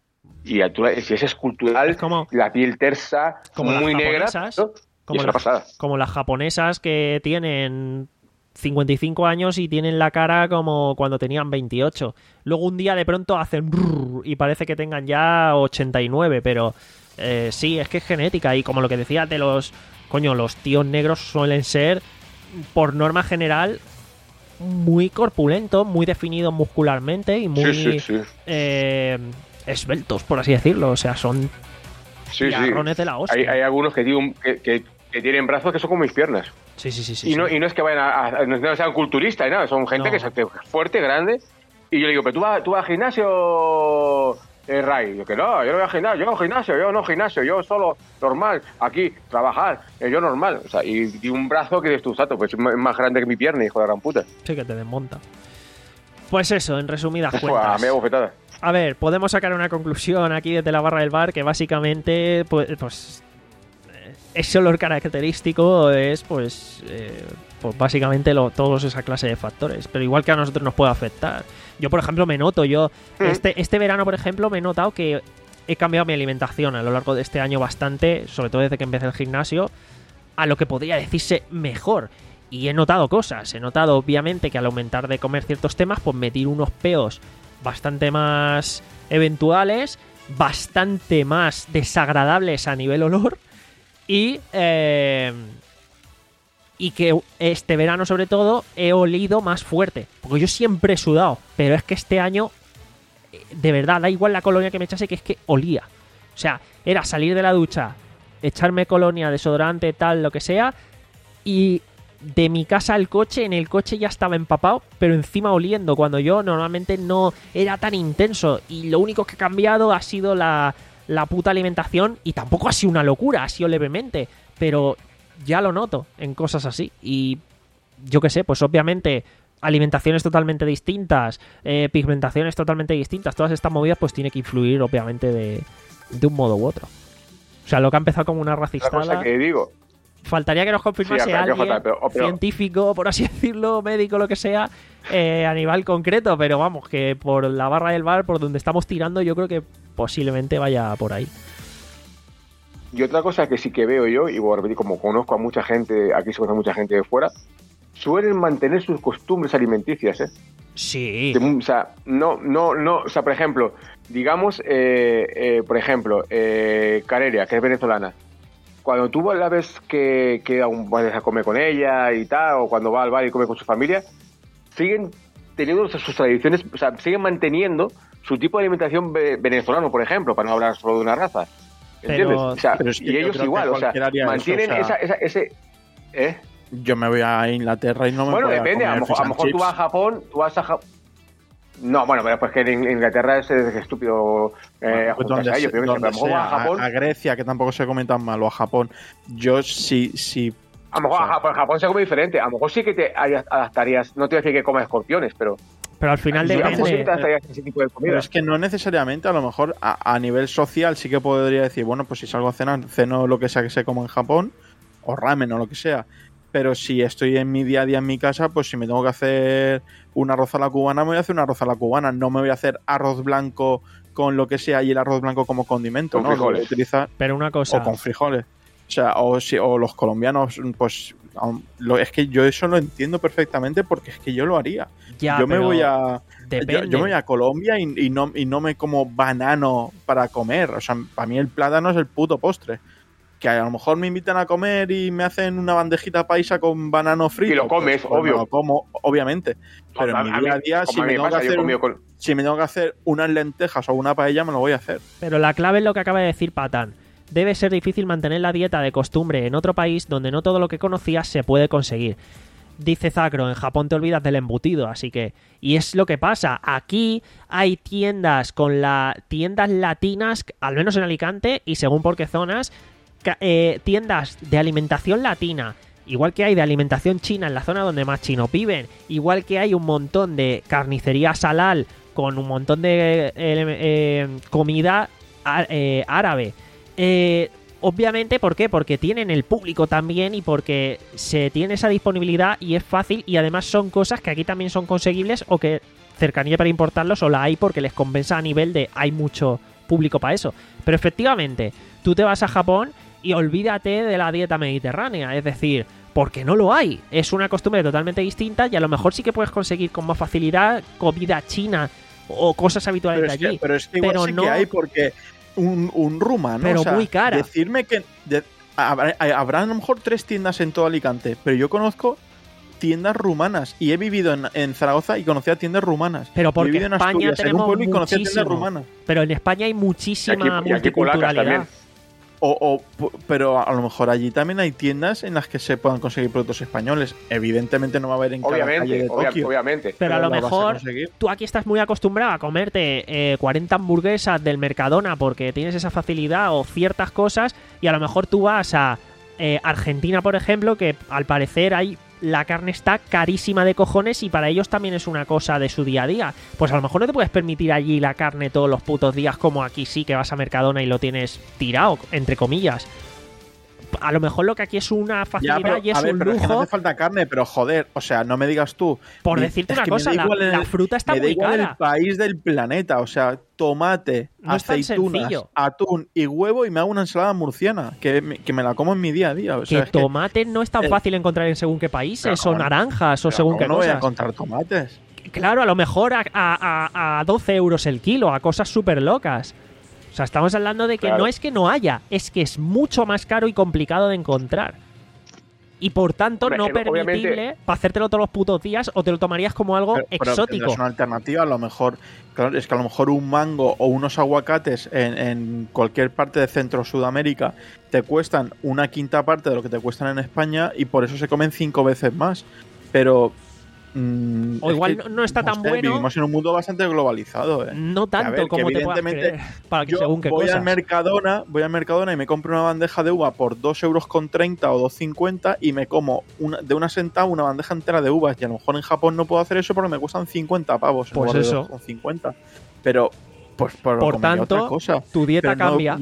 Y a tú la- si es escultural, Es como- la piel tersa, como muy las negra, japonesas, ¿no? Y como es una las, pasada. como las japonesas que tienen cincuenta y cinco años y tienen la cara como cuando tenían veintiocho. Luego un día de pronto hacen brrr y parece que tengan ya ochenta y nueve, pero eh, sí, es que es genética. Y como lo que decía de los... Coño, los tíos negros suelen ser, por norma general, muy corpulentos, muy definidos muscularmente y muy Sí, sí, sí. eh, esbeltos, por así decirlo. O sea, son Sí, sí. garrones de la hostia. Hay, hay algunos que, tienen- que, que- que tienen brazos que son como mis piernas. Sí, sí, sí, sí. y, no, sí. y no es que vayan a, a- no sean culturistas y nada, son gente No. que es fuerte, grande. Y yo le digo, pero tú vas, tú vas al gimnasio, eh, Ray. Yo que no, yo no voy al gimnasio, yo no gimnasio, yo no gimnasio, yo solo normal, aquí, trabajar, eh, yo normal. O sea, y, y un brazo que dices tú, Sato, pues es más más grande que mi pierna, hijo de la gran puta. Sí, que te desmonta. Pues eso, en resumidas A cuentas. media bofetada. A ver, podemos sacar una conclusión aquí desde la barra del bar que básicamente, pues, pues eh, ese olor característico es, pues, eh, pues básicamente lo, todos esa clase de factores. Pero igual que a nosotros nos puede afectar. Yo, por ejemplo, me noto, yo Mm. este, este verano, por ejemplo, me he notado que he cambiado mi alimentación a lo largo de este año bastante, sobre todo desde que empecé el gimnasio, a lo que podría decirse mejor. Y he notado cosas. He notado, obviamente, que al aumentar de comer ciertos temas, pues me tiro unos peos bastante más eventuales, bastante más desagradables a nivel olor. Y, eh, y que este verano, sobre todo, he olido más fuerte. Porque yo siempre he sudado. Pero es que este año, eh, de verdad, da igual la colonia que me echase, que es que olía. O sea, era salir de la ducha, echarme colonia, desodorante, tal, lo que sea, y de mi casa al coche, en el coche ya estaba empapado, pero encima oliendo, cuando yo normalmente no era tan intenso. Y lo único que ha cambiado ha sido la, la puta alimentación, y tampoco ha sido una locura, ha sido levemente, pero ya lo noto en cosas así. Y yo qué sé, pues obviamente alimentaciones totalmente distintas, eh, pigmentaciones totalmente distintas, todas estas movidas pues tiene que influir obviamente de, de un modo u otro. O sea, lo que ha empezado como una Otra cosa racistada, que digo, faltaría que nos confirmase Sí, habrá que alguien faltar, pero- pero- científico, por así decirlo, médico, lo que sea, eh, a nivel concreto, pero vamos, que por la barra del bar, por donde estamos tirando, yo creo que posiblemente vaya por ahí. y otra cosa que sí que veo yo, y voy a repetir, como conozco a mucha gente, aquí se conoce a mucha gente de fuera, suelen mantener sus costumbres alimenticias, ¿eh? Sí. De- o sea, no, no, no, o sea, por ejemplo, digamos, eh, eh, por ejemplo, eh, Carelia, que es venezolana, cuando tú la ves que, que aún vas a comer con ella y tal, o cuando va al bar y come con su familia, siguen teniendo sus tradiciones, o sea, siguen manteniendo su tipo de alimentación ve- venezolano, por ejemplo, para no hablar solo de una raza. ¿Entiendes? Pero- o sea, pero es que y yo ellos creo que igual, o sea, cualquiera haría eso, mantienen o sea- esa, esa, ese... ¿Eh? Yo me voy a Inglaterra y no me Bueno, voy depende, a comer lo mejor, fish a lo and mejor tú chips. vas a Japón, tú vas a Japón... No, bueno, pero pues que en Inglaterra es, es estúpido eh, Pues juntarse donde a ellos, se- pero a lo donde mejor sea, vas a Japón, a, a Grecia, que tampoco se come tan mal, o a Japón. Yo sí, sí. a lo mejor o a sea, Japón, Japón se come diferente, a lo mejor sí que te adaptarías, no te voy a decir que comas escorpiones, pero Pero al final sí, a lo mejor sí que te depende. adaptarías a ese tipo de comida. Pero es que no necesariamente, a lo mejor a, a nivel social sí que podría decir, bueno, pues si salgo a cenar, ceno lo que sea que se coma en Japón, o ramen o lo que sea. Pero si estoy en mi día a día en mi casa, pues si me tengo que hacer un arroz a la cubana, me voy a hacer un arroz a la cubana. No me voy a hacer arroz blanco con lo que sea y el arroz blanco como condimento, Con ¿no? Lo voy a frijoles. utilizar Pero una cosa. o con frijoles. O sea, o, si, o los colombianos, pues aun- lo, es que yo eso lo entiendo perfectamente porque es que yo lo haría. Ya, yo me pero voy a Depende. yo, yo me voy a Colombia y, y no, y no me como banano para comer. O sea, para mí el plátano es el puto postre. Que a lo mejor me invitan a comer y me hacen una bandejita paisa con banano frito. Y lo comes, pues, pues me obvio. lo como, obviamente. Pero A- en mi a mí- día a día, como si a me, mí tengo pasa, que yo hacer he un- comido con- si me tengo que hacer unas lentejas o una paella, me lo voy a hacer. Pero la clave es lo que acaba de decir Patán. Debe ser difícil mantener la dieta de costumbre en otro país donde no todo lo que conocías se puede conseguir. Dice Zacro, en Japón te olvidas del embutido, así que... Y es lo que pasa. Aquí hay tiendas con la tiendas latinas, al menos en Alicante, y según por qué zonas, ca- eh, tiendas de alimentación latina. Igual que hay de alimentación china en la zona donde más chinos viven. Igual que hay un montón de carnicería halal con un montón de eh, eh, comida á- eh, árabe. Eh, obviamente, ¿por qué? Porque tienen el público también y porque se tiene esa disponibilidad y es fácil y además son cosas que aquí también son conseguibles o que cercanía para importarlos o la hay porque les compensa a nivel de hay mucho público para eso. Pero efectivamente, tú te vas a Japón y olvídate de la dieta mediterránea, es decir, porque no lo hay. Es una costumbre totalmente distinta y a lo mejor sí que puedes conseguir con más facilidad comida china o cosas habituales pero de es que, allí. pero es que igual pero sí no, que hay, porque un, un rumano, pero o sea, muy cara. decirme que de, habrá, habrá a lo mejor tres tiendas en todo Alicante, pero yo conozco tiendas rumanas y he vivido en, en Zaragoza y conocía tiendas rumanas. Pero porque he vivido en España Asturias, en un tenemos pueblo y conocía tiendas muchísimo. rumanas. Pero en España hay muchísima Y aquí- y aquí polacas multiculturalidad. también. O, o, pero a lo mejor allí también hay tiendas en las que se puedan conseguir productos españoles. Evidentemente no va a haber en cada calle Obviamente, de obvia- Tokio. obviamente. Pero a lo lo vas a mejor conseguir. tú aquí estás muy acostumbrado a comerte eh, cuarenta hamburguesas del Mercadona porque tienes esa facilidad o ciertas cosas, y a lo mejor tú vas a eh, Argentina, por ejemplo, que al parecer hay la carne está carísima de cojones y para ellos también es una cosa de su día a día. Pues a lo mejor no te puedes permitir allí la carne todos los putos días como aquí sí, que vas a Mercadona y lo tienes tirado, entre comillas. A lo mejor lo que aquí es una Ya, facilidad pero, y es a ver, un pero es que no lujo. hace falta carne, pero joder, o sea, no me digas tú. Por Mi- decirte es una que me cosa, da la, igual el- la fruta está me da muy igual cara. el país del planeta, o sea, tomate, No es tan aceitunas, sencillo. atún y huevo y me hago una ensalada murciana, que me, que me la como en mi día a día. O sea, Que es que, tomate no es tan eh, fácil encontrar en según qué países, pero o no- naranjas, o pero según ¿cómo qué no voy a cosas. encontrar tomates? Claro, a lo mejor a, a, a, a doce euros el kilo, a cosas súper locas. O sea, estamos hablando de que Claro. no es que no haya, es que es mucho más caro y complicado de encontrar. Y por tanto, Hombre, no eh, obviamente- permitible para hacértelo todos los putos días, o te lo tomarías como algo Pero- pero exótico. tendrás una alternativa, a lo mejor, claro, es que a lo mejor un mango o unos aguacates en, en cualquier parte de Centro Sudamérica te cuestan una quinta parte de lo que te cuestan en España y por eso se comen cinco veces más. Pero mm, O es igual que, no- no está tan sé, bueno. Vivimos en un mundo bastante globalizado, ¿eh? No Que, a tanto ver, que como te puedas evidentemente creer, para que Yo según qué voy cosas. al Mercadona, voy al Mercadona y me compro una bandeja de uva por dos euros con treinta o dos cincuenta y me como una, de una sentada una bandeja entera de uvas. Y a lo mejor en Japón no puedo hacer eso porque me cuestan cincuenta pavos en Pues lugar de eso. dos con cincuenta. Pero, pues por, Por comería tanto, otra cosa. tu dieta Pero no- cambia.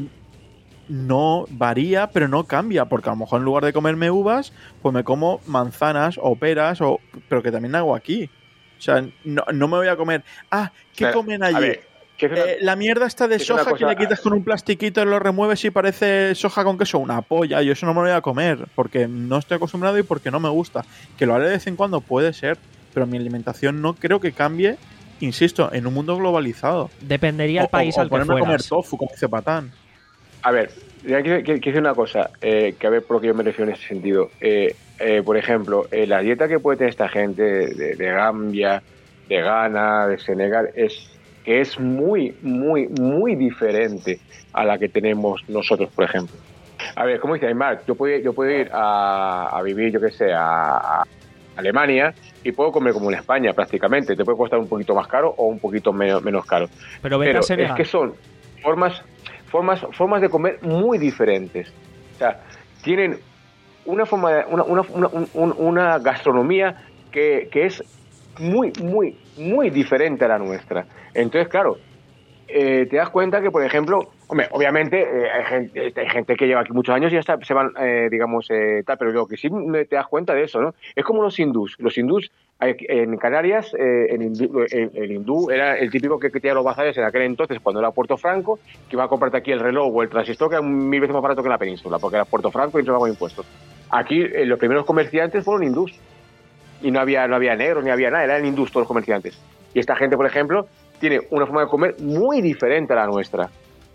No varía, pero no cambia, porque a lo mejor en lugar de comerme uvas, pues me como manzanas o peras, o, pero que también hago aquí. O sea, no, no me voy a comer. Ah, ¿qué Pero, comen a allí? ver, ¿qué es una- Eh, la mierda está de es una soja que cosa- le quitas con un plastiquito y lo remueves y parece soja con queso, una polla. Yo eso no me lo voy a comer porque no estoy acostumbrado y porque no me gusta. Que lo haré de vez en cuando puede ser, pero mi alimentación no creo que cambie, insisto, en un mundo globalizado. Dependería del O- país o, al o que ponerme a comer fueras. tofu, como dice Patán. A ver, ya quiero, quiero decir una cosa, eh, que a ver por lo que yo me refiero en ese sentido. Eh, eh, por ejemplo, eh, la dieta que puede tener esta gente de, de Gambia, de Ghana, de Senegal, es que es muy, muy, muy diferente a la que tenemos nosotros, por ejemplo. A ver, como dice Aymar, yo puedo, yo puedo ir a, a vivir, yo qué sé, a, a Alemania y puedo comer como en España prácticamente. Te puede costar un poquito más caro o un poquito menos, menos caro. Pero vete Pero a es Senegal. que son formas, formas, formas de comer muy diferentes. O sea, tienen una forma de, una, una, una, un- una gastronomía que, que es muy, muy, muy diferente a la nuestra. Entonces, claro, eh, te das cuenta que, por ejemplo, hombre, obviamente eh, hay, gente, hay gente que lleva aquí muchos años y ya está, se van, eh, digamos, eh, tal, pero lo que sí me- te das cuenta de eso, ¿no? Es como los hindús. Los hindús, hay- en Canarias, eh, el, hindú, el, el hindú era el típico que, que tenía los bazares en aquel entonces, cuando era Puerto Franco, que iba a comprarte aquí el reloj o el transistor, que era mil veces más barato que en la península, porque era Puerto Franco y no pagaba impuestos. Aquí, eh, los primeros comerciantes fueron hindús. Y no había, no había negros, ni había nada, eran hindús todos los comerciantes. Y esta gente, por ejemplo, tiene una forma de comer muy diferente a la nuestra.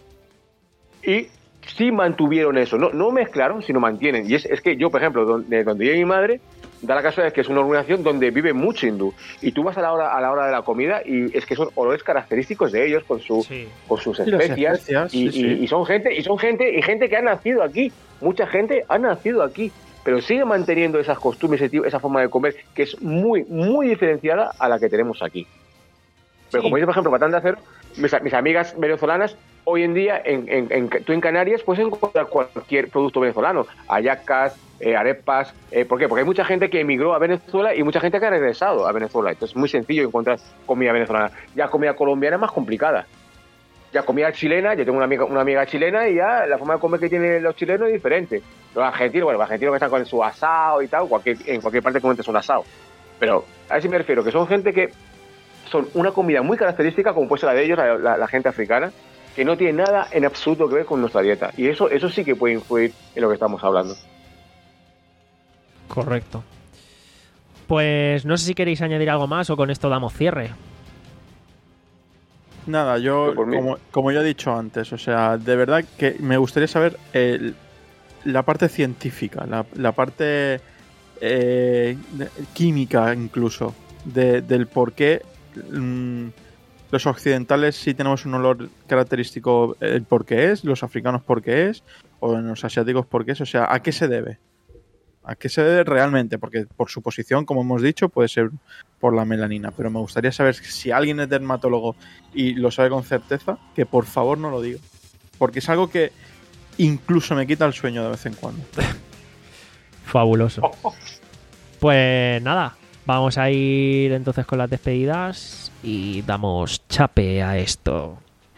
Y sí mantuvieron eso, no, no mezclaron, sino mantienen. Y es, es que yo, por ejemplo, donde, donde vive mi madre, da la casualidad que es una organización donde vive mucho hindú. Y tú vas a la hora, a la hora de la comida y es que son olores característicos de ellos con, su, Sí. con sus Y las especias. especias, y, sí, y- sí. y son gente, y son gente, y gente que ha nacido aquí. Mucha gente ha nacido aquí. Pero sigue manteniendo esas costumbres, ese tipo- esa forma de comer que es muy, muy diferenciada a la que tenemos aquí. Pero Sí. como dice, por ejemplo, Patán de Acero, mis, mis amigas venezolanas, hoy en día, en, en, en- tú en Canarias puedes encontrar cualquier producto venezolano. Hallacas, eh, arepas. Eh, ¿Por qué? Porque hay mucha gente que emigró a Venezuela y mucha gente que ha regresado a Venezuela. Entonces es muy sencillo encontrar comida venezolana. Ya comida colombiana es más complicada. Ya comida chilena, yo tengo una amiga, una amiga chilena y ya la forma de comer que tienen los chilenos es diferente. Los argentinos, bueno, los argentinos que están con su asado y tal, cualquier, en cualquier parte comentes un asado. Pero a eso me refiero, que son gente que son una comida muy característica, como puede ser la de ellos, la, la- la gente africana, que no tiene nada en absoluto que ver con nuestra dieta. Y eso, eso sí que puede influir en lo que estamos hablando. Correcto. Pues no sé si queréis añadir algo más o con esto damos cierre. Nada, yo, como, como ya he dicho antes, o sea, de verdad que me gustaría saber el, la parte científica, la, la parte eh, química incluso, de, del por qué mmm, los occidentales sí tenemos un olor característico, el por qué es, los africanos por qué es, o en los asiáticos por qué es, o sea, ¿a qué se debe? ¿A qué se debe realmente? Porque por su posición, como hemos dicho, puede ser por la melanina, pero me gustaría saber si alguien es dermatólogo y lo sabe con certeza, que por favor no lo diga, porque es algo que incluso me quita el sueño de vez en cuando. Fabuloso. Pues nada, vamos a ir entonces con las despedidas y damos chape a esto.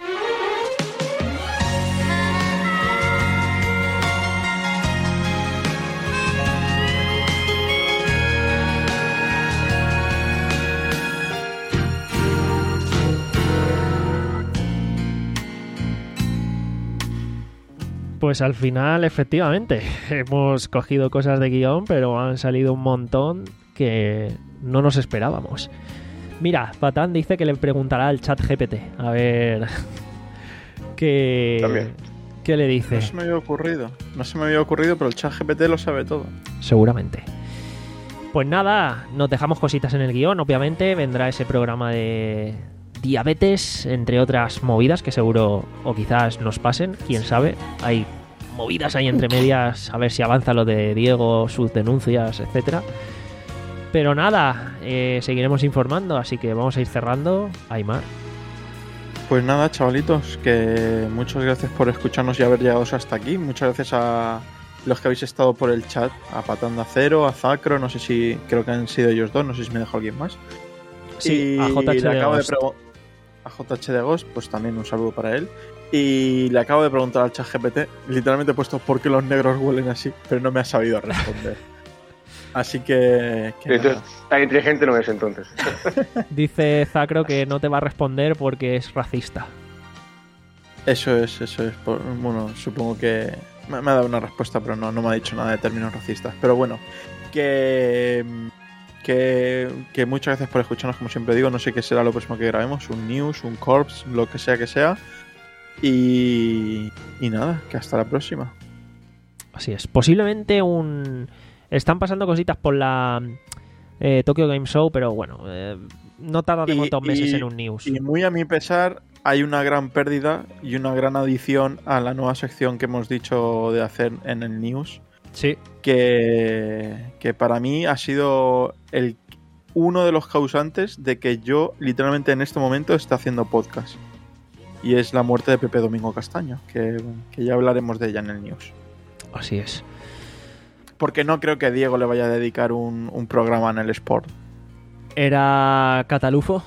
Pues al final, efectivamente, hemos cogido cosas de guión, pero han salido un montón que no nos esperábamos. Mira, Patán dice que le preguntará al chat G P T. A ver qué, También. qué le dice. No se me había ocurrido, no se me había ocurrido, pero el chat G P T lo sabe todo. Seguramente. Pues nada, nos dejamos cositas en el guión, obviamente. Vendrá ese programa de diabetes, entre otras movidas que seguro o quizás nos pasen, quién sabe. Hay movidas ahí entre medias, a ver si avanza lo de Diego, sus denuncias, etcétera. Pero nada, eh, seguiremos informando, así que vamos a ir cerrando. Aymar. Pues nada, chavalitos, que muchas gracias por escucharnos y haber llegado hasta aquí. Muchas gracias a los que habéis estado por el chat, a Patán de Acero, a Zacro, no sé si, creo que han sido ellos dos, no sé si me dejó alguien más. Sí, y a J H le de acabo de Ghost. pregu- a J H de Ghost, pues también un saludo para él. Y le acabo de preguntar al chat G P T, literalmente he puesto ¿por qué los negros huelen así? Pero no me ha sabido responder. Así que... que Entonces, nada. tan inteligente no es entonces. Dice Zacro que no te va a responder porque es racista. Eso es, eso es. Por- bueno, supongo que me, me ha dado una respuesta, pero no, no me ha dicho nada de términos racistas. Pero bueno, que, que, que muchas gracias por escucharnos, como siempre digo. No sé qué será lo próximo que grabemos, un news, un corps, lo que sea que sea. Y, y nada, que hasta la próxima. Así es. Posiblemente un... Están pasando cositas por la eh, Tokyo Game Show, pero bueno, eh, no tardaremos Y- dos meses y- en un news. Y muy a mi pesar, hay una gran pérdida y una gran adición a la nueva sección que hemos dicho de hacer en el news. Sí. que, que para mí ha sido el, uno de los causantes de que yo literalmente en este momento esté haciendo podcast. Y es la muerte de Pepe Domingo Castaño, que, que ya hablaremos de ella en el news. Así es. Porque no creo que Diego le vaya a dedicar un, un programa en el Sport. ¿Era Catalufo?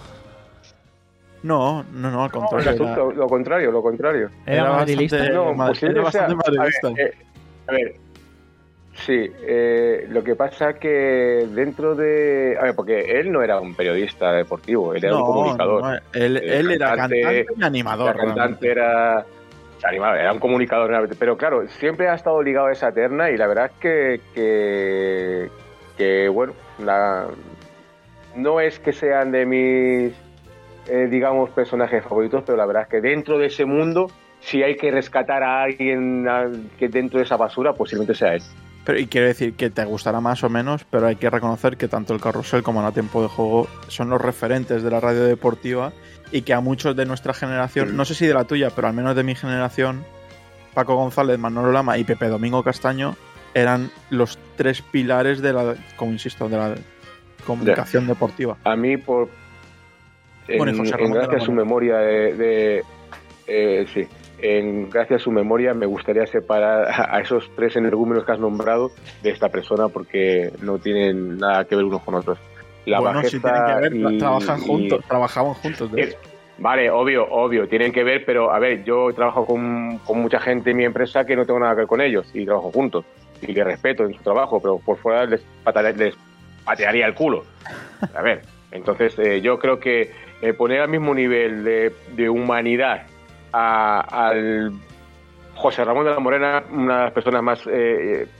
No, no, no, al No, contrario. el era- asunto, lo contrario, lo contrario. ¿Era madrilista? bastante, No, ma- posible era sea- bastante madridista. A ver, eh, a ver, sí, eh, lo que pasa que dentro de... A ver, porque él no era un periodista deportivo, él era no, un comunicador. no, él, El él era cantante- cantante y animador. El cantante realmente. era... se animaba, era un comunicador realmente. Pero claro, siempre ha estado ligado a esa terna y la verdad es que, que, que bueno, la, no es que sean de mis, eh, digamos, personajes favoritos, pero la verdad es que dentro de ese mundo, si hay que rescatar a alguien a- que dentro de esa basura, posiblemente sea él. Pero, y quiero decir que te gustará más o menos, pero hay que reconocer que tanto el Carrusel como la Tiempo de Juego son los referentes de la radio deportiva y que a muchos de nuestra generación, Mm. no sé si de la tuya, pero al menos de mi generación, Paco González, Manolo Lama y Pepe Domingo Castaño eran los tres pilares de la, como insisto, de la comunicación deportiva. A mí, por en, Bueno, y José en Ramón de la gracia a su Morena. memoria de, de eh, sí, en gracia a su memoria me gustaría separar a, a esos tres energúmenos que has nombrado de esta persona porque no tienen nada que ver unos con otros. La bueno, si tienen bajeza que ver, tra- y- trabajan y- juntos, trabajaban juntos. de Eh, hecho. Vale, obvio, obvio, tienen que ver, pero a ver, yo trabajo con, con mucha gente en mi empresa que no tengo nada que ver con ellos y trabajo juntos y les respeto en su trabajo, pero por fuera les, patale- les patearía el culo. A ver, entonces eh, yo creo que eh, poner al mismo nivel de, de humanidad a- al José Ramón de la Morena, una de las personas más eh,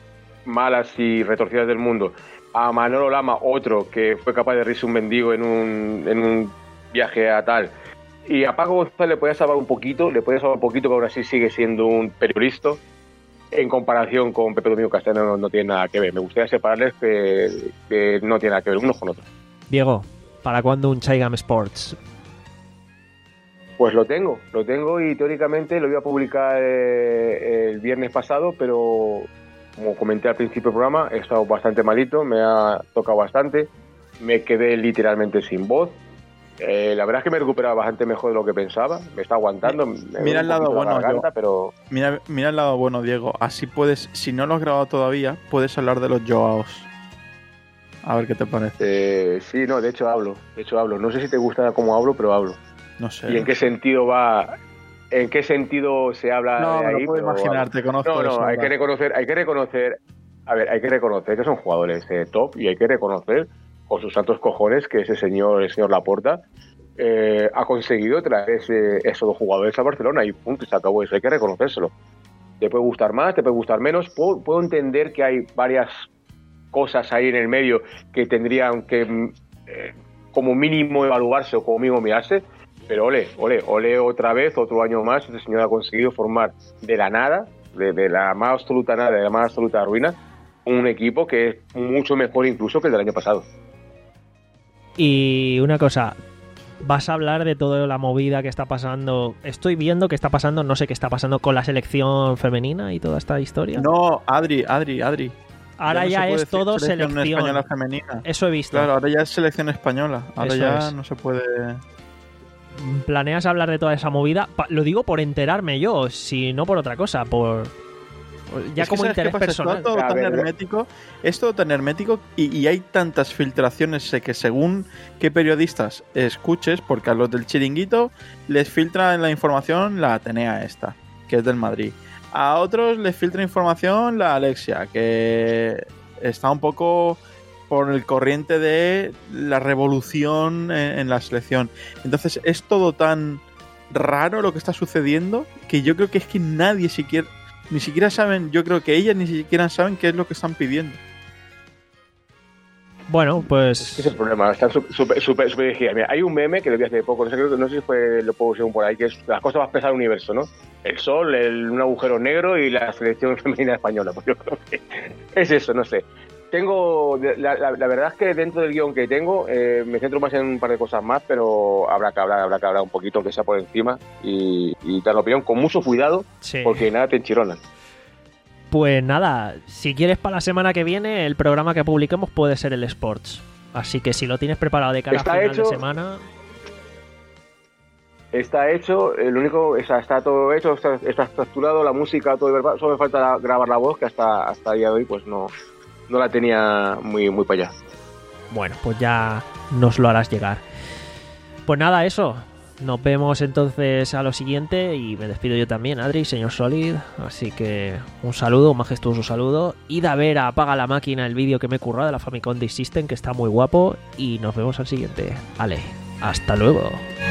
malas y retorcidas del mundo, a Manolo Lama, otro que fue capaz de reírse un mendigo en un, en un viaje a tal, y a Paco González le podía salvar un poquito, le podía salvar un poquito, pero aún así sigue siendo un periodista. En comparación con Pepe Domingo Castellano no, no tiene nada que ver. Me gustaría separarles que, que no tiene nada que ver unos con otros. Diego, ¿para cuándo un Chaigam Sports? Pues lo tengo, lo tengo y teóricamente lo iba a publicar eh, el viernes pasado, pero como comenté al principio del programa, he estado bastante malito, me ha tocado bastante, me quedé literalmente sin voz. Eh, la verdad es que me he recuperado bastante mejor de lo que pensaba, me está aguantando. Mira, mira el lado bueno, garganta, pero... mira, mira el lado bueno, Diego. Así puedes, si no lo has grabado todavía, puedes hablar de los Joaos. A ver qué te parece. Eh, sí, no, de hecho hablo, de hecho hablo. No sé si te gusta cómo hablo, pero hablo. No sé. ¿Y en qué sentido va? ¿En qué sentido se habla no, de ahí? No, lo puedo imaginar, te conozco. No, no, hay que reconocer, hay que reconocer, a ver, hay que reconocer que son jugadores eh, top y hay que reconocer con sus santos cojones que ese señor, el señor Laporta, eh, ha conseguido traer ese, esos dos jugadores a Barcelona y punto, se acabó eso, hay que reconocérselo. Te puede gustar más, te puede gustar menos, puedo, puedo entender que hay varias cosas ahí en el medio que tendrían que eh, como mínimo evaluarse o como mínimo mirarse, pero ole, ole, ole otra vez, otro año más, ese señor ha conseguido formar de la nada, de, de la más absoluta nada, de la más absoluta ruina, un equipo que es mucho mejor incluso que el del año pasado. Y una cosa, vas a hablar de toda la movida que está pasando. Estoy viendo que está pasando, no sé qué está pasando con la selección femenina y toda esta historia. No, Adri, Adri, Adri. Ahora ya, ya es todo selección, selección española femenina. Eso he visto. Claro, ahora ya es selección española. Ahora Eso ya es. no se puede... ¿Planeas hablar de toda esa movida? Pa- lo digo por enterarme yo, si no por otra cosa, por... Ya es que como interés personal. Es todo tan hermético, es todo tan hermético y, y hay tantas filtraciones sé que según qué periodistas escuches, porque a los del Chiringuito les filtra la información la Atenea esta, que es del Madrid. A otros les filtra información la Alexia, que está un poco por el corriente de la revolución en, en la selección. Entonces es todo tan raro lo que está sucediendo que yo creo que es que nadie siquiera... Ni siquiera saben, yo creo que ellas ni siquiera saben qué es lo que están pidiendo. Bueno, pues... Ese es el problema, están súper súper súper dirigidas. Mira, hay un meme que lo vi hace poco, no sé, creo que no sé si fue, lo puedo según por ahí, que es las cosas más pesadas del universo, ¿no? El sol, el, un agujero negro y la selección femenina española. Pues yo creo que es eso, no sé. Tengo, la, la, la verdad es que dentro del guión que tengo, eh, me centro más en un par de cosas más, pero habrá que hablar, habrá que hablar un poquito, que sea por encima, y, y dar la opinión con mucho cuidado, Sí. porque nada te enchironan. Pues nada, si quieres para la semana que viene, el programa que publiquemos puede ser el Sports. Así que si lo tienes preparado de cara a Está final hecho. de semana... Está hecho, el único, está, está todo hecho, está, está estructurado, la música, todo verbal, solo me falta grabar la voz, que hasta hasta el día de hoy pues no, no la tenía muy, muy para allá. Bueno, pues ya nos lo harás llegar. Pues nada, eso. Nos vemos entonces a lo siguiente y me despido yo también, Adri, señor Solid. Así que un saludo, un majestuoso saludo. Id a ver a Apaga la Máquina, el vídeo que me he currado de la Famicom Disk System, que está muy guapo. Y nos vemos al siguiente. Ale, hasta luego.